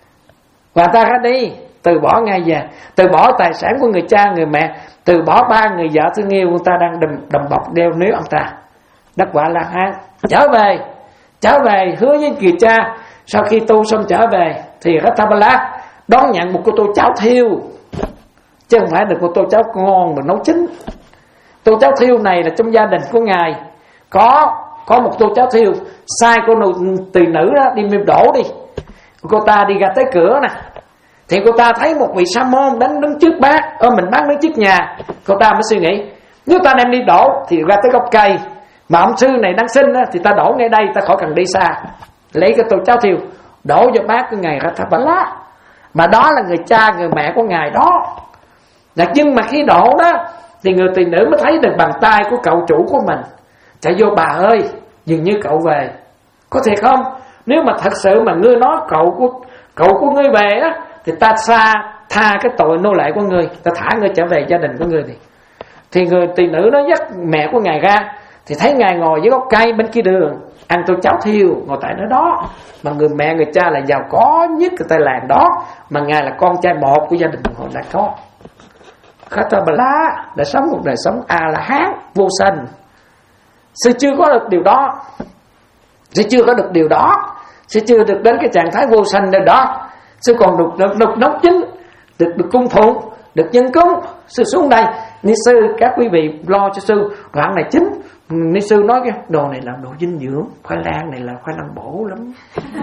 Và ta ra đi, từ bỏ ngay già, từ bỏ tài sản của người cha, người mẹ, từ bỏ ba người vợ thương yêu của ta đang đầm, đầm bọc đeo níu ông ta, đắc quả La Hán, trở về, trở về hứa với người cha. Sau khi tu xong trở về thì Rathabala đón nhận một cô tô cháo thiêu, chứ không phải được một tô cháo ngon mà nấu chín. Tô cháo thiêu này là trong gia đình của ngài có có một tô cháo thiêu, sai cô tỳ nữ đó đi miêu đổ đi, cô ta đi ra tới cửa nè, thì cô ta thấy một vị sa môn đánh đứng trước bát, ơ mình bát đứng trước nhà, cô ta mới suy nghĩ nếu ta đem đi đổ thì ra tới gốc cây, mà ông sư này đang sinh thì ta đổ ngay đây, ta khỏi cần đi xa, lấy cái tô cháo thiêu đổ vào bát của ngài Rathabala, mà đó là người cha người mẹ của ngài đó. Nhưng mà khi đổ đó thì người tỳ nữ mới thấy được bàn tay của cậu chủ của mình, chạy vô: bà ơi, dường như cậu về, có thiệt không? Nếu mà thật sự mà ngươi nói cậu của cậu của ngươi về á, thì ta xa tha cái tội nô lệ của ngươi, ta thả ngươi trở về gia đình của ngươi. Thì thì người tỳ nữ nó dắt mẹ của ngài ra, thì thấy ngài ngồi dưới gốc cây bên kia đường ăn tô cháo thiêu, ngồi tại nơi đó, mà người mẹ người cha là giàu có nhất cái tại làng đó, mà ngài là con trai một của gia đình họ đã có. Rathabala đã sống một đời sống A-la-hán vô sanh. Sư chưa có được điều đó, sư chưa có được điều đó, sư chưa được đến cái trạng thái vô sanh nơi đó. Sư còn được được, được nấu chín, được được cung phụng, được nhân cúng. Sư xuống đây, ni sư các quý vị lo cho sư đoạn này chính. Ni sư nói cái đồ này là đồ dinh dưỡng, khoai lang này là khoai lang bổ lắm.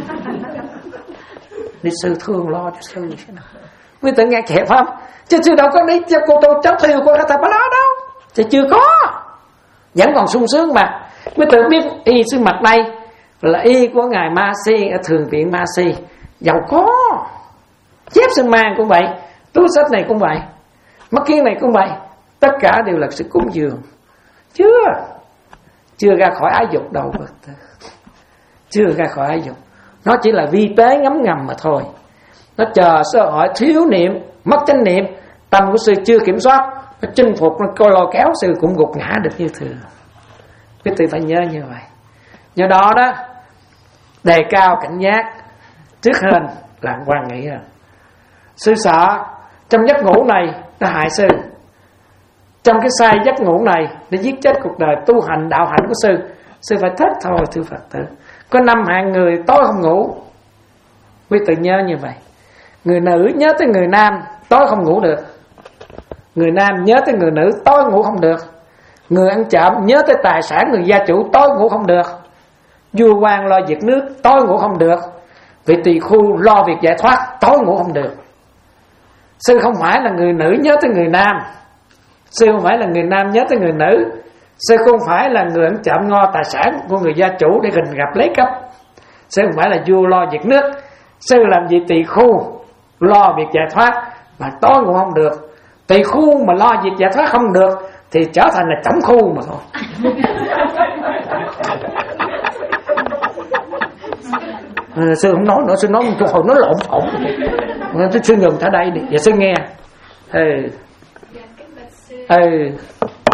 Ni sư thương lo cho sư. Quý tự nghe kẹp không? Chứ sư đâu có đi cho cô tô cháo thiêu của Rathabala đâu, chứ chưa có, vẫn còn sung sướng mà. Quý tự biết y sư mặt đây là y của ngài Ma Si ở Thường viện Ma Si, giàu có. Chép Sơn Mang cũng vậy, túi sách này cũng vậy, mắt kiếng này cũng vậy, tất cả đều là sự cúng dường. Chưa Chưa ra khỏi ái dục đâu, chưa ra khỏi ái dục. Nó chỉ là vi tế ngấm ngầm mà thôi. Nó chờ sơ hỏi thiếu niệm, mất chánh niệm, tâm của sư chưa kiểm soát, nó chinh phục, nó coi lôi kéo sư cũng gục ngã được như thường. Quý vị phải nhớ như vậy. Do đó đó, đề cao cảnh giác trước hết là quan nghĩ rồi. Sư sợ trong giấc ngủ này nó hại sư, trong cái sai giấc ngủ này để giết chết cuộc đời tu hành đạo hạnh của sư. Sư phải thích thôi thưa Phật tử. Có năm hạng người tối không ngủ, quý tự nhớ như vậy. Người nữ nhớ tới người nam tối không ngủ được, người nam nhớ tới người nữ tối ngủ không được, người ăn trộm nhớ tới tài sản người gia chủ tối ngủ không được, vua quan lo việc nước tối ngủ không được, vị tỳ khu lo việc giải thoát tối ngủ không được. Sư không phải là người nữ nhớ tới người nam, sư không phải là người nam nhớ tới người nữ, sư không phải là người ăn trộm ngo tài sản của người gia chủ để gìn gặp lấy cắp, sư không phải là vua lo việc nước, sư làm vị tỳ khu lo việc giải thoát mà tối ngủ không được. Tỳ khu mà lo việc giải thoát không được thì trở thành là trống khu mà thôi. À, sư không nói nữa, sư nói một hồi nó lộn xộn. Sư ngừng thả đây đi, và sư nghe. Ừ. Ừ.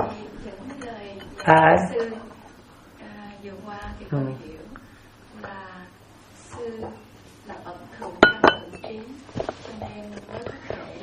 À. Sư à, vừa qua thì con ừ. hiểu là sư là bậc thượng căn thượng trí, cho nên mới có thể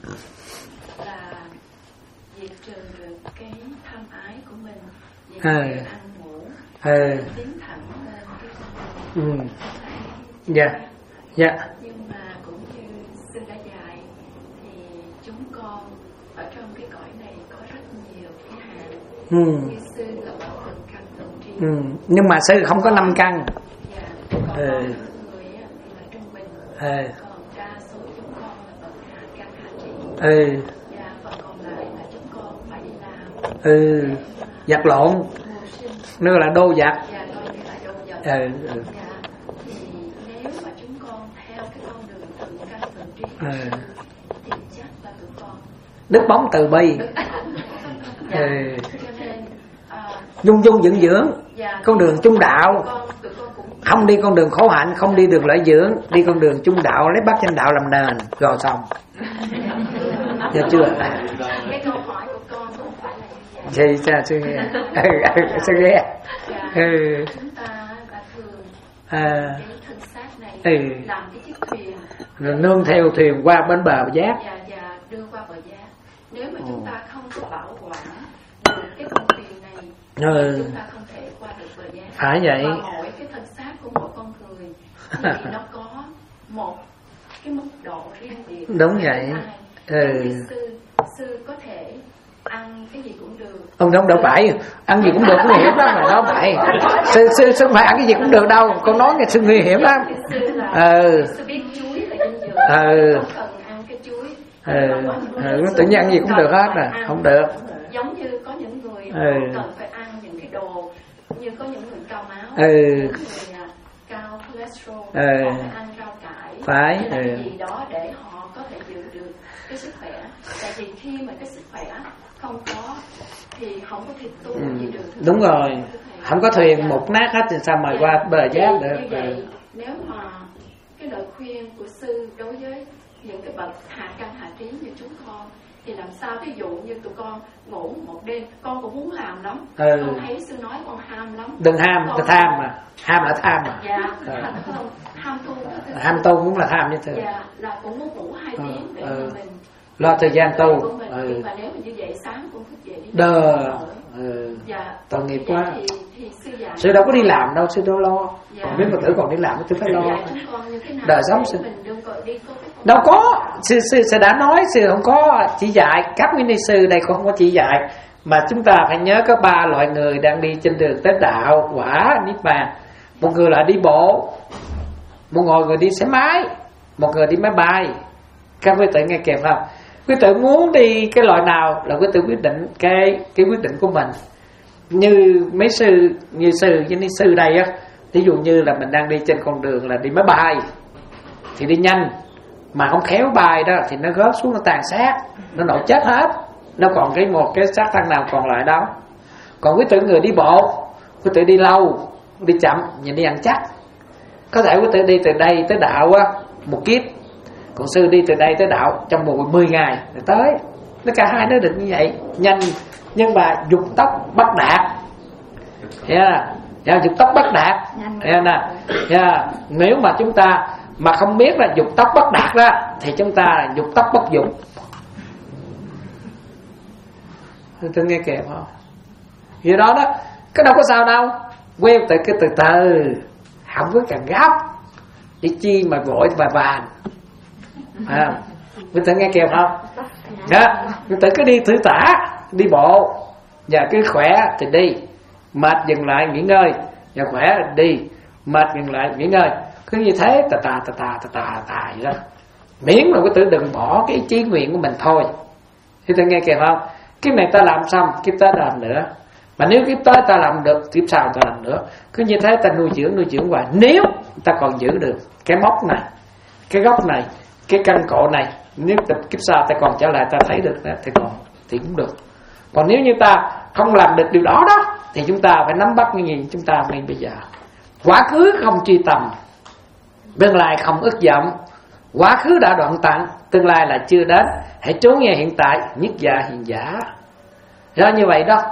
là diệt trừ được cái tham ái của mình, diệt trừ à. ăn ngủ, à. tiến thẳng lên cái ừ. Dạ, dạ. Nhưng mà cũng như sư đã dạy thì chúng con ở trong cái cõi này có rất nhiều cái hạng. ừ. Như sư là bậc thượng căn thượng trí. ừ. Nhưng mà sư không có năm căn. Dạ. Còn ừ. người á thì là trung bình. ừ. Còn đa số chúng con là bậc hạ căn hạ trí. ừ. Dạ, và còn lại là chúng con phải đi làm. ừ. Giặt lộn. Nó là đô giặt. Dạ, coi như là đô giặt. ừ. ừ. Dạ, thì nếu mà chúng con theo cái con đường thượng căn thượng trí ừ. thì chắc là tụi con Đức bóng từ bi. dạ. ừ. Cho nên uh, dung dung dưỡng dưỡng. dạ, Con đường trung đạo. con, tụi con cũng không đi con đường khổ hạnh, không đi đường lợi dưỡng, đi con đường trung đạo, lấy bát chánh đạo làm nền rồi xong. Được chưa? cái câu hỏi của con không phải là như vậy. Gì sao sư nghe? Sư nghe. Ừ. Chúng ta đã thường À. cái thân xác này ừ. làm cái chiếc thuyền rồi nương theo thuyền qua bến bờ giác. Dạ, dạ, đưa qua bờ giác. Nếu mà chúng ta không có bảo quản được cái con thuyền này ừ. chúng ta không thể qua được bờ giác. Phải vậy. Và mỗi cái thân xác của một con người thì nó có một cái mức độ riêng biệt. Đúng vậy. Ừ. Sư, sư có thể ăn cái gì cũng được. Ông đâu đâu phải ăn gì cũng được, nguy hiểm lắm mà đó phải. Sư sư sư phải ăn cái gì cũng được đâu, con nói nghe sư nguy hiểm lắm. Sư là ừ. sư biết chuối là dinh dưỡng, ừ. không cần ăn cái chuối. ừ. ừ. Tự nhiên ăn gì cũng được hết nè, không được. Giống như có những người ừ. cần phải ăn những cái đồ như có những người cao máu, ừ. những người cao cholesterol, ừ. họ phải ăn rau cải, phải hay là ừ. cái gì đó để họ có thể giữ được cái sức khỏe. Tại vì khi mà cái sức khỏe không có thì không có thể tu ừ. gì được. Đúng rồi, không có thuyền mục nát hết thì sao mà dạ. qua bờ giác được. Như vậy, ừ. nếu mà cái lời khuyên của sư đối với những cái bậc hạ căn hạ trí như chúng con thì làm sao, ví dụ như tụi con ngủ một đêm, con cũng muốn làm lắm, ừ. con thấy sư nói con ham lắm. Đừng ham, con tham mà, ham là tham mà. Dạ, ừ. không, ham tu. Ham tu cũng là tham như thế. Dạ, là cũng muốn ngủ hai ừ. tiếng để ừ. mình lo thời gian tu. ừ. Nhưng mà nếu mà như vậy sáng cũng thức dậy đi đờ. ừ. Dạ. Tội nghiệp quá. Thì, thì sư, sư đâu có đi làm đâu, sư đâu lo. Dạ. Còn biết Phật tử còn đi làm tôi phải lo. Dạ, đời sống sư đâu có. Sư, sư sư đã nói sư không có chỉ dạy, các quý ni sư đây cũng không có chỉ dạy, mà chúng ta phải nhớ có ba loại người đang đi trên đường tới đạo quả niết bàn. Một người là đi bộ, một người đi xe máy, một người đi máy bay. Các quý tử nghe kịp không? Quý tử muốn đi cái loại nào là quý tử quyết định cái cái quyết định của mình. Như mấy sư, như sư với ni sư đây á, ví dụ như là mình đang đi trên con đường là đi máy bay thì đi nhanh, mà không khéo bay đó thì nó rớt xuống, nó tàn sát, nó nổ chết hết, nó còn cái một cái xác thân nào còn lại đâu. Còn quý tử người đi bộ, quý tử đi lâu, đi chậm, nhìn đi ăn chắc. Có thể quý tử đi từ đây tới đạo á một kiếp, còn sư đi từ đây tới đạo trong một mười ngày rồi tới. Nó cả hai nó định như vậy, nhanh nhưng mà dục tốc bất đạt. Yeah. Yeah, dục tốc bất đạt. Yeah, nè. Yeah. Nếu mà chúng ta mà không biết là dục tốc bất đạt đó thì chúng ta là dục tốc bất dụng. Tôi nghe kịp không? Vì đó đó, cái đâu có sao đâu. Quen từ cái từ từ, không có cần gấp. Đi chi mà vội và vàng. À, mình tự nghe kịp không? Đó, mình tự cứ đi thử tả, đi bộ, và cứ khỏe thì đi, mệt dừng lại nghỉ ngơi, và khỏe đi, mệt dừng lại nghỉ ngơi, cứ như thế tà tà tà tà tà tà tà vậy đó. Miễn là cái tự đừng bỏ cái ý chí nguyện của mình thôi. Thì ta nghe kịp không? Kiếp này ta làm xong, kiếp tới ta làm nữa. Mà nếu kiếp tới ta làm được, kiếp sau ta làm nữa. Cứ như thế ta nuôi dưỡng nuôi dưỡng hoài. Nếu ta còn giữ được cái mốc này, cái gốc này, cái căn cội này, nếu kiếp sau ta còn trở lại ta thấy được đó, thì còn thì cũng được. Còn nếu như ta không làm được điều đó đó thì chúng ta phải nắm bắt những gì chúng ta ngay bây giờ. Quá khứ không truy tầm, tương lai không ức vọng. Quá khứ đã đoạn tận, tương lai là chưa đến. Hãy trốn nghe hiện tại, nhất giả hiện giả. Đó như vậy đó.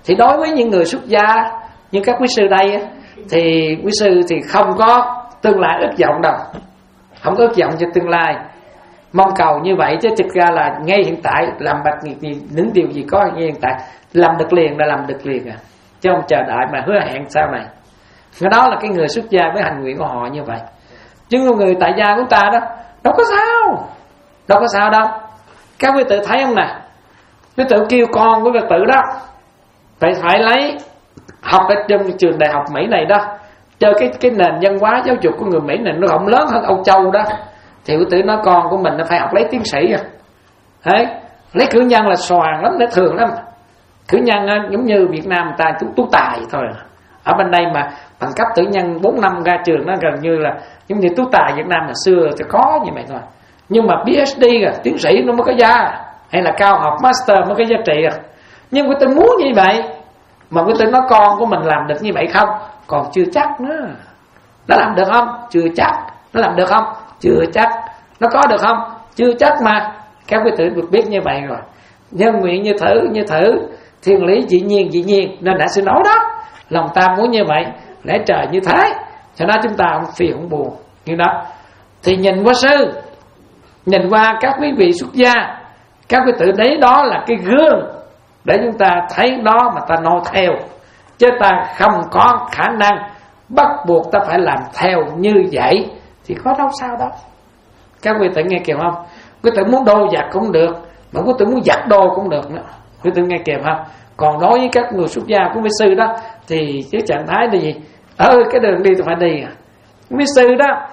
Thì đối với những người xuất gia như các quý sư đây thì quý sư thì không có tương lai ước vọng đâu, không có ước vọng cho tương lai, mong cầu như vậy. Chứ thực ra là ngay hiện tại làm bạch những điều gì có ngay hiện tại làm được liền là làm được liền à, chứ không chờ đợi mà hứa hẹn sau này. Cái đó là cái người xuất gia với hành nguyện của họ như vậy. Chứ người tại gia của ta đó đâu có sao, đâu có sao đâu. Các quý tử thấy không nè, quý tử kêu con của quý tử đó phải phải lấy học ở trong trường đại học Mỹ này đó, chơi cái cái nền văn hóa giáo dục của người Mỹ này nó rộng lớn hơn Âu Châu đó, thì quý tử nói con của mình nó phải học lấy tiến sĩ à. Đấy, lấy cử nhân là xoàng lắm, nó thường lắm. Cử nhân giống như Việt Nam người ta tú, tú tài thôi. Ở bên đây mà bằng cấp cử nhân bốn năm ra trường nó gần như là giống như tú tài Việt Nam là xưa thì có như vậy thôi. Nhưng mà PhD à, tiến sĩ nó mới có giá, hay là cao học master mới có giá trị à. Nhưng quý tử muốn như vậy mà quý tử nói con của mình làm được như vậy không, còn chưa chắc nữa. Nó làm được không? Chưa chắc. Nó làm được không? Chưa chắc. Nó có được không? Chưa chắc mà. Các quý tử được biết như vậy rồi. Nhân nguyện như thử, như thử, thiên lý dĩ nhiên, dĩ nhiên. Nên đã sư nói đó, lòng ta muốn như vậy, lẽ trời như thế, cho nên chúng ta không phiền không buồn như đó. Thì nhìn qua sư, nhìn qua các quý vị xuất gia, các quý tử đấy đó là cái gương để chúng ta thấy đó mà ta noi theo, chứ ta không có khả năng bắt buộc ta phải làm theo như vậy thì có đâu sao đâu. Các quý tử nghe kịp không? Quý tử muốn đô giặt cũng được, mà quý tử muốn giặt đô cũng được nữa. Quý tử nghe kịp không? Còn đối với các người xuất gia của quý sư đó thì cái trạng thái là gì? Ơ cái đường đi tôi phải đi à. Quý sư đó,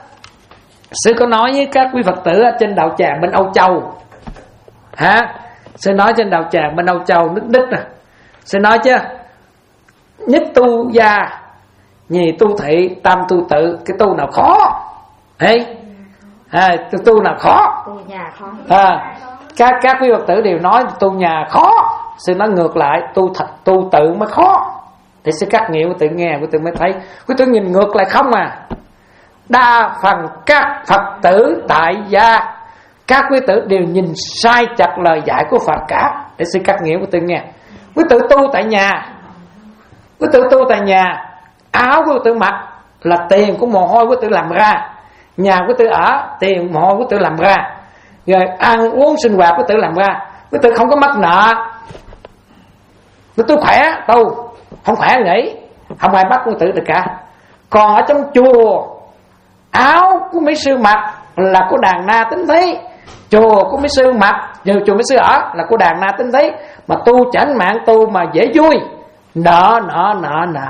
sư có nói với các quý Phật tử ở trên đạo tràng bên Âu Châu hả? Sư nói trên đạo tràng bên Âu Châu nước Đức nè, sư nói chứ nhất tu gia, nhì tu thị, tam tu tự. Cái tu nào khó ấy à, tu, tu nào khó Tu nhà khó à, các các quý Phật tử đều nói tu nhà khó. Sư nói ngược lại, tu thật tu tự mới khó. Thì sư cắt nghĩa của tự nghe, của tự mới thấy. Của tự nhìn ngược lại không à. Đa phần các Phật tử tại gia, các quý tử đều nhìn sai chặt lời dạy của Phật cả. Để sư cắt nghĩa của tự nghe. Quý tử tu tại nhà, quý tử tu tại nhà, áo của quý tử mặc là tiền của mồ hôi quý tử làm ra, nhà quý tử ở tiền mồ hôi quý tử làm ra, rồi ăn uống sinh hoạt quý tử làm ra. Quý tử không có mắc nợ. Quý tử khỏe tu, không khỏe nghỉ, không ai bắt quý tử được cả. Còn ở trong chùa, áo của mấy sư mặc là của đàn na tính thí, chùa của mấy sư mặc, nhiều chùa mấy sư ở là của đàn na tính thí. Mà tu chánh mạng tu mà dễ vui, nợ nợ nợ nợ,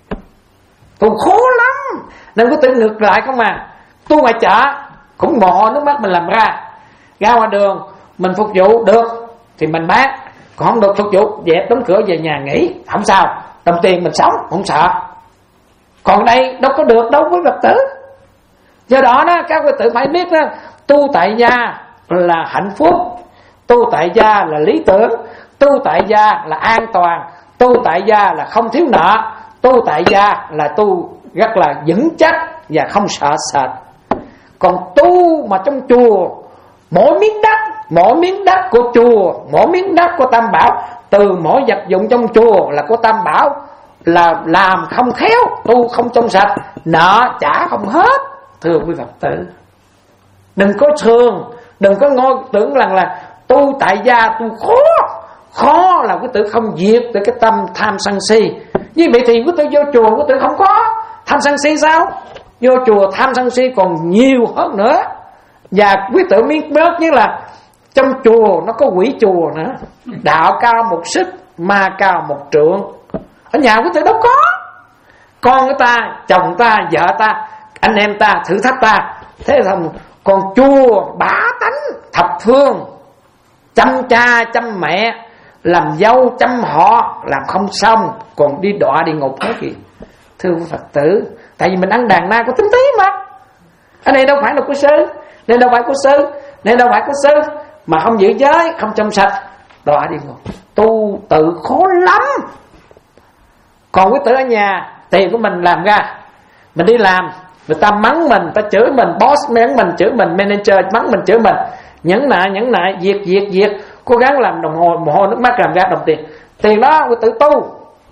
tu khó lắm. Nên quý tử ngược lại không mà. Tu ngoài chợ cũng mồ hôi nước mắt mình làm ra, ra ngoài đường mình phục vụ được thì mình bán, còn không được phục vụ dẹp đóng cửa về nhà nghỉ, không sao, đồng tiền mình sống không sợ. Còn đây đâu có được đâu với Phật tử. Do đó đó các quý tử phải biết đó, tu tại gia là hạnh phúc, tu tại gia là lý tưởng, tu tại gia là an toàn, tu tại gia là không thiếu nợ, tu tại gia là tu rất là vững chắc và không sợ sệt. Còn tu mà trong chùa, mỗi miếng đất, mỗi miếng đất của chùa, mỗi miếng đất của Tam Bảo, từ mỗi vật dụng trong chùa là của Tam Bảo, là làm không khéo, tu không trong sạch, nợ trả không hết. Thưa quý Phật tử, đừng có thường, đừng có ngôi tưởng rằng là tu tại gia tu khó. Khó là quý tử không diệt được cái tâm tham sân si. Như vậy thì quý tử vô chùa quý tử không có tham sân si sao? Vô chùa tham sân si còn nhiều hơn nữa. Và quý tử biết bớt như là trong chùa nó có quỷ chùa nữa. Đạo cao một xích, ma cao một trượng. Ở nhà quý tử đâu có. Con của ta, chồng ta, vợ ta, anh em ta thử thách ta. Thế là còn chùa bá tánh thập phương, chăm cha chăm mẹ, làm dâu chăm họ, làm không xong, còn đi đọa địa ngục hết kìa. Thưa Phật tử, tại vì mình ăn đàn na có tính tí mà. Ở đây đâu phải là của sư, đây đâu phải của sư, đây đâu phải của sư, mà không giữ giới, không trong sạch, đọa địa ngục. Tu tự khó lắm. Còn quý tử ở nhà, tiền của mình làm ra, mình đi làm, người ta mắng mình, người ta chửi mình, boss mắng mình, chửi mình, manager mắng mình, chửi mình, nhẫn nại, nhẫn nại, diệt, diệt, diệt, cố gắng làm đồng hồ, mồ hôi nước mắt làm ra đồng tiền. Tiền đó quý tử tu,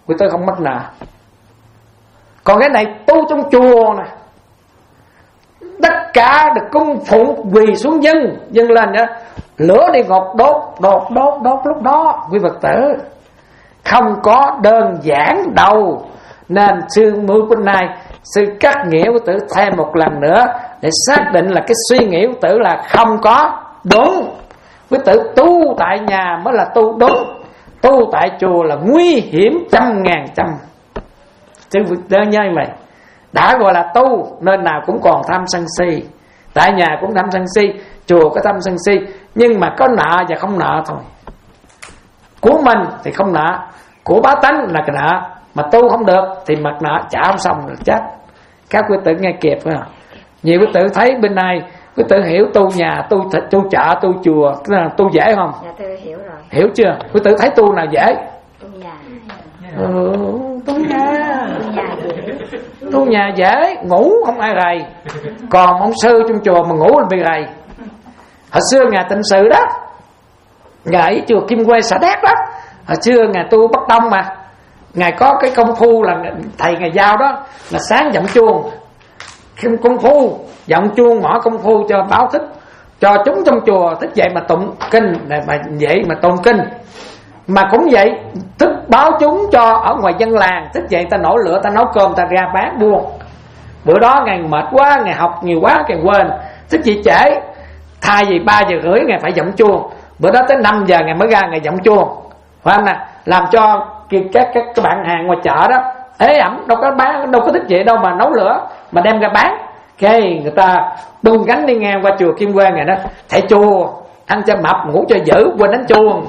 quý tử không mắc nợ. Còn cái này tu trong chùa nè, tất cả được cung phụng quỳ xuống dân dân lên đó, lửa đi ngọt đốt đốt đốt đốt lúc đó quý Phật tử. Không có đơn giản đâu. Nên sư mưu bữa nay sư cắt nghĩa quý tử thêm một lần nữa để xác định là cái suy nghĩ quý tử là không có đúng. Quý tử tu tại nhà mới là tu đúng, tu tại chùa là nguy hiểm trăm ngàn trăm. Chứ đơn như vậy đã gọi là tu, nên nào cũng còn tham sân si. Tại nhà cũng tham sân si, chùa có tham sân si, nhưng mà có nợ và không nợ thôi. Của mình thì không nợ, của bá tánh là cái nợ. Mà tu không được thì mặt nợ trả không xong là chết. Các quý tử nghe kịp phải không? Nhiều quý tử thấy bên này, quý tử hiểu tu nhà, tu tu chợ, tu chùa, tu dễ không? Dạ tôi hiểu rồi. Hiểu chưa? Quý tử thấy tu nào dễ? Tu nhà. Ừ, tu nhà. Tu nhà dễ. Tu nhà dễ, ngủ không ai rầy. Còn ông sư trong chùa mà ngủ là bị rầy. Hồi xưa Ngài Tịnh Sự đó, Ngài chùa Kim Quê Xã Đéc đó, hồi xưa Ngài tu Bắc Tông mà, Ngài có cái công phu là thầy Ngài giao đó là sáng giọng chuông, công phu giọng chuông mỏ công phu cho báo thức cho chúng trong chùa thức dậy mà tụng kinh, mà dậy mà tụng kinh. Mà cũng vậy, thức báo chúng cho ở ngoài dân làng, thức dậy ta nổi lửa, ta nấu cơm, ta ra bán buôn. Bữa đó Ngài mệt quá, Ngài học nhiều quá, Ngài quên, thức dậy trễ, thay vì ba giờ rưỡi Ngài phải giọng chuông. Bữa đó tới năm giờ Ngài mới ra Ngài giọng chuông, phải không nè? Làm cho các, các, các, các bạn hàng ngoài chợ đó ế ẩm, đâu có bán, đâu có thức dậy đâu mà nấu lửa mà đem ra bán. Cái người ta bưng gánh đi ngang qua chùa Kim Quang này đó, thầy chùa ăn cho mập ngủ cho dữ, quên đánh chuông.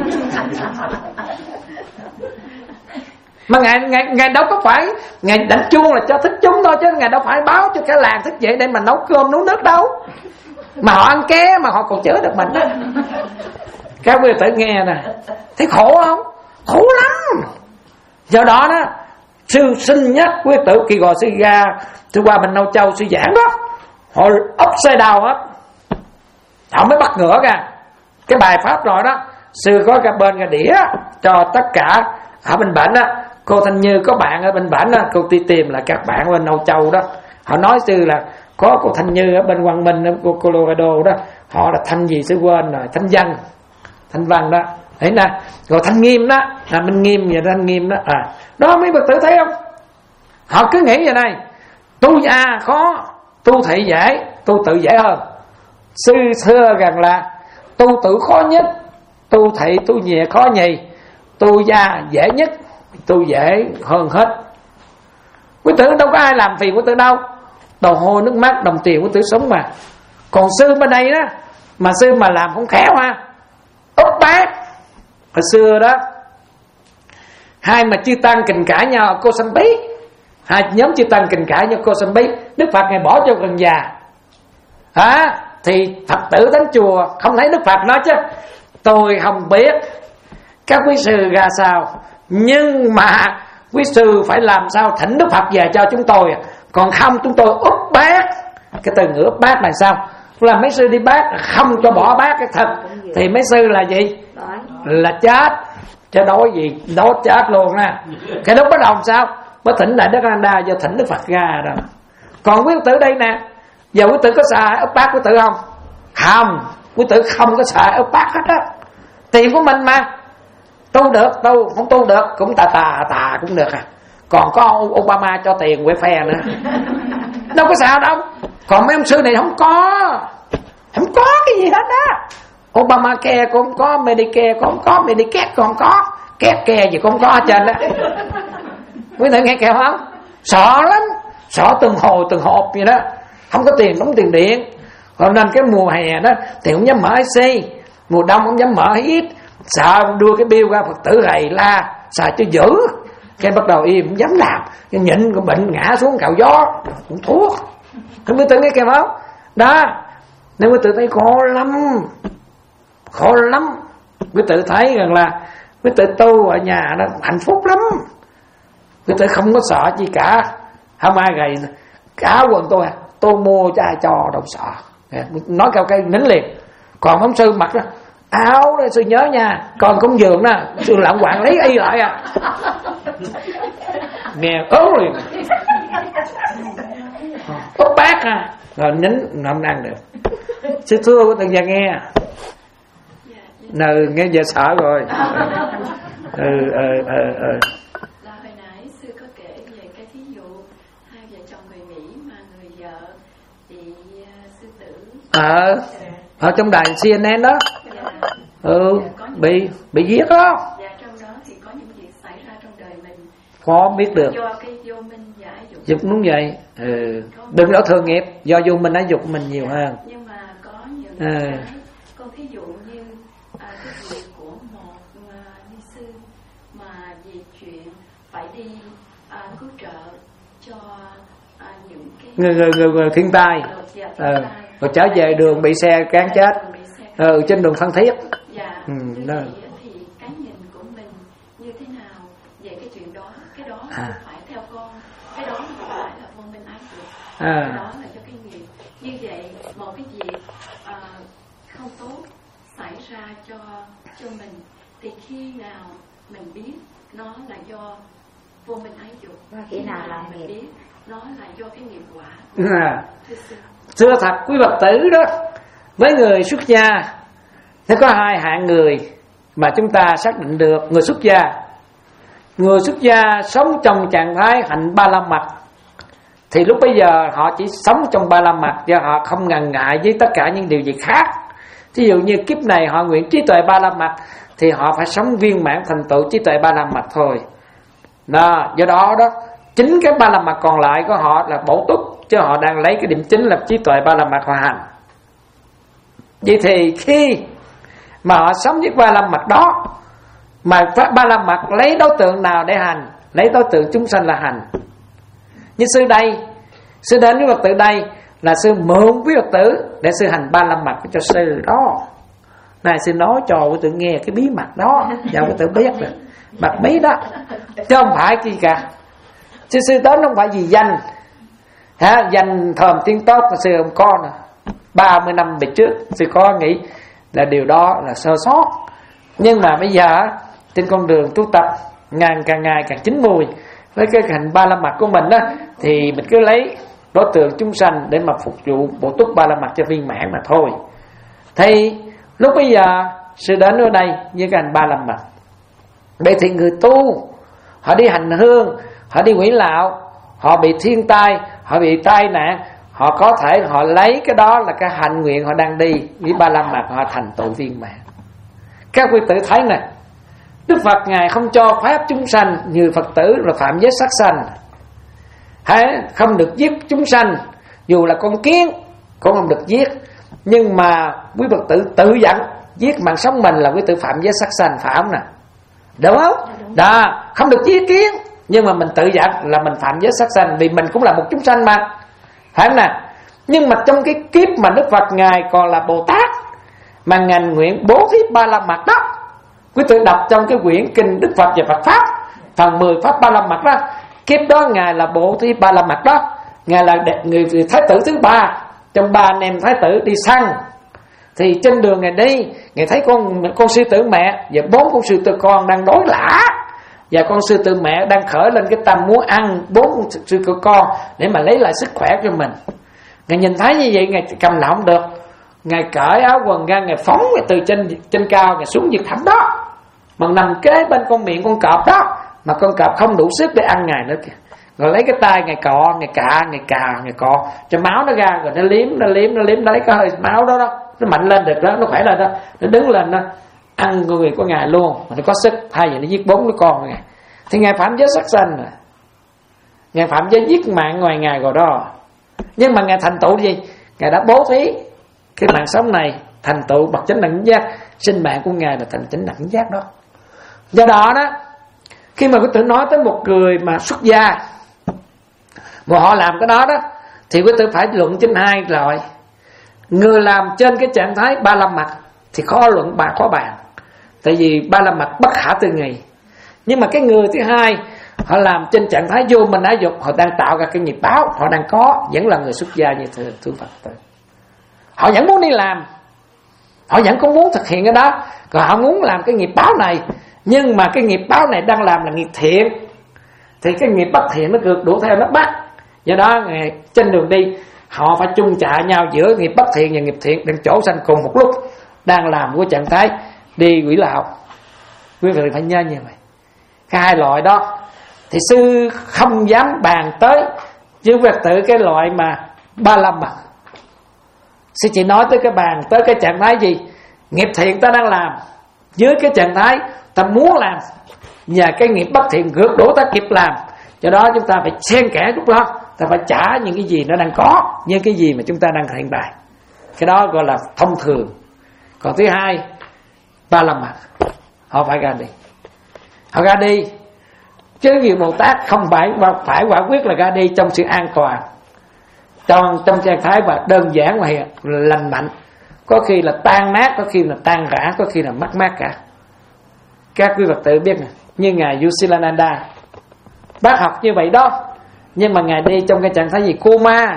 Mà ngài, ngài, ngài đâu có phải ngài đánh chuông là cho thích chúng thôi, chứ ngài đâu phải báo cho cả làng thức dậy để mà nấu cơm nấu nước đâu. Mà họ ăn ké mà họ còn chữa được mình đó. Các quý tử nghe nè, thấy khổ không? Khổ lắm. Do đó đó, sư sinh nhất quý tử khi gọi sư ra, sư qua bên Âu Châu sư giảng đó, họ ấp xe đào hết, họ mới bắt ngửa ra cái bài pháp rồi đó. Sư có cái bên cái đĩa cho tất cả ở bên bệnh á. Cô Thanh Như có bạn ở bên bệnh á, cô đi tìm là các bạn bên Âu Châu đó, họ nói sư là có cô Thanh Như ở bên Quang Minh ở Colorado đó, họ là Thanh gì sư quên rồi, Thanh Văn, Thanh Văn đó, thấy nè. Rồi Thanh Nghiêm đó, là Minh Nghiêm và Thanh Nghiêm đó, à đó mấy Phật tử thấy không? Họ cứ nghĩ vậy này, tu gia khó, tu thị dễ, tu tự dễ hơn. Sư xưa rằng là tu tự khó nhất, tu thị tu nhẹ khó nhì, tu gia dễ nhất, tu dễ hơn hết. Quý tử đâu có ai làm phiền quý tử đâu, đầu hôi nước mắt đồng tiền quý tử sống mà. Còn sư bên đây đó, mà sư mà làm không khéo ha, úp bát. Hồi xưa đó, hai mà chư tăng kình cãi nhau cô Sanh Bí, hai nhóm chư tăng kình cãi nhau cô Sanh Bí, Đức Phật Ngài bỏ cho gần già. Hả? Thì Phật tử đến chùa không thấy Đức Phật nói chứ, tôi không biết các quý sư ra sao, nhưng mà quý sư phải làm sao thỉnh Đức Phật về cho chúng tôi, còn không chúng tôi úp bát. Cái từ ngữ úp bát là sao? Là mấy sư đi bát không cho bỏ bát cái thật, thì mấy sư là gì? Là chết. Chứ đói gì, đói chết luôn nè. Cái lúc bắt đầu sao? Mới thỉnh Đại Đức A-nan-đa do thỉnh Đức Phật ra rồi. Còn quý tử đây nè, giờ quý tử có sợ úp bát quý tử không? Không, quý tử không có sợ úp bát hết á. Tiền của mình mà, tu được, tu, không tu được cũng tà tà tà cũng được à. Còn có Obama cho tiền quay phe nữa, đâu có sao đâu. Còn mấy ông sư này không có, không có cái gì hết á. Obamacare cũng không có, Medicare cũng không có, Medicare cũng không có, kẹt kè gì cũng không có ở trên đó. Quý vị nghe kẹo không? Sợ lắm, sợ từng hồi từng hộp vậy đó. Không có tiền đóng tiền điện. Còn nên cái mùa hè đó thì không dám mở i xê, mùa đông không dám mở ít, sợ đưa cái bill ra Phật tử rầy la, sợ cho dữ. Cái bắt đầu im không dám làm, cái nhịn cái bệnh ngã xuống cạo gió cũng thuốc. Không biết tự nghe kèm không? Đó, nên quý tự thấy khó lắm, khó lắm. Quý tự thấy rằng là quý tự tu ở nhà đó hạnh phúc lắm. Quý tự không có sợ gì cả, không ai gầy cả quần tôi, tôi mua cho ai cho đâu sợ. Nói cao cây nín liền. Còn ông sư mặc đó, áo đó sư nhớ nha, còn công dường đó sư lặng quạng lấy y lại à, nghe ớn liền úp bát à, rồi nín không ăn được. Sư thưa của từng nhà nghe nờ nghe giờ sợ rồi. ừ ừ ừ ừ Là hồi nãy sư có kể về cái thí dụ hai vợ chồng người Mỹ mà người vợ bị uh, sư tử ờ ở trong đài xê en en đó. dạ, ừ dạ, bị bị giết đó. dạ, trong đó thì có những việc xảy ra trong đời mình Khó biết được. do cái vô minh và ái dục. Dục đúng vậy. Ừ. Đừng có thường nghiệp do vô minh ái dục mình nhiều hơn. Nhưng mà có những Ừ. cái con thí dụ như à, cái việc của một à, ni sư mà vì chuyện phải đi à, cứu trợ cho à, những cái Người người người, người thiên tai. dạ, thiên Ừ. tai. Rồi trở về đường bị xe cán chết. Bị xe Ừ, trên đường Phan Thiết. Dạ, Ừ, như đó. vậy thì cái nhìn của mình như thế nào về cái chuyện đó, cái đó À. không phải theo con, cái đó không phải là vô minh ái dục, À. cái đó là cho cái nghiệp. Như vậy một cái việc à, không tốt xảy ra cho cho mình thì khi nào mình biết nó là do vô minh ái dục, Và khi nào là mình nghiệp? biết nó là do cái nghiệp quả. À. Thưa sư. Thưa thật quý Phật tử đó, với người xuất gia nó có hai hạng người mà chúng ta xác định được. Người xuất gia, người xuất gia sống trong trạng thái hạnh ba la mật, thì lúc bây giờ họ chỉ sống trong ba la mật do họ không ngần ngại với tất cả những điều gì khác. Ví dụ như kiếp này họ nguyện trí tuệ ba la mật thì họ phải sống viên mãn thành tựu trí tuệ ba la mật thôi. Đó, do đó đó chính cái ba la mật còn lại của họ là bổ túc, chứ họ đang lấy cái điểm chính là trí tuệ ba la mật họ hành. Vậy thì khi mà họ sống với ba la mật đó, mà ba la mật lấy đối tượng nào để hành? Lấy đối tượng chúng sanh là hành. Như sư đây, sư đến với Phật tử đây là sư mượn với Phật tử để sư hành ba la mật cho sư đó. Này sư nói cho Phật tử nghe cái bí mật đó, và Phật tử biết được mật bí đó, chứ không phải gì cả. Sư sư đến không phải vì danh, ha, danh thơm tiếng tốt là sư không có nè. Ba mươi năm về trước sư có nghĩ là điều đó là sơ sót, nhưng mà bây giờ trên con đường tu tập ngàn càng ngày càng chín mùi với cái hành ba la mật của mình đó, thì mình cứ lấy đối tượng chúng sanh để mà phục vụ bổ túc ba la mật cho viên mãn mà thôi. Thì lúc bây giờ sư đến ở đây với cái hành ba la mật. Vậy thì người tu họ đi hành hương, họ đi quỷ lạo, họ bị thiên tai, họ bị tai nạn, họ có thể họ lấy cái đó là cái hạnh nguyện họ đang đi với ba la mật, họ thành tựu viên mãn. Các quý tử thấy nè, Đức Phật Ngài không cho phép chúng sanh như Phật tử là phạm giới sát sanh, hay không được giết chúng sanh, dù là con kiến cũng không được giết. Nhưng mà quý Phật tử tự dẫn giết mạng sống mình là quý tử phạm giới sát sanh, phải không nè? Đúng không? Đó, không được giết kiến, nhưng mà mình tự dẫn là mình phạm giới sát sanh, vì mình cũng là một chúng sanh mà, phải không nè? Nhưng mà trong cái kiếp mà Đức Phật Ngài còn là Bồ Tát, mà Ngài nguyện bố thí ba la mật đó, quý tử đọc trong cái quyển kinh Đức Phật và Phật Pháp phần mười Pháp ba la mật đó, kiếp đó Ngài là bố thí ba la mật đó. Ngài là người thái tử thứ ba trong ba anh em thái tử đi săn. Thì trên đường Ngài đi, Ngài thấy con con sư tử mẹ và bốn con sư tử con đang đối lã, và con sư tử mẹ đang khởi lên cái tâm muốn ăn bốn con sư tử con để mà lấy lại sức khỏe cho mình. Ngài nhìn thấy như vậy, Ngài cầm lại không được, Ngài cởi áo quần ra, Ngài phóng từ trên trên cao Ngài xuống vực thẳm đó, mà nằm kế bên con miệng con cọp đó, mà con cọp không đủ sức để ăn Ngài nữa kìa. Rồi lấy cái tay Ngài cọ, Ngài cạ, Ngài cà, Ngài cọ cho máu nó ra, rồi nó liếm, nó liếm, nó liếm, nó lấy cái hơi máu đó đó, nó mạnh lên được đó, nó khỏe lên đó, nó đứng lên nó ăn con người của Ngài luôn, mà nó có sức. Thay vì nó giết bốn đứa con của Ngài, thì Ngài phạm giới sát sanh rồi, Ngài phạm giới giết mạng ngoài Ngài rồi đó. Nhưng mà Ngài thành tựu gì? Ngài đã bố thí cái mạng sống này thành tựu bậc chánh đẳng giác, sinh mạng của Ngài là thành chánh đẳng giác đó. Do đó đó, khi mà quý tử nói tới một người mà xuất gia mà họ làm cái đó đó, thì quý tử phải luận trên hai loại. Người làm trên cái trạng thái ba la mật thì khó luận bà khó bàn, tại vì ba la mật bất khả tư nghị. Nhưng mà cái người thứ hai, họ làm trên trạng thái vô minh ái dục, họ đang tạo ra cái nghiệp báo, họ đang có, vẫn là người xuất gia như thưa, thưa Phật tử. Họ vẫn muốn đi làm, Họ vẫn có muốn thực hiện cái đó, còn họ muốn làm cái nghiệp báo này, nhưng mà cái nghiệp báo này đang làm là nghiệp thiện, thì cái nghiệp bất thiện nó ngược đuổi theo nó bắt. Do đó trên đường đi họ phải chung chạy nhau giữa nghiệp bất thiện và nghiệp thiện, đang chỗ sanh cùng một lúc, đang làm của trạng thái đi quỷ đạo. Quý vị phải nhớ như vậy. Cái hai loại đó thì sư không dám bàn tới, chứ Phật tử cái loại mà ba lâm mà sư chỉ nói tới cái bàn, tới cái trạng thái gì nghiệp thiện ta đang làm, dưới cái trạng thái ta muốn làm, và cái nghiệp bất thiện ngược đổ ta kịp làm. Do đó chúng ta phải xen kẽ lúc đó, ta phải trả những cái gì nó đang có, như cái gì mà chúng ta đang hiện bài. Cái đó gọi là thông thường. Còn thứ hai, ba la mật họ phải ra đi, họ ra đi chứ nhiều Bồ Tát không phải phải quả quyết là ra đi trong sự an toàn, trong trong trạng thái và đơn giản và lành mạnh, có khi là tan nát, có khi là tan rã, có khi là mất mát cả. Các quý Phật tử biết này, như ngài Yusilananda, bác học như vậy đó, nhưng mà ngài đi trong cái trạng thái gì coma,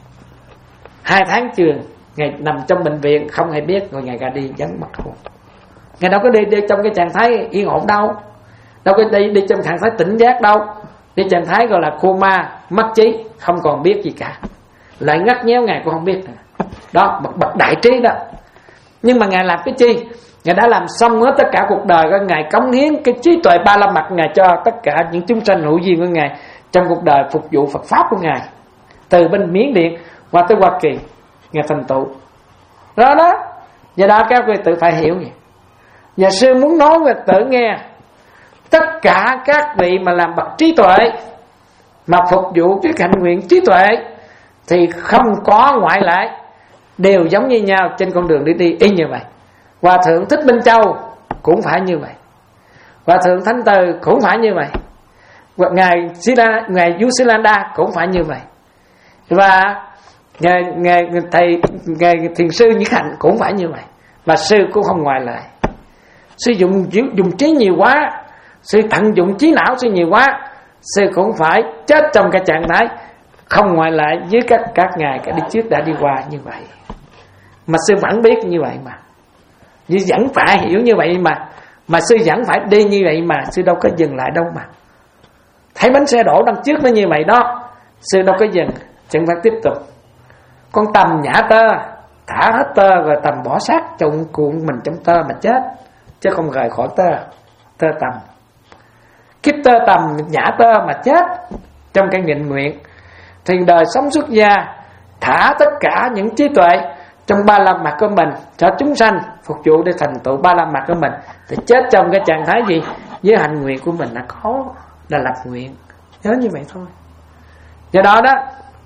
hai tháng trường, ngài nằm trong bệnh viện không hề biết, rồi ngài ra đi vẫn mất hồn. Ngài đâu có đi, đi trong cái trạng thái yên ổn đâu, đâu có đi đi trong trạng thái tỉnh giác đâu, đi trạng thái gọi là coma, mất trí, không còn biết gì cả, lại ngắt nhéo ngài cũng không biết. Đó, bậc bậc đại trí đó. Nhưng mà ngài làm cái chi? Ngài đã làm xong hết tất cả cuộc đời của ngài, cống hiến cái trí tuệ ba la mật ngài cho tất cả những chúng sanh hữu duyên của ngài trong cuộc đời phục vụ Phật pháp của ngài, từ bên Miến Điện qua tới Hoa Kỳ, ngài thành tựu đó đó. Do đó các quý tử phải hiểu vậy. Nhà sư muốn nói với tử nghe, tất cả các vị mà làm bậc trí tuệ, mà phục vụ cái hạnh nguyện trí tuệ, thì không có ngoại lệ, đều giống như nhau trên con đường đi đi y như vậy. Hòa thượng Thích Minh Châu cũng phải như vậy, Hòa thượng Thánh Từ cũng phải như vậy, ngài Sila, ngài Yusilanda cũng phải như vậy, và ngài, ngài thầy ngài thiền sư Nhất Hạnh cũng phải như vậy, và sư cũng không ngoại lệ. Sư dụng dùng trí nhiều quá, sư tận dụng trí não sư nhiều quá, sư cũng phải chết trong cái trạng thái không ngoại lệ với các các ngài cả đi trước đã đi qua như vậy. Mà sư vẫn biết như vậy mà, sư vẫn phải hiểu như vậy mà, mà sư vẫn phải đi như vậy mà, sư đâu có dừng lại đâu mà. Thấy bánh xe đổ đằng trước nó như vậy đó, sư đâu có dừng, chẳng phải tiếp tục. Con tầm nhả tơ, thả hết tơ rồi tầm bỏ xác trong cuộn mình trong tơ mà chết, chứ không rời khỏi tơ, tơ tầm. Kiếp tơ tầm nhả tơ mà chết trong cái nghịch nguyện. Thì đời sống xuất gia thả tất cả những trí tuệ trong ba la mật của mình cho chúng sanh phục vụ để thành tựu ba la mật của mình, thì chết trong cái trạng thái gì với hạnh nguyện của mình đã có, là lập nguyện. Nhớ như vậy thôi. Do đó đó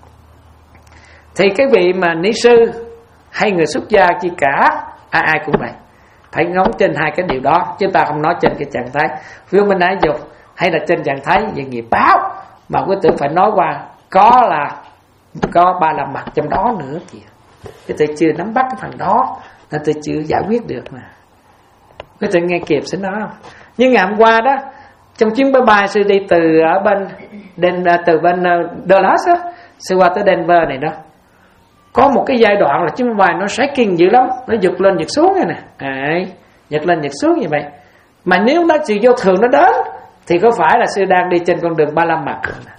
thì cái vị mà ni sư hay người xuất gia chi cả, ai ai cũng vậy, phải ngóng trên hai cái điều đó, chứ ta không nói trên cái trạng thái vướng bên ái dục hay là trên trạng thái về nghiệp báo, mà quý tử phải nói qua có là có ba la mật trong đó nữa kìa. Quý tử chưa nắm bắt cái phần đó nên tôi chưa giải quyết được mà. Quý tử nghe kịp sẽ nói không? Nhưng ngày hôm qua đó, trong chuyến máy bay sư đi từ ở bên Den, từ bên Dallas á, sư qua tới Denver này đó, có một cái giai đoạn là chuyến máy bay nó shaking dữ lắm, nó giật lên giật xuống này nè, à, giật lên giật xuống như vậy. Mà nếu nó sự vô thường nó đến thì có phải là sư đang đi trên con đường ba la mật,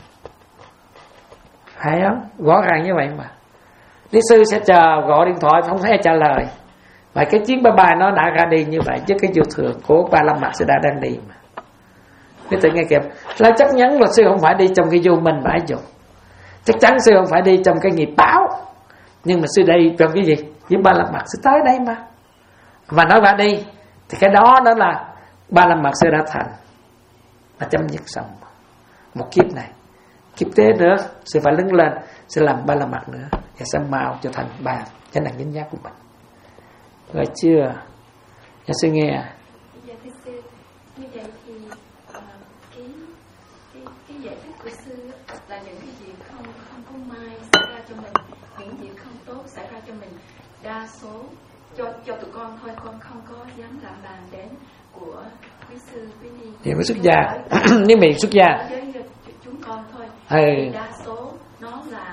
phải không? Rõ ràng như vậy mà. Lý sư sẽ chờ gọi điện thoại không thấy ai trả lời, và cái chuyến máy bay nó đã ra đi như vậy, chứ cái vô thường của ba la mật sư đã đang đi mà. Quý tử nghe kịp là chắc chắn là sư không phải đi trong cái vô minh và ái dục, chắc chắn sư không phải đi trong cái nghiệp báo, nhưng mà sư đi trong cái gì với ba la mật sư tới đây mà, và nói ra đi thì cái đó đó là ba la mật sư đã thành, là chấm dứt xong một kiếp này. Kiếp tế nữa sư phải đứng lên, sư làm ba la mật nữa, và sẽ mau cho thành ba chánh đẳng chánh giác của mình. Rồi chưa? Nhà sư nghe. Dạ thưa sư, như vậy thì uh, cái, cái cái giải thích của sư là những cái gì không không có mai xảy ra cho mình, những gì không tốt xảy ra cho mình, đa số cho cho tụi con thôi, con không có dám làm bàn đến của quý sư quý ni. Thì có xuất gia, nếu mình xuất gia với chúng con thôi. Hay... đa số nó là phát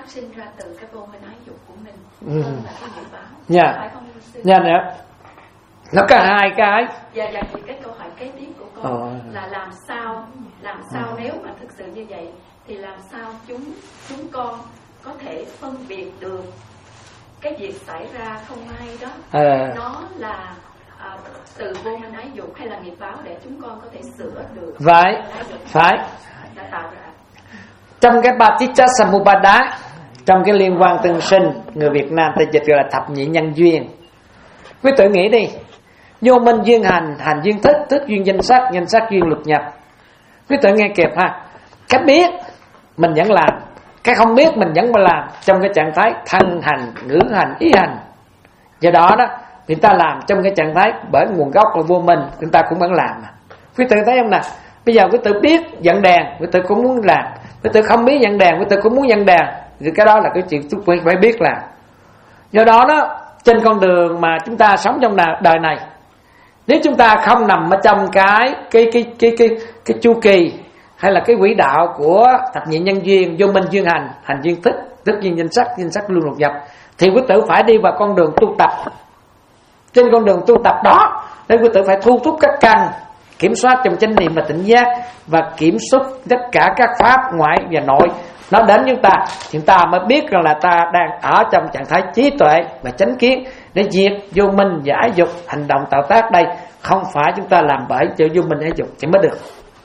phát sinh ra từ cái vô minh ái dục của mình ừ. hơn là cái nghiệp báo. Dạ. Phải không sư? Dạ nữa. Nó có hai cái. Dạ dạ thì cái câu hỏi kế tiếp của con Ờ. là làm sao làm sao ừ. nếu mà thực sự như vậy thì làm sao chúng chúng con có thể phân biệt được cái việc xảy ra không may đó Ờ. nó là à, từ vô minh ái dục hay là nghiệp báo để chúng con có thể sửa được. Phải, phải. Đã tạo ra. Trong cái Paticca Samuppada, trong cái liên quan tương sinh, người Việt Nam ta dịch gọi là thập nhị nhân duyên. Quý tự nghĩ đi, vô minh duyên hành, hành duyên thức, thức duyên danh sắc, danh sắc duyên lục nhập. Quý tự nghe kịp ha. Cái biết mình vẫn làm, cái không biết mình vẫn phải làm trong cái trạng thái thân hành, ngữ hành, ý hành. Do đó đó, người ta làm trong cái trạng thái bởi nguồn gốc là vô minh, người ta cũng vẫn làm. Quý tự thấy không nào? Bây giờ quý tự biết dẫn đèn, quý tự cũng muốn làm. Quý tự không biết dẫn đèn, quý tự cũng muốn dẫn đèn. Thì cái đó là cái chuyện chúng ta phải biết là. Do đó đó, trên con đường mà chúng ta sống trong đời này, nếu chúng ta không nằm ở trong cái cái cái cái cái cái chu kỳ hay là cái quỹ đạo của thập nhị nhân duyên, vô minh duyên hành, hành duyên thức, thức duyên danh sắc, danh sắc luân lục nhập, thì quý tử phải đi vào con đường tu tập. Trên con đường tu tập đó, nên quý tử phải thu thúc các căn, kiểm soát trong chánh niệm và tỉnh giác, và kiểm soát tất cả các pháp ngoại và nội nó đến chúng ta, chúng ta mới biết rằng là ta đang ở trong trạng thái trí tuệ và chánh kiến để diệt vô minh và ái dục. Hành động tạo tác đây không phải chúng ta làm bởi cho vô minh ái dục thì mới được.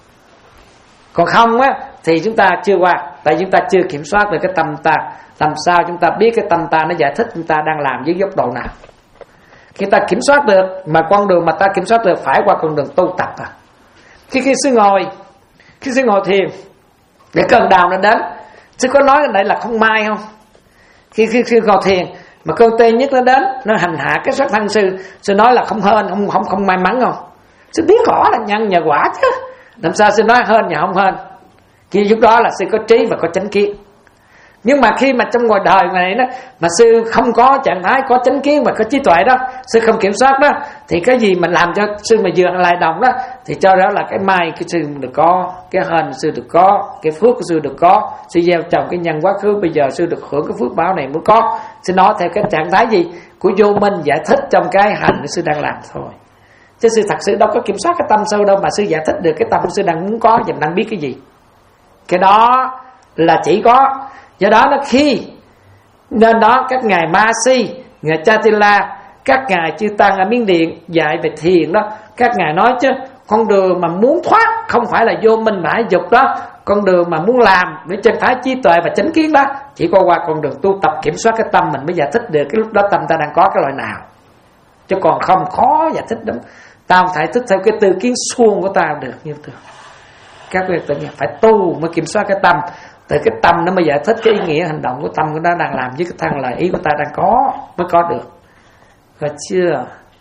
Còn không á thì chúng ta chưa qua, tại chúng ta chưa kiểm soát được cái tâm ta. Làm sao chúng ta biết cái tâm ta nó giải thích chúng ta đang làm với góc độ nào? Khi ta kiểm soát được, mà con đường mà ta kiểm soát được phải qua con đường tu tập à. Khi khi sư ngồi, khi sư ngồi thiền, để cơn đau nó đến, sư có nói ở đây là không may không? Khi khi sư ngồi thiền mà cơn tê nhất nó đến, nó hành hạ cái sắc thân sư, sư nói là không hên, không không không may mắn không? Sư biết rõ là nhân nhờ quả chứ, làm sao sư nói hên và không hên? Khi lúc đó là sư có trí và có chánh kiến. Nhưng mà khi mà trong ngoài đời này đó, mà sư không có trạng thái có chánh kiến và có trí tuệ đó, sư không kiểm soát đó, thì cái gì mình làm cho sư mà vừa lại đồng đó, thì cho đó là cái may cái sư được có, cái hên sư được có, cái phước của sư được có, sư gieo trồng cái nhân quá khứ, bây giờ sư được hưởng cái phước báo này mới có. Sư nói theo cái trạng thái gì của vô minh giải thích trong cái hành của sư đang làm thôi, chứ sư thật sự đâu có kiểm soát cái tâm sâu đâu mà sư giải thích được cái tâm của sư đang muốn có và đang biết cái gì. Cái đó là chỉ có. Do đó nó khi nên đó các ngài Ma Si, ngài Chatila, các ngài chư tăng ở Miến Điện dạy về thiền đó, các ngài nói chứ con đường mà muốn thoát không phải là vô minh và ái dục đó, con đường mà muốn làm để chân thái trí tuệ và chánh kiến đó chỉ có qua con đường tu tập kiểm soát cái tâm mình mới giải thích được cái lúc đó tâm ta đang có cái loại nào, chứ còn không khó giải thích lắm. Ta không thể thích theo cái tư kiến suông của ta được như thế. Các vị tự nhiên phải tu mới kiểm soát cái tâm, từ cái tâm nó mới giải thích cái ý nghĩa hành động của tâm của nó đang làm với cái thân là ý của ta đang có mới có được. Rồi chưa?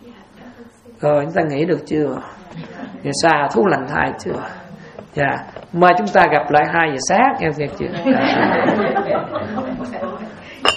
Rồi chúng ta nghĩ được chưa? Rồi xa thú lành thai chưa? Dạ. Mời chúng ta gặp lại hai giờ sáng em nghe chưa?